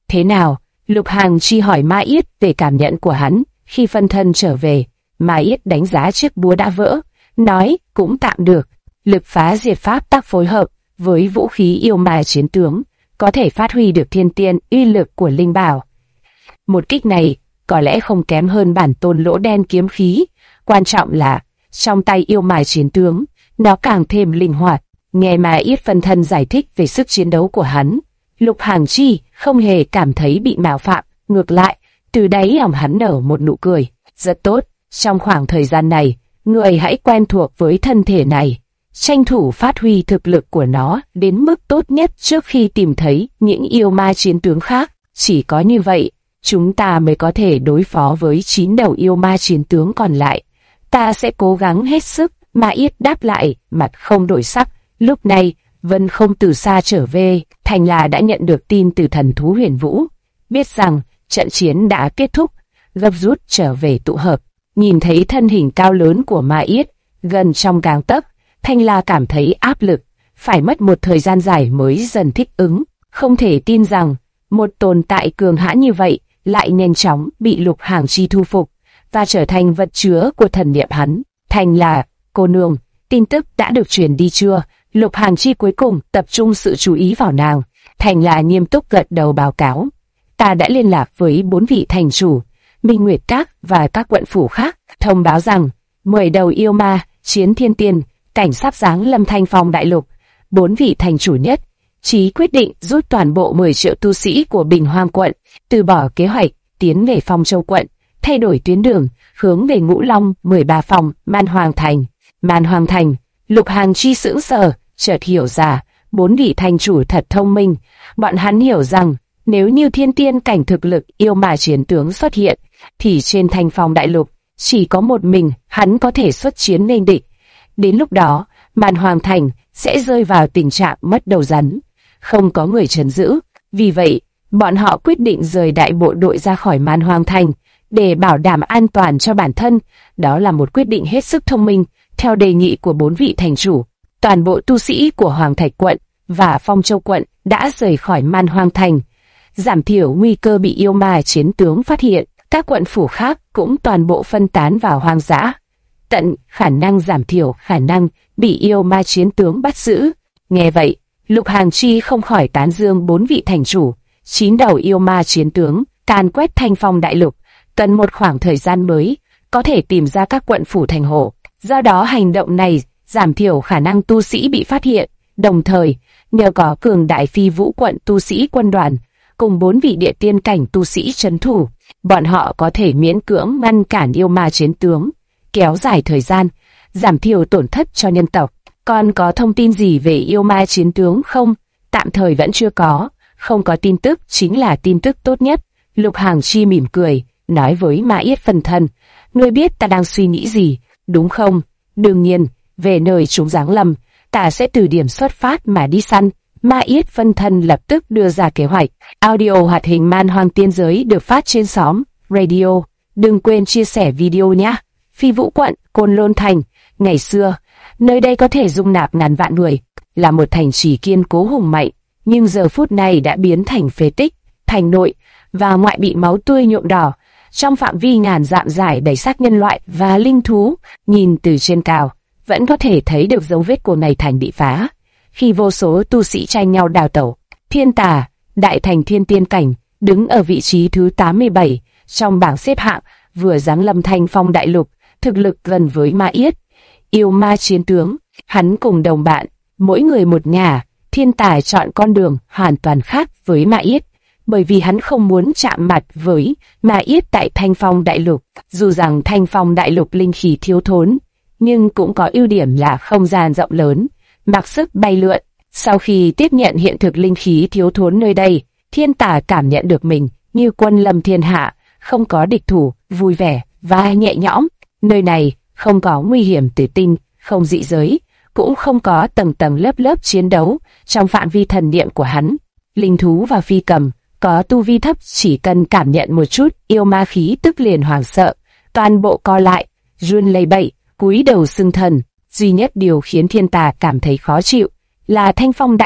Thế nào? Lục Hàng Chi hỏi Ma Yết về cảm nhận của hắn khi phân thân trở về. Ma Yết đánh giá chiếc búa đã vỡ, nói cũng tạm được. Lực phá diệt pháp tác phối hợp với vũ khí yêu ma chiến tướng, có thể phát huy được thiên tiên uy lực của linh bảo. Một kích này có lẽ không kém hơn bản tôn lỗ đen kiếm khí. Quan trọng là trong tay yêu ma chiến tướng, nó càng thêm linh hoạt. Nghe Ma Yết phân thân giải thích về sức chiến đấu của hắn, Lục Hàng Chi không hề cảm thấy bị mạo phạm, ngược lại, từ đáy lòng hắn nở một nụ cười. Rất tốt, trong khoảng thời gian này, người hãy quen thuộc với thân thể này, tranh thủ phát huy thực lực của nó đến mức tốt nhất trước khi tìm thấy những yêu ma chiến tướng khác. Chỉ có như vậy, chúng ta mới có thể đối phó với 9 đầu yêu ma chiến tướng còn lại. Ta sẽ cố gắng hết sức. Ma Yết đáp lại, mặt không đổi sắc. Lúc này, Vân Không từ xa trở về, Thành là đã nhận được tin từ thần thú Huyền Vũ, biết rằng trận chiến đã kết thúc, gấp rút trở về tụ hợp. Nhìn thấy thân hình cao lớn của Ma Yết gần trong gang tấc, Thanh La cảm thấy áp lực, phải mất một thời gian dài mới dần thích ứng. Không thể tin rằng một tồn tại cường hãn như vậy lại nhanh chóng bị Lục Hàng Chi thu phục và trở thành vật chứa của thần niệm hắn. Thanh La, cô nương, tin tức đã được truyền đi chưa? Lục Hàng Chi cuối cùng tập trung sự chú ý vào nàng. Thanh La nghiêm túc gật đầu báo cáo. Ta đã liên lạc với 4 vị thành chủ, Minh Nguyệt Các và các quận phủ khác, thông báo rằng 10 đầu yêu ma, chiến thiên tiên, cảnh sắp giáng lâm Thanh Phong đại lục. 4 vị thành chủ nhất trí quyết định rút toàn bộ 10 triệu tu sĩ của Bình Hoang quận, từ bỏ kế hoạch tiến về Phong Châu quận, thay đổi tuyến đường, hướng về Ngũ Long 13 phòng Man Hoàng Thành. Man Hoàng Thành, Lục Hàng Chi sững sờ, chợt hiểu ra, 4 vị thành chủ thật thông minh. Bọn hắn hiểu rằng, nếu như thiên tiên cảnh thực lực yêu ma chiến tướng xuất hiện, thì trên Thanh Phong đại lục, chỉ có một mình hắn có thể xuất chiến nghênh địch. Đến lúc đó, Man Hoàng Thành sẽ rơi vào tình trạng mất đầu rắn, không có người trấn giữ. Vì vậy, bọn họ quyết định rời đại bộ đội ra khỏi Man Hoàng Thành để bảo đảm an toàn cho bản thân. Đó là một quyết định hết sức thông minh. Theo đề nghị của 4 vị thành chủ, toàn bộ tu sĩ của Hoàng Thạch quận và Phong Châu quận đã rời khỏi Man Hoàng Thành, giảm thiểu nguy cơ bị yêu ma chiến tướng phát hiện. Các quận phủ khác cũng toàn bộ phân tán vào hoang dã, tận khả năng giảm thiểu khả năng bị yêu ma chiến tướng bắt giữ. Nghe vậy, Lục Hàng Chi không khỏi tán dương 4 vị thành chủ. 9 đầu yêu ma chiến tướng càn quét Thanh Phong đại lục, cần một khoảng thời gian mới có thể tìm ra các quận phủ thành hộ. Do đó hành động này giảm thiểu khả năng tu sĩ bị phát hiện. Đồng thời, nhờ có cường đại Phi Vũ quận tu sĩ quân đoàn cùng 4 vị địa tiên cảnh tu sĩ trấn thủ, bọn họ có thể miễn cưỡng ngăn cản yêu ma chiến tướng, kéo dài thời gian, giảm thiểu tổn thất cho nhân tộc. Còn có thông tin gì về yêu ma chiến tướng không? Tạm thời vẫn chưa có, không có tin tức chính là tin tức tốt nhất. Lục Hàng Chi mỉm cười, nói với Ma Yết phân thân, ngươi biết ta đang suy nghĩ gì, đúng không? Đương nhiên, về nơi chúng giáng lâm, ta sẽ từ điểm xuất phát mà đi săn. Ma Yết phân thân lập tức đưa ra kế hoạch. Audio hoạt hình Man Hoang Tiên Giới được phát trên xóm Radio. Đừng quên chia sẻ video nhé. Phi Vũ quận, Côn Lôn Thành. Ngày xưa, nơi đây có thể dung nạp ngàn vạn người, là một thành trì kiên cố hùng mạnh, nhưng giờ phút này đã biến thành phế tích. Thành nội và ngoại bị máu tươi nhuộm đỏ. Trong phạm vi ngàn dặm dài đầy xác nhân loại và linh thú, nhìn từ trên cao, vẫn có thể thấy được dấu vết của ngày thành bị phá. Khi vô số tu sĩ tranh nhau đào tẩu, Thiên Tà, đại thành thiên tiên cảnh, đứng ở vị trí thứ 87 trong bảng xếp hạng, vừa giáng lâm Thanh Phong đại lục, thực lực gần với Ma Yết, yêu ma chiến tướng. Hắn cùng đồng bạn, mỗi người một ngả. Thiên Tà chọn con đường hoàn toàn khác với Ma Yết, bởi vì hắn không muốn chạm mặt với Ma Yết tại Thanh Phong đại lục. Dù rằng Thanh Phong đại lục linh khí thiếu thốn, nhưng cũng có ưu điểm là không gian rộng lớn, mặc sức bay lượn. Sau khi tiếp nhận hiện thực linh khí thiếu thốn nơi đây, Thiên Tà cảm nhận được mình như quân lâm thiên hạ, không có địch thủ, vui vẻ và nhẹ nhõm. Nơi này không có nguy hiểm tử tinh, không dị giới, cũng không có tầng tầng lớp lớp chiến đấu trong phạm vi thần niệm của hắn. Linh thú và phi cầm có tu vi thấp chỉ cần cảm nhận một chút yêu ma khí tức liền hoảng sợ, toàn bộ co lại, run lẩy bẩy, cúi đầu xưng thần. Duy nhất điều khiến Thiên Tà cảm thấy khó chịu là Thanh Phong đại lục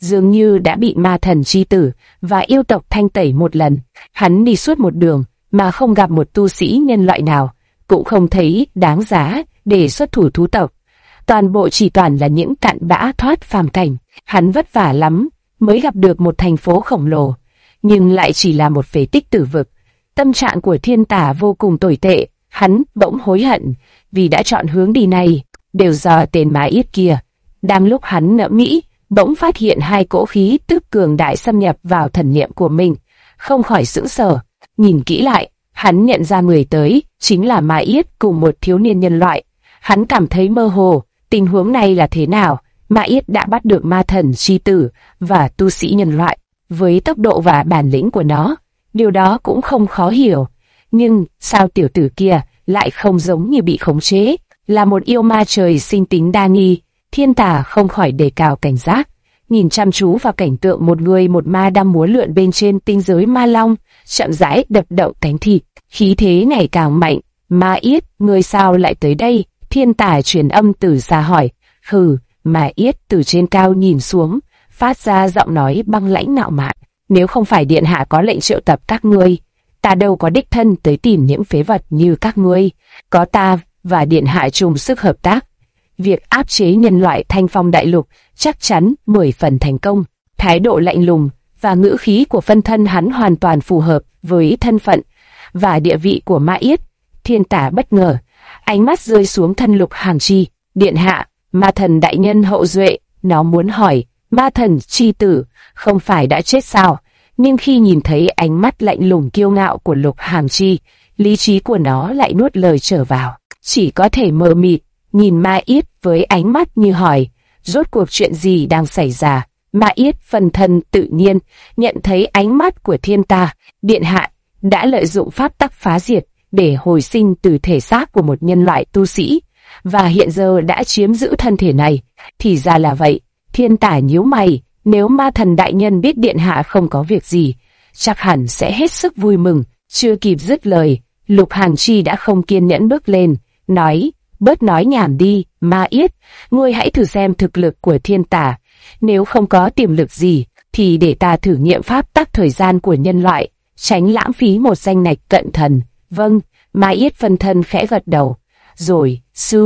dường như đã bị ma thần chi tử và yêu tộc thanh tẩy một lần. Hắn đi suốt một đường mà không gặp một tu sĩ nhân loại nào, cũng không thấy đáng giá để xuất thủ thú tộc. Toàn bộ chỉ toàn là những cặn bã thoát phàm cảnh. Hắn vất vả lắm mới gặp được một thành phố khổng lồ, nhưng lại chỉ là một phế tích tử vực. Tâm trạng của Thiên Tả vô cùng tồi tệ. Hắn bỗng hối hận vì đã chọn hướng đi này, đều do tên Ma Yết kia. Đang lúc hắn ngẫm nghĩ, bỗng phát hiện hai cỗ khí tức cường đại xâm nhập vào thần niệm của mình, không khỏi sững sờ. Nhìn kỹ lại, hắn nhận ra người tới chính là Ma Yết cùng một thiếu niên nhân loại. Hắn cảm thấy mơ hồ, tình huống này là thế nào? Ma Yết đã bắt được ma thần chi tử và tu sĩ nhân loại. Với tốc độ và bản lĩnh của nó, điều đó cũng không khó hiểu. Nhưng sao tiểu tử kia lại không giống như bị khống chế, là một yêu ma trời sinh tính đa nghi? Thiên Tả không khỏi đề cao cảnh giác, nhìn chăm chú vào cảnh tượng một người một ma đang múa lượn bên trên tinh giới ma long, chậm rãi đập động cánh thịt, khí thế ngày càng mạnh. Ma Yết, ngươi sao lại tới đây? Thiên Tả truyền âm từ xa hỏi. Hừ. Ma Yết từ trên cao nhìn xuống, phát ra giọng nói băng lãnh ngạo mạn. Nếu không phải điện hạ có lệnh triệu tập các ngươi, ta đâu có đích thân tới tìm những phế vật như các ngươi. Có ta và điện hạ chung sức hợp tác, việc áp chế nhân loại Thanh Phong đại lục chắc chắn 10 phần thành công. Thái độ lạnh lùng và ngữ khí của phân thân hắn hoàn toàn phù hợp với thân phận và địa vị của Ma Yết. Thiên Tả bất ngờ, ánh mắt rơi xuống thân Lục Hàn Chi. Điện hạ, ma thần đại nhân hậu duệ. Nó muốn hỏi, ma thần chi tử không phải đã chết sao? Nhưng khi nhìn thấy ánh mắt lạnh lùng kiêu ngạo của Lục Hàn Chi, lý trí của nó lại nuốt lời trở vào, chỉ có thể mờ mịt nhìn Ma Yết với ánh mắt như hỏi, rốt cuộc chuyện gì đang xảy ra? Ma Yết phân thân tự nhiên nhận thấy ánh mắt của Thiên Tả. Điện hạ đã lợi dụng pháp tắc phá diệt để hồi sinh từ thể xác của một nhân loại tu sĩ, và hiện giờ đã chiếm giữ thân thể này. Thì ra là vậy. Thiên Tả nhíu mày, nếu ma thần đại nhân biết điện hạ không có việc gì, chắc hẳn sẽ hết sức vui mừng. Chưa kịp dứt lời, Lục Hàn Chi đã không kiên nhẫn bước lên, nói, bớt nói nhảm đi, Ma Yết, ngươi hãy thử xem thực lực của Thiên Tả. Nếu không có tiềm lực gì, thì để ta thử nghiệm pháp tắc thời gian của nhân loại, tránh lãng phí một danh ngạch cận thần. Vâng, Ma Yết phân thân khẽ gật đầu. Rồi,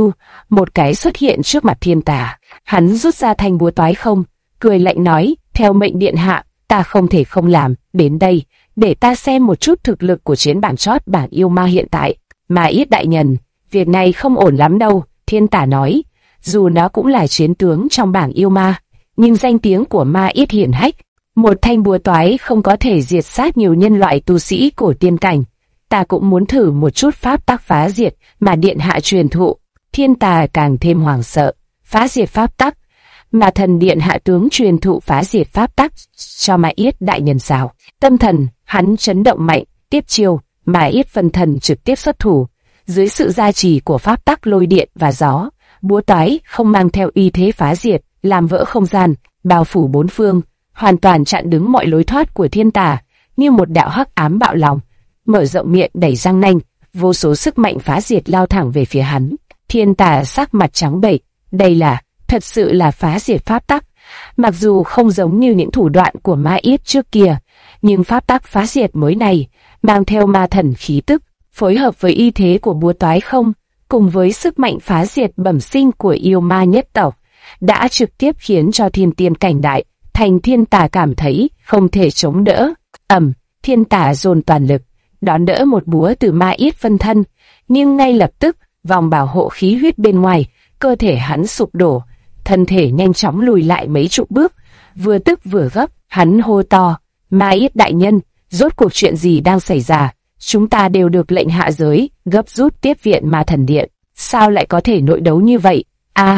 một cái xuất hiện trước mặt Thiên Tả. Hắn rút ra thanh búa toái không, cười lạnh nói, theo mệnh điện hạ, ta không thể không làm. Đến đây, để ta xem một chút thực lực của chiến bảng chót bảng yêu ma hiện tại. Ma Yết đại nhân, việc này không ổn lắm đâu. Thiên Tả nói, dù nó cũng là chiến tướng trong bảng yêu ma, nhưng danh tiếng của Ma Yết hiển hách. Một thanh búa toái không có thể diệt sát nhiều nhân loại tu sĩ cổ tiên cảnh. Ta cũng muốn thử một chút pháp tắc phá diệt mà điện hạ truyền thụ. Thiên Tả càng thêm hoảng sợ. Phá diệt pháp tắc? Mà thần điện hạ tướng truyền thụ phá diệt pháp tắc cho Ma Yết đại nhân sao? Tâm thần hắn chấn động mạnh, tiếp chiêu. Ma Yết phân thần trực tiếp xuất thủ. Dưới sự gia trì của pháp tắc lôi điện và gió, búa toái không mang theo uy thế phá diệt, làm vỡ không gian, bao phủ bốn phương, hoàn toàn chặn đứng mọi lối thoát của Thiên Tả, như một đạo hắc ám bạo lòng, mở rộng miệng đẩy răng nanh, vô số sức mạnh phá diệt lao thẳng về phía hắn. Thiên Tả sắc mặt trắng bệch, đây thật sự là phá diệt pháp tắc. Mặc dù không giống như những thủ đoạn của Ma Yết trước kia, nhưng pháp tắc phá diệt mới này mang theo ma thần khí tức, phối hợp với y thế của búa toái không, cùng với sức mạnh phá diệt bẩm sinh của yêu ma nhất tộc, đã trực tiếp khiến cho thiên tiên cảnh đại thành Thiên Tả cảm thấy không thể chống đỡ. Thiên Tả dồn toàn lực đón đỡ một búa từ Ma Yết phân thân, nhưng ngay lập tức vòng bảo hộ khí huyết bên ngoài cơ thể hắn sụp đổ, thân thể nhanh chóng lùi lại mấy chục bước. Vừa tức vừa gấp, hắn hô to, Ma Yết đại nhân, rốt cuộc chuyện gì đang xảy ra? Chúng ta đều được lệnh hạ giới gấp rút tiếp viện ma thần điện, sao lại có thể nội đấu như vậy?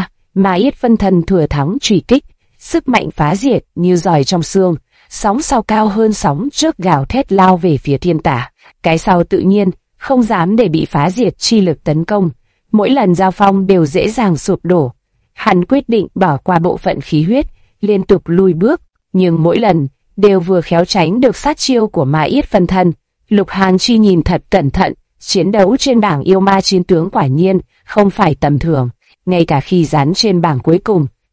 Ma Yết phân thân thừa thắng truy kích, sức mạnh phá diệt như giòi trong xương, sóng sau cao hơn sóng trước gào thét lao về phía Thiên Tả. Cái sau tự nhiên không dám để bị phá diệt chi lực tấn công, mỗi lần giao phong đều dễ dàng sụp đổ. Hắn quyết định bỏ qua bộ phận khí huyết, liên tục lùi bước, nhưng mỗi lần đều vừa khéo tránh được sát chiêu của Ma Yết phân thân. Lục Hàn Chi nhìn thật cẩn thận, chiến đấu trên bảng yêu ma chiến tướng quả nhiên không phải tầm thường. Ngay cả khi dán trên bảng cuối cùng,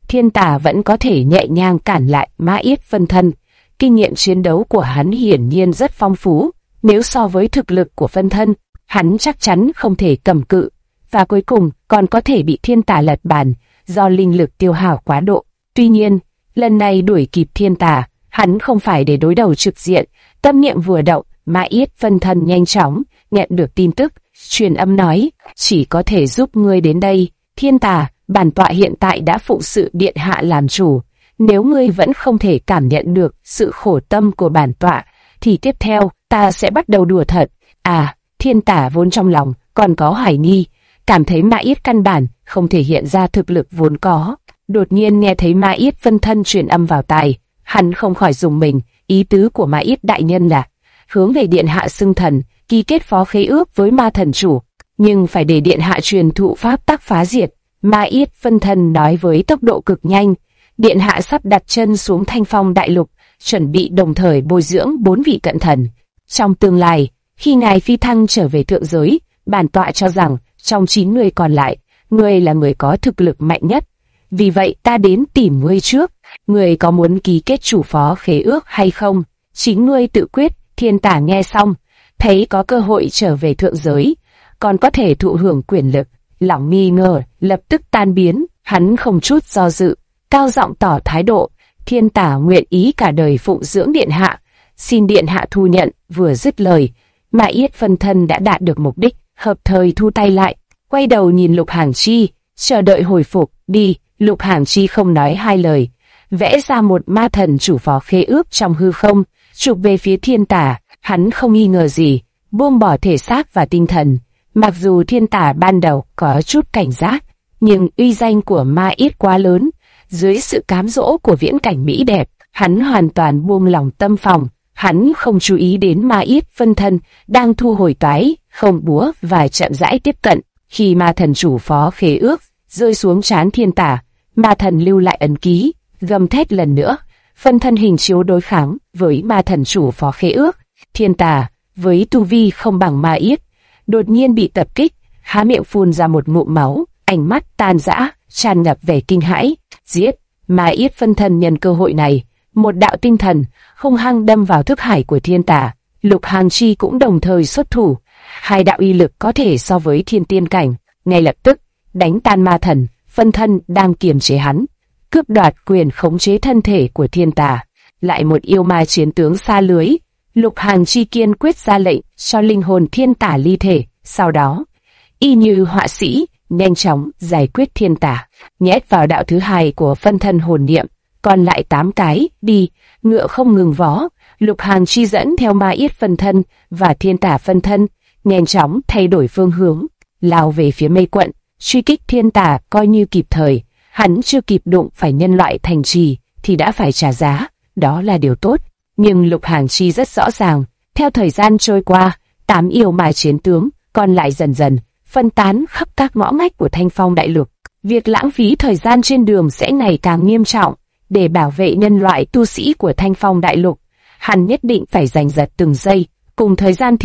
Thiên Tà vẫn có thể nhẹ nhàng cản lại Ma Yết phân thân. Kinh nghiệm chiến đấu của hắn hiển nhiên rất phong phú, nếu so với thực lực của phân thân, hắn chắc chắn không thể cầm cự, và cuối cùng còn có thể bị Thiên Tà lật bàn do linh lực tiêu hao quá độ. Tuy nhiên, lần này đuổi kịp Thiên Tà, hắn không phải để đối đầu trực diện. Tâm niệm vừa động, Ma Yết phân thân nhanh chóng nhận được tin tức, truyền âm nói: chỉ có thể giúp ngươi đến đây. Thiên Tà, bản tọa hiện tại đã phụng sự điện hạ làm chủ. Nếu ngươi vẫn không thể cảm nhận được sự khổ tâm của bản tọa, thì tiếp theo ta sẽ bắt đầu đùa thật. Thiên Tà vốn trong lòng còn có hoài nghi, cảm thấy Ma Yết căn bản không thể hiện ra thực lực vốn có. Đột nhiên nghe thấy Ma Yết phân thân truyền âm vào tai, hắn không khỏi rùng mình. Ý tứ của Ma Yết đại nhân là hướng về điện hạ xưng thần, ký kết phó khế ước với ma thần chủ, nhưng phải để điện hạ truyền thụ pháp tắc phá diệt. Ma Yết phân thân nói với tốc độ cực nhanh. Điện hạ sắp đặt chân xuống Thanh Phong đại lục, chuẩn bị đồng thời bồi dưỡng 4 vị cận thần. Trong tương lai, khi ngài phi thăng trở về thượng giới, bản tọa cho rằng trong 9 người còn lại, ngươi là người có thực lực mạnh nhất. Vì vậy ta đến tìm ngươi trước. Ngươi có muốn ký kết chủ phó khế ước hay không? Chính ngươi tự quyết. Thiên Tà nghe xong, thấy có cơ hội trở về thượng giới, còn có thể thụ hưởng quyền lực, lòng nghi ngờ lập tức tan biến. Hắn không chút do dự, cao giọng tỏ thái độ: Thiên Tà nguyện ý cả đời phụng dưỡng điện hạ, xin điện hạ thu nhận. Vừa dứt lời, Ma Yết phân thân đã đạt được mục đích, hợp thời thu tay lại, quay đầu nhìn Lục Hàng Chi, chờ đợi hồi phục. Đi. Lục Hàng Chi không nói hai lời, vẽ ra một ma thần chủ phó khế ước trong hư không, chụp về phía Thiên Tà. Hắn không nghi ngờ gì, buông bỏ thể xác và tinh thần. Mặc dù Thiên Tà ban đầu có chút cảnh giác, nhưng uy danh của Ma Yết quá lớn, dưới sự cám dỗ của viễn cảnh mỹ đẹp, hắn hoàn toàn buông lòng tâm phòng. Hắn không chú ý đến Ma Yết phân thân đang thu hồi toái không búa và chậm rãi tiếp cận. Khi ma thần chủ phó khế ước rơi xuống trán Thiên Tà, ma thần lưu lại ấn ký, gầm thét lần nữa, phân thân hình chiếu đối kháng với ma thần chủ phó khế ước. Thiên Tà với tu vi không bằng Ma Yết, đột nhiên bị tập kích, há miệng phun ra một ngụm máu, ánh mắt tan rã, tràn ngập vẻ kinh hãi. Giết! Ma Yết phân thân nhân cơ hội này, một đạo tinh thần hung hăng đâm vào thức hải của Thiên Tà. Lục Hàng Chi cũng đồng thời xuất thủ, hai đạo uy lực có thể so với thiên tiên cảnh, ngay lập tức đánh tan ma thần phân thân đang kiềm chế hắn, cướp đoạt quyền khống chế thân thể của Thiên Tà. Lại một yêu ma chiến tướng xa lưới. Lục Hàng Chi kiên quyết ra lệnh cho linh hồn Thiên Tà ly thể, sau đó y như họa sĩ nhanh chóng giải quyết Thiên Tà, nhét vào đạo thứ hai của phân thân hồn niệm. Còn lại 8 cái. Đi. Ngựa không ngừng vó, Lục Hàng Chi dẫn theo Ma Yết phân thân và Thiên Tà phân thân nhanh chóng thay đổi phương hướng, lao về phía mây quận, truy kích Thiên Tà. Coi như kịp thời, hắn chưa kịp đụng phải nhân loại thành trì thì đã phải trả giá, đó là điều tốt. Nhưng Lục Hàng Chi rất rõ ràng, theo thời gian trôi qua, 8 yêu ma chiến tướng còn lại dần dần phân tán khắp các ngõ ngách của Thanh Phong đại lục. Việc lãng phí thời gian trên đường sẽ ngày càng nghiêm trọng. Để bảo vệ nhân loại tu sĩ của Thanh Phong đại lục, hắn nhất định phải giành giật từng giây, cùng thời gian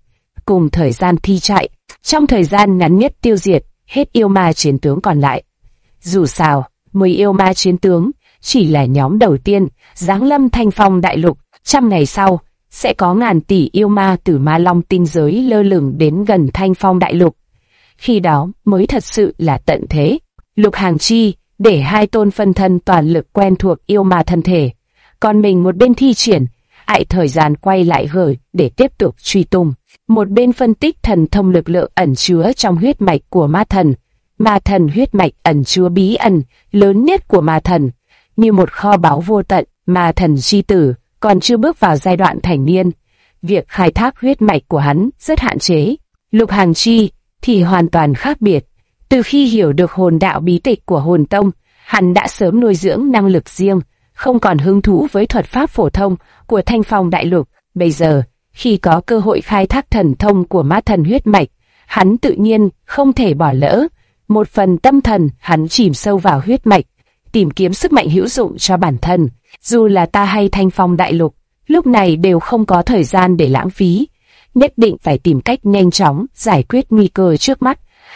thi chạy, trong thời gian ngắn nhất tiêu diệt hết yêu ma chiến tướng còn lại. Dù sao, 10 yêu ma chiến tướng chỉ là nhóm đầu tiên giáng lâm Thanh Phong đại lục. 100 ngày sau, sẽ có ngàn tỷ yêu ma từ Ma Long tinh giới lơ lửng đến gần Thanh Phong đại lục. Khi đó mới thật sự là tận thế. Lục Hàng Chi để hai tôn phân thân toàn lực quen thuộc yêu ma thân thể, còn mình một bên thi triển thời gian quay lại gửi để tiếp tục truy tung, một bên phân tích thần thông lực lượng ẩn chứa trong huyết mạch của ma thần. Ma thần huyết mạch ẩn chứa bí ẩn lớn nhất của ma thần, như một kho báu vô tận. Ma thần chi tử còn chưa bước vào giai đoạn thành niên, việc khai thác huyết mạch của hắn rất hạn chế. Lục Hàng Chi thì hoàn toàn khác biệt. Từ khi hiểu được hồn đạo bí tịch của hồn tông, hắn đã sớm nuôi dưỡng năng lực riêng, không còn hứng thú với thuật pháp phổ thông của Thanh Phong đại lục. Bây giờ, khi có cơ hội khai thác thần thông của ma thần huyết mạch, hắn tự nhiên không thể bỏ lỡ. Một phần tâm thần hắn chìm sâu vào huyết mạch, tìm kiếm sức mạnh hữu dụng cho bản thân. Dù là ta hay Thanh Phong đại lục, lúc này đều không có thời gian để lãng phí, nhất định phải tìm cách nhanh chóng giải quyết nguy cơ trước mắt.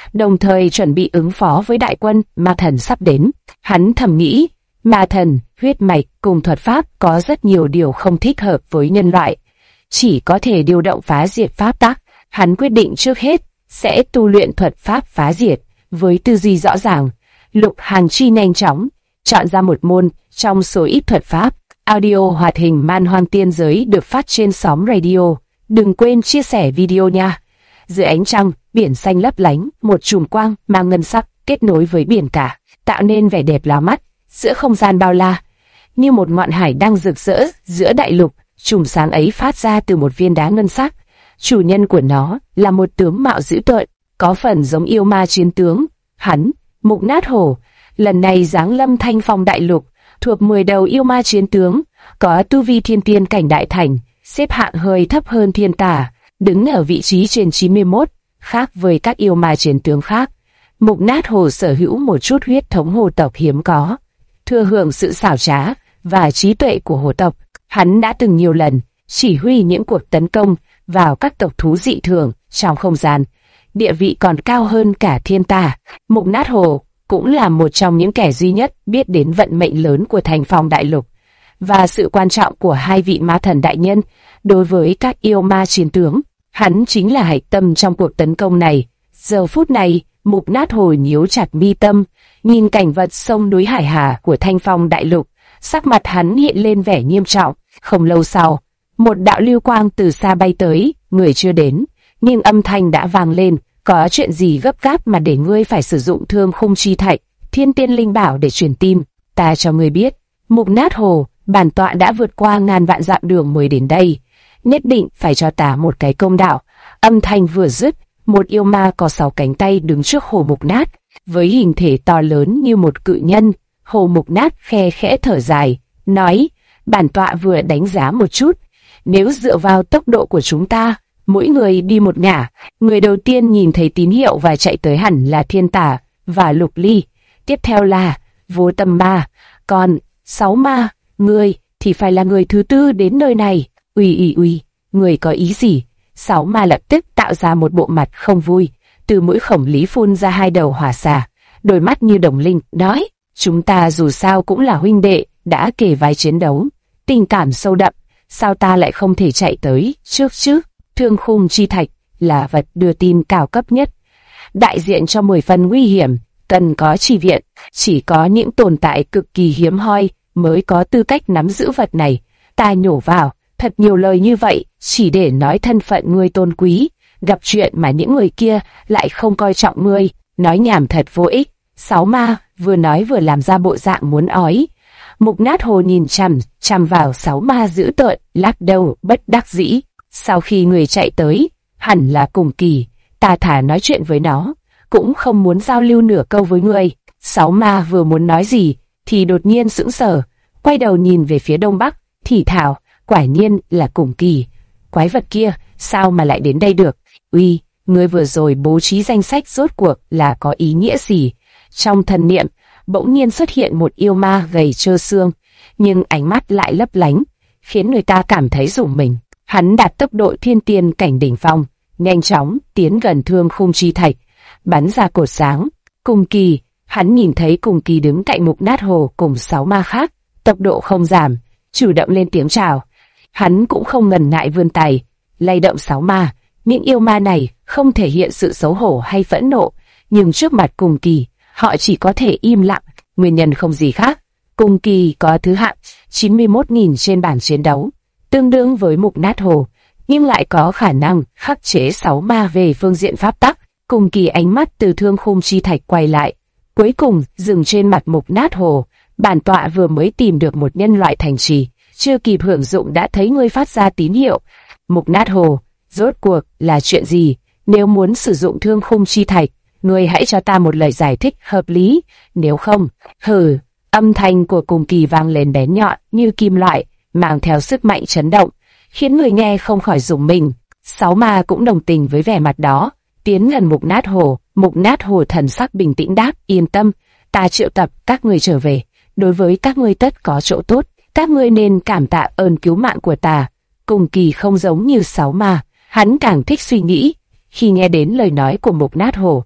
đồng thời chuẩn bị ứng phó với đại quân ma thần sắp đến. Hắn thầm nghĩ, ma thần, huyết mạch cùng thuật pháp có rất nhiều điều không thích hợp với nhân loại, chỉ có thể điều động phá diệt pháp tắc. Hắn quyết định trước hết sẽ tu luyện thuật pháp phá diệt. Với tư duy rõ ràng, Lục Hàn Chi nhanh chóng chọn ra một môn trong số ít thuật pháp. Audio hoạt hình Man Hoang Tiên Giới được phát trên xóm radio. Đừng quên chia sẻ video nha. Dưới ánh trăng, biển xanh lấp lánh, một chùm quang mang ngân sắc kết nối với biển cả, tạo nên vẻ đẹp lóa mắt. Giữa không gian bao la, như một ngọn hải đang rực rỡ giữa đại lục, chùm sáng ấy phát ra từ một viên đá ngân sắc. Chủ nhân của nó là một tướng mạo dữ tợn, có phần giống yêu ma chiến tướng. Hắn, Mục Nát Hổ, lần này giáng lâm Thanh Phong đại lục, thuộc 10 đầu yêu ma chiến tướng, có tu vi thiên tiên cảnh đại thành, xếp hạng hơi thấp hơn thiên tà, đứng ở vị trí trên 91, khác với các yêu ma chiến tướng khác. Mục Nát Hổ sở hữu một chút huyết thống hồ tộc hiếm có, thừa hưởng sự xảo trá và trí tuệ của hồ tộc. Hắn đã từng nhiều lần chỉ huy những cuộc tấn công vào các tộc thú dị thường trong không gian, địa vị còn cao hơn cả thiên tà. Mục Nát Hổ cũng là một trong những kẻ duy nhất biết đến vận mệnh lớn của Thanh Phong đại lục và sự quan trọng của hai vị ma thần đại nhân đối với các yêu ma chiến tướng. Hắn chính là hạch tâm trong cuộc tấn công này. Giờ phút này, Mục Nát Hổ nhíu chặt mi tâm, nhìn cảnh vật sông núi hải hà của Thanh Phong đại lục, sắc mặt hắn hiện lên vẻ nghiêm trọng. Không lâu sau, một đạo lưu quang từ xa bay tới, người chưa đến, nhưng âm thanh đã vang lên. Có chuyện gì gấp gáp mà để ngươi phải sử dụng Thương Khung Chi Thạch, Thiên Tiên Linh Bảo để truyền tin? Ta cho ngươi biết, Mục Nát Hổ, bản tọa đã vượt qua ngàn vạn dặm đường mới đến đây, nhất định phải cho ta một cái công đạo. Âm thanh vừa dứt, một yêu ma có 6 cánh tay đứng trước Hồ Mục Nát, với hình thể to lớn như một cự nhân. Hồ Mục Nát khe khẽ thở dài, nói: bản tọa vừa đánh giá một chút, nếu dựa vào tốc độ của chúng ta, mỗi người đi một ngả. Người đầu tiên nhìn thấy tín hiệu và chạy tới hẳn là Thiên Tà và Lục Ly, tiếp theo là Vô Tâm Ma, còn 6 ma, ngươi thì phải là người thứ tư đến nơi này. Uy, người có ý gì? 6 ma lập tức tạo ra một bộ mặt không vui, từ mũi khổng lý phun ra 2 đầu hỏa xà, đôi mắt như đồng linh, nói: chúng ta dù sao cũng là huynh đệ, đã kề vai chiến đấu, tình cảm sâu đậm, sao ta lại không thể chạy tới trước chứ? Thương Khung Chi Thạch là vật đưa tin cao cấp nhất, đại diện cho 10 phần nguy hiểm, cần có chỉ viện, chỉ có những tồn tại cực kỳ hiếm hoi mới có tư cách nắm giữ vật này. Ta nhổ vào, thật nhiều lời như vậy, chỉ để nói thân phận ngươi tôn quý, gặp chuyện mà những người kia lại không coi trọng ngươi, nói nhảm thật vô ích. 6 ma vừa nói vừa làm ra bộ dạng muốn ói. Mục Nát Hổ nhìn chằm vào 6 ma dữ tợn, lắc đầu bất đắc dĩ. Sau khi người chạy tới, hẳn là cùng kỳ, ta thả nói chuyện với nó, cũng không muốn giao lưu nửa câu với người. 6 ma vừa muốn nói gì, thì đột nhiên sững sờ, quay đầu nhìn về phía đông bắc, thì thào: quả nhiên là cùng kỳ, quái vật kia, sao mà lại đến đây được? Uy, ngươi vừa rồi bố trí danh sách rốt cuộc là có ý nghĩa gì? Trong thần niệm, bỗng nhiên xuất hiện một yêu ma gầy trơ xương, nhưng ánh mắt lại lấp lánh, khiến người ta cảm thấy rùng mình. Hắn đạt tốc độ thiên tiên cảnh đỉnh phong, nhanh chóng tiến gần Thương Khung Chi Thạch, bắn ra cột sáng. Cùng kỳ, hắn nhìn thấy cùng kỳ đứng cạnh Mục Nát Hổ cùng 6 ma khác, tốc độ không giảm, chủ động lên tiếng chào. Hắn cũng không ngần ngại vươn tay, lay động 6 ma. Những yêu ma này không thể hiện sự xấu hổ hay phẫn nộ, nhưng trước mặt cùng kỳ, họ chỉ có thể im lặng. Nguyên nhân không gì khác, cùng kỳ có thứ hạng 91.000 trên bảng chiến đấu, tương đương với Mục Nát Hổ, nhưng lại có khả năng khắc chế 6 ma về phương diện pháp tắc. Cùng kỳ ánh mắt từ Thương Khung Chi Thạch quay lại, cuối cùng dừng trên mặt Mục Nát Hổ. Bản tọa vừa mới tìm được một nhân loại thành trì, chưa kịp hưởng dụng đã thấy ngươi phát ra tín hiệu. Mục Nát Hổ, rốt cuộc là chuyện gì? Nếu muốn sử dụng Thương Khung Chi Thạch, ngươi hãy cho ta một lời giải thích hợp lý, nếu không, hừ. Âm thanh của cùng kỳ vang lên bén nhọn như kim loại, mang theo sức mạnh chấn động, khiến người nghe không khỏi rùng mình. 6 ma cũng đồng tình với vẻ mặt đó, tiến gần Mục Nát Hổ. Mục Nát Hổ thần sắc bình tĩnh đáp: yên tâm, ta triệu tập các người trở về, đối với các ngươi tất có chỗ tốt, các ngươi nên cảm tạ ơn cứu mạng của ta. Cùng kỳ không giống như 6 ma, hắn càng thích suy nghĩ. Khi nghe đến lời nói của Mục Nát Hổ,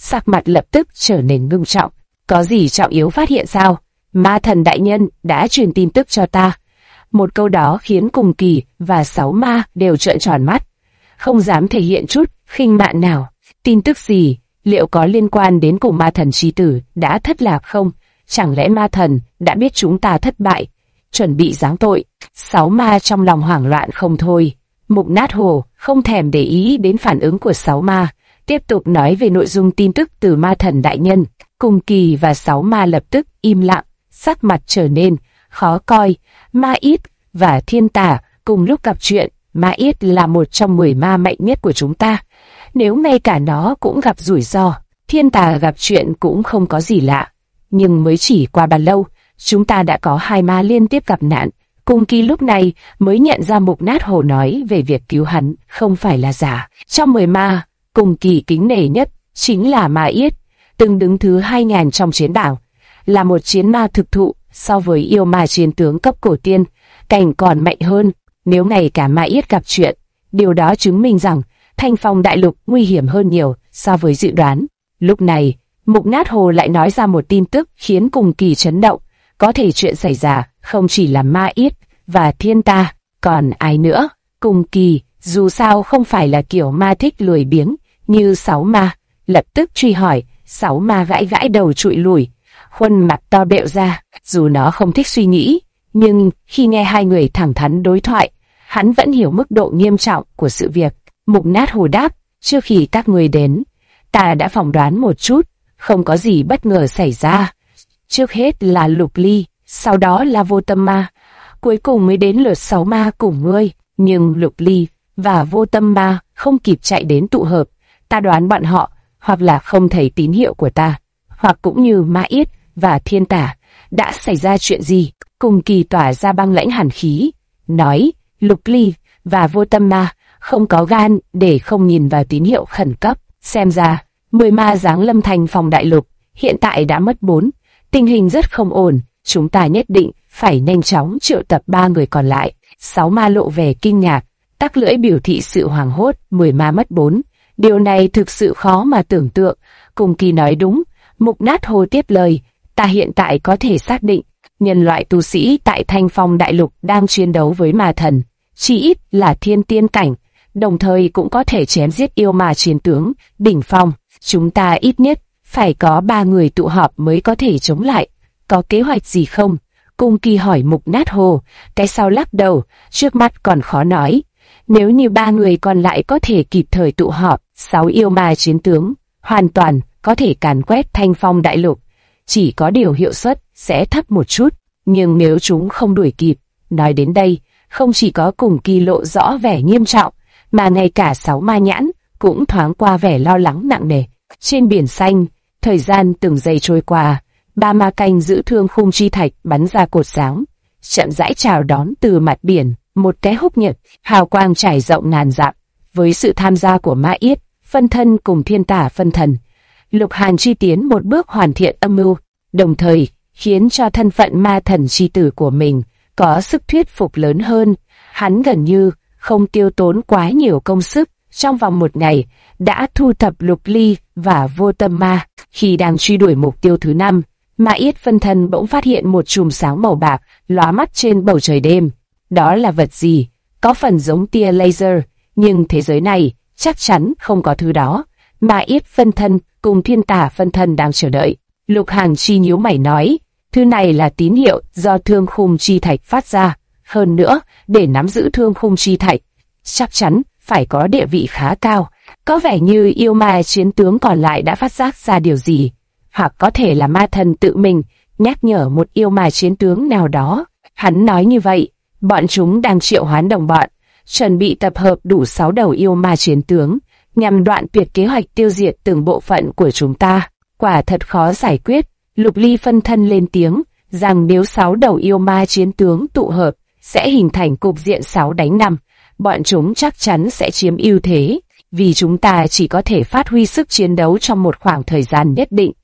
sắc mặt lập tức trở nên ngưng trọng. Có gì trọng yếu phát hiện sao? Ma thần đại nhân đã truyền tin tức cho ta. Một câu đó khiến Cùng Kỳ và Sáu Ma đều trợn tròn mắt, không dám thể hiện chút khinh mạn nào. Tin tức gì? Liệu có liên quan đến cùng ma thần chi tử đã thất lạc không? Chẳng lẽ ma thần đã biết chúng ta thất bại, chuẩn bị giáng tội? Sáu Ma trong lòng hoảng loạn không thôi. Mục Nát Hồ không thèm để ý đến phản ứng của Sáu Ma, tiếp tục nói về nội dung tin tức từ ma thần đại nhân. Cùng Kỳ và Sáu Ma lập tức im lặng, sắc mặt trở nên khó coi. Ma Yết và Thiên Tà cùng lúc gặp chuyện. Ma Yết là một trong 10 ma mạnh nhất của chúng ta. Nếu ngay cả nó cũng gặp rủi ro, Thiên Tà gặp chuyện cũng không có gì lạ. Nhưng mới chỉ qua bao lâu, chúng ta đã có 2 ma liên tiếp gặp nạn. Cùng Kỳ lúc này mới nhận ra Mục Nát Hồ nói về việc cứu hắn không phải là giả. Trong 10 ma, Cùng Kỳ kính nể nhất chính là Ma Yết, từng đứng thứ 2000 trong chiến bảng, là một chiến ma thực thụ. So với yêu ma chiến tướng cấp cổ tiên, cảnh còn mạnh hơn. Nếu ngay cả Ma Yết gặp chuyện, điều đó chứng minh rằng Thanh Phong đại lục nguy hiểm hơn nhiều so với dự đoán. Lúc này, Mục Nát Hồ lại nói ra một tin tức khiến Cùng Kỳ chấn động. Có thể chuyện xảy ra không chỉ là Ma Yết và Thiên Tà, còn ai nữa? Cùng Kỳ dù sao không phải là kiểu ma thích lười biếng như Sáu Ma, lập tức truy hỏi. Sáu Ma gãi gãi đầu trụi lùi, khuôn mặt to bẹo ra. Dù nó không thích suy nghĩ, nhưng khi nghe hai người thẳng thắn đối thoại, hắn vẫn hiểu mức độ nghiêm trọng của sự việc. Mục Nát Hồ đáp, trước khi các người đến, ta đã phỏng đoán một chút, không có gì bất ngờ xảy ra. Trước hết là Lục Ly, sau đó là Vô Tâm Ma, cuối cùng mới đến lượt Sáu Ma cùng ngươi. Nhưng Lục Ly và Vô Tâm Ma không kịp chạy đến tụ hợp. Ta đoán bọn họ hoặc là không thấy tín hiệu của ta, hoặc cũng như Ma Yết và Thiên Tà, đã xảy ra chuyện gì. Cùng Kỳ tỏa ra băng lãnh hàn khí, nói, Lục Ly và Vô Tâm Ma không có gan để không nhìn vào tín hiệu khẩn cấp. Xem ra 10 ma giáng lâm Thanh Phong đại lục hiện tại đã mất 4, tình hình rất không ổn. Chúng ta nhất định phải nhanh chóng triệu tập 3 người còn lại. Sáu Ma lộ vẻ kinh ngạc, tắc lưỡi biểu thị sự hoảng hốt. 10 ma mất 4, điều này thực sự khó mà tưởng tượng. Cùng Kỳ nói đúng. Mục Nát Hồ tiếp lời, ta hiện tại có thể xác định nhân loại tu sĩ tại Thanh Phong đại lục đang chiến đấu với ma thần, chỉ ít là thiên tiên cảnh, đồng thời cũng có thể chém giết yêu ma chiến tướng đỉnh phong. Chúng ta ít nhất phải có 3 người tụ họp mới có thể chống lại. Có kế hoạch gì không? Cùng Kỳ hỏi Mục Nát Hồ. Cái sau lắc đầu, trước mắt còn khó nói. Nếu như 3 người còn lại có thể kịp thời tụ họp, 6 yêu ma chiến tướng hoàn toàn có thể càn quét Thanh Phong đại lục. Chỉ có điều hiệu suất sẽ thấp một chút, nhưng nếu chúng không đuổi kịp. Nói đến đây, không chỉ có Cùng Kỳ lộ rõ vẻ nghiêm trọng, mà ngay cả Sáu Ma nhãn cũng thoáng qua vẻ lo lắng nặng nề. Trên biển xanh, thời gian từng giây trôi qua, 3 ma canh giữ thương khung chi thạch bắn ra cột sáng, chậm rãi chào đón từ mặt biển một cái húc nhật, hào quang trải rộng ngàn dặm. Với sự tham gia của Ma Yết, phân thân cùng Thiên Tà phân thần, Lục Hàn chi tiến một bước hoàn thiện âm mưu, đồng thời khiến cho thân phận ma thần chi tử của mình có sức thuyết phục lớn hơn. Hắn gần như không tiêu tốn quá nhiều công sức, trong vòng 1 ngày đã thu thập Lục Ly và Vô Tâm Ma. Khi đang truy đuổi mục tiêu thứ 5, Ma Yết phân thân bỗng phát hiện một chùm sáng màu bạc lóa mắt trên bầu trời đêm. Đó là vật gì? Có phần giống tia laser, nhưng thế giới này chắc chắn không có thứ đó. Ma Yết phân thân cùng Thiên Tà phân thân đang chờ đợi. Lục Hàn chi nhíu mày nói, thứ này là tín hiệu do thương khung chi thạch phát ra. Hơn nữa, để nắm giữ thương khung chi thạch, chắc chắn phải có địa vị khá cao. Có vẻ như yêu ma chiến tướng còn lại đã phát giác ra điều gì, hoặc có thể là ma thần tự mình nhắc nhở một yêu ma chiến tướng nào đó. Hắn nói như vậy, bọn chúng đang triệu hoán đồng bọn, chuẩn bị tập hợp đủ 6 đầu yêu ma chiến tướng, nhằm đoạn tuyệt kế hoạch tiêu diệt từng bộ phận của chúng ta. Quả thật khó giải quyết. Lục Ly phân thân lên tiếng, rằng nếu 6 đầu yêu ma chiến tướng tụ hợp, sẽ hình thành cục diện 6 đánh 5. Bọn chúng chắc chắn sẽ chiếm ưu thế, vì chúng ta chỉ có thể phát huy sức chiến đấu trong một khoảng thời gian nhất định.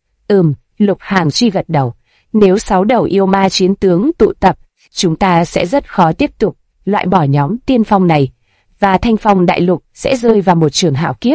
Lục Hàn chi gật đầu. Nếu 6 đầu yêu ma chiến tướng tụ tập, chúng ta sẽ rất khó tiếp tục loại bỏ nhóm tiên phong này, và Thanh Phong đại lục sẽ rơi vào một trường hạo kiếp.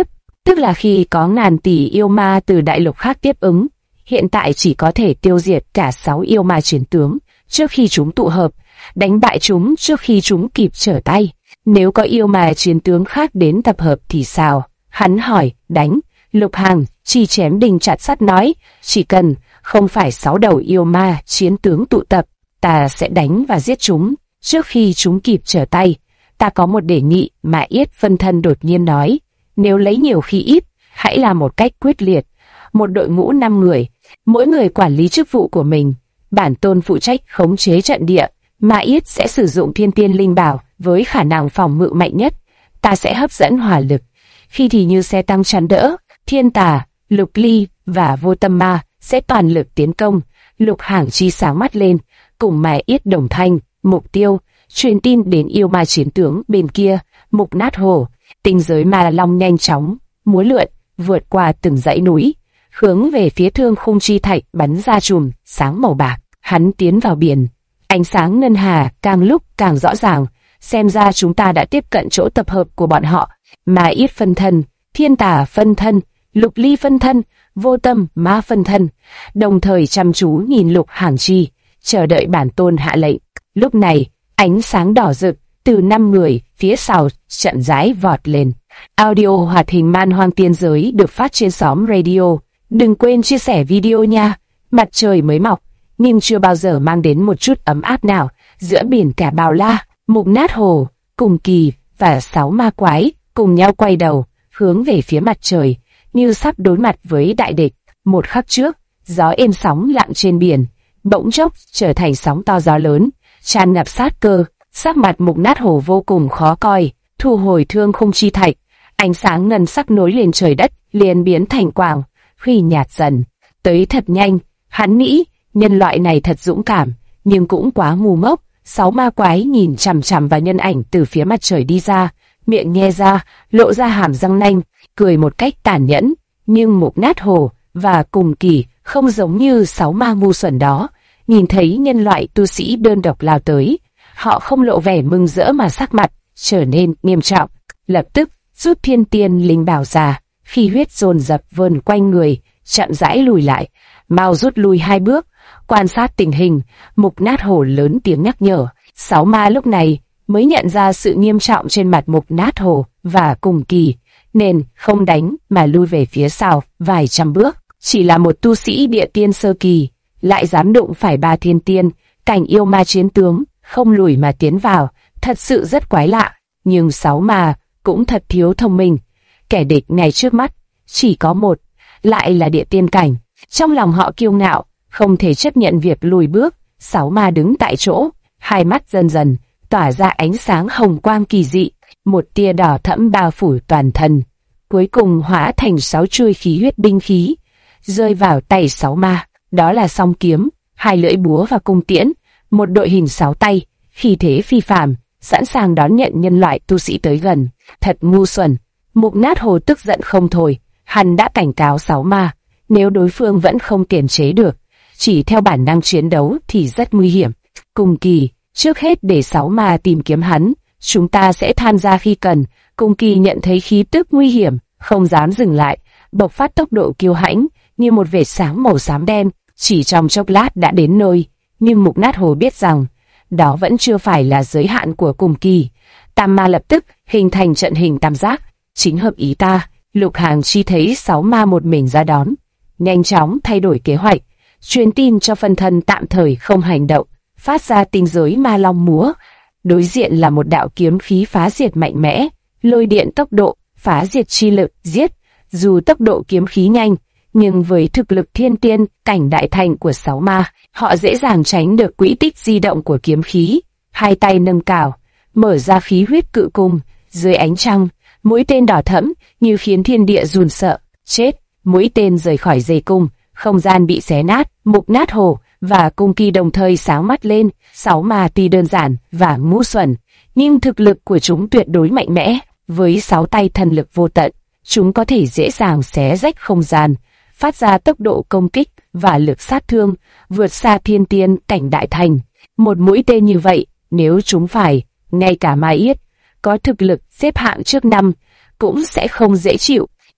tức là khi có ngàn tỷ yêu ma từ đại lục khác tiếp ứng, hiện tại chỉ có thể tiêu diệt cả 6 yêu ma chiến tướng trước khi chúng tụ hợp, đánh bại chúng trước khi chúng kịp trở tay. Nếu có yêu ma chiến tướng khác đến tập hợp thì sao? Hắn hỏi. Đánh. Lục Hằng chỉ chém đinh chặt sắt nói, chỉ cần không phải 6 đầu yêu ma chiến tướng tụ tập, ta sẽ đánh và giết chúng trước khi chúng kịp trở tay. Ta có một đề nghị, mà Yết phân thân đột nhiên nói. Nếu lấy nhiều khi ít, hãy làm một cách quyết liệt. Một đội ngũ 5 người, mỗi người quản lý chức vụ của mình. Bản tôn phụ trách khống chế trận địa, mà Yết sẽ sử dụng thiên tiên linh bảo với khả năng phòng ngự mạnh nhất. Ta sẽ hấp dẫn hỏa lực, khi thì như xe tăng chắn đỡ. Thiên Tà, Lục Ly và Vô Tâm Ma sẽ toàn lực tiến công. Lục Hằng chi sáng mắt lên, cùng Mai Yết đồng thanh. Mục tiêu, truyền tin đến yêu ma chiến tướng bên kia. Mục Nát Hồ, tinh giới ma long nhanh chóng múa lượn, vượt qua từng dãy núi, hướng về phía Thương Khung Chi Thạch bắn ra chùm sáng màu bạc. Hắn tiến vào biển, ánh sáng ngân hà càng lúc càng rõ ràng. Xem ra chúng ta đã tiếp cận chỗ tập hợp của bọn họ. Mai Yết phân thân, Thiên Tà phân thân, Lục Ly phân thân, Vô Tâm Ma phân thân, đồng thời chăm chú nhìn Lục Hằng Chi, chờ đợi bản tôn hạ lệnh. Lúc này, ánh sáng đỏ rực từ 5 người phía sau chậm rãi vọt lên. Audio hoạt hình Man Hoang Tiên Giới được phát trên xóm radio. Đừng quên chia sẻ video nha. Mặt trời mới mọc, nhưng chưa bao giờ mang đến một chút ấm áp nào. Giữa biển cả bao la, Mục Nát Hồ, Cùng Kỳ và 6 ma quái cùng nhau quay đầu, hướng về phía mặt trời, như sắp đối mặt với đại địch. Một khắc trước, gió êm sóng lặng trên biển, bỗng chốc trở thành sóng to gió lớn, tràn ngập sát cơ. Sắc mặt Mục Nát Hồ vô cùng khó coi, thu hồi Thương Khung Chi Thạch, ánh sáng ngân sắc nối liền trời đất, liền biến thành quang, huy nhạt dần. Tới thật nhanh, hắn nghĩ, nhân loại này thật dũng cảm, nhưng cũng quá ngu ngốc. 6 ma quái nhìn chằm chằm vào nhân ảnh từ phía mặt trời đi ra, miệng nhe ra, lộ ra hàm răng nanh, cười một cách tàn nhẫn. Nhưng Mục Nát Hồ và Cùng Kỳ không giống như 6 ma ngu xuẩn đó, nhìn thấy nhân loại tu sĩ đơn độc lao tới, họ không lộ vẻ mừng rỡ mà sắc mặt trở nên nghiêm trọng. Lập tức rút thiên tiên linh bảo ra, khi huyết dồn dập vờn quanh người, chậm rãi lùi lại. Mau rút lui 2 bước, quan sát tình hình. Mục Nát Hồ lớn tiếng nhắc nhở. 6 ma lúc này mới nhận ra sự nghiêm trọng trên mặt Mục Nát Hồ và Cùng Kỳ, nên không đánh mà lui về phía sau vài trăm bước. Chỉ là một tu sĩ địa tiên sơ kỳ, lại dám đụng phải 3 thiên tiên cảnh yêu ma chiến tướng, không lùi mà tiến vào, thật sự rất quái lạ. Nhưng 6 ma cũng thật thiếu thông minh. Kẻ địch ngay trước mắt chỉ có một, lại là địa tiên cảnh. Trong lòng họ kiêu ngạo, không thể chấp nhận việc lùi bước. 6 ma đứng tại chỗ, hai mắt dần dần tỏa ra ánh sáng hồng quang kỳ dị, một tia đỏ thẫm bao phủ toàn thân, cuối cùng hóa thành 6 chuôi khí huyết binh khí, rơi vào tay 6 ma. Đó là song kiếm, 2 lưỡi búa và cung tiễn, một đội hình 6 tay, khí thế phi phàm, sẵn sàng đón nhận nhân loại tu sĩ tới gần. Thật ngu xuẩn. Mục Nát Hồ tức giận không thôi. Hắn đã cảnh cáo 6 ma, nếu đối phương vẫn không kiềm chế được, chỉ theo bản năng chiến đấu thì rất nguy hiểm. Cùng Kỳ, trước hết để 6 ma tìm kiếm hắn, chúng ta sẽ tham gia khi cần. Cùng Kỳ nhận thấy khí tức nguy hiểm, không dám dừng lại, bộc phát tốc độ kiêu hãnh như một vệt sáng màu xám đen, chỉ trong chốc lát đã đến nơi. Nhưng Mục Nát Hồ biết rằng đó vẫn chưa phải là giới hạn của Cùng Kỳ. Tam ma lập tức hình thành trận hình tam giác, chính hợp ý ta. Lục Hằng Chi thấy 6 ma một mình ra đón, nhanh chóng thay đổi kế hoạch, truyền tin cho phân thân tạm thời không hành động, phát ra tinh giới ma long múa. Đối diện là một đạo kiếm khí phá diệt mạnh mẽ, lôi điện tốc độ, phá diệt chi lực, giết. Dù tốc độ kiếm khí nhanh, nhưng với thực lực thiên tiên cảnh đại thành của 6 ma, họ dễ dàng tránh được quỹ tích di động của kiếm khí. Hai tay nâng cao, mở ra khí huyết cự cung, dưới ánh trăng, mũi tên đỏ thẫm như khiến thiên địa run sợ. Chết! Mũi tên rời khỏi dây cung, không gian bị xé nát. Mục Nát Hồ và Cung Kỳ đồng thời sáng mắt lên. 6 ma tuy đơn giản và ngu xuẩn, nhưng thực lực của chúng tuyệt đối mạnh mẽ. Với 6 tay thần lực vô tận, chúng có thể dễ dàng xé rách không gian, phát ra tốc độ công kích và lực sát thương vượt xa thiên tiên cảnh đại thành. Một mũi tên như vậy, nếu chúng phải, ngay cả Mai Yết có thực lực xếp hạng trước 5 cũng sẽ không dễ chịu.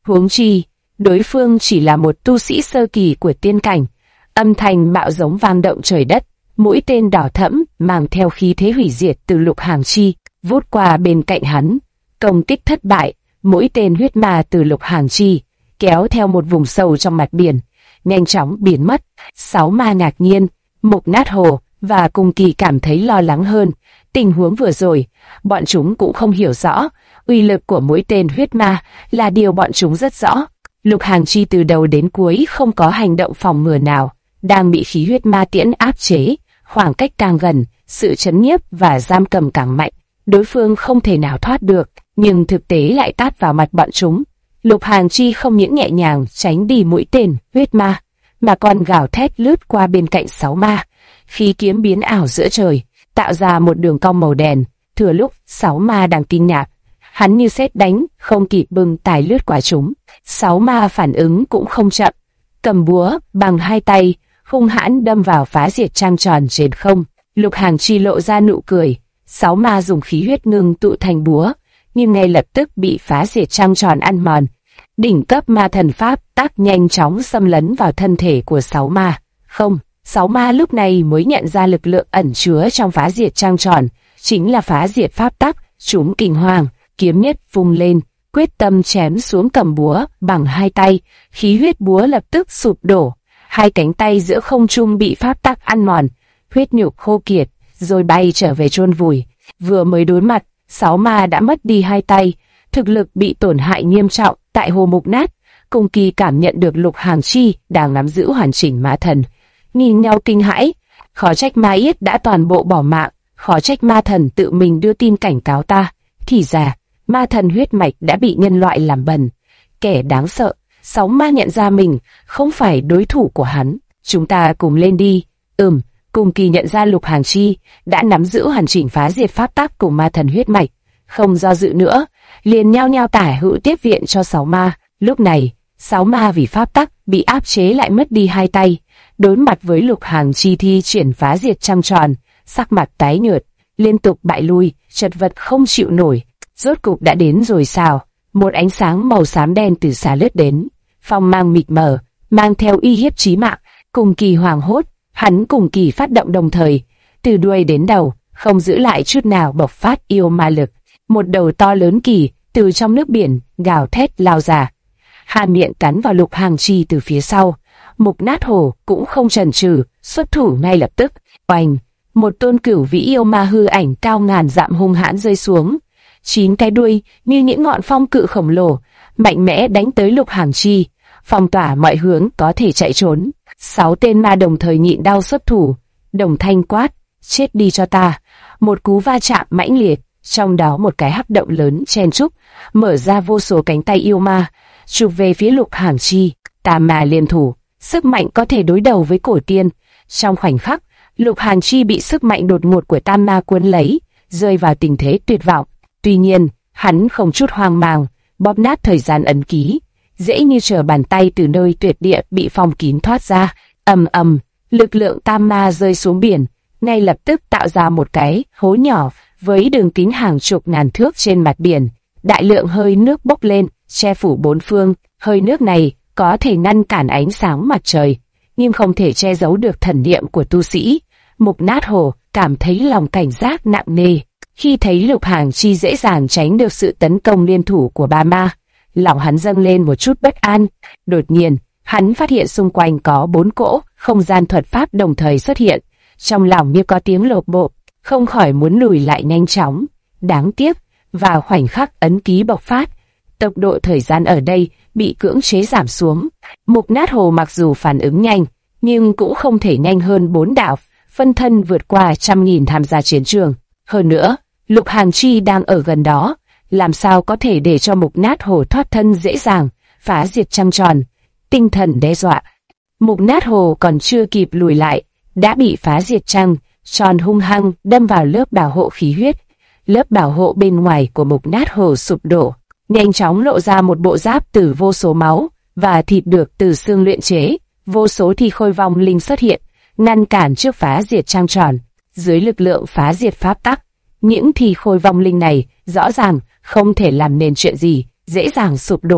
Huống chi, đối phương chỉ là một tu sĩ sơ kỳ của tiên cảnh. Âm thanh bạo giống vang động trời đất, mũi tên đỏ thẫm mang theo khí thế hủy diệt từ Lục Hàng Chi vút qua bên cạnh hắn. Công kích thất bại, mũi tên huyết ma từ Lục Hàng Chi kéo theo một vùng sâu trong mặt biển, nhanh chóng biến mất. Sáu ma ngạc nhiên, Mục Nát Hồ và Cung Kỳ cảm thấy lo lắng hơn. Tình huống vừa rồi, bọn chúng cũng không hiểu rõ. Uy lực của mũi tên huyết ma là điều bọn chúng rất rõ. Lục Hàng Chi từ đầu đến cuối không có hành động phòng ngừa nào, đang bị khí huyết ma tiễn áp chế. Khoảng cách càng gần, sự chấn nhiếp và giam cầm càng mạnh. Đối phương không thể nào thoát được, nhưng thực tế lại tát vào mặt bọn chúng. Lục Hàng Chi không những nhẹ nhàng tránh đi mũi tên huyết ma, mà còn gào thét lướt qua bên cạnh sáu ma. Khí kiếm biến ảo giữa trời, tạo ra một đường cong màu đen. Thừa lúc sáu ma đang kinh ngạc, hắn như sét đánh, không kịp bưng tài lướt qua chúng. Sáu ma phản ứng cũng không chậm, cầm búa bằng hai tay, hung hãn đâm vào phá diệt trăng tròn trên không. Lục Hàng Chi lộ ra nụ cười. Sáu ma dùng khí huyết ngưng tụ thành búa, nhưng ngay lập tức bị phá diệt trăng tròn ăn mòn. Đỉnh cấp ma thần pháp tắc nhanh chóng xâm lấn vào thân thể của sáu ma. Không, sáu ma lúc này mới nhận ra lực lượng ẩn chứa trong phá diệt trăng tròn, chính là phá diệt pháp tắc. Chúng kinh hoàng, kiếm nhất vung lên, quyết tâm chém xuống cầm búa bằng hai tay. Khí huyết búa lập tức sụp đổ, hai cánh tay giữa không trung bị pháp tắc ăn mòn, huyết nhục khô kiệt, rồi bay trở về chôn vùi. Vừa mới đối mặt, sáu ma đã mất đi hai tay, thực lực bị tổn hại nghiêm trọng. Tại Hồ Mục Nát, Cung Kỳ cảm nhận được Lục Hàng Chi đang nắm giữ hoàn chỉnh ma thần, nhìn nhau kinh hãi. Khó trách ma yết đã toàn bộ bỏ mạng, khó trách ma thần tự mình đưa tin cảnh cáo ta. Thì ra, ma thần huyết mạch đã bị nhân loại làm bẩn. Kẻ đáng sợ. Sáu ma nhận ra mình không phải đối thủ của hắn. Chúng ta cùng lên đi. Cung Kỳ nhận ra Lục Hàng Chi đã nắm giữ hoàn chỉnh phá diệt pháp tắc của ma thần huyết mạch, không do dự nữa, liền nhao nhao tả hữu tiếp viện cho sáu ma. Lúc này, sáu ma vì pháp tắc bị áp chế lại mất đi hai tay, đối mặt với Lục Hàng Chi thi triển phá diệt trăng tròn, sắc mặt tái nhợt, liên tục bại lui, chật vật không chịu nổi. Rốt cục đã đến rồi sao? Một ánh sáng màu xám đen từ xa lướt đến, phong mang mịt mờ, mang theo uy hiếp chí mạng. Cung Kỳ hoảng hốt, hắn cùng Kỳ phát động đồng thời, từ đuôi đến đầu, không giữ lại chút nào bộc phát yêu ma lực. Một đầu to lớn kỳ từ trong nước biển gào thét lao ra, hai miệng cắn vào Lục Hàng Chi từ phía sau. Mục Nát Hồ cũng không chần chừ, xuất thủ ngay lập tức. Oanh! Một tôn cửu vĩ yêu ma hư ảnh cao ngàn dặm hung hãn rơi xuống, 9 cái đuôi như những ngọn phong cự khổng lồ, mạnh mẽ đánh tới Lục Hàng Chi, phong tỏa mọi hướng có thể chạy trốn. 6 tên ma đồng thời nhịn đau xuất thủ, đồng thanh quát: chết đi cho ta! Một cú va chạm mãnh liệt, trong đó một cái hắc động lớn chen trúc, mở ra vô số cánh tay yêu ma, chụp về phía Lục Hàng Chi. Tam ma liên thủ, sức mạnh có thể đối đầu với cổ tiên. Trong khoảnh khắc, Lục Hàng Chi bị sức mạnh đột ngột của tam ma cuốn lấy, rơi vào tình thế tuyệt vọng. Tuy nhiên, hắn không chút hoang mang, bóp nát thời gian ấn ký, dễ như trở bàn tay từ nơi tuyệt địa bị phong kín thoát ra. Ầm ầm, lực lượng tam ma rơi xuống biển, ngay lập tức tạo ra một cái hố nhỏ với đường kính hàng chục ngàn thước trên mặt biển. Đại lượng hơi nước bốc lên, che phủ bốn phương. Hơi nước này có thể ngăn cản ánh sáng mặt trời, nhưng không thể che giấu được thần niệm của tu sĩ. Mục Nát Hồ cảm thấy lòng cảnh giác nặng nề khi thấy Lục Hàng Chi dễ dàng tránh được sự tấn công liên thủ của ba ma. Lòng hắn dâng lên một chút bất an. Đột nhiên, hắn phát hiện xung quanh có 4 cỗ không gian thuật pháp đồng thời xuất hiện. Trong lòng như có tiếng lột bột, không khỏi muốn lùi lại nhanh chóng. Đáng tiếc, vào khoảnh khắc ấn ký bộc phát, tốc độ thời gian ở đây bị cưỡng chế giảm xuống. Mục Nát Hồ mặc dù phản ứng nhanh, nhưng cũng không thể nhanh hơn 4 đạo phân thân vượt qua 100.000 tham gia chiến trường. Hơn nữa, Lục Hàng Chi đang ở gần đó, làm sao có thể để cho Mục Nát Hồ thoát thân dễ dàng, phá diệt trăng tròn. Tinh thần đe dọa. Mục Nát Hồ còn chưa kịp lùi lại, đã bị phá diệt trăng tròn hung hăng đâm vào lớp bảo hộ khí huyết. Lớp bảo hộ bên ngoài của Mục Nát Hồ sụp đổ, nhanh chóng lộ ra một bộ giáp từ vô số máu và thịt được từ xương luyện chế. Vô số thi khôi vong linh xuất hiện, ngăn cản trước phá diệt trăng tròn. Dưới lực lượng phá diệt pháp tắc, những thi khôi vong linh này rõ ràng không thể làm nên chuyện gì, dễ dàng sụp đổ.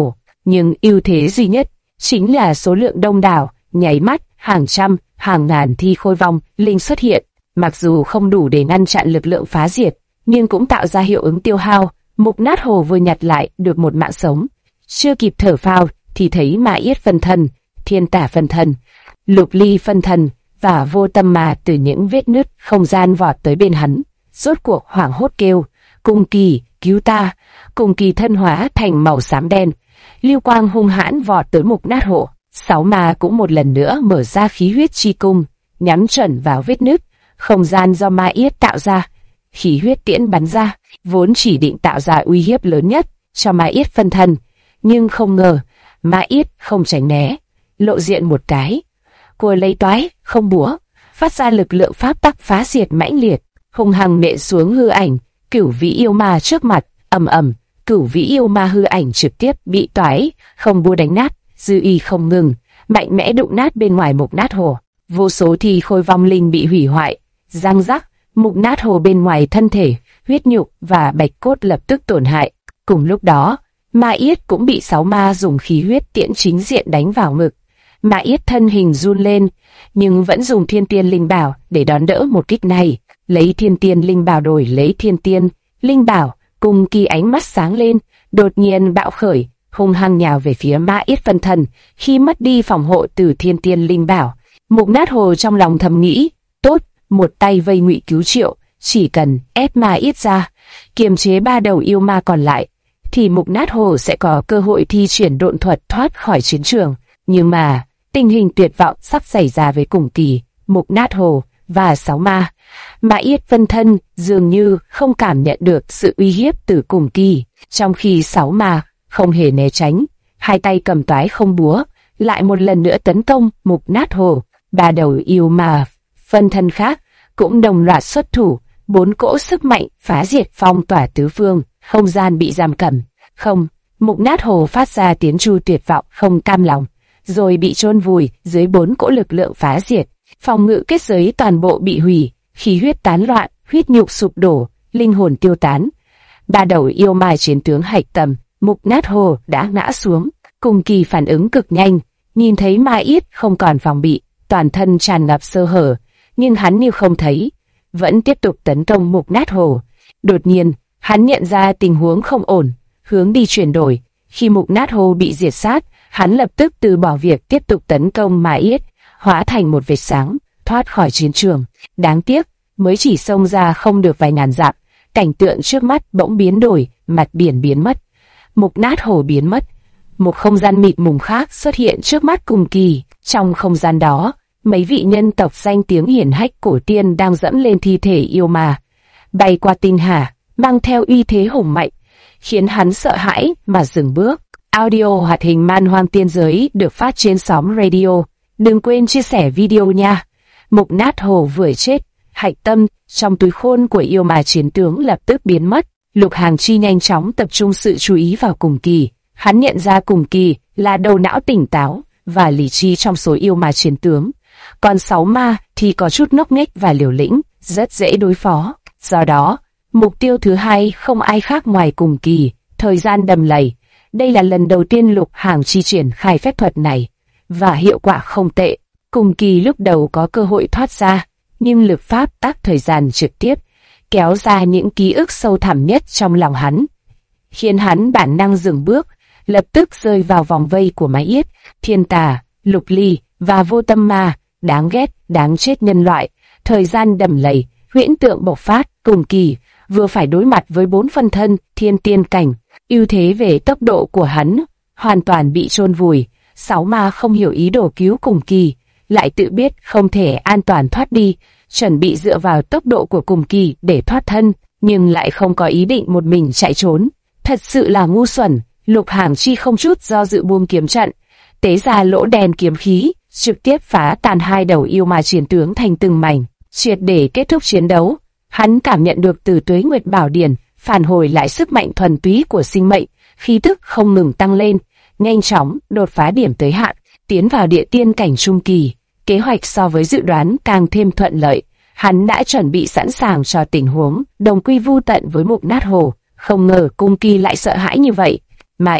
nhưng ưu thế duy nhất chính là số lượng đông đảo. Nháy mắt, hàng trăm, hàng ngàn thi khôi vong linh xuất hiện, mặc dù không đủ để ngăn chặn lực lượng phá diệt, nhưng cũng tạo ra hiệu ứng tiêu hao. Mục Nát Hồ vừa nhặt lại được một mạng sống, chưa kịp thở phào thì thấy Ma Yết phân thân, Thiên Tả phân thân, Lục Ly phân thân và Vô Tâm Ma từ những vết nứt không gian vọt tới bên hắn, rốt cuộc hoảng hốt kêu: Cùng Kỳ, cứu ta! Cùng Kỳ thân hóa thành màu xám đen, lưu quang hung hãn vọt tới Mục Nát Hồ. 6 ma cũng một lần nữa mở ra khí huyết chi cung, nhắm chuẩn vào vết nứt không gian do Ma Yết tạo ra. Khí huyết tiễn bắn ra, vốn chỉ định tạo ra uy hiếp lớn nhất cho Ma Yết phân thân, nhưng không ngờ Ma Yết không tránh né, lộ diện một cái, cua lấy toái không búa, phát ra lực lượng pháp tắc phá diệt mãnh liệt, hung hăng nện xuống hư ảnh Cửu Vĩ yêu ma trước mặt. Ầm ầm, Cửu Vĩ yêu ma hư ảnh trực tiếp bị toái không búa đánh nát, dư uy không ngừng, mạnh mẽ đụng nát bên ngoài Mục Nát Hồ. Vô số thi khôi vong linh bị hủy hoại, răng rắc. Mục Nát Hồ bên ngoài thân thể, huyết nhục và bạch cốt lập tức tổn hại. Cùng lúc đó, Ma Yết cũng bị 6 ma dùng khí huyết tiễn chính diện đánh vào ngực. Ma Yết thân hình run lên, nhưng vẫn dùng Thiên Tiên Linh Bảo để đón đỡ một kích này. Lấy Thiên Tiên Linh Bảo đổi lấy Thiên Tiên Linh Bảo, Cùng Kỳ ánh mắt sáng lên, đột nhiên bạo khởi, hung hăng nhào về phía Ma Yết phân thân. Khi mất đi phòng hộ từ Thiên Tiên Linh Bảo, Mục Nát Hồ trong lòng thầm nghĩ, tốt, một tay vây Ngụy Cứu Triệu, chỉ cần ép Ma Yết ra, kiềm chế 3 đầu yêu ma còn lại, thì Mục Nát Hồ sẽ có cơ hội thi triển độn thuật thoát khỏi chiến trường. Nhưng mà, tình hình tuyệt vọng sắp xảy ra với Cùng Kỳ, Mục Nát Hồ và 6 ma. Ma Yết phân thân dường như không cảm nhận được sự uy hiếp từ Cùng Kỳ, trong khi 6 ma không hề né tránh, hai tay cầm toái không búa, lại một lần nữa tấn công Mục Nát Hồ. 3 đầu yêu ma phân thân khác cũng đồng loạt xuất thủ, 4 cỗ sức mạnh phá diệt phong tỏa tứ phương, không gian bị giam cầm. Không, Mục Nát Hồ phát ra tiếng tru tuyệt vọng không cam lòng, rồi bị chôn vùi dưới 4 cỗ lực lượng phá diệt. Phòng ngự kết giới toàn bộ bị hủy, khí huyết tán loạn, huyết nhục sụp đổ, linh hồn tiêu tán. 3 đầu yêu ma chiến tướng hạch tầm, Mục Nát Hồ đã ngã xuống. Cùng Kỳ phản ứng cực nhanh, nhìn thấy Ma Yết không còn phòng bị, toàn thân tràn ngập sơ hở, nhưng hắn như không thấy, vẫn tiếp tục tấn công Mục Nát Hồ. Đột nhiên, hắn nhận ra tình huống không ổn, hướng đi chuyển đổi. Khi Mục Nát Hồ bị diệt sát, hắn lập tức từ bỏ việc tiếp tục tấn công Ma Yết, hóa thành một vệt sáng, thoát khỏi chiến trường. Đáng tiếc, mới chỉ xông ra không được vài ngàn dặm, cảnh tượng trước mắt bỗng biến đổi, mặt biển biến mất, Mục Nát Hồ biến mất. Một không gian mịt mùng khác xuất hiện trước mắt Cùng Kỳ. Trong không gian đó, mấy vị nhân tộc danh tiếng hiển hách cổ tiên đang dẫm lên thi thể yêu ma, bay qua tinh hà, mang theo uy thế hùng mạnh, khiến hắn sợ hãi mà dừng bước. Audio hoạt hình Man Hoang Tiên Giới được phát trên Xóm Radio. Đừng quên chia sẻ video nha. Mục Nát Hồ vừa chết, hạch tâm trong túi khôn của yêu ma chiến tướng lập tức biến mất. Lục Hàng Chi nhanh chóng tập trung sự chú ý vào Cùng Kỳ. Hắn nhận ra Cùng Kỳ là đầu não tỉnh táo và lý trí trong số yêu ma chiến tướng, còn 6 ma thì có chút ngốc nghếch và liều lĩnh, rất dễ đối phó. Do đó, mục tiêu thứ hai không ai khác ngoài Cùng Kỳ. Thời gian đầm lầy. Đây là lần đầu tiên Lục Hàng Chi triển khai phép thuật này, và hiệu quả không tệ. Cùng Kỳ lúc đầu có cơ hội thoát ra, nhưng lực pháp tắc thời gian trực tiếp kéo ra những ký ức sâu thẳm nhất trong lòng hắn, khiến hắn bản năng dừng bước, lập tức rơi vào vòng vây của Ma Yết, Thiên Tà, Lục Ly và Vô Tâm Ma. Đáng ghét, đáng chết nhân loại. Thời gian đầm lầy, huyễn tượng bộc phát. Cùng Kỳ vừa phải đối mặt với 4 phân thân thiên tiên cảnh, ưu thế về tốc độ của hắn hoàn toàn bị chôn vùi. 6 ma không hiểu ý đồ cứu Cùng Kỳ, lại tự biết không thể an toàn thoát đi, chuẩn bị dựa vào tốc độ của Cùng Kỳ để thoát thân, nhưng lại không có ý định một mình chạy trốn. Thật sự là ngu xuẩn. Lục Hàng Chi không chút do dự buông kiếm trận, tế ra lỗ đen kiếm khí, trực tiếp phá tan 2 đầu yêu ma chiến tướng thành từng mảnh, triệt để kết thúc chiến đấu. Hắn cảm nhận được từ Tuế Nguyệt Bảo Điển phản hồi lại sức mạnh thuần túy của sinh mệnh, khí tức không ngừng tăng lên, nhanh chóng đột phá điểm tới hạn, tiến vào địa tiên cảnh trung kỳ. Kế hoạch so với dự đoán càng thêm thuận lợi. Hắn đã chuẩn bị sẵn sàng cho tình huống đồng quy vu tận với Mục Nát Hồ. Không ngờ Cùng Kỳ lại sợ hãi như vậy. Ma Yết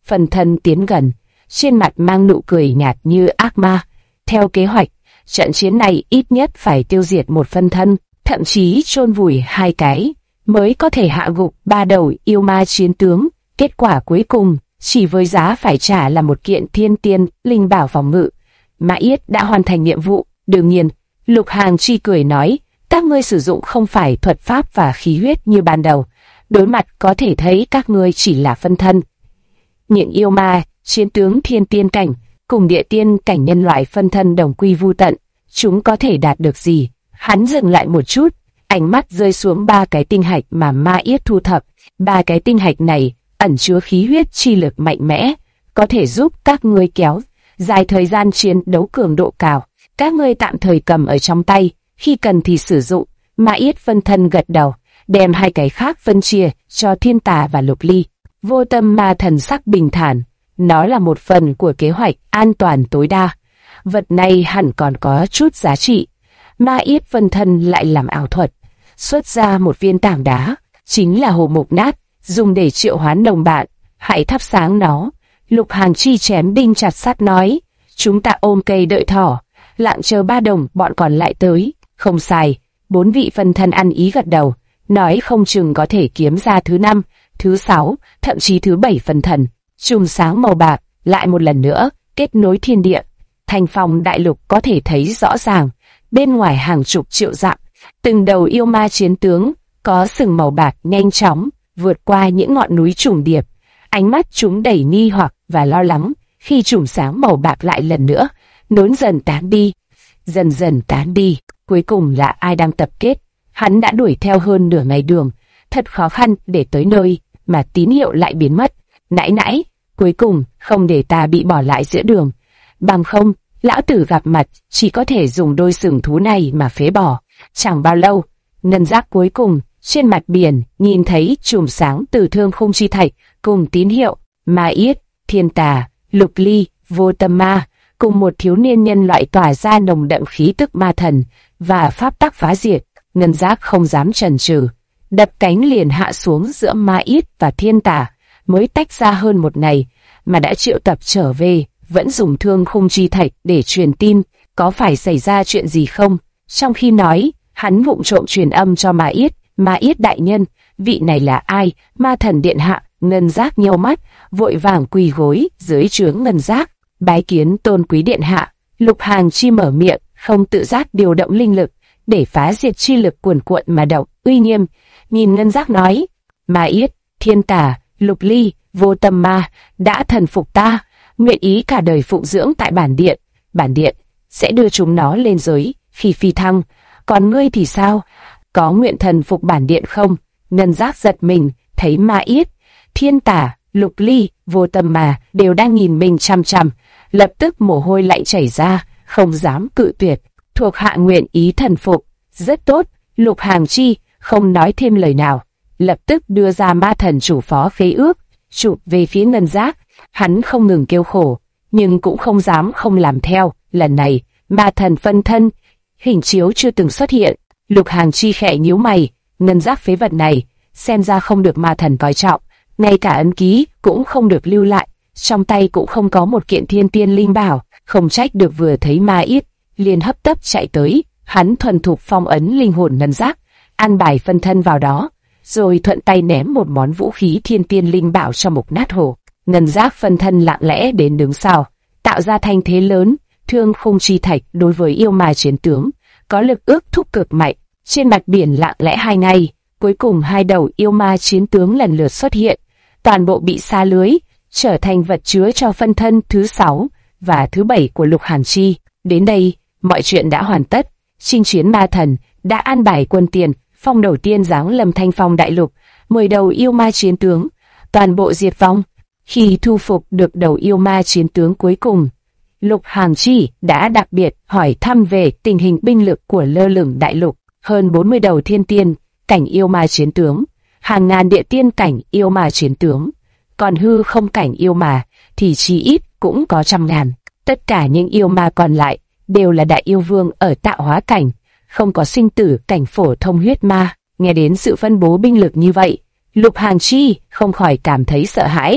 phân thân tiến gần, trên mặt mang nụ cười nhạt như ác ma. Theo kế hoạch, trận chiến này ít nhất phải tiêu diệt một phân thân, thậm chí chôn vùi 2 cái, mới có thể hạ gục 3 đầu yêu ma chiến tướng. Kết quả cuối cùng, chỉ với giá phải trả là một kiện thiên tiên linh bảo phòng ngự. Ma Yết đã hoàn thành nhiệm vụ. Đương nhiên, Lục Hàng Chi cười nói, các ngươi sử dụng không phải thuật pháp và khí huyết như ban đầu. Đối mặt có thể thấy các ngươi chỉ là phân thân. Những yêu ma, chiến tướng thiên tiên cảnh, cùng địa tiên cảnh nhân loại phân thân đồng quy vu tận, chúng có thể đạt được gì? Hắn dừng lại một chút, ánh mắt rơi xuống 3 cái tinh hạch mà Ma Yết thu thập. 3 cái tinh hạch này ẩn chứa khí huyết chi lực mạnh mẽ, có thể giúp các ngươi kéo dài thời gian chiến đấu cường độ cao. Các ngươi tạm thời cầm ở trong tay, khi cần thì sử dụng. Ma Yết phân thân gật đầu, đem 2 cái khác phân chia cho Thiên Tà và Lục Ly. Vô Tâm Ma thần sắc bình thản, nó là một phần của kế hoạch an toàn tối đa. Vật này hẳn còn có chút giá trị. Ma Yết phân thân lại làm ảo thuật, xuất ra một viên tảng đá, chính là hồ mục nát, dùng để triệu hoán đồng bạn. Hãy thắp sáng nó. Lục Hàng Chi chém đinh chặt sắt nói, chúng ta ôm cây đợi thỏ, lặng chờ 3 đồng bọn còn lại tới. Không sai, 4 vị phân thân ăn ý gật đầu, nói không chừng có thể kiếm ra thứ 5, thứ 6, thậm chí thứ 7 phân thân. Chùm sáng màu bạc lại một lần nữa kết nối thiên địa. Thành Phong đại lục có thể thấy rõ ràng, bên ngoài hàng chục triệu dặm, từng đầu yêu ma chiến tướng có sừng màu bạc nhanh chóng vượt qua những ngọn núi trùng điệp. Ánh mắt chúng đầy nghi hoặc và lo lắng khi chùm sáng màu bạc lại lần nữa nối dần tán đi, dần dần tán đi. Cuối cùng là ai đang tập kết? Hắn đã đuổi theo hơn nửa ngày đường, thật khó khăn để tới nơi mà tín hiệu lại biến mất. Nãy nãy, cuối cùng không để ta bị bỏ lại giữa đường, bằng không lão tử gặp mặt chỉ có thể dùng đôi sừng thú này mà phế bỏ. Chẳng bao lâu, ngân giác cuối cùng trên mặt biển nhìn thấy chùm sáng từ Thương Khung Chi Thạch cùng tín hiệu. Ma Yết, Thiên Tà, Lục Ly, Vô Tâm Ma cùng một thiếu niên nhân loại tỏa ra nồng đậm khí tức ma thần và pháp tắc phá diệt. Ngân giác không dám chần chừ, đập cánh liền hạ xuống giữa Ma Yết và Thiên Tà. Mới tách ra hơn một ngày mà đã triệu tập trở về, vẫn dùng Thương Khung Chi Thạch để truyền tin. Có phải xảy ra chuyện gì không? Trong khi nói, hắn vụng trộm truyền âm cho Ma Yết. Ma Yết đại nhân, vị này là ai? Ma thần điện hạ. Ngân giác nheo mắt, vội vàng quỳ gối dưới trướng ngân giác, bái kiến tôn quý điện hạ. Lục Hàng Chi mở miệng, không tự giác điều động linh lực để phá diệt chi lực cuồn cuộn mà động, uy nghiêm nhìn ngân giác nói: Ma Yết, Thiên Tà, Lục Ly, Vô Tâm Ma đã thần phục ta, nguyện ý cả đời phụng dưỡng tại bản điện sẽ đưa chúng nó lên giới khi phi thăng. Còn ngươi thì sao, có nguyện thần phục bản điện không? Ngân giác giật mình, thấy Ma Yết, Thiên Tà, Lục Ly, Vô Tâm Ma đều đang nhìn mình chằm chằm, lập tức mồ hôi lạnh chảy ra, không dám cự tuyệt. Thuộc hạ nguyện ý thần phục. Rất tốt. Lục Hàng Chi không nói thêm lời nào, lập tức đưa ra ma thần chủ phó khế ước, chụp về phía ngân giác. Hắn không ngừng kêu khổ, nhưng cũng không dám không làm theo. Lần này, ma thần phân thân, hình chiếu chưa từng xuất hiện. Lục Hàng Chi khẽ nhíu mày, ngân giác phế vật này, xem ra không được ma thần coi trọng, ngay cả ấn ký cũng không được lưu lại, trong tay cũng không có một kiện thiên tiên linh bảo, không trách được vừa thấy Ma Yết liền hấp tấp chạy tới. Hắn thuần thục phong ấn linh hồn ngân giác, an bài phân thân vào đó, rồi thuận tay ném một món vũ khí thiên tiên linh bảo cho mục nát hồ. Ngân giác phân thân lặng lẽ đến đứng sau, tạo ra thanh thế lớn. Thương Khung Chi Thạch đối với yêu ma chiến tướng có lực ước thúc cực mạnh. Trên mặt biển lặng lẽ 2 ngày, cuối cùng 2 đầu yêu ma chiến tướng lần lượt xuất hiện, toàn bộ bị sa lưới, trở thành vật chứa cho phân thân thứ 6 và thứ 7 của Lục Hàn Chi. Đến đây, mọi chuyện đã hoàn tất. Chinh chiến ma thần đã an bài quân tiền phong đầu tiên giáng lâm Thanh Phong đại lục, 10 đầu yêu ma chiến tướng toàn bộ diệt vong. Khi thu phục được đầu yêu ma chiến tướng cuối cùng, Lục Hàn Chi đã đặc biệt hỏi thăm về tình hình binh lực của lơ lửng đại lục. Hơn 40 đầu thiên tiên cảnh yêu ma chiến tướng, hàng ngàn địa tiên cảnh yêu ma chiến tướng, còn hư không cảnh yêu ma thì chỉ ít cũng có trăm ngàn. Tất cả những yêu ma còn lại đều là đại yêu vương ở tạo hóa cảnh, không có sinh tử cảnh phổ thông huyết ma. Nghe đến sự phân bố binh lực như vậy, Lục Hàn Chi không khỏi cảm thấy sợ hãi.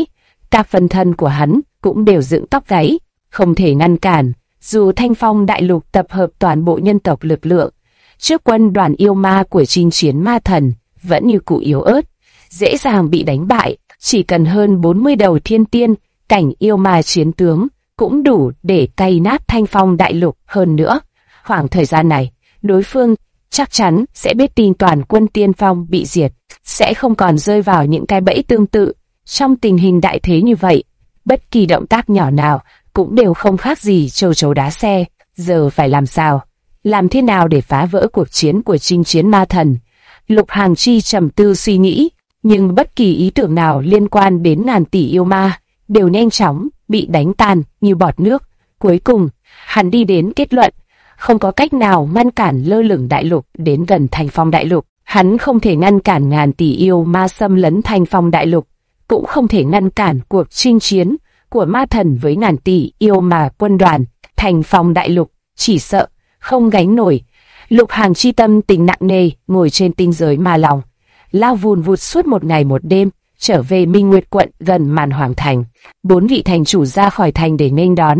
các phân thân của hắn cũng đều dựng tóc gáy, không thể ngăn cản. Dù Thanh Phong Đại Lục tập hợp toàn bộ nhân tộc lực lượng, trước quân đoàn yêu ma của chinh chiến ma thần vẫn như cũ yếu ớt, dễ dàng bị đánh bại. Chỉ cần hơn 40 đầu thiên tiên cảnh yêu ma chiến tướng cũng đủ để cày nát Thanh Phong Đại Lục. Hơn nữa, khoảng thời gian này, đối phương chắc chắn sẽ biết tin toàn quân tiên phong bị diệt, sẽ không còn rơi vào những cái bẫy tương tự. Trong tình hình đại thế như vậy, bất kỳ động tác nhỏ nào cũng đều không khác gì châu chấu đá xe. Giờ phải làm sao? Làm thế nào để phá vỡ cuộc chiến của chinh chiến ma thần? Lục Hàng Chi trầm tư suy nghĩ, nhưng bất kỳ ý tưởng nào liên quan đến ngàn tỷ yêu ma đều nhanh chóng bị đánh tan như bọt nước. Cuối cùng, hắn đi đến kết luận, không có cách nào ngăn cản lơ lửng đại lục đến gần Thanh Phong Đại Lục. Hắn không thể ngăn cản ngàn tỷ yêu ma xâm lấn Thanh Phong Đại Lục, cũng không thể ngăn cản cuộc chinh chiến của ma thần với ngàn tỷ yêu ma quân đoàn. Thanh Phong Đại Lục chỉ sợ không gánh nổi. Lục Hàng Chi tâm tình nặng nề ngồi trên tinh giới ma lòng, lao vùn vụt suốt một ngày một đêm, trở về Minh Nguyệt quận gần Màn Hoàng thành. 4 vị thành chủ ra khỏi thành để nghênh đón.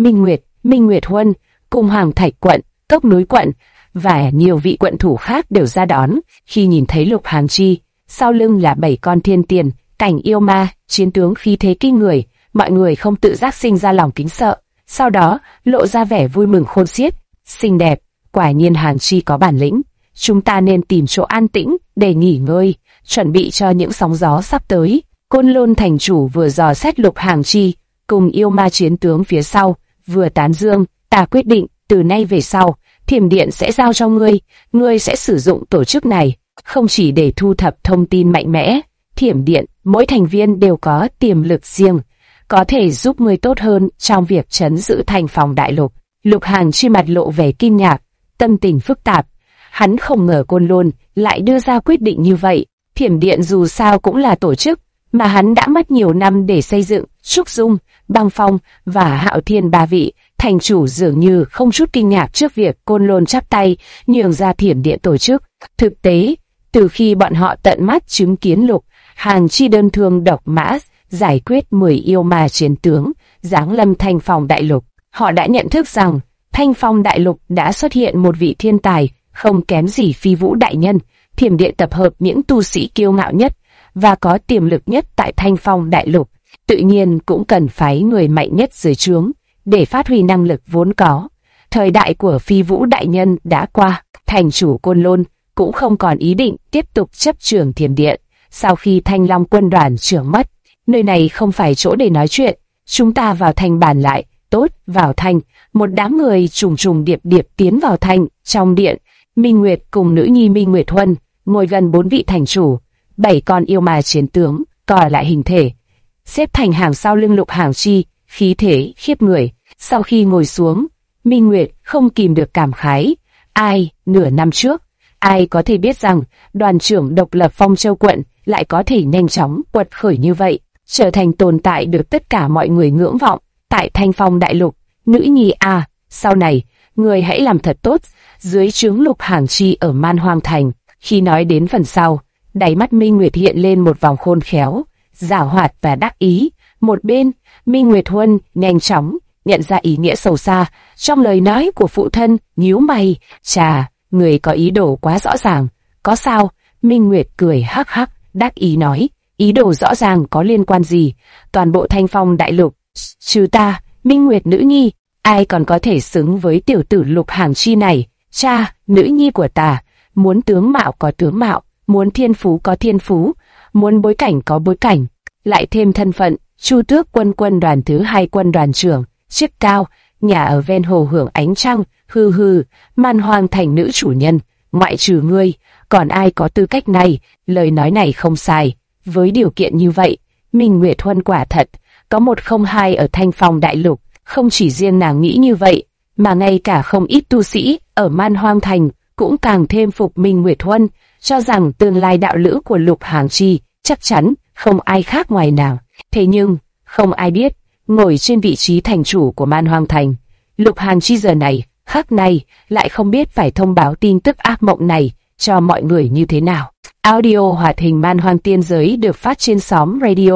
Minh Nguyệt Huân cùng Hoàng Thạch quận, Cốc Núi quận và nhiều vị quận thủ khác đều ra đón. Khi nhìn thấy Lục Hàng Chi, sau lưng là 7 con thiên tiền cảnh yêu ma chiến tướng khí thế kinh người, mọi người không tự giác sinh ra lòng kính sợ, sau đó lộ ra vẻ vui mừng khôn xiết. Xinh đẹp, quả nhiên Hàng Chi có bản lĩnh. Chúng ta nên tìm chỗ an tĩnh để nghỉ ngơi, chuẩn bị cho những sóng gió sắp tới. Côn Lôn thành chủ vừa dò xét Lục Hàng Chi cùng yêu ma chiến tướng phía sau, vừa tán dương, ta quyết định từ nay về sau, Thiểm Điện sẽ giao cho ngươi sẽ sử dụng tổ chức này không chỉ để thu thập thông tin mạnh mẽ. Thiểm Điện, mỗi thành viên đều có tiềm lực riêng, có thể giúp ngươi tốt hơn trong việc trấn giữ Thanh Phong Đại Lục. Lục Hàng Chi mặt lộ vẻ kinh ngạc, tâm tình phức tạp. Hắn không ngờ Côn Lôn lại đưa ra quyết định như vậy. Thiểm Điện dù sao cũng là tổ chức mà hắn đã mất nhiều năm để xây dựng. Trúc Dung, Băng Phong và Hạo Thiên ba vị thành chủ dường như không chút kinh ngạc trước việc Côn Lôn chắp tay nhường ra Thiểm Điện tổ chức. Thực tế, từ khi bọn họ tận mắt chứng kiến Lục Hàng Chi đơn thương độc mã giải quyết 10 yêu ma chiến tướng giáng lâm Thanh Phong Đại Lục, họ đã nhận thức rằng Thanh Phong Đại Lục đã xuất hiện một vị thiên tài không kém gì Phi Vũ đại nhân. Thiểm Điện tập hợp những tu sĩ kiêu ngạo nhất và có tiềm lực nhất tại Thanh Phong Đại Lục, tự nhiên cũng cần phái người mạnh nhất dưới trướng để phát huy năng lực vốn có. Thời đại của Phi Vũ đại nhân đã qua, thành chủ Côn Lôn cũng không còn ý định tiếp tục chấp trưởng Thiểm Điện. Sau khi Thanh Long quân đoàn trưởng mất, nơi này không phải chỗ để nói chuyện, chúng ta vào thành bàn lại. Tốt, vào thành. Một đám người trùng trùng điệp điệp tiến vào thành. Trong điện, Minh Nguyệt cùng nữ nhi Minh Nguyệt Huân ngồi gần 4 vị thành chủ, 7 con yêu ma chiến tướng cò lại hình thể, xếp thành hàng sau lưng Lục Hàng Chi, khí thế khiếp người. Sau khi ngồi xuống, Minh Nguyệt không kìm được cảm khái. Nửa năm trước, ai có thể biết rằng đoàn trưởng độc lập Phong Châu quận lại có thể nhanh chóng quật khởi như vậy, trở thành tồn tại được tất cả mọi người ngưỡng vọng tại Thanh Phong Đại Lục. Nữ nhi à, sau này người hãy làm thật tốt dưới trướng Lục Hàng Chi ở Man Hoang Thành. Khi nói đến phần sau, đáy mắt Minh Nguyệt hiện lên một vòng khôn khéo, giảo hoạt và đắc ý. Một bên, Minh Nguyệt Huân nhanh chóng nhận ra ý nghĩa sâu xa trong lời nói của phụ thân, nhíu mày, chà, người có ý đồ quá rõ ràng. Có sao? Minh Nguyệt cười hắc hắc, đắc ý nói, ý đồ rõ ràng có liên quan gì? Toàn bộ Thanh Phong Đại Lục, trừ ta, Minh Nguyệt nữ nhi, ai còn có thể xứng với tiểu tử Lục Hàng Chi này? Cha, nữ nhi của ta, muốn tướng mạo có tướng mạo, muốn thiên phú có thiên phú, muốn bối cảnh có bối cảnh, lại thêm thân phận Chu Tước quân đoàn thứ 2 quân đoàn trưởng, chức cao, nhà ở ven hồ hưởng ánh trăng, Man Hoang Thành nữ chủ nhân, ngoại trừ ngươi, còn ai có tư cách này? Lời nói này không sai. Với điều kiện như vậy, Minh Nguyệt Huân quả thật có 102 ở Thanh Phong Đại Lục. Không chỉ riêng nàng nghĩ như vậy, mà ngay cả không ít tu sĩ ở Man Hoang Thành cũng càng thêm phục Minh Nguyệt Huân, cho rằng tương lai đạo lữ của Lục Hàng Chi chắc chắn không ai khác ngoài nàng. Thế nhưng, không ai biết, ngồi trên vị trí thành chủ của Man Hoang Thành, Lục Hàng Chi giờ này, khắc này, lại không biết phải thông báo tin tức ác mộng này cho mọi người như thế nào. Audio hoạt hình Man Hoang Tiên Giới được phát trên xóm radio.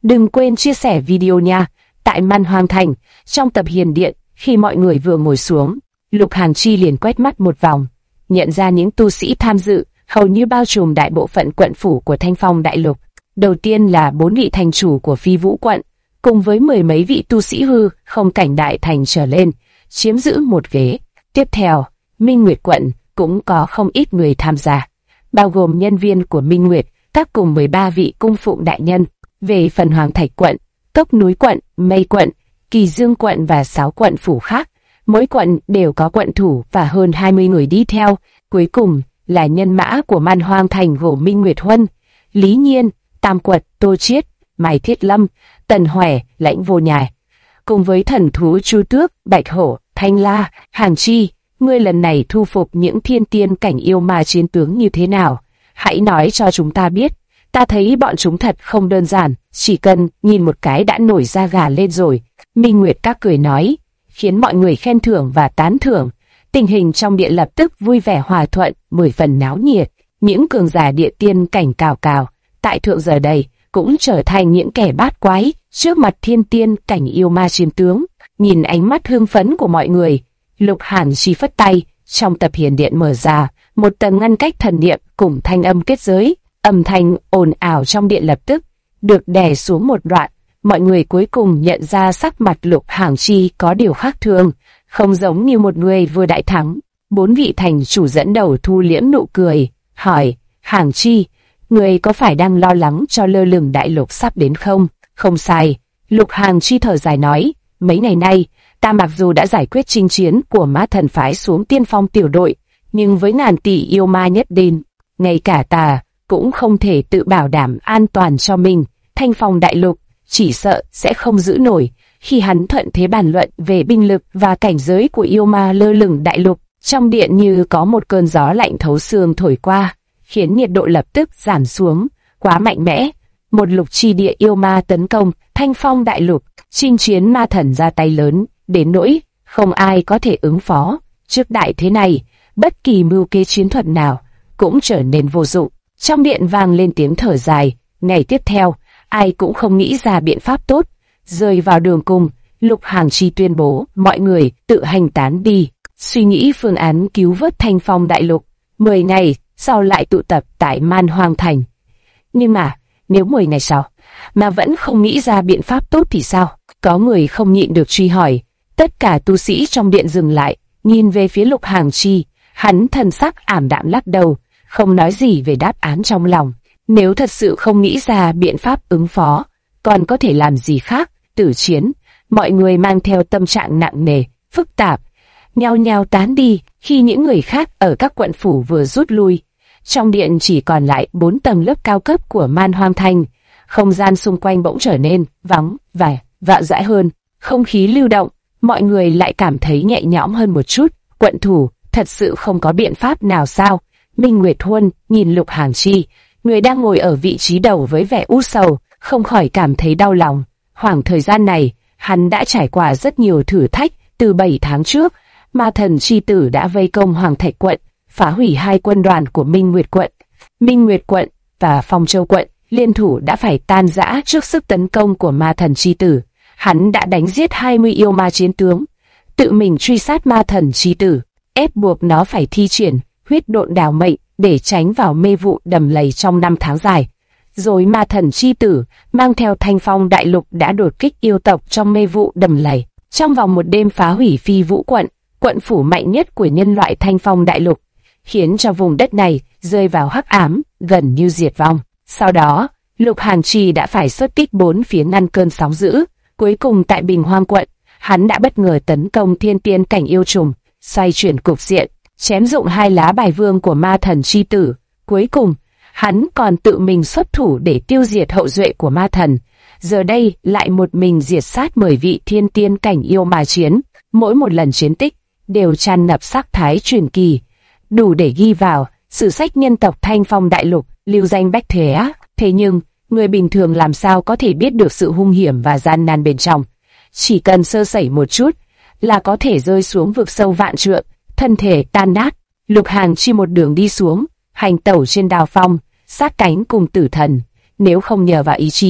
Đừng quên chia sẻ video nha. Tại Man Hoang Thành, trong tập hiền điện, khi mọi người vừa ngồi xuống, Lục Hàn Chi liền quét mắt một vòng, nhận ra những tu sĩ tham dự, hầu như bao trùm đại bộ phận quận phủ của Thanh Phong Đại Lục. Đầu tiên là 4 vị thành chủ của Phi Vũ quận, cùng với 10 mấy vị tu sĩ hư không cảnh đại thành trở lên, chiếm giữ một ghế. Tiếp theo, Minh Nguyệt quận cũng có không ít người tham gia, bao gồm nhân viên của Minh Nguyệt, các cùng 13 vị cung phụng đại nhân. Về phần Hoàng Thạch quận, Cốc Núi quận, Mây quận, Kỳ Dương quận và 6 quận phủ khác, mỗi quận đều có quận thủ và hơn 20 người đi theo. Cuối cùng là nhân mã của Man Hoang Thành gồm Minh Nguyệt Huân, Lý Nhiên, Tam Quật, Tô Chiết, Mai Thiết Lâm, Tần Hoè, Lãnh Vô Nhai, cùng với thần thú Chu Tước, Bạch Hổ, Thanh La. Hàn Chi, ngươi lần này thu phục những thiên tiên cảnh yêu ma chiến tướng như thế nào? Hãy nói cho chúng ta biết. Ta thấy bọn chúng thật không đơn giản, chỉ cần nhìn một cái đã nổi da gà lên rồi. Minh Nguyệt các cười nói, khiến mọi người khen thưởng và tán thưởng. Tình hình trong điện lập tức vui vẻ hòa thuận, 10 phần náo nhiệt. Những cường giả địa tiên cảnh cào cào, tại thượng giờ đây, cũng trở thành những kẻ bát quái trước mặt thiên tiên cảnh yêu ma chiến tướng. Nhìn ánh mắt hưng phấn của mọi người, Lục Hàn Chi phất tay, trong tập hiền điện mở ra một tầng ngăn cách thần niệm cùng thanh âm kết giới. Âm thanh ồn ào trong điện lập tức được đè xuống một đoạn. Mọi người cuối cùng nhận ra sắc mặt Lục Hàn Chi có điều khác thường, không giống như một người vừa đại thắng. 4 vị thành chủ dẫn đầu thu liễm nụ cười, hỏi: Hàn Chi, người có phải đang lo lắng cho lơ lửng đại lục sắp đến không? Không sai, Lục Hàn Chi thở dài nói, mấy ngày nay, ta mặc dù đã giải quyết chinh chiến của Ma Thần phái xuống tiên phong tiểu đội, nhưng với ngàn tỷ yêu ma nhất định, ngay cả ta cũng không thể tự bảo đảm an toàn cho mình. Thanh Phong Đại Lục chỉ sợ sẽ không giữ nổi. Khi hắn thuận thế bàn luận về binh lực và cảnh giới của yêu ma lơ lửng đại lục, trong điện như có một cơn gió lạnh thấu xương thổi qua, khiến nhiệt độ lập tức giảm xuống. Quá mạnh mẽ, một lục chi địa yêu ma tấn công Thanh Phong Đại Lục, chinh chiến ma thần ra tay lớn, đến nỗi không ai có thể ứng phó. Trước đại thế này, bất kỳ mưu kế chiến thuật nào cũng trở nên vô dụng. Trong điện vang lên tiếng thở dài. Ngày tiếp theo, ai cũng không nghĩ ra biện pháp tốt. Rơi vào đường cùng, Lục Hàn Chi tuyên bố mọi người tự hành tán đi, suy nghĩ phương án cứu vớt Thanh Phong Đại Lục. 10 ngày sau lại tụ tập tại Man Hoang Thành. Nhưng mà, nếu 10 ngày sau mà vẫn không nghĩ ra biện pháp tốt thì sao? Có người không nhịn được truy hỏi. Tất cả tu sĩ trong điện dừng lại, nhìn về phía Lục Hàn Chi. Hắn thần sắc ảm đạm lắc đầu, không nói gì về đáp án trong lòng. Nếu thật sự không nghĩ ra biện pháp ứng phó, còn có thể làm gì khác? Tử chiến. Mọi người mang theo tâm trạng nặng nề, phức tạp, nhao nhao tán đi khi những người khác ở các quận phủ vừa rút lui. Trong điện chỉ còn lại 4 tầng lớp cao cấp của Man Hoang Thành. Không gian xung quanh bỗng trở nên vắng và vạn dãi hơn. Không khí lưu động, mọi người lại cảm thấy nhẹ nhõm hơn một chút. Quận thủ, thật sự không có biện pháp nào sao? Minh Nguyệt Huân nhìn Lục Hàn Chi, người đang ngồi ở vị trí đầu với vẻ u sầu, không khỏi cảm thấy đau lòng. Khoảng thời gian này, hắn đã trải qua rất nhiều thử thách. Từ 7 tháng trước, Ma Thần chi tử đã vây công Hoàng Thạch quận, phá hủy 2 quân đoàn của Minh Nguyệt quận. Minh Nguyệt quận và Phong Châu quận liên thủ đã phải tan rã trước sức tấn công của Ma Thần chi tử. Hắn đã đánh giết 20 yêu ma chiến tướng, tự mình truy sát Ma Thần chi tử, ép buộc nó phải thi triển huyết độn đào mệnh để tránh vào mê vụ đầm lầy trong 5 tháng dài. Rồi Ma Thần chi tử mang theo Thanh Phong Đại Lục đã đột kích yêu tộc trong mê vụ đầm lầy. Trong vòng một đêm phá hủy Phi Vũ quận, quận phủ mạnh nhất của nhân loại Thanh Phong Đại Lục, khiến cho vùng đất này rơi vào hắc ám, gần như diệt vong. Sau đó, Lục Hàn Chi đã phải xuất kích 4 phía ngăn cơn sóng dữ. Cuối cùng tại Bình Hoang quận, hắn đã bất ngờ tấn công thiên tiên cảnh yêu trùng, xoay chuyển cục diện, chém dụng 2 lá bài vương của Ma Thần chi tử. Cuối cùng, hắn còn tự mình xuất thủ để tiêu diệt hậu duệ của Ma Thần. Giờ đây lại một mình diệt sát 10 vị thiên tiên cảnh yêu ma chiến. Mỗi một lần chiến tích đều tràn ngập sắc thái truyền kỳ, đủ để ghi vào sử sách nhân tộc Thanh Phong Đại Lục, lưu danh bách thế. Thế nhưng, người bình thường làm sao có thể biết được sự hung hiểm và gian nan bên trong? Chỉ cần sơ sẩy một chút là có thể rơi xuống vực sâu vạn trượng, thân thể tan nát. Lục Hàn Chi một đường đi xuống, hành tẩu trên đào phong, sát cánh cùng tử thần. Nếu không nhờ vào ý chí,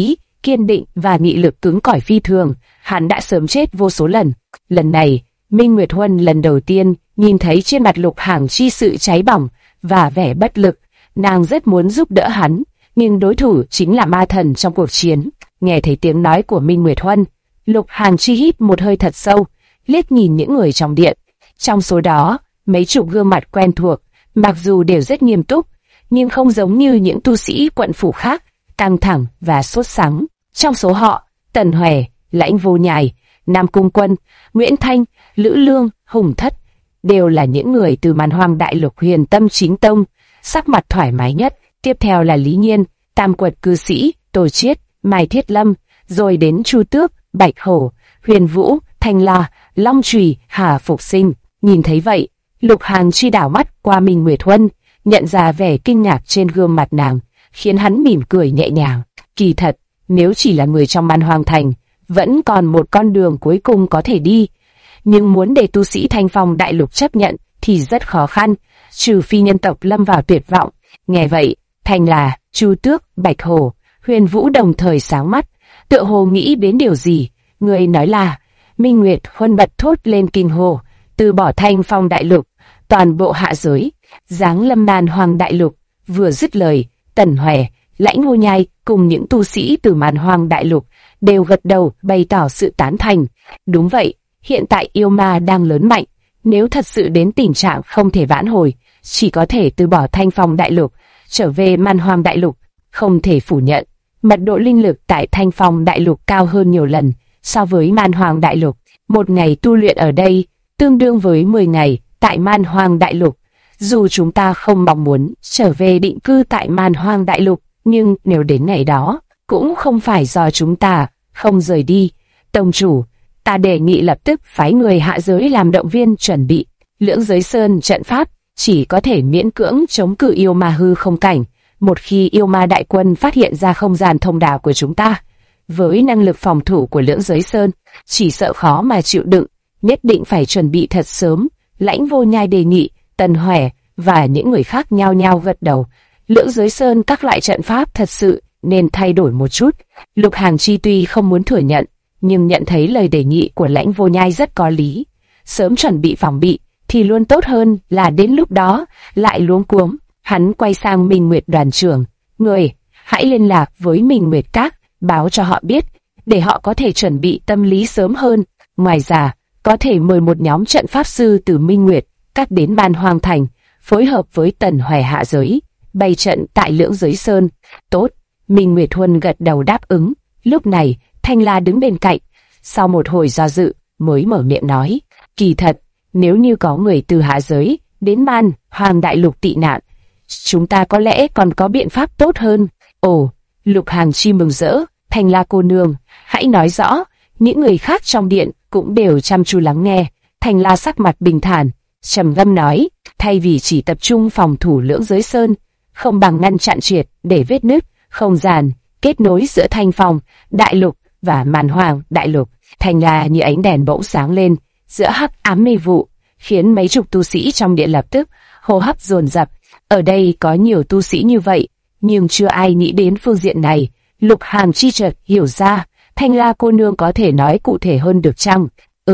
kiên định và nghị lực cứng cỏi phi thường. Hắn đã sớm chết vô số lần. Lần này, Minh Nguyệt Huân lần đầu tiên nhìn thấy trên mặt Lục Hàng Chi sự cháy bỏng và vẻ bất lực. Nàng rất muốn giúp đỡ hắn, nhưng đối thủ chính là ma thần trong cuộc chiến. Nghe thấy tiếng nói của Minh Nguyệt Huân, Lục Hàng Chi hít một hơi thật sâu, liếc nhìn những người trong điện. Trong số đó, mấy chục gương mặt quen thuộc, mặc dù đều rất nghiêm túc, nhưng không giống như những tu sĩ quận phủ khác, căng thẳng và sốt sắng. Trong số họ, Tần Hòe, Lãnh Vô Nhai, Nam Cung Quân, Nguyễn Thanh, Lữ Lương, Hùng Thất đều là những người từ Man Hoang Đại Lục Huyền Tâm Chính Tông, sắc mặt thoải mái nhất. Tiếp theo là Lý Nhiên, Tam Quật Cư Sĩ, Tô Chiết, Mai Thiết Lâm, rồi đến Chu Tước, Bạch Hổ, Huyền Vũ, Thanh La, Long Chùy, Hà Phục Sinh. Nhìn thấy vậy, Lục Hàng Chi đảo mắt qua Minh Nguyệt Huân, nhận ra vẻ kinh ngạc trên gương mặt nàng, khiến hắn mỉm cười nhẹ nhàng. Kỳ thật, nếu chỉ là người trong Man Hoang Thành, vẫn còn một con đường cuối cùng có thể đi. Nhưng muốn để tu sĩ Thanh Phong Đại Lục chấp nhận thì rất khó khăn, trừ phi nhân tộc lâm vào tuyệt vọng. Nghe vậy, Thanh La, Chu Tước, Bạch Hổ, Huyền Vũ đồng thời sáng mắt, tựa hồ nghĩ đến điều gì. Người nói là, Minh Nguyệt Huân bật thốt lên kinh hô, từ bỏ Thanh Phong Đại Lục, toàn bộ hạ giới, giáng lâm Man Hoang Đại Lục. Vừa dứt lời, Tần Hòe, Lãnh Vô Nhai cùng những tu sĩ từ Man Hoang Đại Lục đều gật đầu bày tỏ sự tán thành. Đúng vậy, hiện tại yêu ma đang lớn mạnh, nếu thật sự đến tình trạng không thể vãn hồi, chỉ có thể từ bỏ Thanh Phong Đại Lục, trở về Man Hoang Đại Lục. Không thể phủ nhận, mật độ linh lực tại Thanh Phong Đại Lục cao hơn nhiều lần so với Man Hoang Đại Lục. Một ngày tu luyện ở đây tương đương với 10 ngày tại Man Hoang Đại Lục. Dù chúng ta không mong muốn trở về định cư tại Man Hoang Đại Lục, nhưng nếu đến ngày đó, cũng không phải do chúng ta không rời đi. Tông chủ, ta đề nghị lập tức phái người hạ giới làm động viên chuẩn bị. Lưỡng Giới Sơn trận pháp chỉ có thể miễn cưỡng chống cự yêu ma hư không cảnh. Một khi yêu ma đại quân phát hiện ra không gian thông đạo của chúng ta, với năng lực phòng thủ của Lưỡng Giới Sơn, chỉ sợ khó mà chịu đựng, nhất định phải chuẩn bị thật sớm. Lãnh Vô Nhai đề nghị. Tần Hòe và những người khác nhao nhao gật đầu. Lưỡng Giới Sơn các loại trận pháp thật sự nên thay đổi một chút. Lục Hàng Chi tuy không muốn thừa nhận, nhưng nhận thấy lời đề nghị của Lãnh Vô Nhai rất có lý. Sớm chuẩn bị phòng bị thì luôn tốt hơn là đến lúc đó lại luống cuống. Hắn quay sang Minh Nguyệt đoàn trưởng, người hãy liên lạc với Minh Nguyệt Các, báo cho họ biết, để họ có thể chuẩn bị tâm lý sớm hơn. Ngoài ra, có thể mời một nhóm trận pháp sư từ Minh Nguyệt Các đến Man Hoang Thành, phối hợp với Tần Hòe hạ giới, bày trận tại Lưỡng Giới Sơn. Tốt, Minh Nguyệt Huân gật đầu đáp ứng. Lúc này, Thanh La đứng bên cạnh, sau một hồi do dự, mới mở miệng nói, kỳ thật, nếu như có người từ hạ giới đến Man Hoang Đại Lục tị nạn, chúng ta có lẽ còn có biện pháp tốt hơn. Ồ, Lục Hàng Chi mừng rỡ, Thanh La cô nương, hãy nói rõ. Những người khác trong điện cũng đều chăm chú lắng nghe. Thanh La sắc mặt bình thản, trầm ngâm nói, thay vì chỉ tập trung phòng thủ Lưỡng Giới Sơn, không bằng ngăn chặn triệt để vết nứt không gian kết nối giữa Thanh Phong Đại Lục và Man Hoang Đại Lục. Thanh La như ánh đèn bỗng sáng lên giữa hắc ám mê vụ, khiến mấy chục tu sĩ trong điện lập tức hô hấp dồn dập. Ở đây có nhiều tu sĩ như vậy, nhưng chưa ai nghĩ đến phương diện này. Lục Hàng Chi chợt hiểu ra, Thanh La cô nương có thể nói cụ thể hơn được chăng?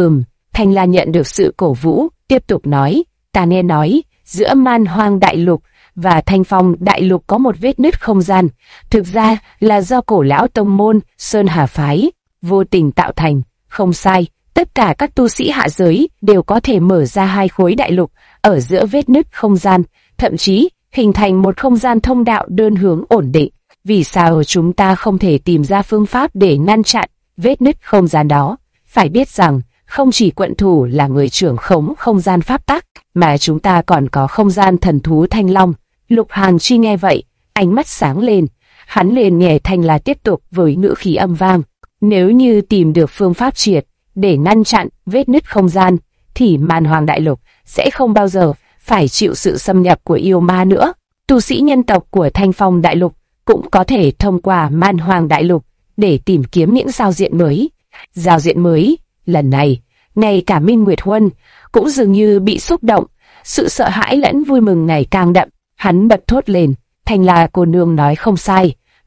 Thanh La nhận được sự cổ vũ, tiếp tục nói, ta nghe nói, giữa Man Hoang Đại Lục và Thanh Phong Đại Lục có một vết nứt không gian, thực ra là do cổ lão tông môn Sơn Hà Phái vô tình tạo thành. Không sai, tất cả các tu sĩ hạ giới đều có thể mở ra hai khối đại lục ở giữa vết nứt không gian, thậm chí hình thành một không gian thông đạo đơn hướng ổn định. Vì sao chúng ta không thể tìm ra phương pháp để ngăn chặn vết nứt không gian đó? Phải biết rằng, không chỉ quận thủ là người trưởng khống không gian pháp tắc, mà chúng ta còn có không gian thần thú Thanh Long. Lục Hàng Chi nghe vậy, ánh mắt sáng lên, hắn liền nghe Thanh La tiếp tục với ngữ khí âm vang. Nếu như tìm được phương pháp triệt để ngăn chặn vết nứt không gian, thì Man Hoang Đại Lục sẽ không bao giờ phải chịu sự xâm nhập của yêu ma nữa. Tu sĩ nhân tộc của Thanh Phong Đại Lục cũng có thể thông qua Man Hoang Đại Lục để tìm kiếm những giao diện mới. Giao diện mới, lần này, ngay cả Minh Nguyệt Huân cũng dường như bị xúc động, sự sợ hãi lẫn vui mừng ngày càng đậm. Hắn bật thốt lên, Thanh La cô nương nói không sai,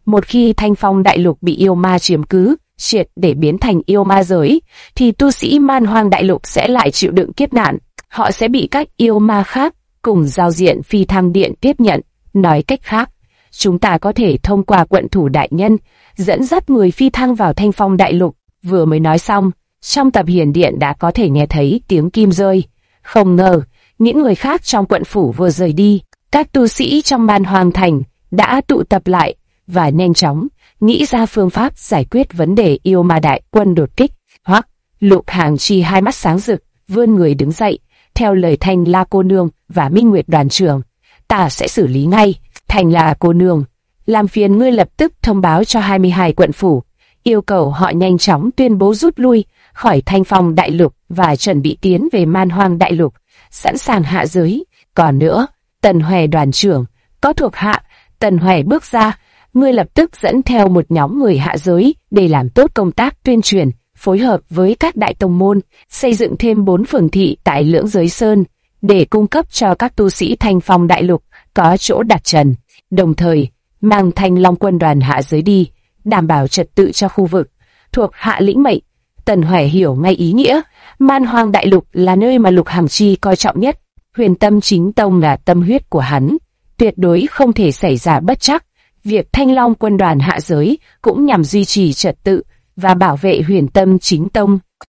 Một khi Thanh Phong đại lục bị yêu ma chiếm cứ, triệt để biến thành yêu ma giới, thì tu sĩ Man Hoang đại lục sẽ lại chịu đựng kiếp nạn. Họ sẽ bị các yêu ma khác cùng giao diện phi thăng điện tiếp nhận. Nói cách khác, chúng ta có thể thông qua quận thủ đại nhân dẫn dắt người phi thăng vào Thanh Phong đại lục. Vừa mới nói xong, trong tập hiển điện đã có thể nghe thấy tiếng kim rơi. Không ngờ, những người khác trong quận phủ vừa rời đi, các tu sĩ trong Man Hoang thành đã tụ tập lại và nhanh chóng nghĩ ra phương pháp giải quyết vấn đề yêu ma đại quân đột kích. Hoặc Lục Hàng Chi hai mắt sáng rực, vươn người đứng dậy, theo lời Thanh La cô nương và Minh Nguyệt đoàn trưởng, ta sẽ xử lý ngay. Thanh La cô nương, làm phiền ngươi lập tức thông báo cho 22 quận phủ, yêu cầu họ nhanh chóng tuyên bố rút lui khỏi Thanh Phong đại lục và chuẩn bị tiến về Man Hoang đại lục, sẵn sàng hạ giới. Còn nữa, Tần Hoè đoàn trưởng, có thuộc hạ. Tần Hoè bước ra, ngươi lập tức dẫn theo một nhóm người hạ giới để làm tốt công tác tuyên truyền, phối hợp với các đại tông môn, xây dựng thêm 4 phường thị tại Lưỡng Giới Sơn để cung cấp cho các tu sĩ Thanh Phong đại lục có chỗ đặt chân. Đồng thời, mang Thanh Long quân đoàn hạ giới đi, đảm bảo trật tự cho khu vực. Thuộc hạ lĩnh mệnh. Tần Hoè hiểu ngay ý nghĩa. Man Hoang đại lục là nơi mà Lục Hằng Chi coi trọng nhất. Huyền Tâm Chính Tông là tâm huyết của hắn, tuyệt đối không thể xảy ra bất trắc. Việc Thanh Long quân đoàn hạ giới cũng nhằm duy trì trật tự và bảo vệ Huyền Tâm Chính Tông.